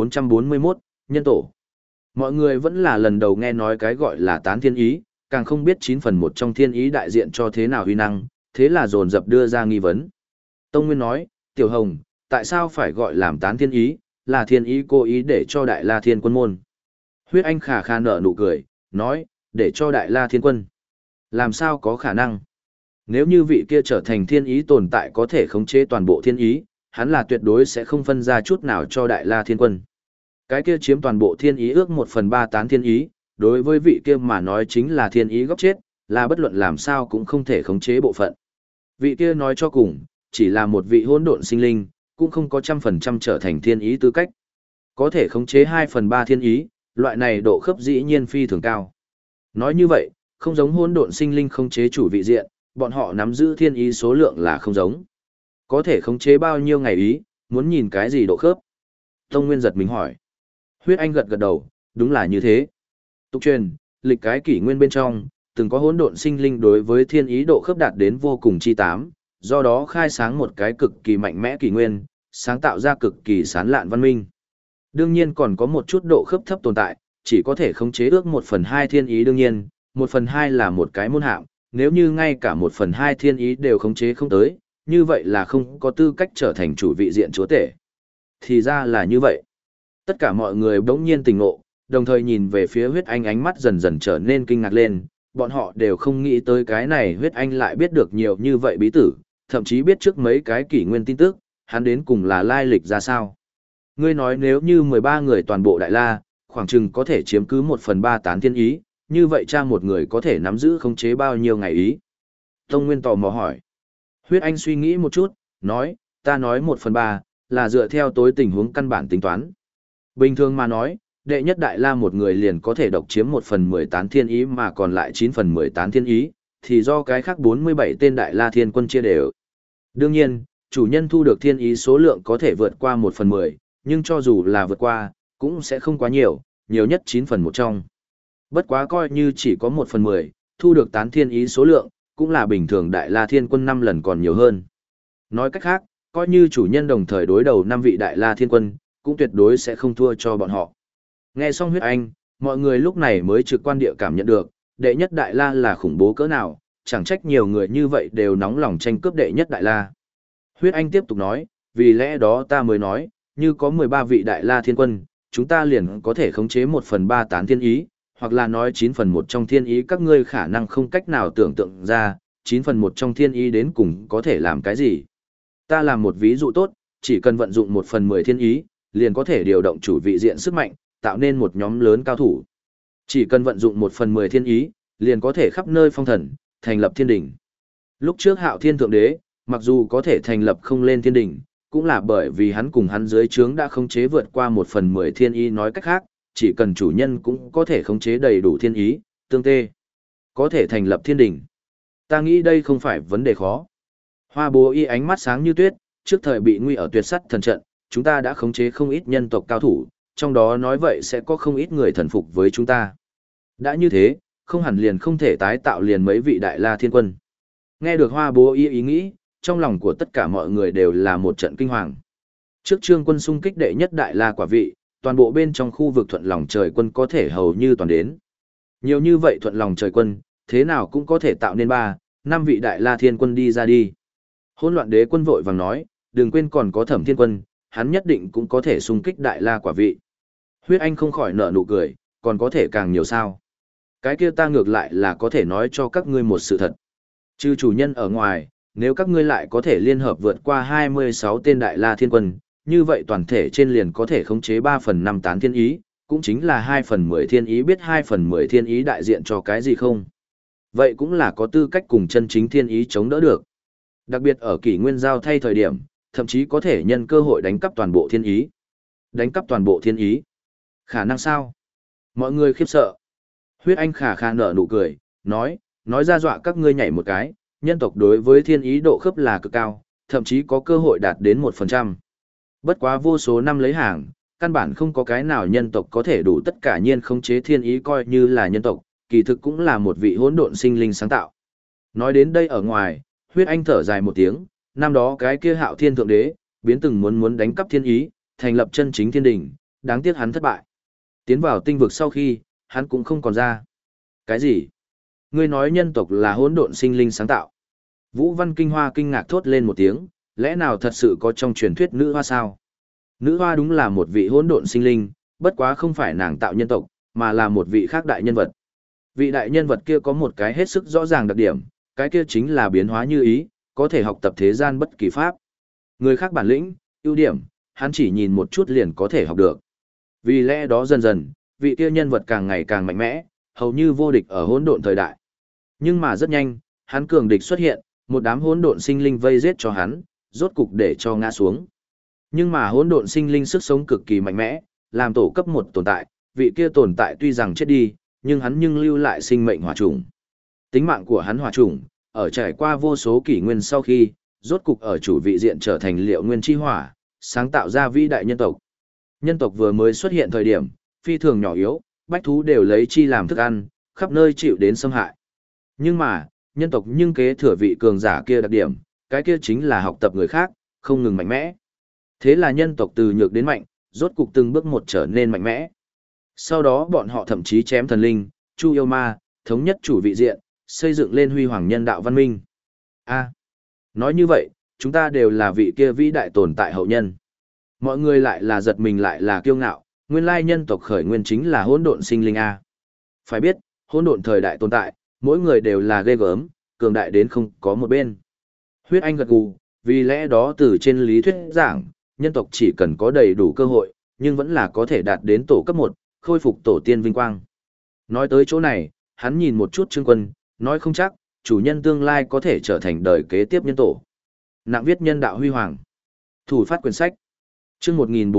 1441, Nhân tổ. Mọi người vẫn là lần đầu nghe nói cái gọi là tán thiên ý, càng không biết 9/1 trong thiên ý đại diện cho thế nào huy năng, thế là dồn dập đưa ra nghi vấn. Tông Nguyên nói, Tiểu Hồng, tại sao phải gọi làm tán thiên ý, là thiên ý cố ý để cho đại la thiên quân môn. Huyết Anh khả khả nở nụ cười, nói, để cho đại la thiên quân. Làm sao có khả năng? Nếu như vị kia trở thành thiên ý tồn tại có thể khống chế toàn bộ thiên ý, hắn là tuyệt đối sẽ không phân ra chút nào cho đại la thiên quân. Cái kia chiếm toàn bộ thiên ý ước 1/3 tán thiên ý, đối với vị kia mà nói chính là thiên ý góc chết, là bất luận làm sao cũng không thể khống chế bộ phận. Vị kia nói cho cùng, chỉ là một vị hỗn độn sinh linh, cũng không có 100% trở thành thiên ý tư cách. Có thể khống chế 2/3 thiên ý, loại này độ khớp dĩ nhiên phi thường cao. Nói như vậy, không giống hỗn độn sinh linh khống chế chủ vị diện, bọn họ nắm giữ thiên ý số lượng là không giống. Có thể khống chế bao nhiêu ngày ý, muốn nhìn cái gì độ khớp? Tông Nguyên giật mình hỏi. Huyết Anh gật gật đầu, đúng là như thế. Tục truyền, lịch cái kỷ nguyên bên trong, từng có hỗn độn sinh linh đối với thiên ý độ khớp đạt đến vô cùng chi tám, do đó khai sáng một cái cực kỳ mạnh mẽ kỷ nguyên, sáng tạo ra cực kỳ sán lạn văn minh. Đương nhiên còn có một chút độ khớp thấp tồn tại, chỉ có thể khống chế ước 1/2 thiên ý. Đương nhiên, 1/2 là một cái môn hạng, nếu như ngay cả 1/2 thiên ý đều khống chế không tới, như vậy là không có tư cách trở thành chủ vị diện chúa tể. Thì ra là như vậy. Tất cả mọi người bỗng nhiên tỉnh ngộ, đồng thời nhìn về phía Huyết Anh, ánh mắt dần dần trở nên kinh ngạc lên, bọn họ đều không nghĩ tới cái này Huyết Anh lại biết được nhiều như vậy bí tử, thậm chí biết trước mấy cái kỷ nguyên tin tức, hắn đến cùng là lai lịch ra sao. Ngươi nói nếu như 13 người toàn bộ đại la, khoảng chừng có thể chiếm cứ 1/3 tán thiên ý, như vậy cha một người có thể nắm giữ khống chế bao nhiêu ngày ý? Tông Nguyên tò mò hỏi. Huyết Anh suy nghĩ một chút, nói, ta nói 1/3, là dựa theo tối tình huống căn bản tính toán. Bình thường mà nói, đệ nhất đại la một người liền có thể độc chiếm 1/10 tán thiên ý mà còn lại 9/10 tán thiên ý, thì do cái khác 47 tên đại la thiên quân chia đều. Đương nhiên, chủ nhân thu được thiên ý số lượng có thể vượt qua 1/10, nhưng cho dù là vượt qua, cũng sẽ không quá nhiều, nhiều nhất 9/1 trong. Bất quá coi như chỉ có 1/10, thu được tán thiên ý số lượng, cũng là bình thường đại la thiên quân 5 lần còn nhiều hơn. Nói cách khác, coi như chủ nhân đồng thời đối đầu 5 vị đại la thiên quân, cũng tuyệt đối sẽ không thua cho bọn họ. Nghe xong Huyết Anh, mọi người lúc này mới trực quan địa cảm nhận được, đệ nhất đại la là khủng bố cỡ nào, chẳng trách nhiều người như vậy đều nóng lòng tranh cướp đệ nhất đại la. Huyết Anh tiếp tục nói, vì lẽ đó ta mới nói, như có 13 vị đại la thiên quân, chúng ta liền có thể khống chế 1/3 tán thiên ý, hoặc là nói 9/1 trong thiên ý. Các ngươi khả năng không cách nào tưởng tượng ra, 9/1 trong thiên ý đến cùng có thể làm cái gì. Ta làm một ví dụ tốt, chỉ cần vận dụng 1/10 thiên ý, liền có thể điều động chủ vị diện sức mạnh, tạo nên một nhóm lớn cao thủ. Chỉ cần vận dụng 1/10 thiên ý, liền có thể khắp nơi phong thần, thành lập thiên đỉnh. Lúc trước Hạo Thiên Thượng Đế, mặc dù có thể thành lập không lên thiên đỉnh, cũng là bởi vì hắn cùng hắn dưới trướng đã khống chế vượt qua 1/10 thiên ý. Nói cách khác, chỉ cần chủ nhân cũng có thể khống chế đầy đủ thiên ý, tương tê, có thể thành lập thiên đỉnh. Ta nghĩ đây không phải vấn đề khó. Hoa Bố Y ánh mắt sáng như tuyết, trước thời bị nguy ở tuyệt sắt thần trận, chúng ta đã khống chế không ít nhân tộc cao thủ, trong đó nói vậy sẽ có không ít người thần phục với chúng ta. Đã như thế, không hẳn liền không thể tái tạo liền mấy vị đại la thiên quân. Nghe được Hoa Bố Y ý nghĩ, trong lòng của tất cả mọi người đều là một trận kinh hoàng. Trước Trương Quân xung kích đệ nhất đại la quả vị, toàn bộ bên trong khu vực thuận lòng trời quân có thể hầu như toàn đến. Nhiều như vậy thuận lòng trời quân, thế nào cũng có thể tạo nên 3, 5 vị đại la thiên quân đi ra đi. Hỗn loạn đế quân vội vàng nói, đừng quên còn có Thẩm Thiên Quân, hắn nhất định cũng có thể xung kích đại la quả vị. Huyết Anh không khỏi nở nụ cười, còn có thể càng nhiều sao. Cái kia ta ngược lại là có thể nói cho các ngươi một sự thật. Trừ chủ nhân ở ngoài, nếu các ngươi lại có thể liên hợp vượt qua 26 tên đại la thiên quân, như vậy toàn thể trên liền có thể khống chế 3/5 tán thiên ý, cũng chính là 2/10 thiên ý. Biết 2/10 thiên ý đại diện cho cái gì không? Vậy cũng là có tư cách cùng chân chính thiên ý chống đỡ được. Đặc biệt ở kỷ nguyên giao thay thời điểm, thậm chí có thể nhân cơ hội đánh cắp toàn bộ thiên ý. Đánh cắp toàn bộ thiên ý. Khả năng sao? Mọi người khiếp sợ. Huyết Anh khả khả nở nụ cười, nói ra dọa các ngươi nhảy một cái, nhân tộc đối với thiên ý độ khớp là cực cao, thậm chí có cơ hội đạt đến 1%. Bất quá vô số năm lấy hàng, căn bản không có cái nào nhân tộc có thể đủ tất cả nhiên khống chế thiên ý coi như là nhân tộc, kỳ thực cũng là một vị hỗn độn sinh linh sáng tạo. Nói đến đây ở ngoài, Huyết Anh thở dài một tiếng, năm đó cái kia Hạo Thiên Thượng Đế, biến từng muốn đánh cắp thiên ý, thành lập chân chính thiên đình, đáng tiếc hắn thất bại. Tiến vào tinh vực sau khi, hắn cũng không còn ra. Cái gì? Ngươi nói nhân tộc là hỗn độn sinh linh sáng tạo? Vũ Văn Kinh Hoa kinh ngạc thốt lên một tiếng, lẽ nào thật sự có trong truyền thuyết nữ hoa sao? Nữ hoa đúng là một vị hỗn độn sinh linh, bất quá không phải nàng tạo nhân tộc, mà là một vị khác đại nhân vật. Vị đại nhân vật kia có một cái hết sức rõ ràng đặc điểm, cái kia chính là biến hóa như ý, có thể học tập thế gian bất kỳ pháp. Người khác bản lĩnh, ưu điểm, hắn chỉ nhìn một chút liền có thể học được. Vì lẽ đó dần dần, vị kia nhân vật càng ngày càng mạnh mẽ, hầu như vô địch ở hỗn độn thời đại. Nhưng mà rất nhanh, hắn cường địch xuất hiện, một đám hỗn độn sinh linh vây giết cho hắn, rốt cục để cho ngã xuống. Nhưng mà hỗn độn sinh linh sức sống cực kỳ mạnh mẽ, làm tổ cấp 1 tồn tại, vị kia tồn tại tuy rằng chết đi, nhưng hắn lưu lại sinh mệnh hỏa chủng. Tính mạng của hắn hỏa chủng, ở trải qua vô số kỷ nguyên sau khi, rốt cục ở chủ vị diện trở thành liệu nguyên chi hỏa, sáng tạo ra vĩ đại nhân tộc. Nhân tộc vừa mới xuất hiện thời điểm, phi thường nhỏ yếu, bách thú đều lấy chi làm thức ăn, khắp nơi chịu đến xâm hại. Nhưng mà, nhân tộc kế thừa vị cường giả kia đặc điểm, cái kia chính là học tập người khác, không ngừng mạnh mẽ. Thế là nhân tộc từ nhược đến mạnh, rốt cục từng bước một trở nên mạnh mẽ. Sau đó bọn họ thậm chí chém thần linh, chu yêu ma, thống nhất chủ vị diện, xây dựng lên huy hoàng nhân đạo văn minh. Nói như vậy, chúng ta đều là vị kia vĩ đại tồn tại hậu nhân. Mọi người lại là giật mình lại là kiêu ngạo, nguyên lai nhân tộc khởi nguyên chính là hỗn độn sinh linh a. Phải biết, hỗn độn thời đại tồn tại, mỗi người đều là ghê gớm, cường đại đến không có một bên. Huyết Anh gật gù, vì lẽ đó từ trên lý thuyết giảng, nhân tộc chỉ cần có đầy đủ cơ hội, nhưng vẫn là có thể đạt đến tổ cấp 1, khôi phục tổ tiên vinh quang. Nói tới chỗ này, hắn nhìn một chút Trương Quân, nói không chắc, chủ nhân tương lai có thể trở thành đời kế tiếp nhân tổ. Nặng viết nhân đạo huy hoàng. Thủ phát quyển sách. Chương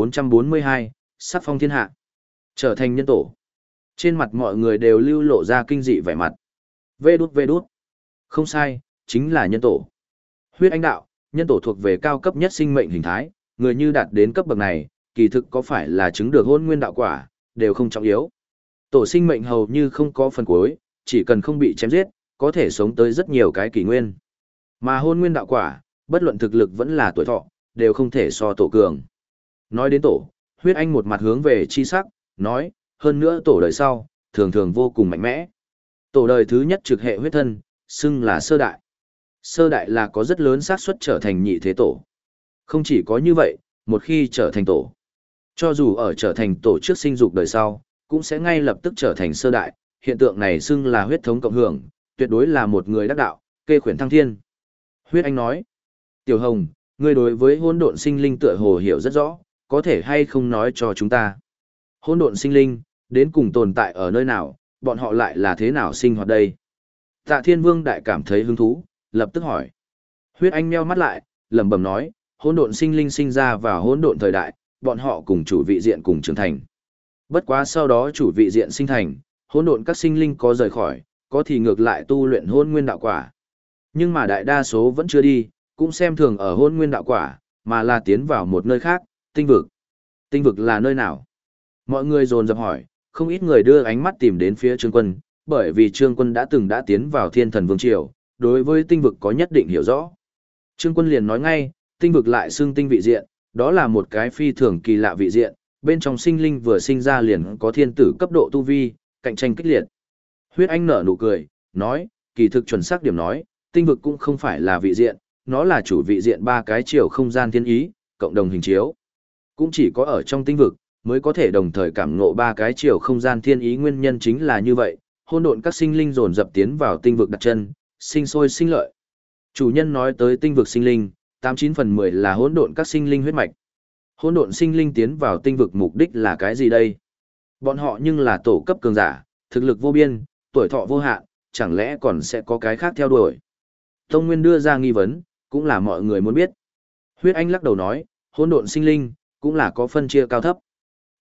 1442, sắc phong thiên hạ. Trở thành nhân tổ. Trên mặt mọi người đều lưu lộ ra kinh dị vẻ mặt. Vê đút. Không sai, chính là nhân tổ. Huyết Anh đạo, nhân tổ thuộc về cao cấp nhất sinh mệnh hình thái, người như đạt đến cấp bậc này, kỳ thực có phải là chứng được hôn nguyên đạo quả, đều không trọng yếu. Tổ sinh mệnh hầu như không có phần cuối, chỉ cần không bị chém giết, có thể sống tới rất nhiều cái kỷ nguyên. Mà hôn nguyên đạo quả, bất luận thực lực vẫn là tuổi thọ, đều không thể so tổ cường. Nói đến tổ, Huyết Anh một mặt hướng về chi sắc, nói, hơn nữa tổ đời sau, thường thường vô cùng mạnh mẽ. Tổ đời thứ nhất trực hệ huyết thân, xưng là sơ đại. Sơ đại là có rất lớn xác suất trở thành nhị thế tổ. Không chỉ có như vậy, một khi trở thành tổ, cho dù ở trở thành tổ trước sinh dục đời sau, cũng sẽ ngay lập tức trở thành sơ đại, hiện tượng này xưng là huyết thống cộng hưởng, tuyệt đối là một người đắc đạo, kê khuyển thăng thiên. Huyết Anh nói, Tiểu Hồng, ngươi đối với hỗn độn sinh linh tựa hồ hiểu rất rõ, có thể hay không nói cho chúng ta. Hỗn độn sinh linh, đến cùng tồn tại ở nơi nào, bọn họ lại là thế nào sinh hoạt đây? Tạ Thiên Vương đại cảm thấy hứng thú, lập tức hỏi. Huyết Anh meo mắt lại, lẩm bẩm nói, hỗn độn sinh linh sinh ra vào hỗn độn thời đại, bọn họ cùng chủ vị diện cùng trưởng thành. Bất quá sau đó chủ vị diện sinh thành, hỗn độn các sinh linh có rời khỏi, có thì ngược lại tu luyện hôn nguyên đạo quả. Nhưng mà đại đa số vẫn chưa đi, cũng xem thường ở hôn nguyên đạo quả, mà là tiến vào một nơi khác, tinh vực. Tinh vực là nơi nào? Mọi người dồn dập hỏi, không ít người đưa ánh mắt tìm đến phía Trương Quân, bởi vì Trương Quân đã tiến vào Thiên Thần Vương Triều, đối với tinh vực có nhất định hiểu rõ. Trương Quân liền nói ngay, tinh vực lại xưng tinh vị diện, đó là một cái phi thường kỳ lạ vị diện, bên trong sinh linh vừa sinh ra liền có thiên tử cấp độ tu vi, cạnh tranh kịch liệt. Huyết Anh nở nụ cười, nói, kỳ thực chuẩn xác điểm nói, tinh vực cũng không phải là vị diện, nó là chủ vị diện 3 cái chiều không gian thiên ý, cộng đồng hình chiếu. Cũng chỉ có ở trong tinh vực, mới có thể đồng thời cảm ngộ 3 cái chiều không gian thiên ý, nguyên nhân chính là như vậy, hỗn độn các sinh linh dồn dập tiến vào tinh vực đặt chân, sinh sôi sinh lợi. Chủ nhân nói tới tinh vực sinh linh, 89 phần 10 là hỗn độn các sinh linh huyết mạch. Hỗn độn sinh linh tiến vào tinh vực mục đích là cái gì đây? Bọn họ nhưng là tổ cấp cường giả, thực lực vô biên, tuổi thọ vô hạn, chẳng lẽ còn sẽ có cái khác theo đuổi? Tông Nguyên đưa ra nghi vấn, cũng là mọi người muốn biết. Huyết Anh lắc đầu nói, hỗn độn sinh linh, cũng là có phân chia cao thấp.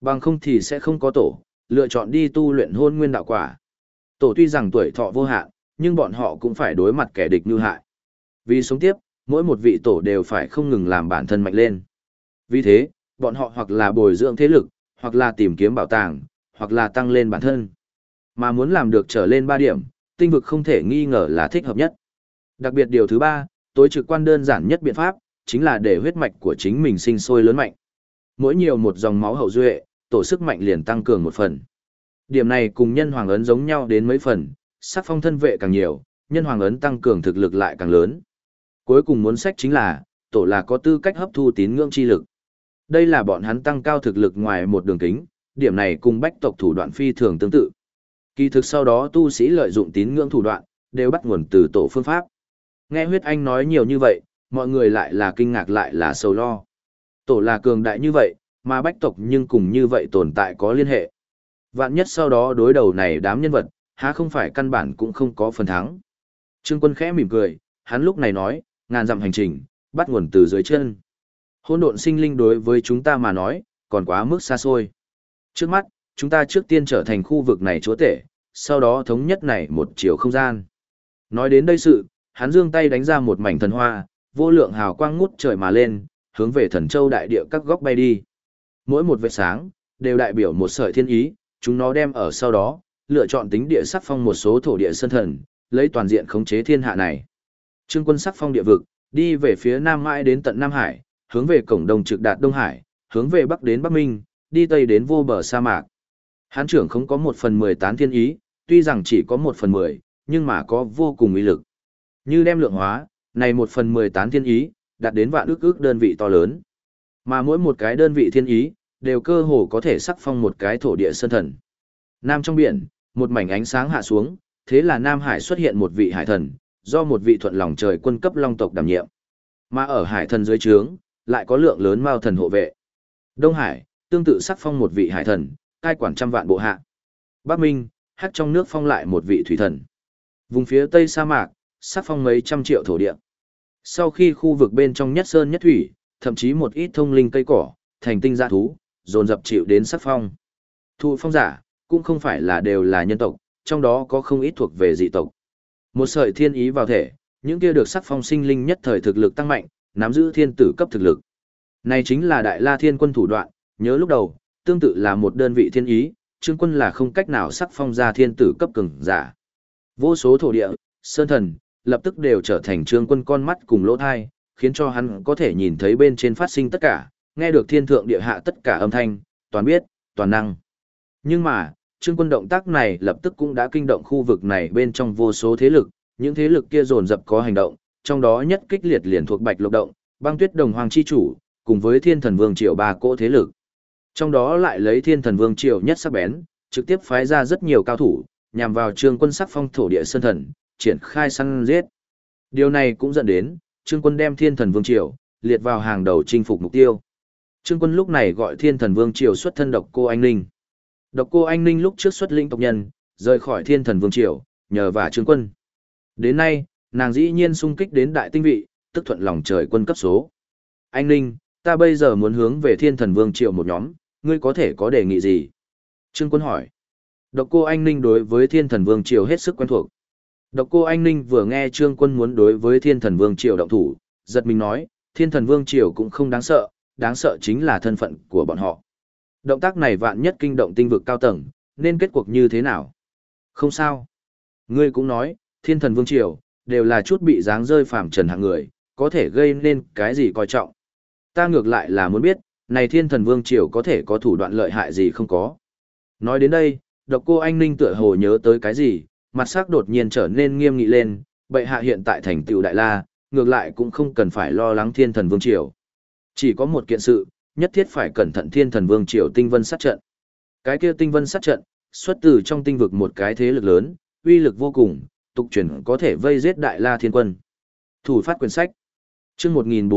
Bằng không thì sẽ không có tổ, lựa chọn đi tu luyện hôn nguyên đạo quả. Tổ tuy rằng tuổi thọ vô hạn, nhưng bọn họ cũng phải đối mặt kẻ địch như hại. Vì sống tiếp, mỗi một vị tổ đều phải không ngừng làm bản thân mạnh lên. Vì thế, bọn họ hoặc là bồi dưỡng thế lực, hoặc là tìm kiếm bảo tàng, hoặc là tăng lên bản thân. Mà muốn làm được trở lên 3 điểm, tinh vực không thể nghi ngờ là thích hợp nhất. Đặc biệt điều thứ 3, tối trực quan đơn giản nhất biện pháp, chính là để huyết mạch của chính mình sinh sôi lớn mạnh. Mỗi nhiều một dòng máu hậu duệ, tổ sức mạnh liền tăng cường một phần. Điểm này cùng nhân hoàng ấn giống nhau đến mấy phần, sắc phong thân vệ càng nhiều, nhân hoàng ấn tăng cường thực lực lại càng lớn. Cuối cùng muốn sách chính là, tổ là có tư cách hấp thu tín ngưỡng chi lực. Đây là bọn hắn tăng cao thực lực ngoài một đường kính, điểm này cùng bách tộc thủ đoạn phi thường tương tự. Kỳ thực sau đó tu sĩ lợi dụng tín ngưỡng thủ đoạn, đều bắt nguồn từ tổ phương pháp. Nghe huyết anh nói nhiều như vậy, mọi người lại là kinh ngạc lại là sầu lo. Tổ là cường đại như vậy, mà bách tộc nhưng cùng như vậy tồn tại có liên hệ. Vạn nhất sau đó đối đầu này đám nhân vật, há không phải căn bản cũng không có phần thắng. Trương Quân khẽ mỉm cười, hắn lúc này nói, ngàn dặm hành trình, bắt nguồn từ dưới chân. Hỗn độn sinh linh đối với chúng ta mà nói, còn quá mức xa xôi. Trước mắt, chúng ta trước tiên trở thành khu vực này chúa tể, sau đó thống nhất này một chiều không gian. Nói đến đây sự, hắn giương tay đánh ra một mảnh thần hoa, vô lượng hào quang ngút trời mà lên, hướng về thần châu đại địa các góc bay đi. Mỗi một vệt sáng, đều đại biểu một sợi thiên ý, chúng nó đem ở sau đó, lựa chọn tính địa sắc phong một số thổ địa sơn thần, lấy toàn diện khống chế thiên hạ này. Trương Quân sắc phong địa vực, đi về phía nam mãi đến tận Nam Hải, hướng về cổng đông trực đạt Đông Hải, hướng về bắc đến Bắc Minh, đi tây đến vô bờ sa mạc. Hán trưởng không có 1/10 tán thiên ý, tuy rằng chỉ có 1/10, nhưng mà có vô cùng uy lực. Như đem lượng hóa, này 1/10 tán thiên ý, đạt đến vạn ước đơn vị to lớn. Mà mỗi một cái đơn vị thiên ý, đều cơ hồ có thể sắc phong một cái thổ địa sơn thần. Nam trong biển, một mảnh ánh sáng hạ xuống, thế là Nam Hải xuất hiện một vị hải thần, do một vị thuận lòng trời quân cấp long tộc đảm nhiệm. Mà ở hải thần dưới trướng, lại có lượng lớn mao thần hộ vệ. Đông Hải, tương tự sắc phong một vị hải thần, cai quản trăm vạn bộ hạ. Bắc Minh, hắc trong nước phong lại một vị thủy thần. Vùng phía tây sa mạc, sắc phong mấy trăm triệu thổ địa. Sau khi khu vực bên trong nhất sơn nhất thủy, thậm chí một ít thông linh cây cỏ, thành tinh dã thú, dồn dập chịu đến sắc phong. Thụ phong giả, cũng không phải là đều là nhân tộc, trong đó có không ít thuộc về dị tộc. Một sợi thiên ý vào thể, những kia được sắc phong sinh linh nhất thời thực lực tăng mạnh, nắm giữ thiên tử cấp thực lực. Này chính là Đại La Thiên Quân thủ đoạn, nhớ lúc đầu, tương tự là một đơn vị thiên ý, Trương Quân là không cách nào sắc phong ra thiên tử cấp cường giả. Vô số thổ địa, sơn thần, lập tức đều trở thành Trương Quân con mắt cùng lỗ thai, khiến cho hắn có thể nhìn thấy bên trên phát sinh tất cả, nghe được thiên thượng địa hạ tất cả âm thanh, toàn biết, toàn năng. Nhưng mà, Trương Quân động tác này lập tức cũng đã kinh động khu vực này bên trong vô số thế lực, những thế lực kia dồn dập có hành động, trong đó nhất kích liệt liền thuộc Bạch Lộc động, Băng Tuyết Đồng Hoàng chi chủ, cùng với Thiên Thần Vương Triều ba cỗ thế lực. Trong đó lại lấy Thiên Thần Vương Triều nhất sắc bén, trực tiếp phái ra rất nhiều cao thủ, nhằm vào Trương Quân sắc phong thổ địa sơn thần, triển khai săn giết. Điều này cũng dẫn đến, Trương Quân đem Thiên Thần Vương Triều liệt vào hàng đầu chinh phục mục tiêu. Trương Quân lúc này gọi Thiên Thần Vương Triều xuất thân Độc Cô Anh Ninh. Độc Cô Anh Ninh lúc trước xuất lĩnh tộc nhân, rời khỏi Thiên Thần Vương Triều, nhờ vào Trương Quân. Đến nay, nàng dĩ nhiên xung kích đến đại tinh vị, tức thuận lòng trời quân cấp số. Anh Ninh, ta bây giờ muốn hướng về Thiên Thần Vương Triều một nhóm, ngươi có thể có đề nghị gì? Trương Quân hỏi. Độc Cô Anh Ninh đối với Thiên Thần Vương Triều hết sức quen thuộc. Độc Cô Anh Ninh vừa nghe Trương Quân muốn đối với Thiên Thần Vương Triều động thủ, giật mình nói, Thiên Thần Vương Triều cũng không đáng sợ chính là thân phận của bọn họ. Động tác này vạn nhất kinh động tinh vực cao tầng, nên kết cuộc như thế nào? Không sao. Ngươi cũng nói, Thiên Thần Vương Triều, đều là chút bị dáng rơi phàm trần hạng người, có thể gây nên cái gì coi trọng. Ta ngược lại là muốn biết, này Thiên Thần Vương Triều có thể có thủ đoạn lợi hại gì không có. Nói đến đây, Độc Cô Anh Ninh tựa hồ nhớ tới cái gì, mặt sắc đột nhiên trở nên nghiêm nghị lên, bệ hạ hiện tại thành tựu Đại La, ngược lại cũng không cần phải lo lắng Thiên Thần Vương Triều. Chỉ có một kiện sự, nhất thiết phải cẩn thận Thiên Thần Vương Triều tinh vân sát trận. Cái kia tinh vân sát trận, xuất từ trong tinh vực một cái thế lực lớn, uy lực vô cùng, tục truyền có thể vây giết Đại La Thiên Quân. Thủ phát quyển sách. Chương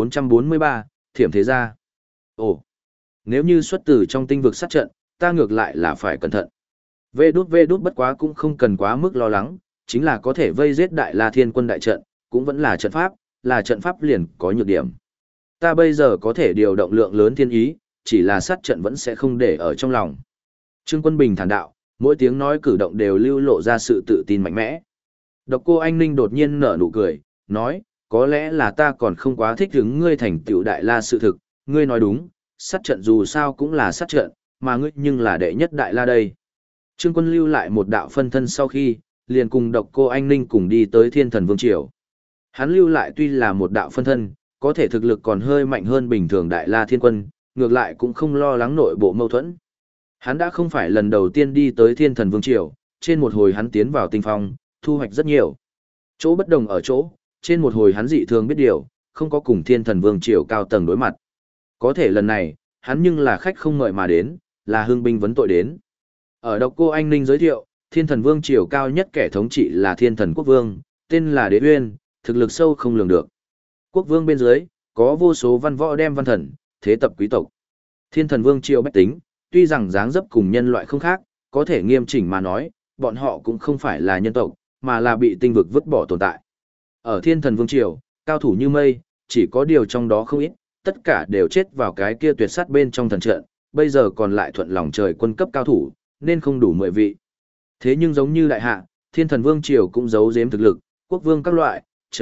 1443, Thiểm Thế Gia. Ồ, nếu như xuất từ trong tinh vực sát trận, ta ngược lại là phải cẩn thận. Vê đút bất quá cũng không cần quá mức lo lắng, chính là có thể vây giết Đại La Thiên Quân đại trận, cũng vẫn là trận pháp liền có nhược điểm. Ta bây giờ có thể điều động lượng lớn thiên ý, chỉ là sát trận vẫn sẽ không để ở trong lòng. Trương Quân bình thản đạo, mỗi tiếng nói cử động đều lưu lộ ra sự tự tin mạnh mẽ. Độc Cô Anh Ninh đột nhiên nở nụ cười, nói, có lẽ là ta còn không quá thích hứng ngươi thành tựu đại la sự thực, ngươi nói đúng, sát trận dù sao cũng là sát trận, mà ngươi nhưng là đệ nhất đại la đây. Trương Quân lưu lại một đạo phân thân sau khi, liền cùng Độc Cô Anh Ninh cùng đi tới Thiên Thần Vương Triều. Hắn lưu lại tuy là một đạo phân thân, có thể thực lực còn hơi mạnh hơn bình thường đại la thiên quân, ngược lại cũng không lo lắng nội bộ mâu thuẫn. Hắn đã không phải lần đầu tiên đi tới Thiên Thần Vương Triều, trên một hồi hắn tiến vào tinh phong, thu hoạch rất nhiều. Chỗ bất đồng ở chỗ, trên một hồi hắn dị thường biết điều, không có cùng Thiên Thần Vương Triều cao tầng đối mặt. Có thể lần này, hắn nhưng là khách không mời mà đến, là hương binh vấn tội đến. Ở Độc Cô Anh Ninh giới thiệu, Thiên Thần Vương Triều cao nhất kẻ thống trị là Thiên Thần Quốc Vương, tên là Đế Uyên, thực lực sâu không lường được. Quốc vương bên dưới, có vô số văn võ đem văn thần, thế tập quý tộc. Thiên Thần Vương Triều bách tính, tuy rằng dáng dấp cùng nhân loại không khác, có thể nghiêm chỉnh mà nói, bọn họ cũng không phải là nhân tộc, mà là bị tinh vực vứt bỏ tồn tại. Ở Thiên Thần Vương Triều, cao thủ như mây, chỉ có điều trong đó không ít, tất cả đều chết vào cái kia tuyệt sát bên trong thần trận, bây giờ còn lại thuận lòng trời quân cấp cao thủ, nên không đủ 10 vị. Thế nhưng giống như đại hạ, Thiên Thần Vương Triều cũng giấu giếm thực lực, quốc vương các loại,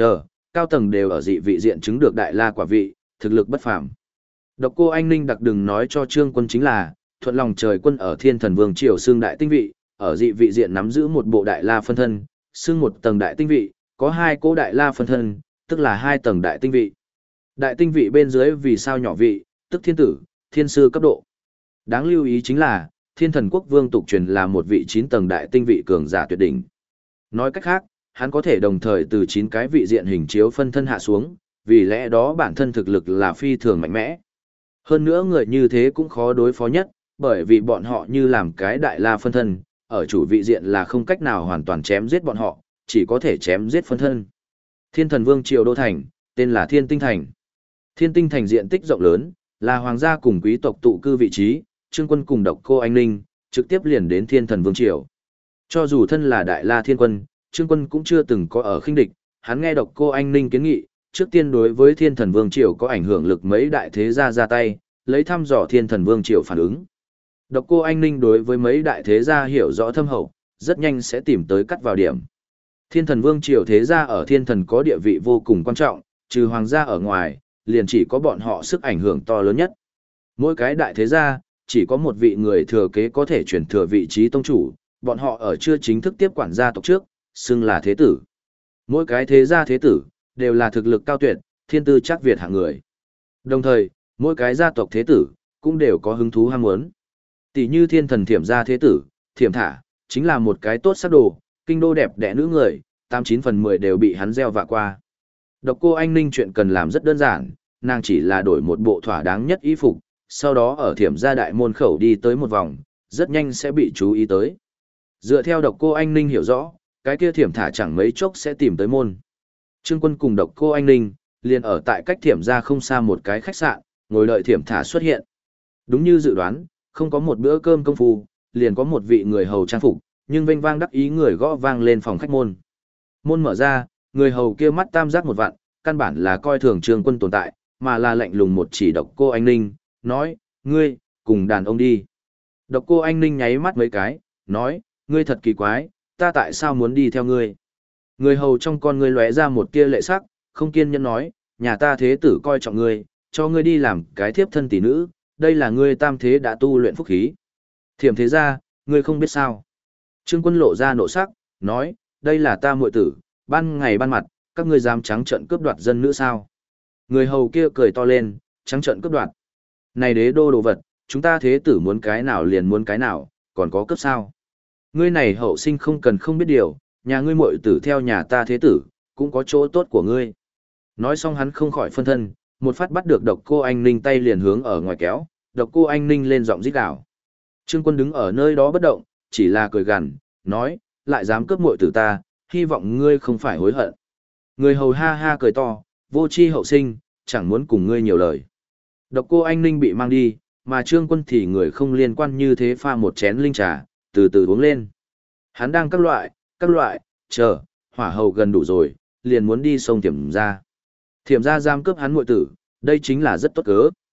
cao tầng đều ở dị vị diện chứng được đại la quả vị, thực lực bất phàm. Độc Cô Anh Ninh đặc đừng nói cho Trương Quân chính là, thuận lòng trời quân ở Thiên Thần Vương Triều xương đại tinh vị, ở dị vị diện nắm giữ một bộ đại la phân thân, xương một tầng đại tinh vị, có 2 cỗ đại la phân thân, tức là 2 tầng đại tinh vị. Đại tinh vị bên dưới vì sao nhỏ vị, tức thiên tử, thiên sư cấp độ. Đáng lưu ý chính là, Thiên Thần Quốc Vương tục truyền là một vị 9 tầng đại tinh vị cường giả tuyệt đỉnh. Nói cách khác, hắn có thể đồng thời từ 9 cái vị diện hình chiếu phân thân hạ xuống, vì lẽ đó bản thân thực lực là phi thường mạnh mẽ. Hơn nữa người như thế cũng khó đối phó nhất, bởi vì bọn họ như làm cái đại la phân thân, ở chủ vị diện là không cách nào hoàn toàn chém giết bọn họ, chỉ có thể chém giết phân thân. Thiên Thần Vương Triều đô thành, tên là Thiên Tinh Thành. Thiên Tinh Thành diện tích rộng lớn, là hoàng gia cùng quý tộc tụ cư vị trí, Trương Quân cùng Độc Cô Anh Ninh, trực tiếp liền đến Thiên Thần Vương Triều. Cho dù thân là đại la thiên quân, Trương Quân cũng chưa từng có ở khinh địch, hắn nghe Độc Cô Anh Ninh kiến nghị, trước tiên đối với Thiên Thần Vương Triều có ảnh hưởng lực mấy đại thế gia ra tay, lấy thăm dò Thiên Thần Vương Triều phản ứng. Độc Cô Anh Ninh đối với mấy đại thế gia hiểu rõ thâm hậu, rất nhanh sẽ tìm tới cắt vào điểm. Thiên Thần Vương Triều thế gia ở Thiên Thần có địa vị vô cùng quan trọng, trừ hoàng gia ở ngoài, liền chỉ có bọn họ sức ảnh hưởng to lớn nhất. Mỗi cái đại thế gia, chỉ có một vị người thừa kế có thể chuyển thừa vị trí tông chủ, bọn họ ở chưa chính thức tiếp quản gia tộc trước, xưng là thế tử. Mỗi cái thế gia thế tử, đều là thực lực cao tuyệt, thiên tư chắc Việt hạng người. Đồng thời, mỗi cái gia tộc thế tử, cũng đều có hứng thú ham muốn. Tỷ như Thiên Thần Thiểm gia thế tử, Thiểm Thả, chính là một cái tốt sắc đồ, kinh đô đẹp đẽ nữ người, 89/10 đều bị hắn gieo vạ qua. Độc Cô Anh Ninh chuyện cần làm rất đơn giản, nàng chỉ là đổi một bộ thỏa đáng nhất y phục, sau đó ở Thiểm gia đại môn khẩu đi tới một vòng, rất nhanh sẽ bị chú ý tới. Dựa theo Độc Cô Anh Ninh hiểu rõ, cái kia Thiểm Thả chẳng mấy chốc sẽ tìm tới môn. Trương Quân cùng Độc Cô Anh Ninh, liền ở tại cách Thiểm gia không xa một cái khách sạn, ngồi đợi Thiểm Thả xuất hiện. Đúng như dự đoán, không có một bữa cơm công phu, liền có một vị người hầu trang phục, nhưng vênh vang đắc ý người gõ vang lên phòng khách môn. Môn mở ra, người hầu kia mắt tam giác một vạn, căn bản là coi thường Trương Quân tồn tại, mà là lạnh lùng một chỉ Độc Cô Anh Ninh, nói, ngươi, cùng đàn ông đi. Độc Cô Anh Ninh nháy mắt mấy cái, nói, ngươi thật kỳ quái, ta tại sao muốn đi theo ngươi? Người hầu trong con ngươi lóe ra một tia lệ sắc, không kiên nhẫn nói, nhà ta thế tử coi trọng ngươi, cho ngươi đi làm cái thiếp thân tỷ nữ, đây là ngươi tam thế đã tu luyện phúc khí. Thiểm thế ra, ngươi không biết sao. Trương Quân lộ ra nộ sắc, nói, đây là ta muội tử, ban ngày ban mặt, các ngươi dám trắng trợn cướp đoạt dân nữ sao? Người hầu kia cười to lên, trắng trợn cướp đoạt. Này đế đô đồ vật, chúng ta thế tử muốn cái nào liền muốn cái nào, còn có cướp sao? Ngươi này hậu sinh không cần không biết điều, nhà ngươi muội tử theo nhà ta thế tử, cũng có chỗ tốt của ngươi. Nói xong hắn không khỏi phân thân, một phát bắt được Độc Cô Anh Ninh tay liền hướng ở ngoài kéo, Độc Cô Anh Ninh lên giọng rít gào. Trương Quân đứng ở nơi đó bất động, chỉ là cười gằn, nói, lại dám cướp muội tử ta, hy vọng ngươi không phải hối hận. Người hầu ha ha cười to, vô tri hậu sinh, chẳng muốn cùng ngươi nhiều lời. Độc Cô Anh Ninh bị mang đi, mà Trương Quân thì người không liên quan như thế pha một chén linh trà, từ từ uống lên. Hắn đang các loại, chờ, hỏa hầu gần đủ rồi, liền muốn đi sông Thiểm gia. Thiểm gia giam cướp hắn muội tử, đây chính là rất tốt cớ.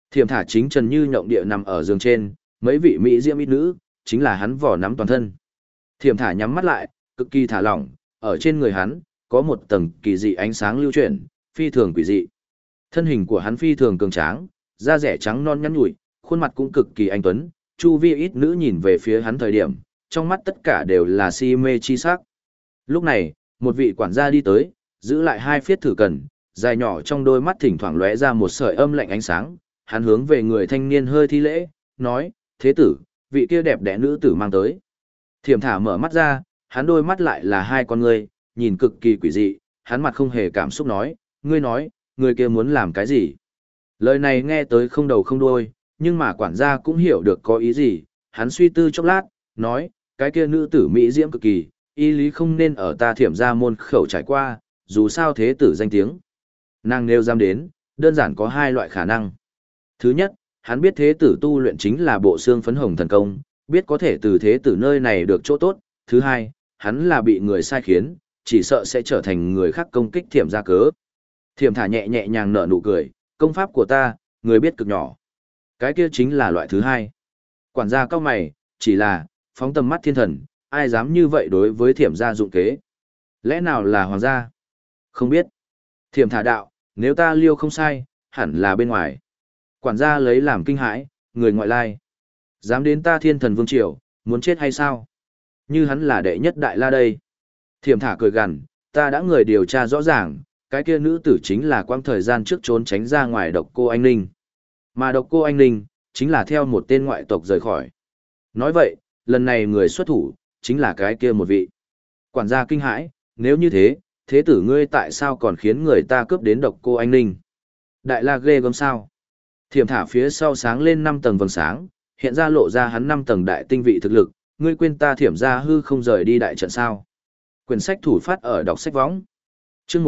Thiểm thả chính trần như nhộng địa nằm ở giường trên, mấy vị mỹ diễm ít nữ, chính là hắn vỏ nắm toàn thân. Thiểm thả nhắm mắt lại, cực kỳ thả lỏng, ở trên người hắn, có một tầng kỳ dị ánh sáng lưu chuyển, phi thường quỷ dị. Thân hình của hắn phi thường cường tráng, da rẻ trắng non nhắn nhủi, khuôn mặt cũng cực kỳ anh tuấn, chu vi ít nữ nhìn về phía hắn thời điểm, trong mắt tất cả đều là si mê chi sắc. Lúc này, một vị quản gia đi tới, giữ lại hai phiết thử cần, dài nhỏ trong đôi mắt thỉnh thoảng lóe ra một sợi âm lạnh ánh sáng, hắn hướng về người thanh niên hơi thi lễ, nói, thế tử, vị kia đẹp đẽ nữ tử mang tới. Thiểm thả mở mắt ra, hắn đôi mắt lại là hai con ngươi, nhìn cực kỳ quỷ dị, hắn mặt không hề cảm xúc nói, ngươi nói, người kia muốn làm cái gì? Lời này nghe tới không đầu không đuôi, nhưng mà quản gia cũng hiểu được có ý gì, hắn suy tư chốc lát, nói, cái kia nữ tử mỹ diễm cực kỳ, y lý không nên ở ta Thiểm gia môn khẩu trải qua, dù sao thế tử danh tiếng. Nàng nêu dám đến, đơn giản có hai loại khả năng. Thứ nhất, hắn biết thế tử tu luyện chính là bộ xương phấn hồng thần công, biết có thể từ thế tử nơi này được chỗ tốt. Thứ hai, hắn là bị người sai khiến, chỉ sợ sẽ trở thành người khác công kích Thiểm gia cớ. Thiểm thả nhẹ nhẹ nhàng nở nụ cười, công pháp của ta, người biết cực nhỏ. Cái kia chính là loại thứ hai. Quản gia cao mày, chỉ là, phóng tầm mắt thiên thần, ai dám như vậy đối với Thiểm gia dụng kế. Lẽ nào là hoàng gia? Không biết. Thiểm thả đạo, nếu ta liêu không sai, hẳn là bên ngoài. Quản gia lấy làm kinh hãi, người ngoại lai. Dám đến ta thiên thần vương triều, muốn chết hay sao? Như hắn là đệ nhất đại la đây. Thiểm thả cười gằn, ta đã người điều tra rõ ràng, cái kia nữ tử chính là quãng thời gian trước trốn tránh ra ngoài độc cô anh Ninh. Mà độc cô anh Ninh, chính là theo một tên ngoại tộc rời khỏi. Nói vậy, lần này người xuất thủ, chính là cái kia một vị. Quản gia kinh hãi, nếu như thế, thế tử ngươi tại sao còn khiến người ta cướp đến độc cô anh Ninh? Đại la ghê gớm sao? Thiểm thả phía sau sáng lên 5 tầng vầng sáng, hiện ra lộ ra hắn 5 tầng đại tinh vị thực lực, ngươi quên ta Thiểm gia hư không rời đi đại trận sao? Quyển sách thủ phát ở đọc sách võng. Chương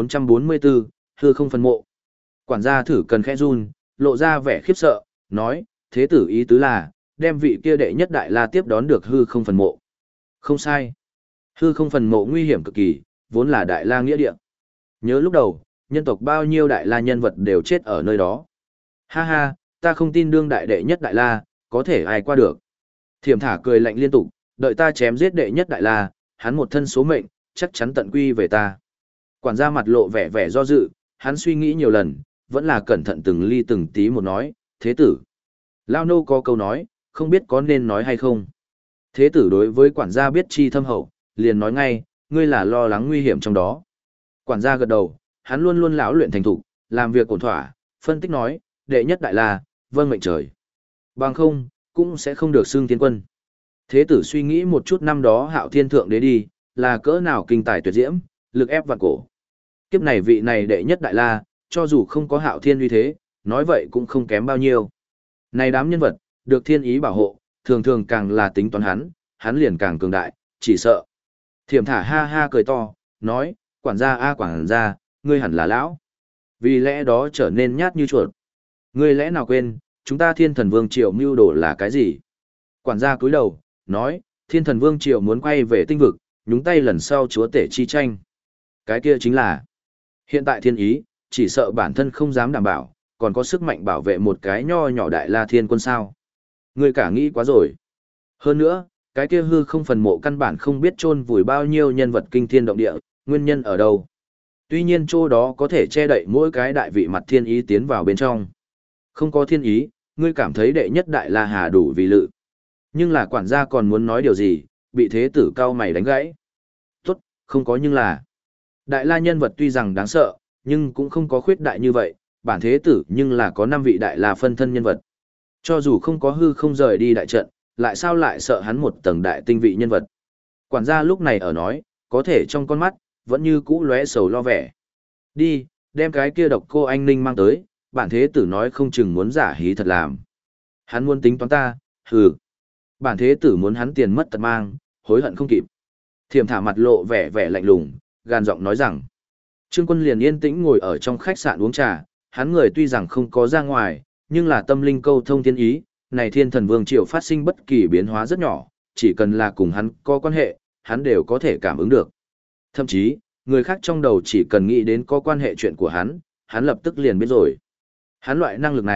1444, hư không phân mộ. Quản gia thử cần khẽ run, lộ ra vẻ khiếp sợ, nói, thế tử ý tứ là, đem vị kia đệ nhất đại la tiếp đón được hư không phần mộ. Không sai. Hư không phần mộ nguy hiểm cực kỳ, vốn là đại la nghĩa địa. Nhớ lúc đầu, nhân tộc bao nhiêu đại la nhân vật đều chết ở nơi đó. Ha ha, ta không tin đương đại đệ nhất đại la, có thể ai qua được. Thiểm thả cười lạnh liên tục, đợi ta chém giết đệ nhất đại la, hắn một thân số mệnh, chắc chắn tận quy về ta. Quản gia mặt lộ vẻ vẻ do dự, hắn suy nghĩ nhiều lần, vẫn là cẩn thận từng ly từng tí một nói, thế tử. Lao nô có câu nói, không biết có nên nói hay không. Thế tử đối với quản gia biết chi thâm hậu, liền nói ngay, ngươi là lo lắng nguy hiểm trong đó. Quản gia gật đầu, hắn luôn luôn lão luyện thành thục, làm việc ổn thỏa, phân tích nói, đệ nhất đại la, vâng mệnh trời. Bằng không, cũng sẽ không được xưng tiến quân. Thế tử suy nghĩ một chút năm đó Hạo Thiên thượng đế đi, là cỡ nào kinh tài tuyệt diễm, lực ép vạn cổ. Kiếp này vị này đệ nhất đại la, cho dù không có Hạo Thiên uy thế, nói vậy cũng không kém bao nhiêu. Này đám nhân vật, được thiên ý bảo hộ, thường thường càng là tính toán hắn liền càng cường đại, chỉ sợ. Thiểm thả ha ha cười to, nói, quản gia a quản gia, ngươi hẳn là lão. Vì lẽ đó trở nên nhát như chuột. Ngươi lẽ nào quên, chúng ta thiên thần vương triều mưu đồ là cái gì? Quản gia cúi đầu, nói, thiên thần vương triều muốn quay về tinh vực, nhúng tay lần sau chúa tể chi tranh. Cái kia chính là, hiện tại thiên ý, chỉ sợ bản thân không dám đảm bảo, còn có sức mạnh bảo vệ một cái nho nhỏ đại la thiên quân sao. Ngươi cả nghĩ quá rồi. Hơn nữa, cái kia hư không phần mộ căn bản không biết chôn vùi bao nhiêu nhân vật kinh thiên động địa, nguyên nhân ở đâu. Tuy nhiên chỗ đó có thể che đậy mỗi cái đại vị mặt thiên ý tiến vào bên trong. Không có thiên ý, ngươi cảm thấy đệ nhất đại la hà đủ vì lự. Nhưng là quản gia còn muốn nói điều gì, bị thế tử cao mày đánh gãy. Tốt, không có nhưng là. Đại la nhân vật tuy rằng đáng sợ, nhưng cũng không có khuyết đại như vậy, bản thế tử nhưng là có 5 vị đại la phân thân nhân vật. Cho dù không có hư không rời đi đại trận, lại sao lại sợ hắn một tầng đại tinh vị nhân vật. Quản gia lúc này ở nói, có thể trong con mắt, vẫn như cũ lóe sầu lo vẻ. Đi, đem cái kia độc cô anh Ninh mang tới, bản thế tử nói không chừng muốn giả hí thật làm. Hắn muốn tính toán ta, hừ. Bản thế tử muốn hắn tiền mất tật mang, hối hận không kịp. Thiểm thả mặt lộ vẻ vẻ lạnh lùng, gàn giọng nói rằng. Trương Quân liền yên tĩnh ngồi ở trong khách sạn uống trà, hắn người tuy rằng không có ra ngoài, nhưng là tâm linh câu thông thiên ý, này thiên thần vương triều phát sinh bất kỳ biến hóa rất nhỏ, chỉ cần là cùng hắn có quan hệ, hắn đều có thể cảm ứng được. Thậm chí, người khác trong đầu chỉ cần nghĩ đến có quan hệ chuyện của hắn lập tức liền biết rồi. Hắn loại năng lực này,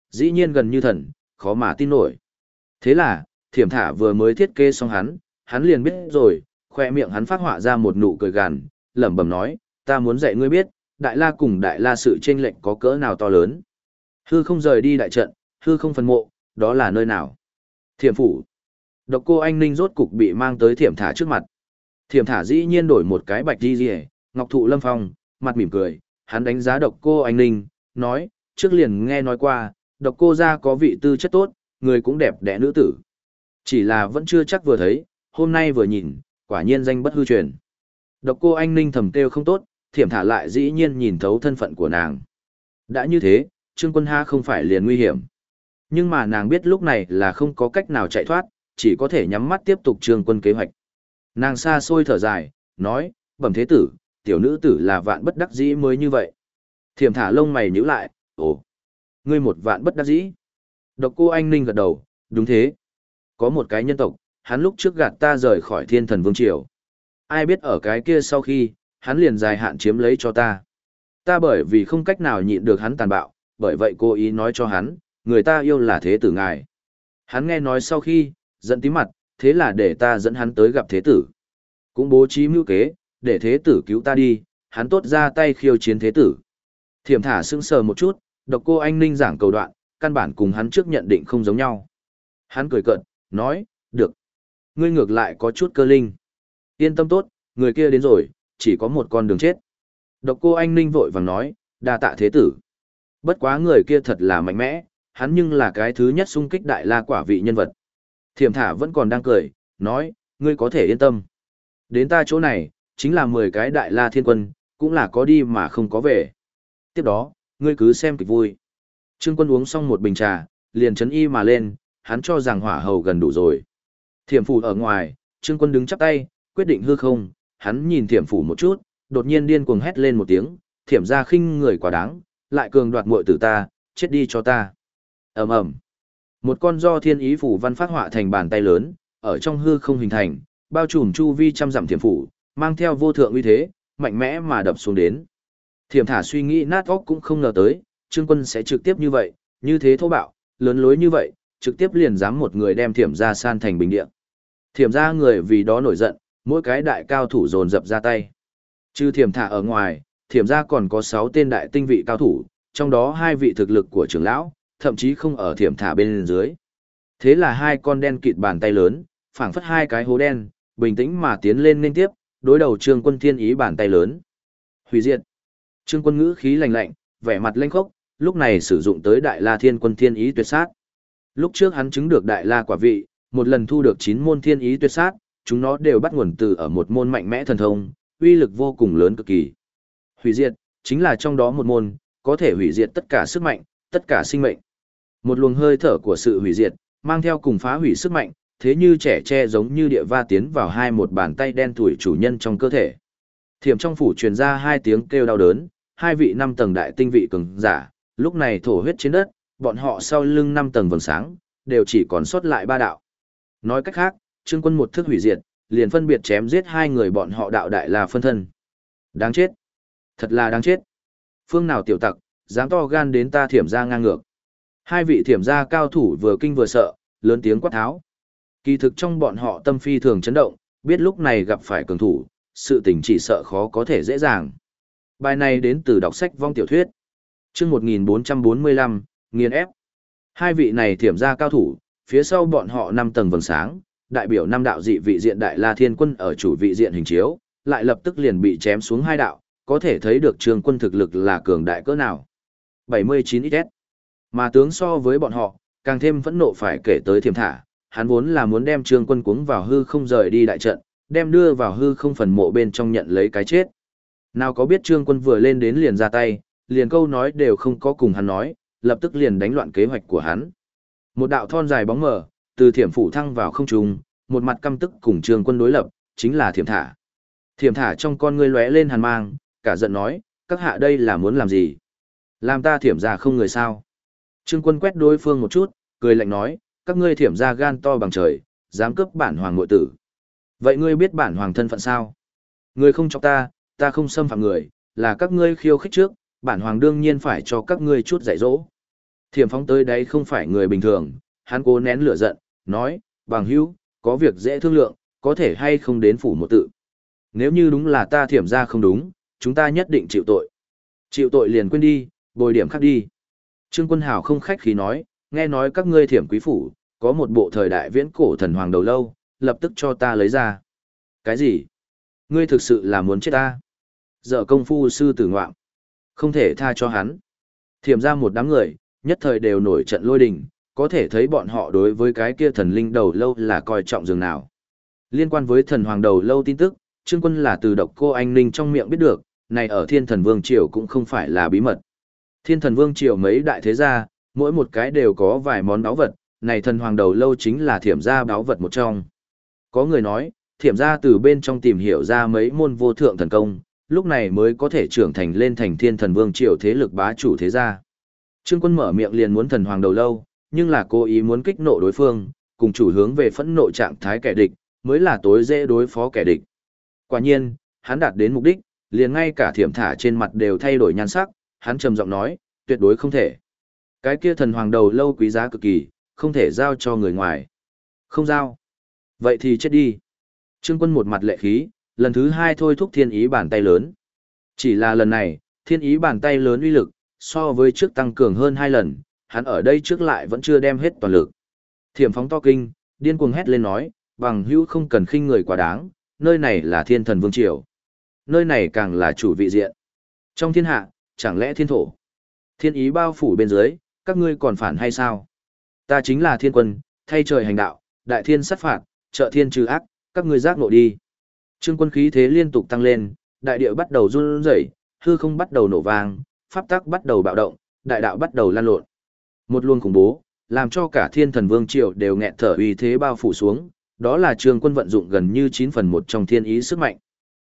dĩ nhiên gần như thần, khó mà tin nổi. Thế là, Thiểm Thả vừa mới thiết kế xong hắn liền biết rồi, khoe miệng hắn phát họa ra một nụ cười gằn, lẩm bẩm nói, ta muốn dạy ngươi biết, Đại La cùng Đại La sự chênh lệch có cỡ nào to lớn. Hư không rời đi đại trận, hư không phần mộ, đó là nơi nào? Thiểm phủ. Độc Cô Anh Ninh rốt cục bị mang tới Thiểm Thả trước mặt. Thiểm Thả dĩ nhiên đổi một cái bạch đi rìa, ngọc thụ lâm phong, mặt mỉm cười, hắn đánh giá Độc Cô Anh Ninh, nói, trước liền nghe nói qua, Độc Cô gia có vị tư chất tốt, người cũng đẹp đẽ nữ tử. Chỉ là vẫn chưa chắc vừa thấy, hôm nay vừa nhìn, quả nhiên danh bất hư truyền. Độc Cô Anh Ninh thầm kêu không tốt, Thiểm Thả lại dĩ nhiên nhìn thấu thân phận của nàng. Đã như thế, Trương Quân ha không phải liền nguy hiểm. Nhưng mà nàng biết lúc này là không có cách nào chạy thoát, chỉ có thể nhắm mắt tiếp tục Trương Quân kế hoạch. Nàng xa xôi thở dài, nói, bẩm thế tử, tiểu nữ tử là vạn bất đắc dĩ mới như vậy. Thiểm Thả lông mày nhíu lại, ồ, ngươi một vạn bất đắc dĩ. Độc Cô Anh Ninh gật đầu, đúng thế. Có một cái nhân tộc, hắn lúc trước gạt ta rời khỏi Thiên Thần Vương Triều. Ai biết ở cái kia sau khi, hắn liền dài hạn chiếm lấy cho ta. Ta bởi vì không cách nào nhịn được hắn tàn bạo, bởi vậy cố ý nói cho hắn, người ta yêu là thế tử ngài. Hắn nghe nói sau khi, giận tím mặt, thế là để ta dẫn hắn tới gặp thế tử. Cũng bố trí mưu kế, để thế tử cứu ta đi, hắn tốt ra tay khiêu chiến thế tử. Thiểm Thả sững sờ một chút, Độc Cô Anh Ninh giảng cầu đoạn, căn bản cùng hắn trước nhận định không giống nhau. Hắn cười cợt, nói, được. Ngươi ngược lại có chút cơ linh. Yên tâm tốt, người kia đến rồi, chỉ có một con đường chết. Độc Cô Anh Ninh vội vàng nói, đa tạ thế tử. Bất quá người kia thật là mạnh mẽ, hắn nhưng là cái thứ nhất xung kích Đại La quả vị nhân vật. Thiểm Thả vẫn còn đang cười, nói, ngươi có thể yên tâm. Đến ta chỗ này, chính là 10 cái Đại La thiên quân, cũng là có đi mà không có về. Tiếp đó, ngươi cứ xem kịch vui. Trương Quân uống xong một bình trà, liền chấn y mà lên, hắn cho rằng hỏa hầu gần đủ rồi. Thiểm phủ ở ngoài, Trương Quân đứng chắp tay, quyết định hư không, hắn nhìn Thiểm phủ một chút, đột nhiên điên cuồng hét lên một tiếng, Thiểm gia khinh người quá đáng, lại cường đoạt muội tử ta, chết đi cho ta. Ầm ầm. Một con do thiên ý phủ văn phát họa thành bàn tay lớn, ở trong hư không hình thành, bao trùm chu vi trăm dặm Thiểm phủ, mang theo vô thượng uy thế, mạnh mẽ mà đập xuống đến. Thiểm Thả suy nghĩ nát óc cũng không ngờ tới, Trương Quân sẽ trực tiếp như vậy, như thế thô bạo, lớn lối như vậy, trực tiếp liền dám một người đem Thiểm gia san thành bình địa. Thiểm gia người vì đó nổi giận, mỗi cái đại cao thủ dồn dập ra tay. Trừ Thiểm Thả ở ngoài, Thiểm gia còn có 6 tên đại tinh vị cao thủ, trong đó 2 vị thực lực của trưởng lão, thậm chí không ở Thiểm Thả bên dưới. Thế là 2 con đen kịt bàn tay lớn, phảng phất 2 cái hố đen, bình tĩnh mà tiến lên liên tiếp, đối đầu Trương Quân thiên ý bàn tay lớn. Hủy diệt. Trương Quân ngữ khí lạnh lạnh, vẻ mặt lênh khốc, lúc này sử dụng tới Đại La Thiên Quân thiên ý tuyệt sát. Lúc trước hắn chứng được Đại La quả vị, một lần thu được 9 môn thiên ý tuyệt sát, chúng nó đều bắt nguồn từ ở một môn mạnh mẽ thần thông, uy lực vô cùng lớn cực kỳ. Hủy diệt, chính là trong đó một môn, có thể hủy diệt tất cả sức mạnh, tất cả sinh mệnh. Một luồng hơi thở của sự hủy diệt, mang theo cùng phá hủy sức mạnh, thế như trẻ tre giống như địa va tiến vào một bàn tay đen tuổi chủ nhân trong cơ thể. Thiểm trong phủ truyền ra 2 tiếng kêu đau đớn, 2 vị 5 tầng đại tinh vị cường giả, lúc này thổ huyết trên đất, bọn họ sau lưng 5 tầng vầng sáng, đều chỉ còn sót lại 3 đạo. Nói cách khác, Trương Quân một thức hủy diệt, liền phân biệt chém giết 2 người bọn họ đạo đại là phân thân. Đáng chết. Thật là đáng chết. Phương nào tiểu tặc, dám to gan đến ta Thiểm gia ngang ngược. 2 vị Thiểm gia cao thủ vừa kinh vừa sợ, lớn tiếng quát tháo. Kỳ thực trong bọn họ tâm phi thường chấn động, biết lúc này gặp phải cường thủ, sự tình chỉ sợ khó có thể dễ dàng. Bài này đến từ đọc sách vong tiểu thuyết. Chương 1445, nghiền ép. 2 vị này Thiểm gia cao thủ, phía sau bọn họ 5 tầng vầng sáng, đại biểu 5 đạo dị vị diện Đại La Thiên Quân ở chủ vị diện hình chiếu, lại lập tức liền bị chém xuống 2 đạo, có thể thấy được Trương Quân thực lực là cường đại cỡ nào. 79XS. Mà tướng so với bọn họ, càng thêm phẫn nộ phải kể tới Thiểm Thả, hắn vốn là muốn đem Trương Quân cuống vào hư không rời đi đại trận, đem đưa vào hư không phần mộ bên trong nhận lấy cái chết. Nào có biết Trương Quân vừa lên đến liền ra tay, liền câu nói đều không có cùng hắn nói, lập tức liền đánh loạn kế hoạch của hắn. Một đạo thon dài bóng mờ, từ Thiểm phủ thăng vào không trung, một mặt căm tức cùng Trương Quân đối lập, chính là Thiểm Thả. Thiểm Thả trong con ngươi lóe lên hàn mang, cả giận nói, các hạ đây là muốn làm gì? Làm ta Thiểm gia không người sao? Trương Quân quét đối phương một chút, cười lạnh nói, các ngươi Thiểm gia gan to bằng trời, dám cướp bản hoàng muội tử. Vậy ngươi biết bản hoàng thân phận sao? Ngươi không chọc ta, ta không xâm phạm người, là các ngươi khiêu khích trước, bản hoàng đương nhiên phải cho các ngươi chút dạy dỗ. Thiểm phóng tới đấy không phải người bình thường, hắn cố nén lửa giận, nói, bằng hữu, có việc dễ thương lượng, có thể hay không đến phủ một tự. Nếu như đúng là ta thiểm ra không đúng, chúng ta nhất định chịu tội. Chịu tội liền quên đi, bồi điểm khác đi. Trương Quân Hào không khách khí nói, nghe nói các ngươi thiểm quý phủ, có một bộ thời đại viễn cổ thần hoàng đầu lâu, lập tức cho ta lấy ra. Cái gì? Ngươi thực sự là muốn chết ta? Dở công phu sư tử ngoạm. Không thể tha cho hắn. Thiểm ra một đám người, nhất thời đều nổi trận lôi đình, có thể thấy bọn họ đối với cái kia thần linh đầu lâu là coi trọng dường nào. Liên quan với thần hoàng đầu lâu tin tức, Trương Quân là từ độc cô anh ninh trong miệng biết được, này ở Thiên Thần Vương Triều cũng không phải là bí mật. Thiên Thần Vương Triều mấy đại thế gia, mỗi một cái đều có vài món báu vật, này thần hoàng đầu lâu chính là thiểm gia báu vật một trong. Có người nói, thiểm gia từ bên trong tìm hiểu ra mấy môn vô thượng thần công, lúc này mới có thể trưởng thành lên thành Thiên Thần Vương Triều thế lực bá chủ thế gia. Trương Quân mở miệng liền muốn thần hoàng đầu lâu, nhưng là cố ý muốn kích nộ đối phương, cùng chủ hướng về phẫn nộ trạng thái kẻ địch, mới là tối dễ đối phó kẻ địch. Quả nhiên, hắn đạt đến mục đích, liền ngay cả thiểm thả trên mặt đều thay đổi nhan sắc, hắn trầm giọng nói, tuyệt đối không thể. Cái kia thần hoàng đầu lâu quý giá cực kỳ, không thể giao cho người ngoài. Không giao. Vậy thì chết đi. Trương Quân một mặt lệ khí, lần thứ hai thôi thúc thiên ý bàn tay lớn. Chỉ là lần này, thiên ý bàn tay lớn uy lực, so với trước tăng cường hơn 2 lần, hắn ở đây trước lại vẫn chưa đem hết toàn lực. Thiểm phóng to kinh, điên cuồng hét lên nói, bằng hữu không cần khinh người quá đáng, nơi này là Thiên Thần Vương Triều. Nơi này càng là chủ vị diện. Trong thiên hạ, chẳng lẽ thiên thổ? Thiên ý bao phủ bên dưới, các ngươi còn phản hay sao? Ta chính là thiên quân, thay trời hành đạo, đại thiên sát phạt, trợ thiên trừ ác, các ngươi giác ngộ đi. Trương Quân khí thế liên tục tăng lên, đại địa bắt đầu run rẩy, hư không bắt đầu nổ vang, pháp tắc bắt đầu bạo động, đại đạo bắt đầu lan lộn. Một luồng khủng bố, làm cho cả Thiên Thần Vương Triều đều nghẹt thở uy thế bao phủ xuống, đó là Trương Quân vận dụng gần như 9/1 trong thiên ý sức mạnh.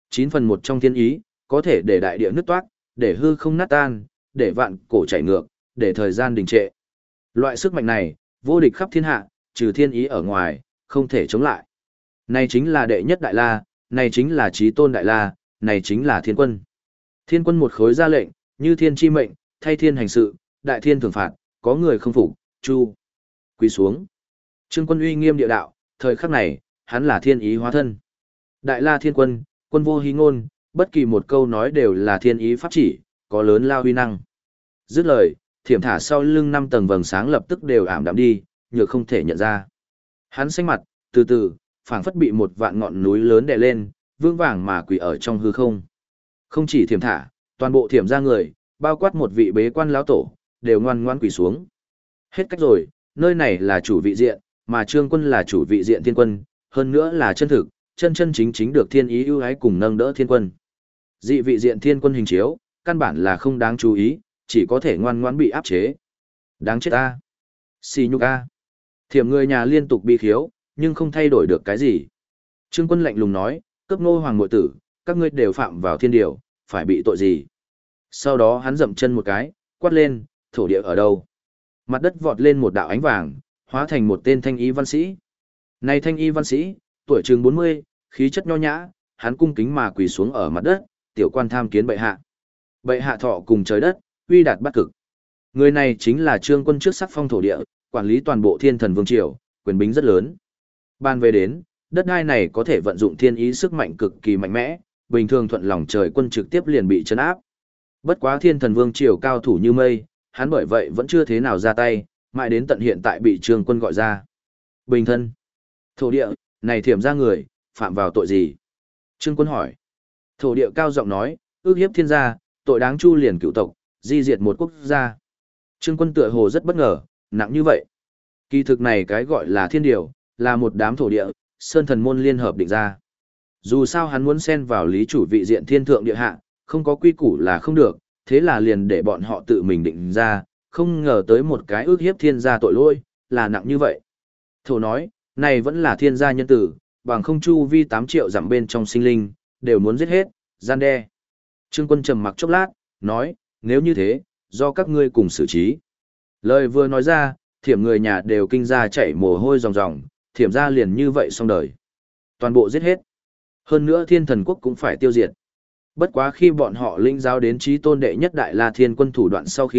9/1 trong thiên ý, có thể để đại địa nứt toát, để hư không nát tan, để vạn cổ chảy ngược, để thời gian đình trệ. Loại sức mạnh này, vô địch khắp thiên hạ, trừ thiên ý ở ngoài, không thể chống lại. Này chính là đệ nhất đại la, này chính là chí tôn đại la, này chính là thiên quân. Thiên quân một khối ra lệnh, như thiên chi mệnh, thay thiên hành sự, đại thiên thưởng phạt, có người không phục, chu. Quỳ xuống. Trương Quân uy nghiêm địa đạo, thời khắc này, hắn là thiên ý hóa thân. Đại la thiên quân, quân vô hí ngôn, bất kỳ một câu nói đều là thiên ý pháp chỉ, có lớn lao huy năng. Dứt lời, thiểm thả sau lưng 5 tầng vầng sáng lập tức đều ảm đạm đi, nhược không thể nhận ra. Hắn xanh mặt, từ từ, phảng phất bị một vạn ngọn núi lớn đè lên, vương vàng mà quỳ ở trong hư không. Không chỉ thiểm thả, toàn bộ thiểm ra người, bao quát một vị bế quan lão tổ, đều ngoan ngoan quỳ xuống. Hết cách rồi, nơi này là chủ vị diện, mà Trương Quân là chủ vị diện thiên quân, hơn nữa là chân thực, chân chân chính chính được thiên ý ưu ái cùng nâng đỡ thiên quân. Dị vị diện thiên quân hình chiếu, căn bản là không đáng chú ý, chỉ có thể ngoan ngoãn bị áp chế. Đáng chết a, xì nhục a. Thiểm người nhà liên tục bị khiếu, nhưng không thay đổi được cái gì. Trương Quân lạnh lùng nói, cướp Ngô Hoàng muội tử, các ngươi đều phạm vào thiên điều, phải bị tội gì? Sau đó hắn dậm chân một cái, quát lên, thổ địa ở đâu? Mặt đất vọt lên một đạo ánh vàng, hóa thành một tên thanh y văn sĩ. Này thanh y văn sĩ, tuổi chừng 40, khí chất nho nhã, hắn cung kính mà quỳ xuống ở mặt đất, tiểu quan tham kiến bệ hạ. Bệ hạ thọ cùng trời đất, uy đạt bát cực. Người này chính là Trương Quân trước sắc phong thổ địa, quản lý toàn bộ Thiên Thần Vương Triều, quyền bính rất lớn. Ban về đến, đất đai này có thể vận dụng thiên ý sức mạnh cực kỳ mạnh mẽ, bình thường thuận lòng trời quân trực tiếp liền bị chấn áp. Bất quá Thiên Thần Vương Triều cao thủ như mây, hắn bởi vậy vẫn chưa thế nào ra tay, mãi đến tận hiện tại bị Trương Quân gọi ra. Bình thân. Thổ địa, này thiểm ra người, phạm vào tội gì? Trương Quân hỏi. Thổ địa cao giọng nói, ước hiếp thiên gia, tội đáng chu liền cửu tộc, di diệt một quốc gia. Trương Quân tựa hồ rất bất ngờ, nặng như vậy. Kỳ thực này cái gọi là thiên điều, là một đám thổ địa, sơn thần môn liên hợp định ra. Dù sao hắn muốn xen vào lý chủ vị diện thiên thượng địa hạ, không có quy củ là không được, thế là liền để bọn họ tự mình định ra, không ngờ tới một cái ước hiếp thiên gia tội lỗi, là nặng như vậy. Thổ nói, này vẫn là thiên gia nhân tử, bằng không chu vi 8 triệu dặm bên trong sinh linh, đều muốn giết hết, gian đe. Trương Quân trầm mặc chốc lát, nói, nếu như thế, do các ngươi cùng xử trí. Lời vừa nói ra, thiểm người nhà đều kinh ra chảy mồ hôi ròng ròng, thiểm ra liền như vậy xong đời. Toàn bộ giết hết. Hơn nữa Thiên Thần Quốc cũng phải tiêu diệt. Bất quá khi bọn họ linh giáo đến chí tôn đệ nhất đại la thiên quân thủ đoạn sau khi,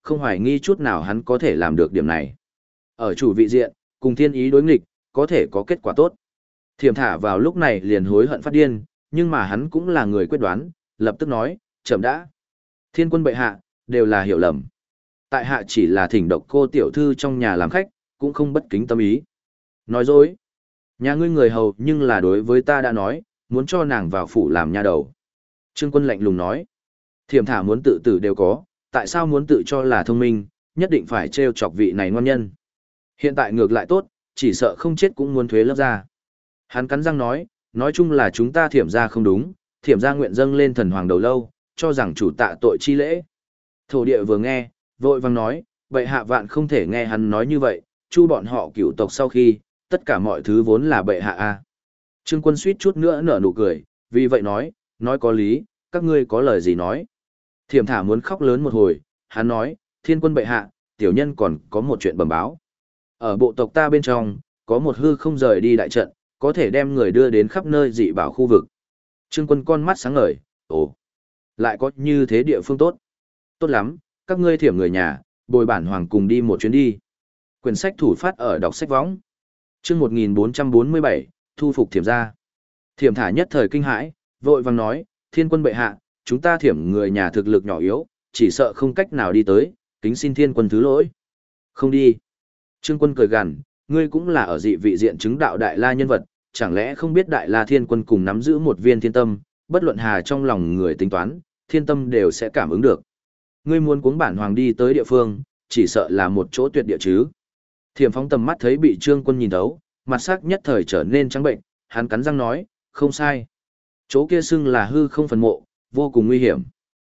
không hoài nghi chút nào hắn có thể làm được điểm này. Ở chủ vị diện, cùng thiên ý đối nghịch, có thể có kết quả tốt. Thiểm Thả vào lúc này liền hối hận phát điên, nhưng mà hắn cũng là người quyết đoán, lập tức nói, chậm đã. Thiên quân bệ hạ, đều là hiểu lầm. Tại hạ chỉ là thỉnh độc cô tiểu thư trong nhà làm khách, cũng không bất kính tâm ý. Nói dối. Nhà ngươi người hầu nhưng là đối với ta đã nói, muốn cho nàng vào phủ làm nha đầu. Trương Quân lạnh lùng nói. Thiểm Thả muốn tự tử đều có, tại sao muốn tự cho là thông minh, nhất định phải trêu chọc vị này ngon nhân. Hiện tại ngược lại tốt, chỉ sợ không chết cũng muốn thuế lớp ra. Hắn cắn răng nói chung là chúng ta Thiểm gia không đúng, Thiểm gia nguyện dâng lên thần hoàng đầu lâu, cho rằng chủ tạ tội chi lễ. Thổ địa vừa nghe, vội vàng nói, bệ hạ vạn không thể nghe hắn nói như vậy, chu bọn họ cửu tộc sau khi, tất cả mọi thứ vốn là bệ hạ a. Trương Quân suýt chút nữa nở nụ cười, vì vậy nói có lý, các ngươi có lời gì nói. Thiểm Thả muốn khóc lớn một hồi, hắn nói, thiên quân bệ hạ, tiểu nhân còn có một chuyện bẩm báo. Ở bộ tộc ta bên trong, có một hư không rời đi đại trận, có thể đem người đưa đến khắp nơi dị bảo khu vực. Trương Quân con mắt sáng ngời, ồ, lại có như thế địa phương tốt. Tốt lắm, các ngươi Thiểm người nhà, bồi bản hoàng cùng đi một chuyến đi. Quyển sách thủ phát ở đọc sách võng. Chương 1447, thu phục Thiểm gia. Thiểm Thả nhất thời kinh hãi, vội vàng nói, thiên quân bệ hạ, chúng ta Thiểm người nhà thực lực nhỏ yếu, chỉ sợ không cách nào đi tới, kính xin thiên quân thứ lỗi. Không đi. Trương Quân cười gằn, ngươi cũng là ở dị vị diện chứng đạo đại la nhân vật, chẳng lẽ không biết đại la thiên quân cùng nắm giữ một viên thiên tâm, bất luận hà trong lòng người tính toán, thiên tâm đều sẽ cảm ứng được. Ngươi muốn cuống bản hoàng đi tới địa phương, chỉ sợ là một chỗ tuyệt địa chứ. Thiểm phóng tầm mắt thấy bị Trương Quân nhìn thấu, mặt sắc nhất thời trở nên trắng bệnh, hắn cắn răng nói, không sai. Chỗ kia xưng là hư không phần mộ, vô cùng nguy hiểm.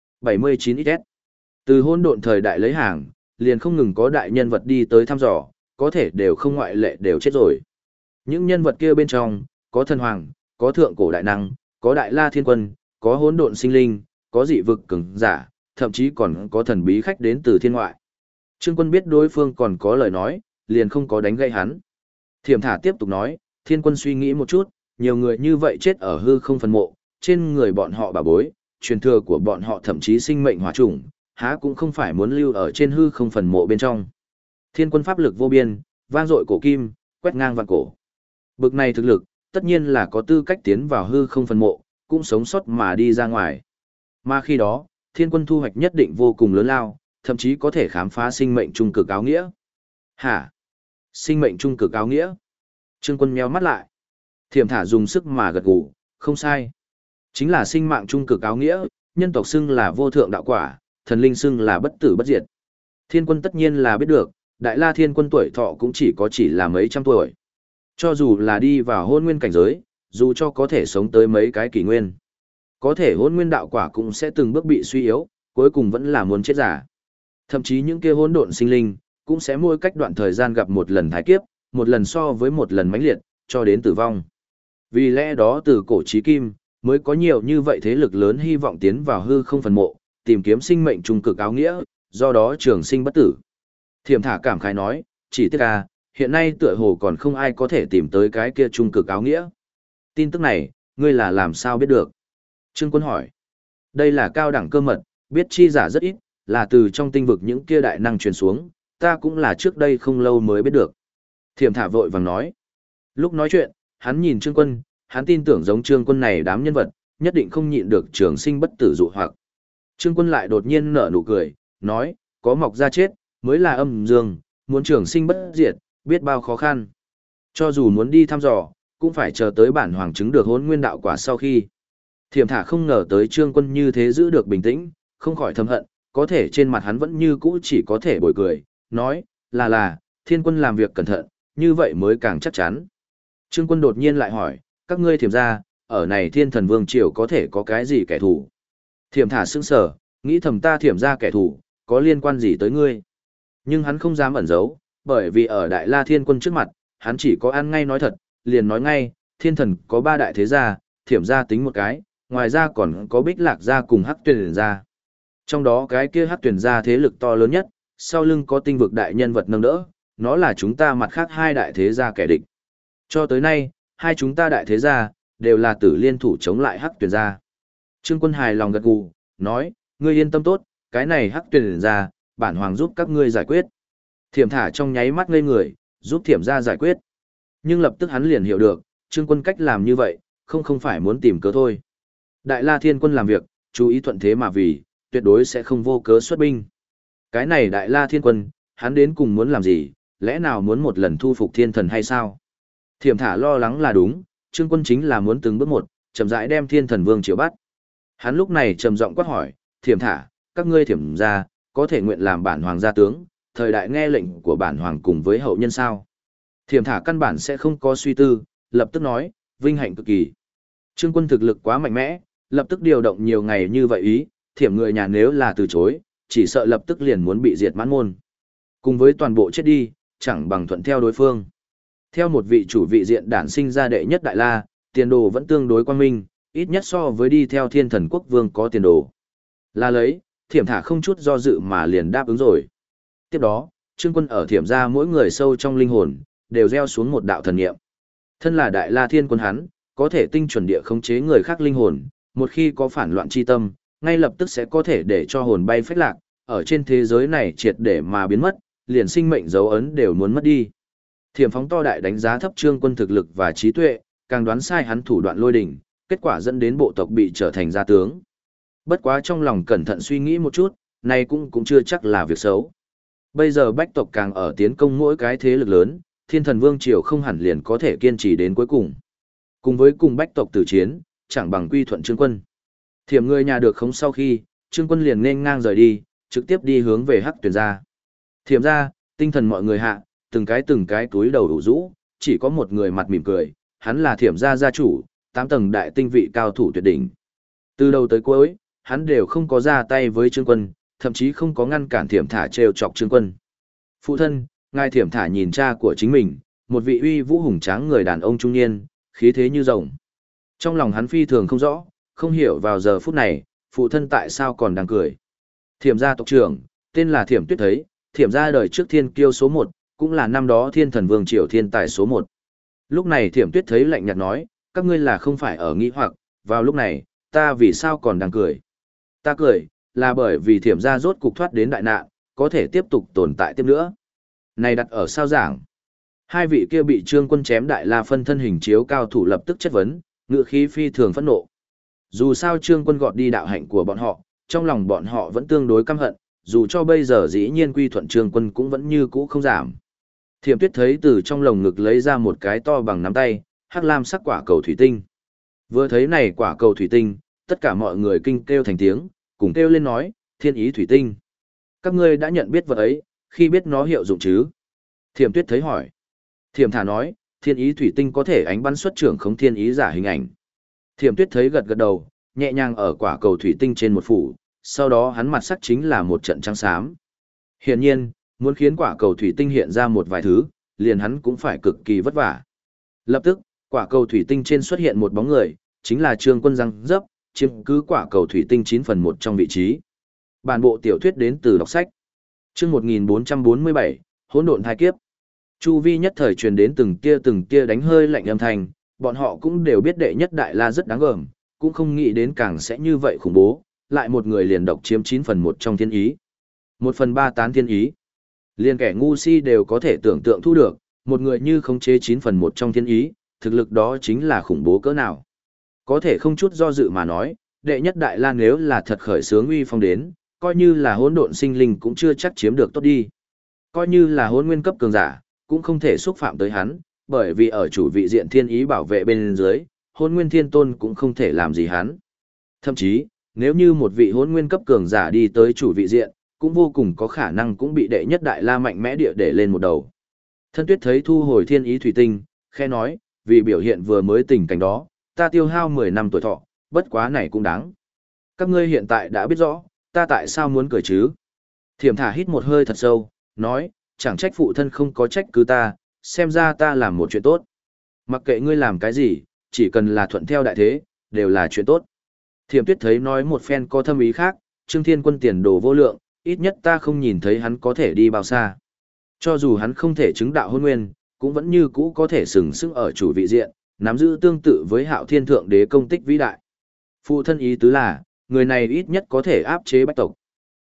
79XS. Từ hôn độn thời đại lấy hàng, liền không ngừng có đại nhân vật đi tới thăm dò, có thể đều không ngoại lệ đều chết rồi. Những nhân vật kia bên trong, có thần hoàng, có thượng cổ đại năng, có đại la thiên quân, có hỗn độn sinh linh, có dị vực cường giả, thậm chí còn có thần bí khách đến từ thiên ngoại. Trương Quân biết đối phương còn có lời nói, liền không có đánh gây hắn. Thiểm Thả tiếp tục nói, thiên quân suy nghĩ một chút, nhiều người như vậy chết ở hư không phần mộ, trên người bọn họ bà bối, truyền thừa của bọn họ thậm chí sinh mệnh hỏa chủng, há cũng không phải muốn lưu ở trên hư không phần mộ bên trong. Thiên quân pháp lực vô biên, vang dội cổ kim, quét ngang vạn cổ. Bực này thực lực, tất nhiên là có tư cách tiến vào hư không phần mộ, cũng sống sót mà đi ra ngoài. Mà khi đó, thiên quân thu hoạch nhất định vô cùng lớn lao, thậm chí có thể khám phá sinh mệnh trung cực áo nghĩa. Hả? Sinh mệnh trung cực áo nghĩa? Trương Quân nheo mắt lại. Thiểm Thả dùng sức mà gật gù, không sai. Chính là sinh mạng trung cực áo nghĩa, nhân tộc xưng là vô thượng đạo quả, thần linh xưng là bất tử bất diệt. Thiên quân tất nhiên là biết được, đại la thiên quân tuổi thọ cũng chỉ là mấy trăm tuổi. Cho dù là đi vào hôn nguyên cảnh giới, dù cho có thể sống tới mấy cái kỷ nguyên. Có thể hôn nguyên đạo quả cũng sẽ từng bước bị suy yếu, cuối cùng vẫn là muốn chết giả. Thậm chí những kia hỗn độn sinh linh, cũng sẽ mỗi cách đoạn thời gian gặp một lần thái kiếp, một lần so với một lần mãnh liệt, cho đến tử vong. Vì lẽ đó từ cổ chí kim, mới có nhiều như vậy thế lực lớn hy vọng tiến vào hư không phần mộ, tìm kiếm sinh mệnh trung cực áo nghĩa, do đó trường sinh bất tử. Thiểm Thả cảm khái nói, chỉ tiếc hiện nay tựa hồ còn không ai có thể tìm tới cái kia trung cực áo nghĩa. Tin tức này, ngươi là làm sao biết được? Trương Quân hỏi. Đây là cao đẳng cơ mật, biết chi giả rất ít, là từ trong tinh vực những kia đại năng truyền xuống, ta cũng là trước đây không lâu mới biết được. Thiểm Thả vội vàng nói. Lúc nói chuyện, hắn nhìn Trương Quân, hắn tin tưởng giống Trương Quân này đám nhân vật, nhất định không nhịn được trường sinh bất tử dụ hoặc. Trương Quân lại đột nhiên nở nụ cười, nói, có mọc ra chết, mới là âm dương, muốn trường sinh bất diệt, biết bao khó khăn. Cho dù muốn đi thăm dò, cũng phải chờ tới bản hoàng chứng được hỗn nguyên đạo quả sau khi. Thiểm Thả không ngờ tới Trương Quân như thế giữ được bình tĩnh, không khỏi thầm hận, có thể trên mặt hắn vẫn như cũ chỉ có thể bồi cười, nói, là, thiên quân làm việc cẩn thận, như vậy mới càng chắc chắn. Trương Quân đột nhiên lại hỏi, các ngươi Thiểm gia, ở này Thiên Thần Vương Triều có thể có cái gì kẻ thù? Thiểm Thả sững sờ, nghĩ thầm ta Thiểm gia kẻ thù, có liên quan gì tới ngươi? Nhưng hắn không dám ẩn giấu, bởi vì ở Đại La Thiên Quân trước mặt, hắn chỉ có ăn ngay nói thật, liền nói ngay, Thiên Thần có 3 đại thế gia, Thiểm gia tính một cái, ngoài ra còn có Bích Lạc gia cùng Hắc Tuyền gia. Trong đó cái kia Hắc Tuyền gia thế lực to lớn nhất, sau lưng có tinh vực đại nhân vật nâng đỡ, nó là chúng ta mặt khác 2 đại thế gia kẻ địch. Cho tới nay, hai chúng ta đại thế gia, đều là tử liên thủ chống lại Hắc Tuyền gia. Trương Quân hài lòng gật gù, nói, ngươi yên tâm tốt, cái này Hắc Tuyền gia, bản hoàng giúp các ngươi giải quyết. Thiểm Thả trong nháy mắt ngây người, giúp Thiểm gia giải quyết. Nhưng lập tức hắn liền hiểu được, Trương Quân cách làm như vậy, không phải muốn tìm cớ thôi. Đại La Thiên Quân làm việc, chú ý thuận thế mà vì, tuyệt đối sẽ không vô cớ xuất binh. Cái này Đại La Thiên Quân, hắn đến cùng muốn làm gì, lẽ nào muốn một lần thu phục thiên thần hay sao? Thiểm Thả lo lắng là đúng, Trương Quân chính là muốn từng bước một, chậm rãi đem thiên thần vương chiếu bắt. Hắn lúc này trầm giọng quát hỏi, Thiểm Thả, các ngươi Thiểm gia, có thể nguyện làm bản hoàng gia tướng, thời đại nghe lệnh của bản hoàng cùng với hậu nhân sao? Thiểm Thả căn bản sẽ không có suy tư, lập tức nói, vinh hạnh cực kỳ. Trương Quân thực lực quá mạnh mẽ, lập tức điều động nhiều ngày như vậy ý, Thiểm người nhà nếu là từ chối, chỉ sợ lập tức liền muốn bị diệt mãn môn. Cùng với toàn bộ chết đi, chẳng bằng thuận theo đối phương. Theo một vị chủ vị diện đản sinh ra đệ nhất Đại La, tiền đồ vẫn tương đối quang minh, ít nhất so với đi theo thiên thần quốc vương có tiền đồ. Là lấy, Thiểm Thả không chút do dự mà liền đáp ứng rồi. Tiếp đó, Trương Quân ở Thiểm gia mỗi người sâu trong linh hồn, đều gieo xuống một đạo thần niệm. Thân là Đại La Thiên Quân hắn, có thể tinh chuẩn địa khống chế người khác linh hồn, một khi có phản loạn chi tâm, ngay lập tức sẽ có thể để cho hồn bay phách lạc, ở trên thế giới này triệt để mà biến mất, liền sinh mệnh dấu ấn đều muốn mất đi. Thiểm Phóng to đại đánh giá thấp Trương Quân thực lực và trí tuệ, càng đoán sai hắn thủ đoạn lôi đỉnh, kết quả dẫn đến bộ tộc bị trở thành gia tướng. Bất quá trong lòng cẩn thận suy nghĩ một chút, này cũng chưa chắc là việc xấu. Bây giờ bách tộc càng ở tiến công mỗi cái thế lực lớn, thiên thần vương triều không hẳn liền có thể kiên trì đến cuối cùng. Cùng với cùng bách tộc tử chiến, chẳng bằng quy thuận Trương Quân. Thiểm người nhà được khống sau khi, Trương Quân liền nên ngang rời đi, trực tiếp đi hướng về Hắc Tuyền gia. Thiểm gia, tinh thần mọi người hạ, từng cái túi đầu đủ rũ, chỉ có một người mặt mỉm cười, hắn là Thiểm gia gia chủ, 8 tầng đại tinh vị cao thủ tuyệt đỉnh. Từ đầu tới cuối, hắn đều không có ra tay với Trương Quân, thậm chí không có ngăn cản Thiểm Thả trêu chọc Trương Quân. Phụ thân, ngài Thiểm Thả nhìn cha của chính mình, một vị uy vũ hùng tráng người đàn ông trung niên, khí thế như rồng. Trong lòng hắn phi thường không rõ, không hiểu vào giờ phút này, phụ thân tại sao còn đang cười. Thiểm gia tộc trưởng, tên là Thiểm Tuyết thấy, Thiểm gia đời trước thiên kiêu số 1, cũng là năm đó thiên thần vương triều thiên tài số 1. Lúc này Thiểm Tuyết thấy lạnh nhạt nói, các ngươi là không phải ở nghĩ hoặc, vào lúc này, ta vì sao còn đang cười. Ta cười, là bởi vì Thiểm gia rốt cục thoát đến đại nạn, có thể tiếp tục tồn tại tiếp nữa. Này đặt ở sao giảng. Hai vị kia bị Trương Quân chém Đại La phân thân hình chiếu cao thủ lập tức chất vấn, ngựa khí phi thường phẫn nộ. Dù sao Trương Quân gọt đi đạo hạnh của bọn họ, trong lòng bọn họ vẫn tương đối căm hận, dù cho bây giờ dĩ nhiên quy thuận Trương Quân cũng vẫn như cũ không giảm. Thiểm Tuyết thấy từ trong lồng ngực lấy ra một cái to bằng nắm tay, hắc lam sắc quả cầu thủy tinh. Vừa thấy này quả cầu thủy tinh, tất cả mọi người kinh kêu thành tiếng, cùng kêu lên nói, thiên ý thủy tinh. Các ngươi đã nhận biết vật ấy, khi biết nó hiệu dụng chứ? Thiểm Tuyết thấy hỏi. Thiểm Thả nói, thiên ý thủy tinh có thể ánh bắn xuất trưởng khống thiên ý giả hình ảnh. Thiểm Tuyết thấy gật gật đầu, nhẹ nhàng ở quả cầu thủy tinh trên một phủ, sau đó hắn mặt sắc chính là một trận trắng xám. Hiển nhiên, muốn khiến quả cầu thủy tinh hiện ra một vài thứ, liền hắn cũng phải cực kỳ vất vả. Lập tức, quả cầu thủy tinh trên xuất hiện một bóng người, chính là Trương Quân răng dấp, chiếm cứ quả cầu thủy tinh 9/1 trong vị trí. Bản bộ tiểu thuyết đến từ đọc sách. Chương 1447, hỗn độn thai kiếp. Chu vi nhất thời truyền đến từng tia đánh hơi lạnh âm thanh, bọn họ cũng đều biết đệ nhất Đại La rất đáng gờm, cũng không nghĩ đến càng sẽ như vậy khủng bố, lại một người liền độc chiếm 9/1 trong thiên ý. 1/3 tán thiên ý. Liền kẻ ngu si đều có thể tưởng tượng thu được, một người như khống chế 9/1 trong thiên ý, thực lực đó chính là khủng bố cỡ nào. Có thể không chút do dự mà nói, đệ nhất Đại La nếu là thật khởi sướng uy phong đến, coi như là hỗn độn sinh linh cũng chưa chắc chiếm được tốt đi. Coi như là hỗn nguyên cấp cường giả, cũng không thể xúc phạm tới hắn, bởi vì ở chủ vị diện thiên ý bảo vệ bên dưới, hỗn nguyên thiên tôn cũng không thể làm gì hắn. Thậm chí, nếu như một vị hỗn nguyên cấp cường giả đi tới chủ vị diện, cũng vô cùng có khả năng cũng bị đệ nhất Đại La mạnh mẽ địa để lên một đầu. Thân Tuyết thấy thu hồi thiên ý thủy tinh, khẽ nói, vì biểu hiện vừa mới tình cảnh đó, ta tiêu hao 10 năm tuổi thọ, bất quá này cũng đáng. Các ngươi hiện tại đã biết rõ, ta tại sao muốn cười chứ? Thiểm Thả hít một hơi thật sâu, nói, chẳng trách phụ thân không có trách cứ ta, xem ra ta làm một chuyện tốt. Mặc kệ ngươi làm cái gì, chỉ cần là thuận theo đại thế, đều là chuyện tốt. Thiểm Tuyết thấy nói một phen có thâm ý khác, Trương Thiên Quân tiền đồ vô lượng, ít nhất ta không nhìn thấy hắn có thể đi bao xa. Cho dù hắn không thể chứng đạo hôn nguyên, cũng vẫn như cũ có thể sừng sững ở chủ vị diện, nắm giữ tương tự với Hạo Thiên Thượng Đế công tích vĩ đại. Phụ thân ý tứ là, người này ít nhất có thể áp chế bách tộc.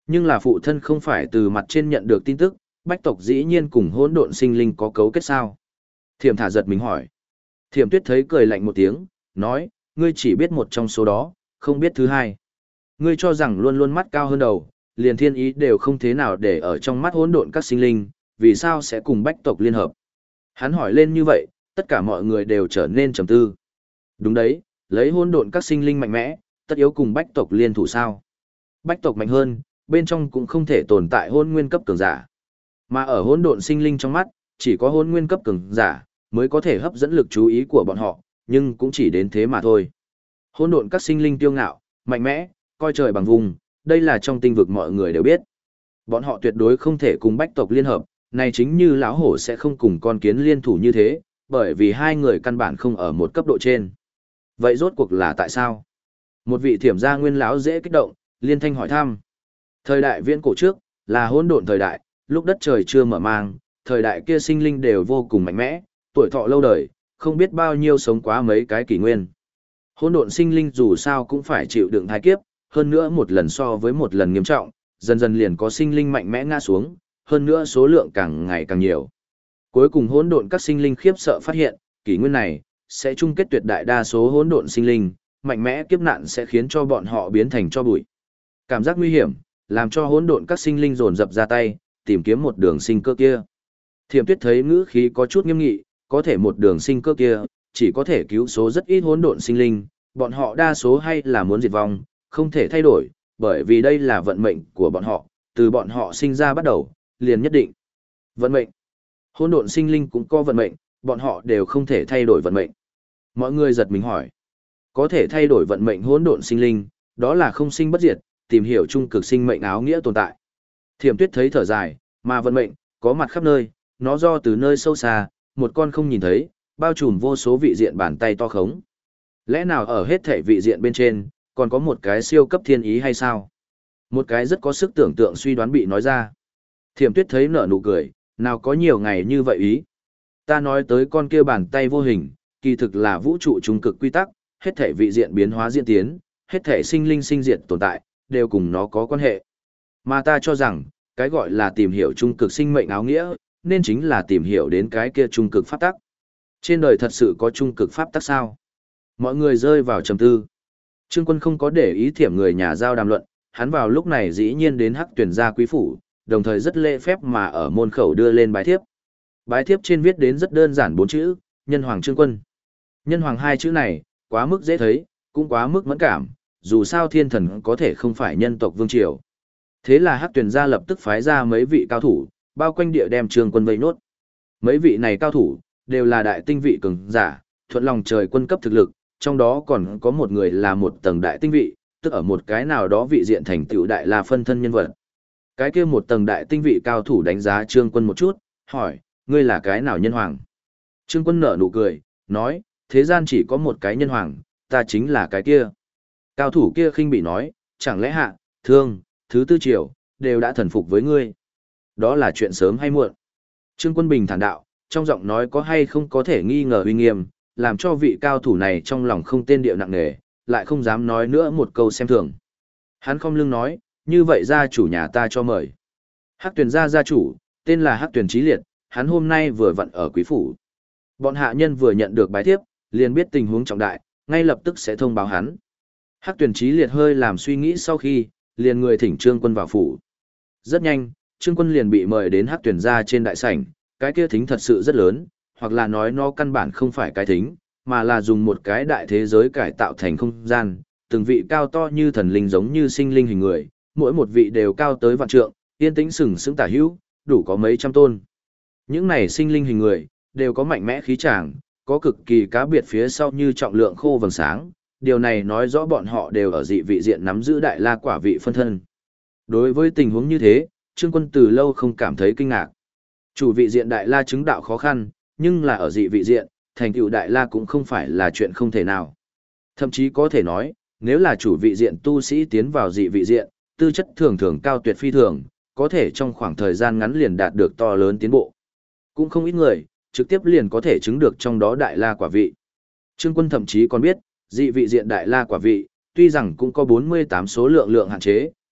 Nhưng là phụ thân không phải từ mặt trên nhận được tin tức, bách tộc dĩ nhiên cùng hỗn độn sinh linh có cấu kết sao? Thiểm thả giật mình hỏi. Thiểm tuyết thấy cười lạnh một tiếng, nói, ngươi chỉ biết một trong số đó, không biết thứ hai. Ngươi cho rằng luôn luôn mắt cao hơn đầu, liền thiên ý đều không thế nào để ở trong mắt hỗn độn các sinh linh, vì sao sẽ cùng bách tộc liên hợp? Hắn hỏi lên như vậy, tất cả mọi người đều trở nên trầm tư. Đúng đấy, lấy hỗn độn các sinh linh mạnh mẽ, tất yếu cùng bách tộc liên thủ sao? Bách tộc mạnh hơn, bên trong cũng không thể tồn tại hỗn nguyên cấp cường giả. Mà ở hỗn độn sinh linh trong mắt, chỉ có hỗn nguyên cấp cường giả mới có thể hấp dẫn lực chú ý của bọn họ, nhưng cũng chỉ đến thế mà thôi. Hỗn độn các sinh linh tiêu ngạo, mạnh mẽ, coi trời bằng vùng, đây là trong tinh vực mọi người đều biết. Bọn họ tuyệt đối không thể cùng bách tộc liên hợp, này chính như lão hổ sẽ không cùng con kiến liên thủ như thế, bởi vì hai người căn bản không ở một cấp độ trên. Vậy rốt cuộc là tại sao? Một vị thiểm gia nguyên lão dễ kích động, liên thanh hỏi thăm. Thời đại viễn cổ trước, là hỗn độn thời đại, lúc đất trời chưa mở mang, thời đại kia sinh linh đều vô cùng mạnh mẽ, tuổi thọ lâu đời, không biết bao nhiêu sống quá mấy cái kỷ nguyên. Hỗn độn sinh linh dù sao cũng phải chịu đựng thái kiếp, hơn nữa một lần so với một lần nghiêm trọng, dần dần liền có sinh linh mạnh mẽ ngã xuống, hơn nữa số lượng càng ngày càng nhiều. Cuối cùng hỗn độn các sinh linh khiếp sợ phát hiện, kỷ nguyên này sẽ chung kết tuyệt đại đa số hỗn độn sinh linh, mạnh mẽ kiếp nạn sẽ khiến cho bọn họ biến thành tro bụi. Cảm giác nguy hiểm, làm cho hỗn độn các sinh linh dồn dập ra tay, tìm kiếm một đường sinh cơ kia. Thiểm Tuyết thấy ngữ khí có chút nghiêm nghị, có thể một đường sinh cơ kia, chỉ có thể cứu số rất ít hỗn độn sinh linh, bọn họ đa số hay là muốn diệt vong, không thể thay đổi, bởi vì đây là vận mệnh của bọn họ, từ bọn họ sinh ra bắt đầu, liền nhất định. Vận mệnh. Hỗn độn sinh linh cũng có vận mệnh, bọn họ đều không thể thay đổi vận mệnh. Mọi người giật mình hỏi, có thể thay đổi vận mệnh hỗn độn sinh linh, đó là không sinh bất diệt, tìm hiểu trung cực sinh mệnh áo nghĩa tồn tại. Thiểm Tuyết thấy thở dài, mà vận mệnh có mặt khắp nơi, nó do từ nơi sâu xa, một con không nhìn thấy, bao trùm vô số vị diện bàn tay to khống. Lẽ nào ở hết thể vị diện bên trên, còn có một cái siêu cấp thiên ý hay sao? Một cái rất có sức tưởng tượng suy đoán bị nói ra. Thiểm Tuyết thấy nở nụ cười, nào có nhiều ngày như vậy ý. Ta nói tới con kia bàn tay vô hình, kỳ thực là vũ trụ trung cực quy tắc, hết thể vị diện biến hóa diễn tiến, hết thể sinh linh sinh diệt tồn tại, đều cùng nó có quan hệ. Mà ta cho rằng, cái gọi là tìm hiểu trung cực sinh mệnh áo nghĩa, nên chính là tìm hiểu đến cái kia trung cực pháp tắc. Trên đời thật sự có trung cực pháp tắc sao? Mọi người rơi vào trầm tư. Trương Quân không có để ý Thiểm người nhà giao đàm luận, hắn vào lúc này dĩ nhiên đến Hắc Tuyển gia quý phủ, đồng thời rất lễ phép mà ở môn khẩu đưa lên bái thiếp. Bái thiếp trên viết đến rất đơn giản 4 chữ, Nhân Hoàng Trương Quân. Nhân Hoàng hai chữ này, quá mức dễ thấy, cũng quá mức mẫn cảm, dù sao thiên thần có thể không phải nhân tộc vương triều. Thế là Hắc Tuyển gia lập tức phái ra mấy vị cao thủ, bao quanh địa đem Trương Quân vây nốt. Mấy vị này cao thủ, đều là đại tinh vị cường giả, thuận lòng trời quân cấp thực lực, trong đó còn có một người là một tầng đại tinh vị, tức ở một cái nào đó vị diện thành tựu đại la phân thân nhân vật. Cái kia một tầng đại tinh vị cao thủ đánh giá Trương Quân một chút, hỏi, ngươi là cái nào nhân hoàng? Trương Quân nở nụ cười, nói, thế gian chỉ có một cái nhân hoàng, ta chính là cái kia. Cao thủ kia khinh bị nói, chẳng lẽ Hạ, Thương, Thứ Tư Triều, đều đã thần phục với ngươi. Đó là chuyện sớm hay muộn. Trương Quân bình thản đạo, trong giọng nói có hay không có thể nghi ngờ uy nghiêm, làm cho vị cao thủ này trong lòng không tên điệu nặng nề, lại không dám nói nữa một câu xem thường. Hắn không lưng nói, như vậy gia chủ nhà ta cho mời. Hắc Tuyển gia gia chủ, tên là Hắc Tuyển Chí Liệt, hắn hôm nay vừa vặn ở quý phủ. Bọn hạ nhân vừa nhận được bái thiếp, liền biết tình huống trọng đại, ngay lập tức sẽ thông báo hắn. Hắc Tuyển Chí Liệt hơi làm suy nghĩ sau khi, liền người thỉnh Trương Quân vào phủ. Rất nhanh, Trương Quân liền bị mời đến Hắc Tuyển gia trên đại sảnh, cái kia thính thật sự rất lớn, hoặc là nói nó căn bản không phải cái thính, mà là dùng một cái đại thế giới cải tạo thành không gian, từng vị cao to như thần linh giống như sinh linh hình người, mỗi một vị đều cao tới vạn trượng, yên tĩnh sừng sững tả hữu, đủ có mấy trăm tôn. Những này sinh linh hình người, đều có mạnh mẽ khí tràng, có cực kỳ cá biệt phía sau như trọng lượng khô vầng sáng, điều này nói rõ bọn họ đều ở dị vị diện nắm giữ đại la quả vị phân thân. Đối với tình huống như thế, Trương Quân từ lâu không cảm thấy kinh ngạc. Chủ vị diện đại la chứng đạo khó khăn, nhưng là ở dị vị diện, thành tựu đại la cũng không phải là chuyện không thể nào. Thậm chí có thể nói, nếu là chủ vị diện tu sĩ tiến vào dị vị diện, tư chất thường thường cao tuyệt phi thường, có thể trong khoảng thời gian ngắn liền đạt được to lớn tiến bộ. Cũng không ít người, trực tiếp liền có thể chứng được trong đó đại la quả vị. Trương Quân thậm chí còn biết, dị vị diện đại la quả vị, tuy rằng cũng có 48 số lượng hạn chế,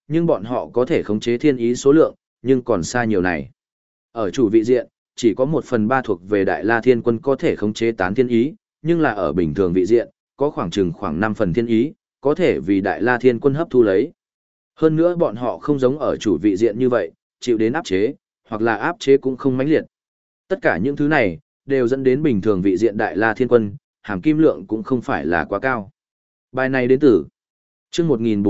nhưng bọn họ có thể khống chế thiên ý số lượng, nhưng còn xa nhiều này. Ở chủ vị diện, chỉ có 1/3 thuộc về Đại La Thiên Quân có thể khống chế tán thiên ý, nhưng là ở bình thường vị diện, có khoảng 5 phần thiên ý, có thể vì Đại La Thiên Quân hấp thu lấy. Hơn nữa bọn họ không giống ở chủ vị diện như vậy, chịu đến áp chế, hoặc là áp chế cũng không mãnh liệt. Tất cả những thứ này, đều dẫn đến bình thường vị diện Đại La Thiên Quân, hàm kim lượng cũng không phải là quá cao. Bài này đến từ chương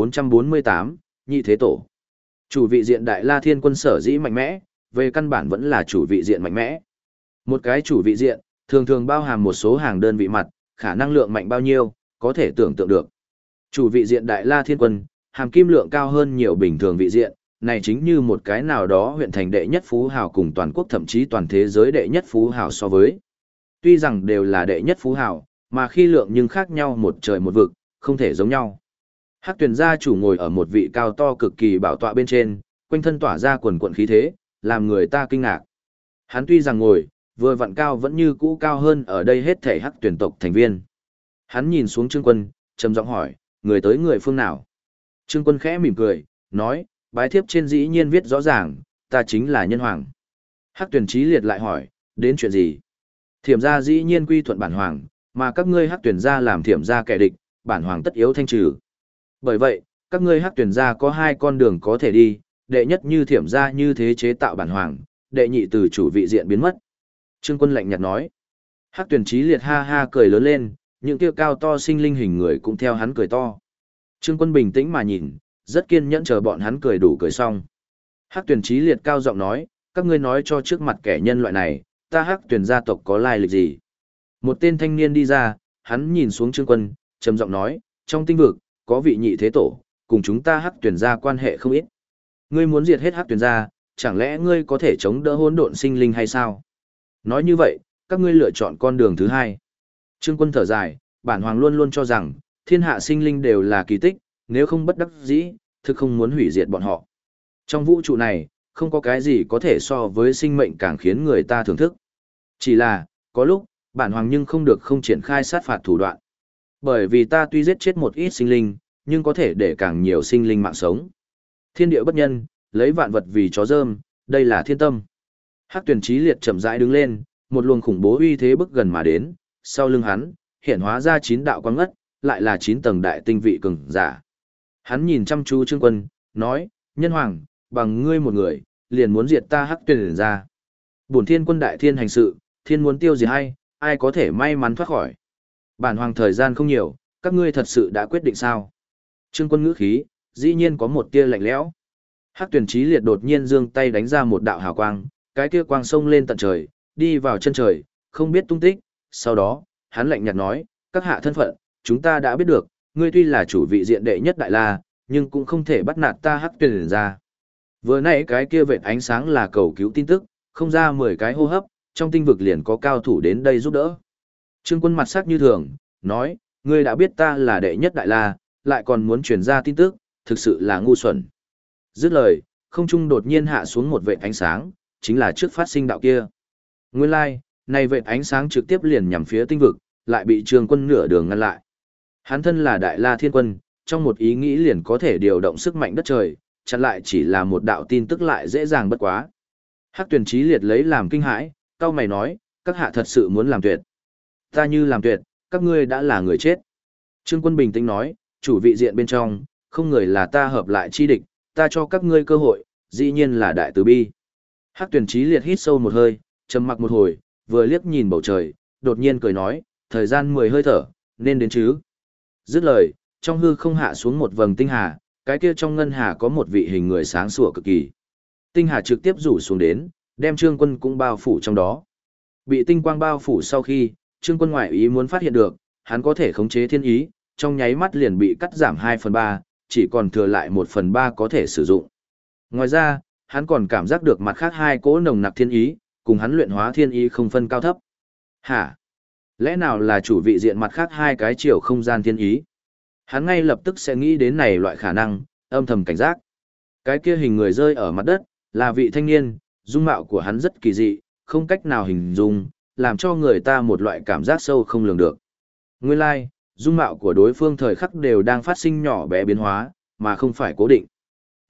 1448, Nhị Thế Tổ. Chủ vị diện Đại La Thiên Quân sở dĩ mạnh mẽ, về căn bản vẫn là chủ vị diện mạnh mẽ. Một cái chủ vị diện, thường thường bao hàm một số hàng đơn vị mặt, khả năng lượng mạnh bao nhiêu, có thể tưởng tượng được. Chủ vị diện Đại La Thiên Quân, hàm kim lượng cao hơn nhiều bình thường vị diện, này chính như một cái nào đó huyện thành đệ nhất phú hào cùng toàn quốc thậm chí toàn thế giới đệ nhất phú hào so với. Tuy rằng đều là đệ nhất phú hào, mà khi lượng nhưng khác nhau một trời một vực, không thể giống nhau. Hắc Tuyền gia chủ ngồi ở một vị cao to cực kỳ bảo tọa bên trên, quanh thân tỏa ra quần quần khí thế, làm người ta kinh ngạc. Hắn tuy rằng ngồi, vừa vặn cao vẫn như cũ cao hơn ở đây hết thể Hắc Tuyền tộc thành viên. Hắn nhìn xuống Trương Quân, trầm giọng hỏi, người tới người phương nào? Trương Quân khẽ mỉm cười, nói, bái thiếp trên dĩ nhiên viết rõ ràng, ta chính là Nhân Hoàng. Hắc Tuyền Chí Liệt lại hỏi, đến chuyện gì? Thiểm gia dĩ nhiên quy thuận bản hoàng, mà các ngươi Hắc Tuyền gia làm Thiểm gia kẻ địch, bản hoàng tất yếu thanh trừ. Bởi vậy, các ngươi Hắc Tuyền gia có hai con đường có thể đi, đệ nhất như Thiểm gia như thế chế tạo bản hoàng, đệ nhị từ chủ vị diện biến mất. Trương Quân lạnh nhạt nói. Hắc Tuyền Chí Liệt ha ha cười lớn lên, những kia cao to sinh linh hình người cũng theo hắn cười to. Trương Quân bình tĩnh mà nhìn, rất kiên nhẫn chờ bọn hắn cười đủ cười xong. Hắc Tuyền Chí Liệt cao giọng nói, các ngươi nói cho trước mặt kẻ nhân loại này, ta Hắc Tuyền gia tộc có lai lịch gì? Một tên thanh niên đi ra, hắn nhìn xuống Trương Quân, trầm giọng nói, trong tinh vực, có vị nhị thế tổ, cùng chúng ta Hắc Tuyền gia quan hệ không ít. Ngươi muốn diệt hết Hắc Tuyền gia, chẳng lẽ ngươi có thể chống đỡ hỗn độn sinh linh hay sao? Nói như vậy, các ngươi lựa chọn con đường thứ hai. Trương Quân thở dài, bản hoàng luôn luôn cho rằng, thiên hạ sinh linh đều là kỳ tích, nếu không bất đắc dĩ, thực không muốn hủy diệt bọn họ. Trong vũ trụ này, không có cái gì có thể so với sinh mệnh càng khiến người ta thưởng thức. Chỉ là, có lúc, bản hoàng nhưng không được không triển khai sát phạt thủ đoạn. Bởi vì ta tuy giết chết một ít sinh linh, nhưng có thể để càng nhiều sinh linh mạng sống. Thiên địa bất nhân, lấy vạn vật vì chó rơm, đây là thiên tâm. Hắc Tuyền Chí Liệt chậm rãi đứng lên, một luồng khủng bố uy thế bức gần mà đến, sau lưng hắn, hiện hóa ra 9 đạo quang ngất, lại là 9 tầng đại tinh vị cường giả. Hắn nhìn chăm chú Trương Quân, nói, Nhân Hoàng, bằng ngươi một người, liền muốn diệt ta Hắc Tuyền gia. Bổn Thiên Quân đại thiên hành sự, thiên muốn tiêu diệt ai có thể may mắn thoát khỏi. Bản hoàng thời gian không nhiều, các ngươi thật sự đã quyết định sao? Trương Quân ngữ khí, dĩ nhiên có một tia lạnh lẽo. Hắc Tuyền Chí Liệt đột nhiên giương tay đánh ra một đạo hào quang, cái kia quang sông lên tận trời, đi vào chân trời, không biết tung tích. Sau đó, hắn lạnh nhạt nói, các hạ thân phận, chúng ta đã biết được, ngươi tuy là chủ vị diện đệ nhất đại la, nhưng cũng không thể bắt nạt ta Hắc Tuyền gia. Vừa nãy cái kia vệt ánh sáng là cầu cứu tin tức, không ra 10 cái hô hấp, trong tinh vực liền có cao thủ đến đây giúp đỡ. Trương Quân mặt sắc như thường, nói, ngươi đã biết ta là đệ nhất đại la, lại còn muốn truyền ra tin tức, thực sự là ngu xuẩn. Dứt lời, không trung đột nhiên hạ xuống một vệt ánh sáng, chính là trước phát sinh đạo kia. Nguyên lai, này vệt ánh sáng trực tiếp liền nhằm phía tinh vực, lại bị Trương Quân nửa đường ngăn lại. Hắn thân là Đại La Thiên Quân, trong một ý nghĩ liền có thể điều động sức mạnh đất trời, chặn lại chỉ là một đạo tin tức lại dễ dàng bất quá. Hắc Tuyền Chí Liệt lấy làm kinh hãi, cao mày nói, các hạ thật sự muốn làm tuyệt. Ta như làm tuyệt, các ngươi đã là người chết. Trương Quân bình tĩnh nói, chủ vị diện bên trong, không người là ta hợp lại chi địch, ta cho các ngươi cơ hội, dĩ nhiên là đại từ bi. Hắc Tuyền Chí Liệt hít sâu một hơi, trầm mặc một hồi, vừa liếc nhìn bầu trời, đột nhiên cười nói, thời gian 10 hơi thở, nên đến chứ. Dứt lời, trong hư không hạ xuống một vầng tinh hà, cái kia trong ngân hà có một vị hình người sáng sủa cực kỳ. Tinh hà trực tiếp rủ xuống đến, đem Trương Quân cũng bao phủ trong đó. Bị tinh quang bao phủ sau khi, Trương Quân ngoại ý muốn phát hiện được, hắn có thể khống chế thiên ý, trong nháy mắt liền bị cắt giảm 2/3, chỉ còn thừa lại 1/3 có thể sử dụng. Ngoài ra, hắn còn cảm giác được mặt khác hai cỗ nồng nặc thiên ý, cùng hắn luyện hóa thiên ý không phân cao thấp. Hả? Lẽ nào là chủ vị diện mặt khác hai cái chiều không gian thiên ý? Hắn ngay lập tức sẽ nghĩ đến này loại khả năng, âm thầm cảnh giác. Cái kia hình người rơi ở mặt đất, là vị thanh niên, dung mạo của hắn rất kỳ dị, không cách nào hình dung, làm cho người ta một loại cảm giác sâu không lường được. Nguyên lai, dung mạo của đối phương thời khắc đều đang phát sinh nhỏ bé biến hóa, mà không phải cố định.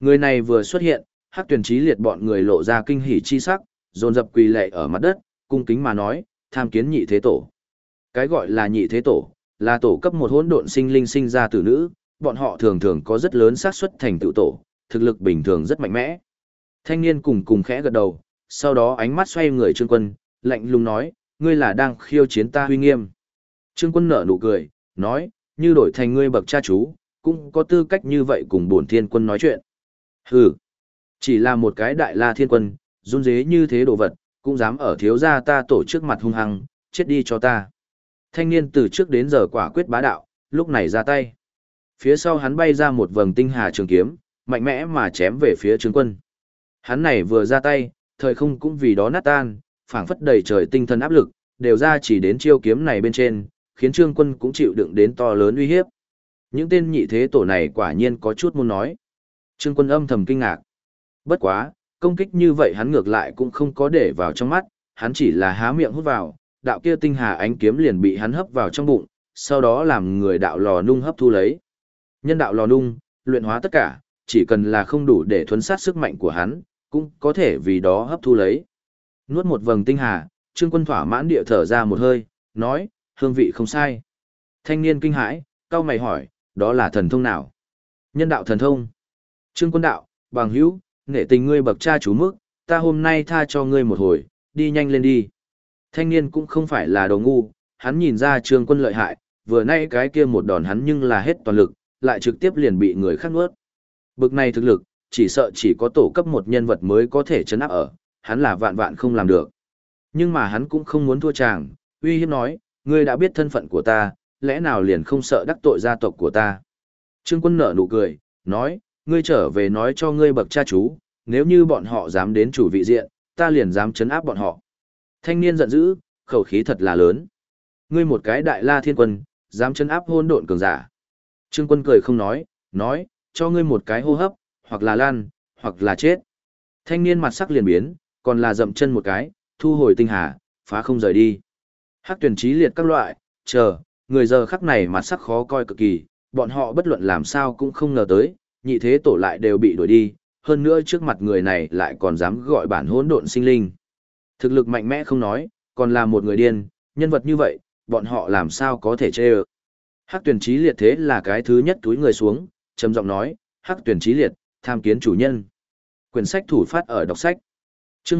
Người này vừa xuất hiện, Hắc Tuyển Chí Liệt bọn người lộ ra kinh hỉ chi sắc, dồn dập quỳ lạy ở mặt đất, cung kính mà nói, tham kiến nhị thế tổ. Cái gọi là nhị thế tổ, là tổ cấp một hỗn độn sinh linh sinh ra từ nữ, bọn họ thường thường có rất lớn xác suất thành tựu tổ, thực lực bình thường rất mạnh mẽ. Thanh niên cùng cùng khẽ gật đầu, sau đó ánh mắt xoay người Trương Quân, lạnh lùng nói, ngươi là đang khiêu chiến ta uy nghiêm. Trương Quân nở nụ cười, nói, như đổi thành ngươi bậc cha chú, cũng có tư cách như vậy cùng bổn thiên quân nói chuyện. Hừ, chỉ là một cái đại la thiên quân, run rế như thế đồ vật, cũng dám ở thiếu gia ta tổ trước mặt hung hăng, chết đi cho ta. Thanh niên từ trước đến giờ quả quyết bá đạo, lúc này ra tay. Phía sau hắn bay ra một vầng tinh hà trường kiếm, mạnh mẽ mà chém về phía Trương Quân. Hắn này vừa ra tay, thời không cũng vì đó nát tan, phảng phất đầy trời tinh thần áp lực, đều ra chỉ đến chiêu kiếm này bên trên, khiến Trương Quân cũng chịu đựng đến to lớn uy hiếp. Những tên nhị thế tổ này quả nhiên có chút muốn nói. Trương Quân âm thầm kinh ngạc. Bất quá, công kích như vậy hắn ngược lại cũng không có để vào trong mắt, hắn chỉ là há miệng hút vào, đạo kia tinh hà ánh kiếm liền bị hắn hấp vào trong bụng, sau đó làm người đạo lò nung hấp thu lấy. Nhân đạo lò nung, luyện hóa tất cả, chỉ cần là không đủ để thuấn sát sức mạnh của hắn, cũng có thể vì đó hấp thu lấy. Nuốt một vầng tinh hà, Trương Quân thỏa mãn địa thở ra một hơi, nói, hương vị không sai. Thanh niên kinh hãi, cau mày hỏi, đó là thần thông nào? Nhân đạo thần thông. Trương Quân đạo, bằng hữu, nể tình ngươi bậc cha chú mức, ta hôm nay tha cho ngươi một hồi, đi nhanh lên đi. Thanh niên cũng không phải là đồ ngu, hắn nhìn ra Trương Quân lợi hại, vừa nay cái kia một đòn hắn nhưng là hết toàn lực, lại trực tiếp liền bị người khác nuốt. Bực này thực lực, chỉ sợ chỉ có tổ cấp một nhân vật mới có thể chấn áp ở, hắn là vạn vạn không làm được. Nhưng mà hắn cũng không muốn thua chàng, uy hiếp nói, ngươi đã biết thân phận của ta, lẽ nào liền không sợ đắc tội gia tộc của ta. Trương Quân nở nụ cười, nói, ngươi trở về nói cho ngươi bậc cha chú, nếu như bọn họ dám đến chủ vị diện, ta liền dám chấn áp bọn họ. Thanh niên giận dữ, khẩu khí thật là lớn. Ngươi một cái đại la thiên quân, dám chấn áp hôn độn cường giả. Trương Quân cười không nói, cho ngươi một cái hô hấp, hoặc là lan, hoặc là chết. Thanh niên mặt sắc liền biến, còn là dậm chân một cái, thu hồi tinh hà, phá không rời đi. Hắc Tuyển Chí Liệt các loại, chờ, người giờ khắc này mặt sắc khó coi cực kỳ, bọn họ bất luận làm sao cũng không ngờ tới, nhị thế tổ lại đều bị đuổi đi, hơn nữa trước mặt người này lại còn dám gọi bản hỗn độn sinh linh. Thực lực mạnh mẽ không nói, còn là một người điên, nhân vật như vậy, bọn họ làm sao có thể chê ơ. Hắc Tuyển Chí Liệt thế là cái thứ nhất túi người xuống, trầm giọng nói, Hắc Tuyển Chí Liệt, tham kiến chủ nhân. Quyển sách thủ phát ở đọc sách. Chương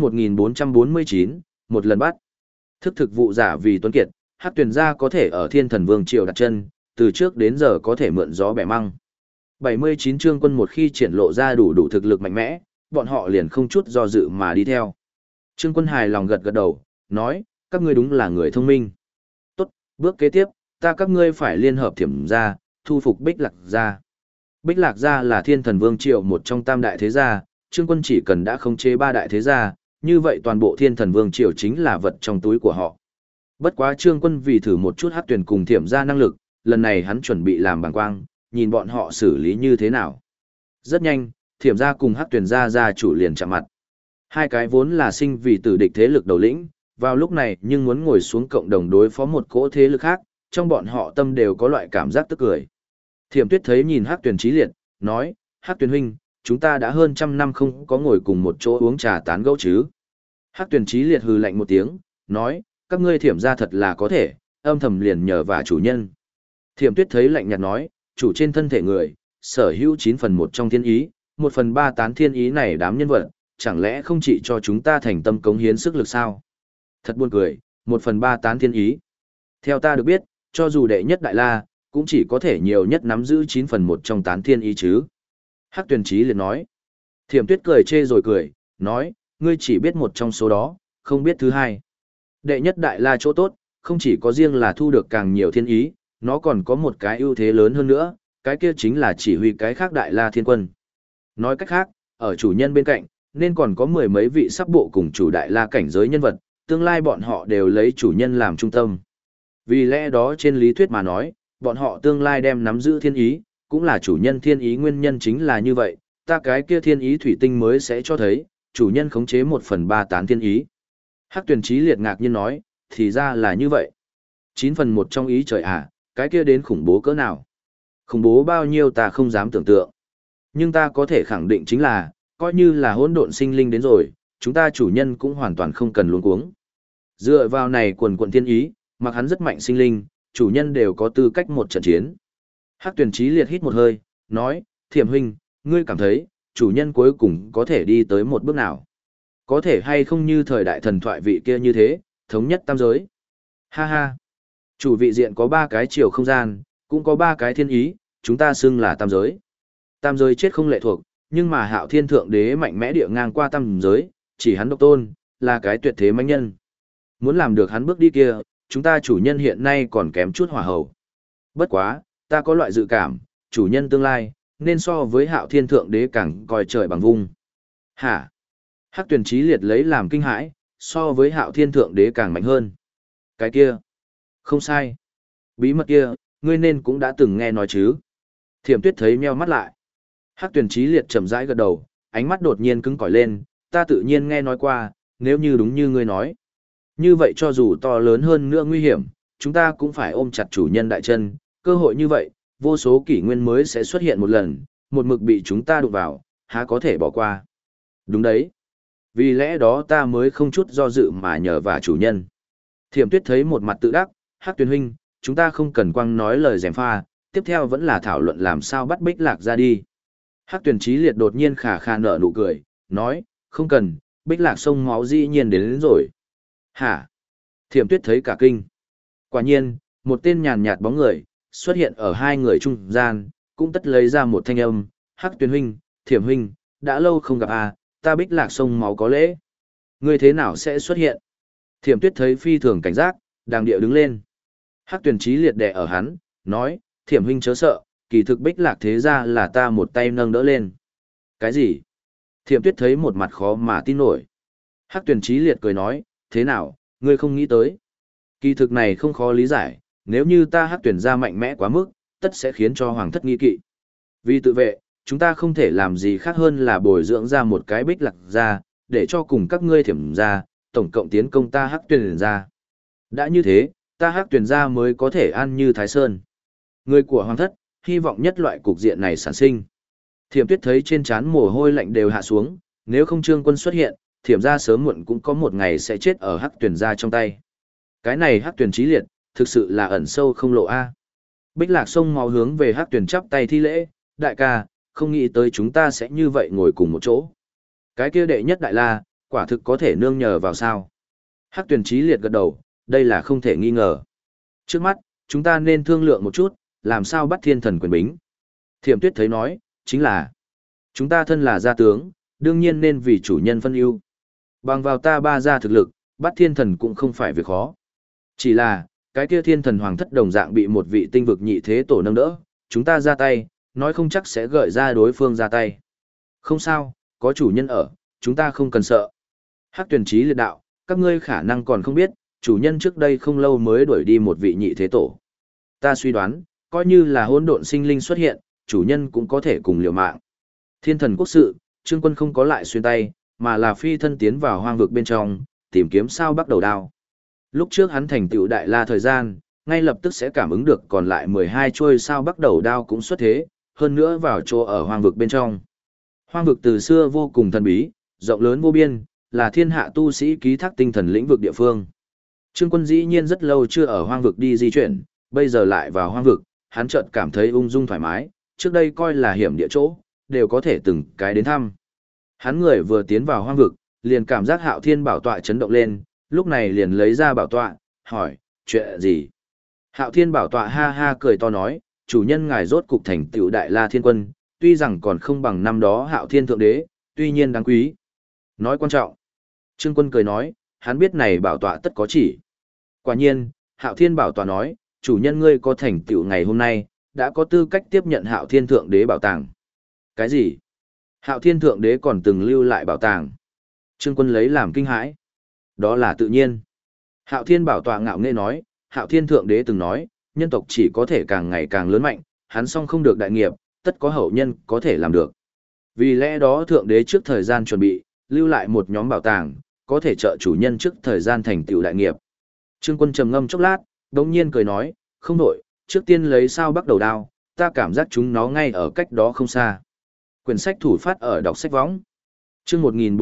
1449, một lần bắt. Thức thực vụ giả vì tuấn kiệt, Hắc Tuyển gia có thể ở Thiên Thần Vương triều đặt chân, từ trước đến giờ có thể mượn gió bẻ măng. 79 Trương Quân một khi triển lộ ra đủ thực lực mạnh mẽ, bọn họ liền không chút do dự mà đi theo. Trương Quân hài lòng gật gật đầu, nói, các ngươi đúng là người thông minh. Tốt, bước kế tiếp, các ngươi phải liên hợp Thiểm gia, thu phục Bích Lạc gia. Bích Lạc gia là Thiên Thần Vương triều một trong tam đại thế gia, Trương Quân chỉ cần đã khống chế ba đại thế gia, như vậy toàn bộ Thiên Thần Vương triều chính là vật trong túi của họ. Bất quá Trương Quân vì thử một chút Hắc Tuyển cùng Thiểm gia năng lực, lần này hắn chuẩn bị làm bàng quang, nhìn bọn họ xử lý như thế nào. Rất nhanh, Thiểm gia cùng Hắc Tuyển gia chủ liền chạm mặt. Hai cái vốn là sinh vì tử địch thế lực đầu lĩnh, vào lúc này nhưng muốn ngồi xuống cộng đồng đối phó một cỗ thế lực khác, trong bọn họ tâm đều có loại cảm giác tức cười. Thiểm Tuyết thấy nhìn Hắc Tuyển Chí Liệt, nói, Hắc Tuyển huynh, chúng ta đã hơn trăm năm không có ngồi cùng một chỗ uống trà tán gẫu chứ. Hắc Tuyển Chí Liệt hừ lạnh một tiếng, nói, các ngươi Thiểm gia thật là có thể, âm thầm liền nhờ vả chủ nhân. Thiểm Tuyết thấy lạnh nhạt nói, chủ trên thân thể người, sở hữu 9 phần 1 trong thiên ý, 1 phần 3 tán thiên ý này đám nhân vật, chẳng lẽ không chỉ cho chúng ta thành tâm cống hiến sức lực sao? Thật buồn cười, 1 phần 3 tán thiên ý. Theo ta được biết, cho dù đệ nhất đại la, cũng chỉ có thể nhiều nhất nắm giữ 9 phần 1 trong tán thiên ý chứ. Hắc Tuyển Chí liền nói. Thiểm Tuyết cười chê rồi cười, nói, ngươi chỉ biết một trong số đó, không biết thứ hai. Đệ nhất đại la chỗ tốt, không chỉ có riêng là thu được càng nhiều thiên ý, nó còn có một cái ưu thế lớn hơn nữa, cái kia chính là chỉ huy cái khác đại la thiên quân. Nói cách khác, ở chủ nhân bên cạnh, nên còn có 10 mấy vị sắp bộ cùng chủ đại la cảnh giới nhân vật, tương lai bọn họ đều lấy chủ nhân làm trung tâm. Vì lẽ đó trên lý thuyết mà nói, bọn họ tương lai đem nắm giữ thiên ý, cũng là chủ nhân thiên ý nguyên nhân chính là như vậy, ta cái kia thiên ý thủy tinh mới sẽ cho thấy, chủ nhân khống chế 1 phần 3 tán thiên ý. Hắc Tuyển Chí Liệt ngạc nhiên nói, thì ra là như vậy. 9 phần 1 trong ý trời à, cái kia đến khủng bố cỡ nào? Khủng bố bao nhiêu ta không dám tưởng tượng. Nhưng ta có thể khẳng định chính là, coi như là hỗn độn sinh linh đến rồi, chúng ta chủ nhân cũng hoàn toàn không cần luống cuống. Dựa vào này quần quận thiên ý, mặc hắn rất mạnh sinh linh, chủ nhân đều có tư cách một trận chiến. Hắc Tuyền Chí liệt hít một hơi, nói, Thiểm huynh, ngươi cảm thấy, chủ nhân cuối cùng có thể đi tới một bước nào? Có thể hay không như thời đại thần thoại vị kia như thế, thống nhất tam giới? Ha ha! Chủ vị diện có 3 cái chiều không gian, cũng có 3 cái thiên ý, chúng ta xưng là tam giới. Tam giới chết không lệ thuộc, nhưng mà Hạo Thiên Thượng Đế mạnh mẽ địa ngang qua tam giới, chỉ hắn độc tôn, là cái tuyệt thế mãnh nhân. Muốn làm được hắn bước đi kia, chúng ta chủ nhân hiện nay còn kém chút hỏa hầu. Bất quá, ta có loại dự cảm, chủ nhân tương lai, nên so với Hạo Thiên Thượng Đế càng coi trời bằng vung. Hả? Hắc Tuyền Chí liệt lấy làm kinh hãi, so với Hạo Thiên Thượng Đế càng mạnh hơn. Cái kia, không sai. Bí mật kia, ngươi nên cũng đã từng nghe nói chứ. Thiểm Tuyết thấy meo mắt lại. Hắc Tuyền Chí liệt chậm rãi gật đầu, ánh mắt đột nhiên cứng cỏi lên, ta tự nhiên nghe nói qua, nếu như đúng như ngươi nói. Như vậy cho dù to lớn hơn nữa nguy hiểm, chúng ta cũng phải ôm chặt chủ nhân đại chân, cơ hội như vậy, vô số kỷ nguyên mới sẽ xuất hiện một lần, một mực bị chúng ta đụng vào, há có thể bỏ qua. Đúng đấy. Vì lẽ đó ta mới không chút do dự mà nhờ vào chủ nhân. Thiểm Tuyết thấy một mặt tự đắc, Hắc Tuyền huynh, chúng ta không cần quăng nói lời gièm pha, tiếp theo vẫn là thảo luận làm sao bắt Bích Lạc ra đi. Hắc Tuyền Chí liệt đột nhiên khà khà nở nụ cười, nói, không cần, Bích Lạc sông máu dĩ nhiên đến rồi. Hả? Thiểm Tuyết thấy cả kinh. Quả nhiên, một tên nhàn nhạt bóng người, xuất hiện ở hai người trung gian, cũng tất lấy ra một thanh âm, Hắc Tuyền huynh, Thiểm huynh, đã lâu không gặp à, ta Bích Lạc sông máu có lễ. Ngươi thế nào sẽ xuất hiện? Thiểm Tuyết thấy phi thường cảnh giác, đang điệu đứng lên. Hắc Tuyền Chí liệt đè ở hắn, nói, Thiểm huynh chớ sợ, kỳ thực Bích Lạc thế ra là ta một tay nâng đỡ lên. Cái gì? Thiểm Tuyết thấy một mặt khó mà tin nổi. Hắc Tuyền Chí liệt cười nói, thế nào, ngươi không nghĩ tới. Kỳ thực này không khó lý giải, nếu như ta Hắc Tuyền ra mạnh mẽ quá mức, tất sẽ khiến cho hoàng thất nghi kỵ. Vì tự vệ, chúng ta không thể làm gì khác hơn là bồi dưỡng ra một cái Bích Lạc ra, để cho cùng các ngươi Thiểm ra, tổng cộng tiến công ta Hắc Tuyền ra. Đã như thế, ta Hắc Tuyền ra mới có thể an như Thái Sơn. Người của hoàng thất, hy vọng nhất loại cục diện này sản sinh. Thiểm Tuyết thấy trên trán mồ hôi lạnh đều hạ xuống, nếu không Trương Quân xuất hiện, Thiểm gia sớm muộn cũng có một ngày sẽ chết ở Hắc Tuyền gia trong tay. Cái này Hắc Tuyền Chí liệt, thực sự là ẩn sâu không lộ a. Bích Lạc sông máu hướng về Hắc Tuyền chắp tay thi lễ, đại ca, không nghĩ tới chúng ta sẽ như vậy ngồi cùng một chỗ. Cái kia đệ nhất đại la, quả thực có thể nương nhờ vào sao? Hắc Tuyền Chí liệt gật đầu, đây là không thể nghi ngờ. Trước mắt, chúng ta nên thương lượng một chút, làm sao bắt thiên thần quyền bính. Thiểm Tuyết thấy nói, chính là, chúng ta thân là gia tướng, đương nhiên nên vì chủ nhân phân ưu. Bằng vào ta ba gia thực lực, bắt thiên thần cũng không phải việc khó. Chỉ là, cái kia thiên thần hoàng thất đồng dạng bị một vị tinh vực nhị thế tổ nâng đỡ, chúng ta ra tay, nói không chắc sẽ gợi ra đối phương ra tay. Không sao, có chủ nhân ở, chúng ta không cần sợ. Hắc Tuyền Chí liệt đạo, các ngươi khả năng còn không biết, chủ nhân trước đây không lâu mới đuổi đi một vị nhị thế tổ. Ta suy đoán, coi như là hỗn độn sinh linh xuất hiện, chủ nhân cũng có thể cùng liều mạng. Thiên thần quốc sự, Trương Quân không có lại xuyên tay, mà là phi thân tiến vào hoang vực bên trong, tìm kiếm sao bắt đầu đao. Lúc trước hắn thành tựu đại la thời gian, ngay lập tức sẽ cảm ứng được còn lại 12 chuôi sao bắt đầu đao cũng xuất thế, hơn nữa vào chỗ ở hoang vực bên trong. Hoang vực từ xưa vô cùng thần bí, rộng lớn vô biên, là thiên hạ tu sĩ ký thác tinh thần lĩnh vực địa phương. Trương Quân dĩ nhiên rất lâu chưa ở hoang vực đi di chuyển, bây giờ lại vào hoang vực, hắn chợt cảm thấy ung dung thoải mái, trước đây coi là hiểm địa chỗ, đều có thể từng cái đến thăm. Hắn người vừa tiến vào hoang vực, liền cảm giác Hạo Thiên bảo tọa chấn động lên, lúc này liền lấy ra bảo tọa, hỏi, chuyện gì? Hạo Thiên bảo tọa ha ha cười to nói, chủ nhân ngài rốt cục thành tựu đại la thiên quân, tuy rằng còn không bằng năm đó Hạo Thiên thượng đế, tuy nhiên đáng quý. Nói quan trọng. Trương Quân cười nói, hắn biết này bảo tọa tất có chỉ. Quả nhiên, Hạo Thiên bảo tọa nói, chủ nhân ngươi có thành tựu ngày hôm nay, đã có tư cách tiếp nhận Hạo Thiên thượng đế bảo tàng. Cái gì? Hạo Thiên thượng đế còn từng lưu lại bảo tàng. Trương Quân lấy làm kinh hãi. Đó là tự nhiên. Hạo Thiên bảo tọa ngạo nghễ nói, Hạo Thiên thượng đế từng nói, nhân tộc chỉ có thể càng ngày càng lớn mạnh, hắn song không được đại nghiệp, tất có hậu nhân có thể làm được. Vì lẽ đó thượng đế trước thời gian chuẩn bị, lưu lại một nhóm bảo tàng, có thể trợ chủ nhân trước thời gian thành tựu đại nghiệp. Trương Quân trầm ngâm chốc lát, đống nhiên cười nói, không đổi, trước tiên lấy sao bắt đầu đao, ta cảm giác chúng nó ngay ở cách đó không xa. Quyển sách thủ phát ở đọc sách võng. Chương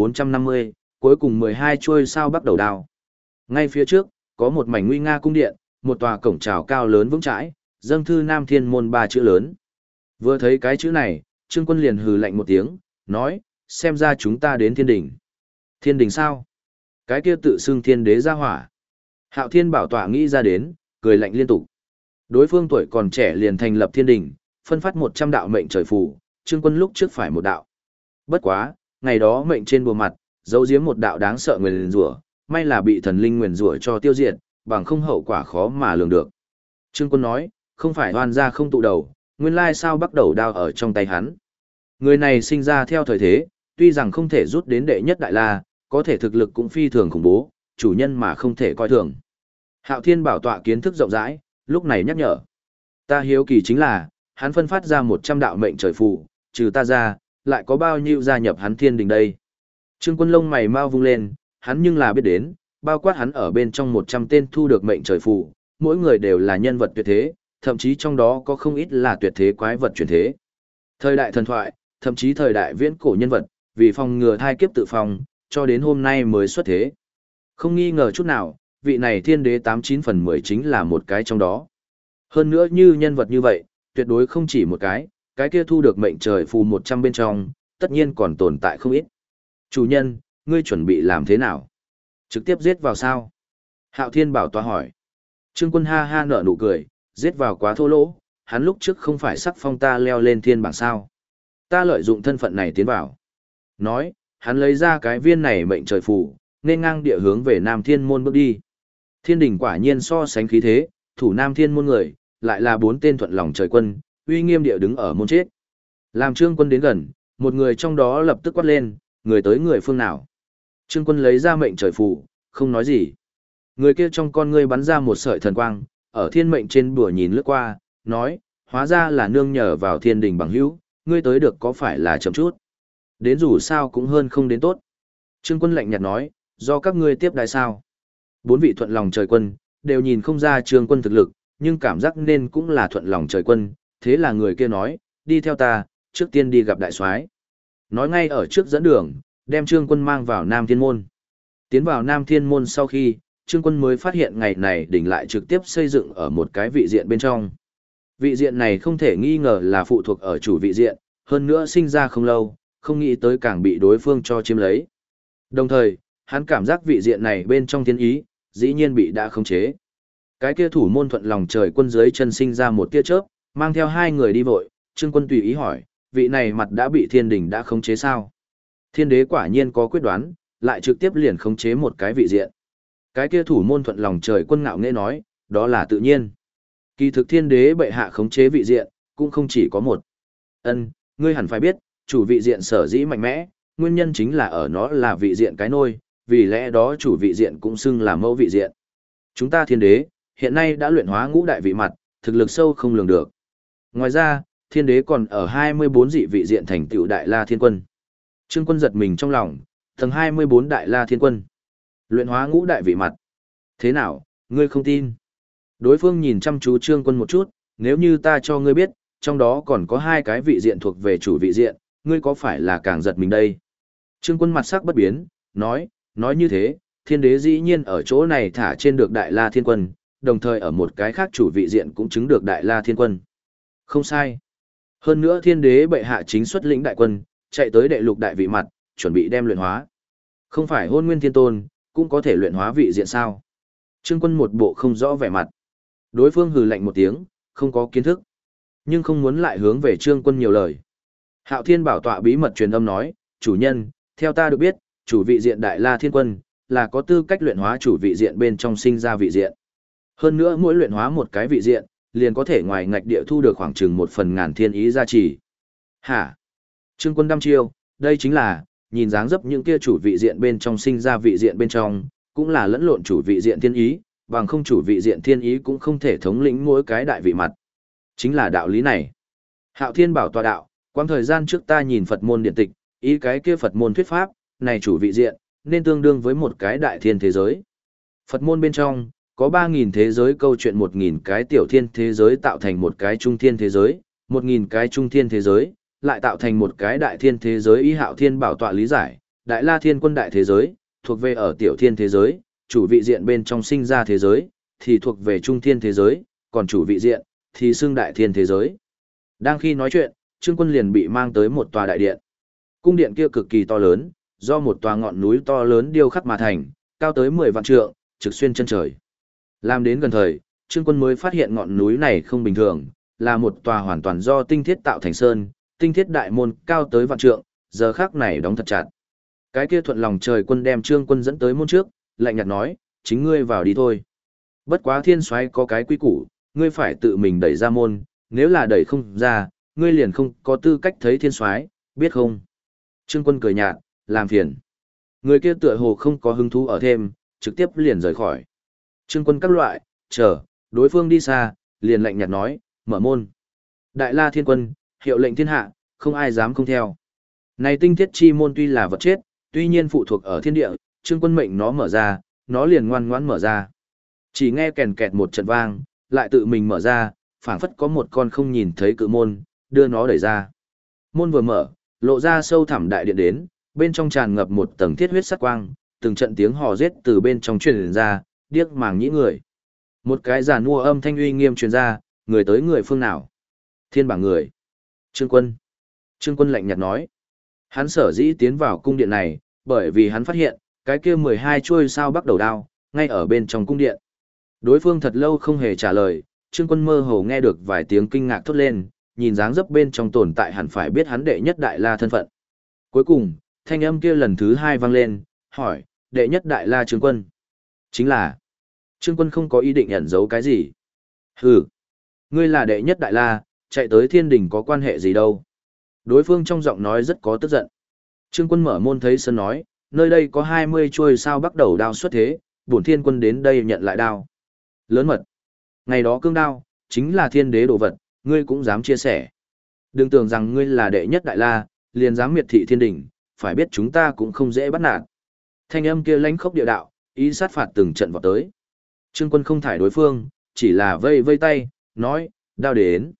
1450, cuối cùng 12 chuôi sao bắt đầu đao. Ngay phía trước, có một mảnh nguy nga cung điện, một tòa cổng chào cao lớn vững chãi, dâng thư Nam Thiên môn 3 chữ lớn. Vừa thấy cái chữ này, Trương Quân liền hừ lạnh một tiếng, nói, xem ra chúng ta đến thiên đỉnh. Thiên đỉnh sao? Cái kia tự xưng thiên đế ra hỏa. Hạo Thiên Bảo Tọa nghĩ ra đến, cười lạnh liên tục. Đối phương tuổi còn trẻ liền thành lập thiên đỉnh, phân phát 100 đạo mệnh trời phù, Trương Quân lúc trước phải một đạo. Bất quá, ngày đó mệnh trên bùa mặt, giấu giếm một đạo đáng sợ nguyền rủa, may là bị thần linh nguyền rủa cho tiêu diệt, bằng không hậu quả khó mà lường được. Trương Quân nói, không phải oan gia không tụ đầu, nguyên lai sao bắt đầu đao ở trong tay hắn. Người này sinh ra theo thời thế, tuy rằng không thể rút đến đệ nhất đại la, có thể thực lực cũng phi thường khủng bố, chủ nhân mà không thể coi thường. Hạo Thiên Bảo Tọa kiến thức rộng rãi, lúc này nhắc nhở. Ta hiếu kỳ chính là, hắn phân phát ra 100 đạo mệnh trời phù, trừ ta ra, lại có bao nhiêu gia nhập hắn thiên đình đây. Trương Quân lông mày mau vung lên, hắn nhưng là biết đến, bao quát hắn ở bên trong 100 tên thu được mệnh trời phù, mỗi người đều là nhân vật tuyệt thế, thậm chí trong đó có không ít là tuyệt thế quái vật chuyển thế. Thời đại thần thoại, thậm chí thời đại viễn cổ nhân vật, vì phòng ngừa thai kiếp tự phòng, cho đến hôm nay mới xuất thế. Không nghi ngờ chút nào, vị này thiên đế 89 phần 10 chính là một cái trong đó. Hơn nữa như nhân vật như vậy, tuyệt đối không chỉ một cái kia thu được mệnh trời phù 100 bên trong, tất nhiên còn tồn tại không ít. Chủ nhân, ngươi chuẩn bị làm thế nào? Trực tiếp giết vào sao? Hạo Thiên Bảo Tọa hỏi. Trương Quân ha ha nở nụ cười, giết vào quá thô lỗ, hắn lúc trước không phải sắc phong ta leo lên thiên bảng sao. Ta lợi dụng thân phận này tiến vào. Nói, hắn lấy ra cái viên này mệnh trời phù, nên ngang địa hướng về Nam Thiên môn bước đi. Thiên đỉnh quả nhiên so sánh khí thế, thủ Nam Thiên môn người, lại là 4 tên thuận lòng trời quân, uy nghiêm địa đứng ở môn chết. Làm Trương Quân đến gần, một người trong đó lập tức quát lên, người tới người phương nào. Trương Quân lấy ra mệnh trời phù, không nói gì. Người kia trong con ngươi bắn ra một sợi thần quang, ở thiên mệnh trên bùa nhìn lướt qua, nói, hóa ra là nương nhờ vào thiên đình bằng hữu, ngươi tới được có phải là chậm chút. Đến dù sao cũng hơn không đến tốt. Trương Quân lạnh nhạt nói, do các ngươi tiếp đái sao. 4 vị thuận lòng trời quân, đều nhìn không ra Trương Quân thực lực, nhưng cảm giác nên cũng là thuận lòng trời quân, thế là người kia nói, đi theo ta, trước tiên đi gặp đại soái. Nói ngay ở trước dẫn đường, đem Trương Quân mang vào Nam Thiên Môn. Tiến vào Nam Thiên Môn sau khi, Trương Quân mới phát hiện ngày này đỉnh lại trực tiếp xây dựng ở một cái vị diện bên trong. Vị diện này không thể nghi ngờ là phụ thuộc ở chủ vị diện, hơn nữa sinh ra không lâu, không nghĩ tới càng bị đối phương cho chiếm lấy. Đồng thời, hắn cảm giác vị diện này bên trong thiên ý, dĩ nhiên bị đã khống chế. Cái kia thủ môn thuận lòng trời quân dưới chân sinh ra một tia chớp, mang theo 2 người đi vội, Trương Quân tùy ý hỏi, vị này mặt đã bị thiên đình đã khống chế sao? Thiên đế quả nhiên có quyết đoán, lại trực tiếp liền khống chế một cái vị diện. Cái kia thủ môn thuận lòng trời quân ngạo nghễ nói, đó là tự nhiên. Kỳ thực thiên đế bệ hạ khống chế vị diện, cũng không chỉ có một. Ngươi hẳn phải biết, chủ vị diện sở dĩ mạnh mẽ, nguyên nhân chính là ở nó là vị diện cái nôi, vì lẽ đó chủ vị diện cũng xưng là mẫu vị diện. Chúng ta thiên đế, hiện nay đã luyện hóa ngũ đại vị mặt, thực lực sâu không lường được. Ngoài ra, thiên đế còn ở 24 dị vị diện thành tựu đại la thiên quân. Trương Quân giật mình trong lòng, tầng 24 đại la thiên quân. Luyện hóa ngũ đại vị mặt. Thế nào, ngươi không tin? Đối phương nhìn chăm chú Trương Quân một chút, nếu như ta cho ngươi biết, trong đó còn có 2 cái vị diện thuộc về chủ vị diện, ngươi có phải là càng giật mình đây? Trương Quân mặt sắc bất biến, nói như thế, thiên đế dĩ nhiên ở chỗ này thả trên được đại la thiên quân, đồng thời ở một cái khác chủ vị diện cũng chứng được đại la thiên quân. Không sai. Hơn nữa thiên đế bệ hạ chính xuất lĩnh đại quân, chạy tới đệ lục đại vị mặt, chuẩn bị đem luyện hóa. Không phải Hôn Nguyên Thiên Tôn, cũng có thể luyện hóa vị diện sao? Trương Quân một bộ không rõ vẻ mặt. Đối phương hừ lạnh một tiếng, không có kiến thức, nhưng không muốn lại hướng về Trương Quân nhiều lời. Hạo Thiên Bảo Tọa bí mật truyền âm nói, chủ nhân, theo ta được biết, chủ vị diện đại la thiên quân, là có tư cách luyện hóa chủ vị diện bên trong sinh ra vị diện. Hơn nữa mỗi luyện hóa một cái vị diện, liền có thể ngoài ngạch địa thu được khoảng chừng 1/1000 thiên ý gia trì. Hả? Trương Quân đăm chiêu, đây chính là, nhìn dáng dấp những kia chủ vị diện bên trong sinh ra vị diện bên trong, cũng là lẫn lộn chủ vị diện thiên ý, bằng không chủ vị diện thiên ý cũng không thể thống lĩnh mỗi cái đại vị mặt. Chính là đạo lý này. Hạo Thiên Bảo Tọa đạo, quãng thời gian trước ta nhìn Phật môn điện tịch, ý cái kia Phật môn thuyết pháp, này chủ vị diện, nên tương đương với một cái đại thiên thế giới. Phật môn bên trong, có 3000 thế giới câu chuyện 1000 cái tiểu thiên thế giới tạo thành một cái trung thiên thế giới, 1000 cái trung thiên thế giới, lại tạo thành một cái đại thiên thế giới ý hạo thiên bảo tọa lý giải, đại la thiên quân đại thế giới, thuộc về ở tiểu thiên thế giới, chủ vị diện bên trong sinh ra thế giới, thì thuộc về trung thiên thế giới, còn chủ vị diện, thì xưng đại thiên thế giới. Đang khi nói chuyện, Trương Quân liền bị mang tới một tòa đại điện. Cung điện kia cực kỳ to lớn, do một tòa ngọn núi to lớn điêu khắc mà thành, cao tới 10 vạn trượng, trực xuyên chân trời. Làm đến gần thời, Trương Quân mới phát hiện ngọn núi này không bình thường, là một tòa hoàn toàn do tinh thiết tạo thành sơn, tinh thiết đại môn cao tới vạn trượng, giờ khắc này đóng thật chặt. Cái kia thuận lòng trời quân đem Trương Quân dẫn tới môn trước, lạnh nhạt nói, chính ngươi vào đi thôi. Bất quá thiên soái có cái quy củ, ngươi phải tự mình đẩy ra môn, nếu là đẩy không ra, ngươi liền không có tư cách thấy thiên soái, biết không? Trương Quân cười nhạt, làm phiền. Người kia tựa hồ không có hứng thú ở thêm, trực tiếp liền rời khỏi. Trương Quân các loại, chờ, đối phương đi xa, liền lạnh nhạt nói, mở môn. Đại La Thiên Quân, hiệu lệnh thiên hạ, không ai dám không theo. Này tinh thiết chi môn tuy là vật chết, tuy nhiên phụ thuộc ở thiên địa, Trương Quân mệnh nó mở ra, nó liền ngoan ngoãn mở ra. Chỉ nghe kèn kẹt một trận vang, lại tự mình mở ra, phảng phất có một con không nhìn thấy cự môn, đưa nó đẩy ra. Môn vừa mở, lộ ra sâu thẳm đại điện đến, bên trong tràn ngập một tầng thiết huyết sắc quang, từng trận tiếng hò rết từ bên trong truyền ra, điếc màng nhĩ người. Một cái giàn mua âm thanh uy nghiêm truyền ra, người tới người phương nào? Thiên bảng người. Trương Quân. Trương Quân lạnh nhạt nói. Hắn sở dĩ tiến vào cung điện này, bởi vì hắn phát hiện, cái kia 12 chuôi sao bắt đầu đao, ngay ở bên trong cung điện. Đối phương thật lâu không hề trả lời, Trương Quân mơ hồ nghe được vài tiếng kinh ngạc thốt lên, nhìn dáng dấp bên trong tồn tại hẳn phải biết hắn đệ nhất đại la thân phận. Cuối cùng, thanh âm kia lần thứ 2 vang lên, hỏi, đệ nhất đại la Trương Quân. Chính là, Trương Quân không có ý định ẩn giấu cái gì. Hừ, ngươi là đệ nhất đại la, chạy tới thiên đình có quan hệ gì đâu. Đối phương trong giọng nói rất có tức giận. Trương Quân mở môn thấy sân nói, nơi đây có 20 chuôi sao bắt đầu đao xuất thế, bổn thiên quân đến đây nhận lại đao. Lớn mật. Ngày đó cương đao, chính là thiên đế đồ vật, ngươi cũng dám chia sẻ. Đừng tưởng rằng ngươi là đệ nhất đại la, liền dám miệt thị thiên đình, phải biết chúng ta cũng không dễ bắt nạt. Thanh âm kia lãnh khốc địa đạo, ý sát phạt từng trận vào tới. Trương Quân không thải đối phương, chỉ là vây vây tay, nói, đao đến.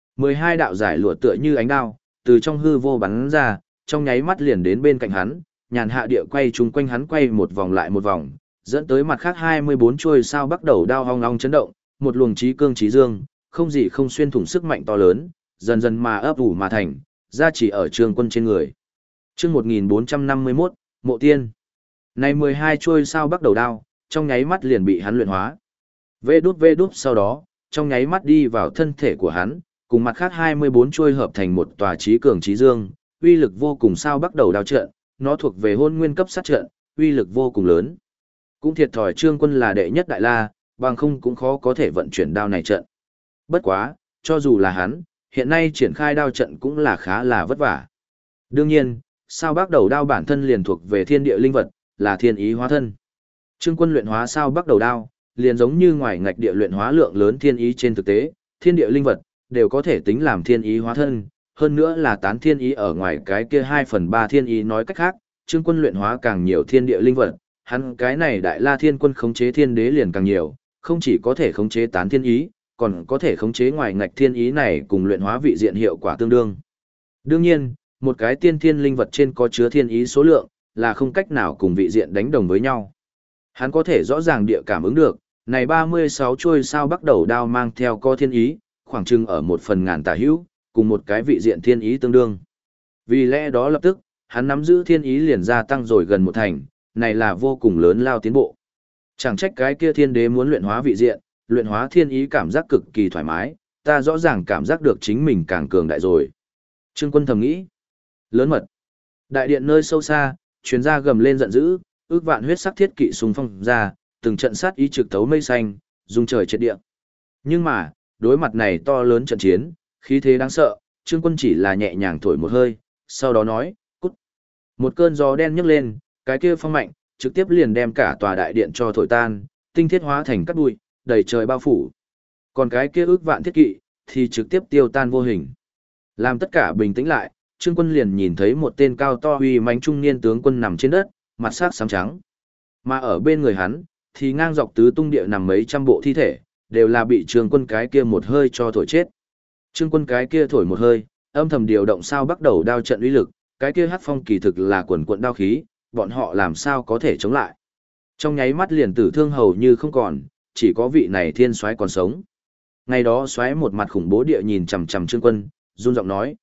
12 đạo giải lụa tựa như ánh đao, từ trong hư vô bắn ra, trong nháy mắt liền đến bên cạnh hắn, nhàn hạ địa quay chung quanh hắn quay một vòng lại một vòng, dẫn tới mặt khác 24 chuôi sao bắt đầu đao ong ong chấn động, một luồng trí cương trí dương, không gì không xuyên thủng sức mạnh to lớn, dần dần mà ấp ủ mà thành, ra chỉ ở Trương Quân trên người. Chương 1451, Mộ Tiên. Này 12 chuôi sao bắt đầu đao, trong nháy mắt liền bị hắn luyện hóa. Vê đút sau đó, trong nháy mắt đi vào thân thể của hắn, cùng mặt khác 24 chuôi hợp thành một tòa trí cường trí dương, uy lực vô cùng sao bắt đầu đao trận, nó thuộc về hôn nguyên cấp sát trận, uy lực vô cùng lớn. Cũng thiệt thòi Trương Quân là đệ nhất đại la, bằng không cũng khó có thể vận chuyển đao này trận. Bất quá, cho dù là hắn, hiện nay triển khai đao trận cũng là khá là vất vả. Đương nhiên, sao bắt đầu đao bản thân liền thuộc về thiên địa linh vật, là thiên ý hóa thân. Trương Quân luyện hóa sao bắt đầu đao, liền giống như ngoài ngạch địa luyện hóa lượng lớn thiên ý trên thực tế, thiên địa linh vật đều có thể tính làm thiên ý hóa thân, hơn nữa là tán thiên ý ở ngoài cái kia 2/3 thiên ý. Nói cách khác, Trương Quân luyện hóa càng nhiều thiên địa linh vật, hắn cái này đại la thiên quân khống chế thiên đế liền càng nhiều, không chỉ có thể khống chế tán thiên ý, còn có thể khống chế ngoài ngạch thiên ý này cùng luyện hóa vị diện hiệu quả tương đương. Đương nhiên, một cái tiên thiên linh vật trên có chứa thiên ý số lượng, là không cách nào cùng vị diện đánh đồng với nhau. Hắn có thể rõ ràng địa cảm ứng được, này 36 chuôi sao bắt đầu đao mang theo co thiên ý, khoảng chừng ở 1/1000 tả hữu, cùng một cái vị diện thiên ý tương đương. Vì lẽ đó lập tức, hắn nắm giữ thiên ý liền gia tăng rồi gần 1/10, này là vô cùng lớn lao tiến bộ. Chẳng trách cái kia thiên đế muốn luyện hóa vị diện, luyện hóa thiên ý cảm giác cực kỳ thoải mái, ta rõ ràng cảm giác được chính mình càng cường đại rồi. Trương Quân thầm nghĩ, lớn mật. Đại điện nơi sâu xa, chuyến ra gầm lên giận dữ, ước vạn huyết sắc thiết kỵ xung phong ra, từng trận sát ý trực thấu mây xanh, dung trời triệt địa. Nhưng mà, đối mặt này to lớn trận chiến, khí thế đáng sợ, Trương Quân chỉ là nhẹ nhàng thổi một hơi, sau đó nói, cút. Một cơn gió đen nhấc lên, cái kia phong mạnh, trực tiếp liền đem cả tòa đại điện cho thổi tan, tinh thiết hóa thành cát bụi, đầy trời bao phủ. Còn cái kia ước vạn thiết kỵ, thì trực tiếp tiêu tan vô hình. Làm tất cả bình tĩnh lại, Trương Quân liền nhìn thấy một tên cao to uy mãnh trung niên tướng quân nằm trên đất, mặt sắc xám trắng. Mà ở bên người hắn, thì ngang dọc tứ tung địa nằm mấy trăm bộ thi thể, đều là bị Trương Quân cái kia một hơi cho thổi chết. Trương Quân cái kia thổi một hơi, âm thầm điều động sao bắt đầu đao trận uy lực, cái kia hắc phong kỳ thực là quần quận đao khí, bọn họ làm sao có thể chống lại. Trong nháy mắt liền tử thương hầu như không còn, chỉ có vị này thiên soái còn sống. Ngày đó soái một mặt khủng bố địa nhìn chằm chằm Trương Quân, run giọng nói,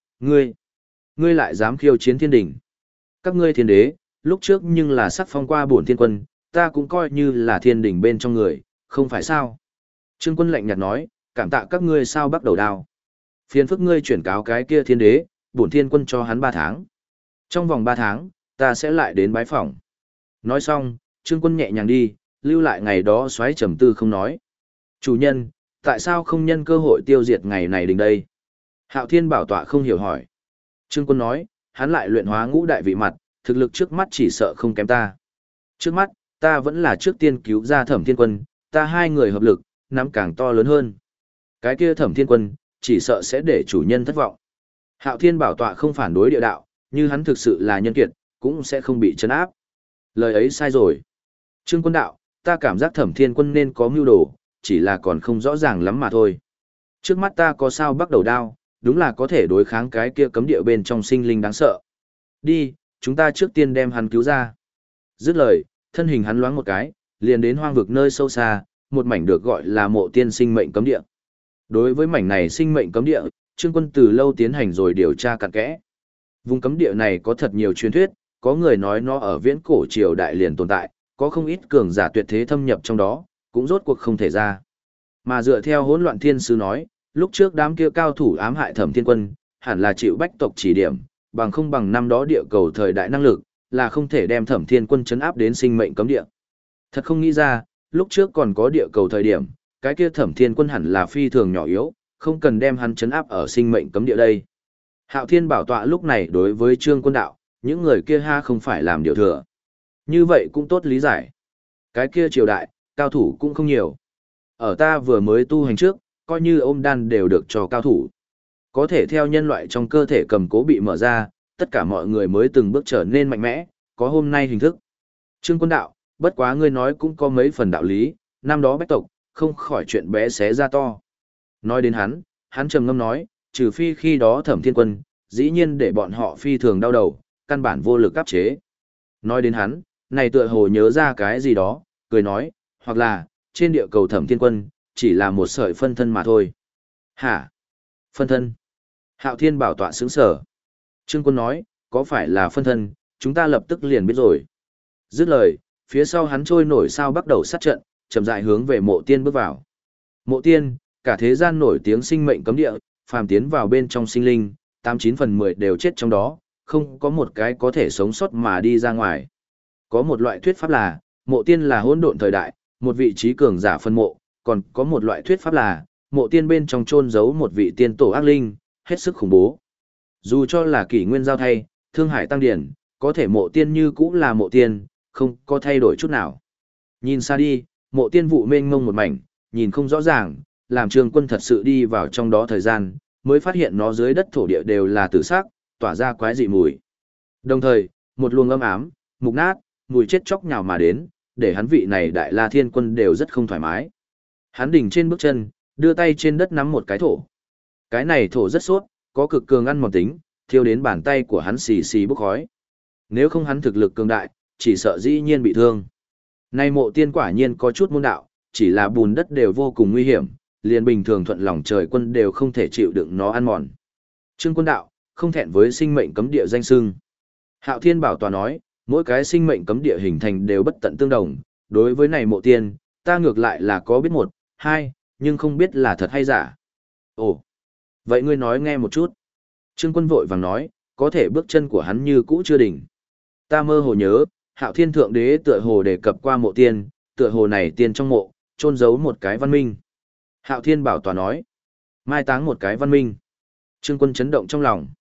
ngươi lại dám khiêu chiến thiên đình. Các ngươi thiên đế, lúc trước nhưng là sắc phong qua bổn thiên quân, ta cũng coi như là thiên đình bên trong người, không phải sao. Trương Quân lạnh nhạt nói, cảm tạ các ngươi sao bắt đầu đao. Phiền phức ngươi chuyển cáo cái kia thiên đế, bổn thiên quân cho hắn 3 tháng. Trong vòng 3 tháng, ta sẽ lại đến bái phỏng. Nói xong, Trương Quân nhẹ nhàng đi, lưu lại ngày đó xoáy trầm tư không nói. Chủ nhân, tại sao không nhân cơ hội tiêu diệt ngày này đình đây? Hạo Thiên bảo tọa không hiểu hỏi. Trương Quân nói, hắn lại luyện hóa ngũ đại vị mặt, thực lực trước mắt chỉ sợ không kém ta. Trước mắt, ta vẫn là trước tiên cứu ra Thẩm Thiên Quân, ta hai người hợp lực, nắm càng to lớn hơn. Cái kia Thẩm Thiên Quân, chỉ sợ sẽ để chủ nhân thất vọng. Hạo Thiên bảo tọa không phản đối địa đạo, như hắn thực sự là nhân kiệt, cũng sẽ không bị trấn áp. Lời ấy sai rồi. Trương Quân đạo, ta cảm giác Thẩm Thiên Quân nên có mưu đồ, chỉ là còn không rõ ràng lắm mà thôi. Trước mắt ta có sao bắt đầu đao, đúng là có thể đối kháng cái kia cấm địa bên trong sinh linh đáng sợ. Đi, chúng ta trước tiên đem hắn cứu ra. Dứt lời, thân hình hắn loáng một cái, liền đến hoang vực nơi sâu xa, một mảnh được gọi là Mộ Tiên sinh mệnh cấm địa. Đối với mảnh này sinh mệnh cấm địa, Trương Quân từ lâu tiến hành rồi điều tra cặn kẽ. Vùng cấm địa này có thật nhiều truyền thuyết, có người nói nó ở viễn cổ triều đại liền tồn tại, có không ít cường giả tuyệt thế thâm nhập trong đó, cũng rốt cuộc không thể ra. Mà dựa theo Hỗn Loạn Thiên Sứ nói, lúc trước đám kia cao thủ ám hại Thẩm Thiên Quân, hẳn là chịu bách tộc chỉ điểm, bằng không bằng năm đó địa cầu thời đại năng lực, là không thể đem Thẩm Thiên Quân trấn áp đến sinh mệnh cấm địa. Thật không nghĩ ra, lúc trước còn có địa cầu thời điểm, cái kia Thẩm Thiên Quân hẳn là phi thường nhỏ yếu, không cần đem hắn trấn áp ở sinh mệnh cấm địa đây. Hạo Thiên bảo tọa lúc này đối với Trương Quân đạo, những người kia ha không phải làm điều thừa. Như vậy cũng tốt lý giải. Cái kia triều đại, cao thủ cũng không nhiều. Ở ta vừa mới tu hành trước, coi như ôm đan đều được cho cao thủ. Có thể theo nhân loại trong cơ thể cầm cố bị mở ra, tất cả mọi người mới từng bước trở nên mạnh mẽ, có hôm nay hình thức. Trương Quân đạo, bất quá ngươi nói cũng có mấy phần đạo lý, năm đó bách tộc, không khỏi chuyện bé xé ra to. Nói đến hắn trầm ngâm nói, trừ phi khi đó Thẩm Thiên Quân, dĩ nhiên để bọn họ phi thường đau đầu, căn bản vô lực áp chế. Nói đến hắn, này tựa hồ nhớ ra cái gì đó, cười nói, hoặc là, trên địa cầu Thẩm Thiên Quân, chỉ là một sợi phân thân mà thôi. Hả? Phân thân? Hạo Thiên bảo tọa sướng sở. Trương Quân nói, có phải là phân thân, chúng ta lập tức liền biết rồi. Dứt lời, phía sau hắn trôi nổi sao bắt đầu sát trận, chậm rãi hướng về Mộ Tiên bước vào. Mộ Tiên, cả thế gian nổi tiếng sinh mệnh cấm địa, phàm tiến vào bên trong sinh linh, 89/10 đều chết trong đó, không có một cái có thể sống sót mà đi ra ngoài. Có một loại thuyết pháp là, Mộ Tiên là hỗn độn thời đại, một vị trí cường giả phân mộ, còn có một loại thuyết pháp là, Mộ Tiên bên trong chôn giấu một vị tiên tổ ác linh, hết sức khủng bố. Dù cho là kỷ nguyên giao thay, thương hải tăng điển, có thể Mộ Tiên như cũ là Mộ Tiên, không có thay đổi chút nào. Nhìn xa đi, Mộ Tiên vụ mênh mông một mảnh, nhìn không rõ ràng, làm Trương Quân thật sự đi vào trong đó thời gian, mới phát hiện nó dưới đất thổ địa đều là tử sắc, tỏa ra quái dị mùi. Đồng thời, một luồng âm ám, mục nát, mùi chết chóc nhào mà đến, để hắn vị này Đại La Thiên Quân đều rất không thoải mái. Hắn đỉnh trên bước chân, đưa tay trên đất nắm một cái thổ. Cái này thổ rất suốt, có cực cường ăn mòn tính, thiêu đến bàn tay của hắn xì xì bốc khói. Nếu không hắn thực lực cường đại, chỉ sợ dĩ nhiên bị thương. Nay Mộ Tiên quả nhiên có chút môn đạo, chỉ là bùn đất đều vô cùng nguy hiểm, liền bình thường thuận lòng trời quân đều không thể chịu đựng nó ăn mòn. Trương Quân đạo, không thẹn với sinh mệnh cấm địa danh xưng. Hạo Thiên bảo tòa nói, mỗi cái sinh mệnh cấm địa hình thành đều bất tận tương đồng, đối với này Mộ Tiên, ta ngược lại là có biết một, hai, nhưng không biết là thật hay giả. Ồ, vậy ngươi nói nghe một chút. Trương Quân vội vàng nói, có thể bước chân của hắn như cũ chưa đỉnh. Ta mơ hồ nhớ, Hạo Thiên Thượng Đế tựa hồ đề cập qua Mộ Tiên, tựa hồ này tiên trong mộ, chôn giấu một cái văn minh. Hạo Thiên bảo tòa nói, mai táng một cái văn minh. Trương Quân chấn động trong lòng.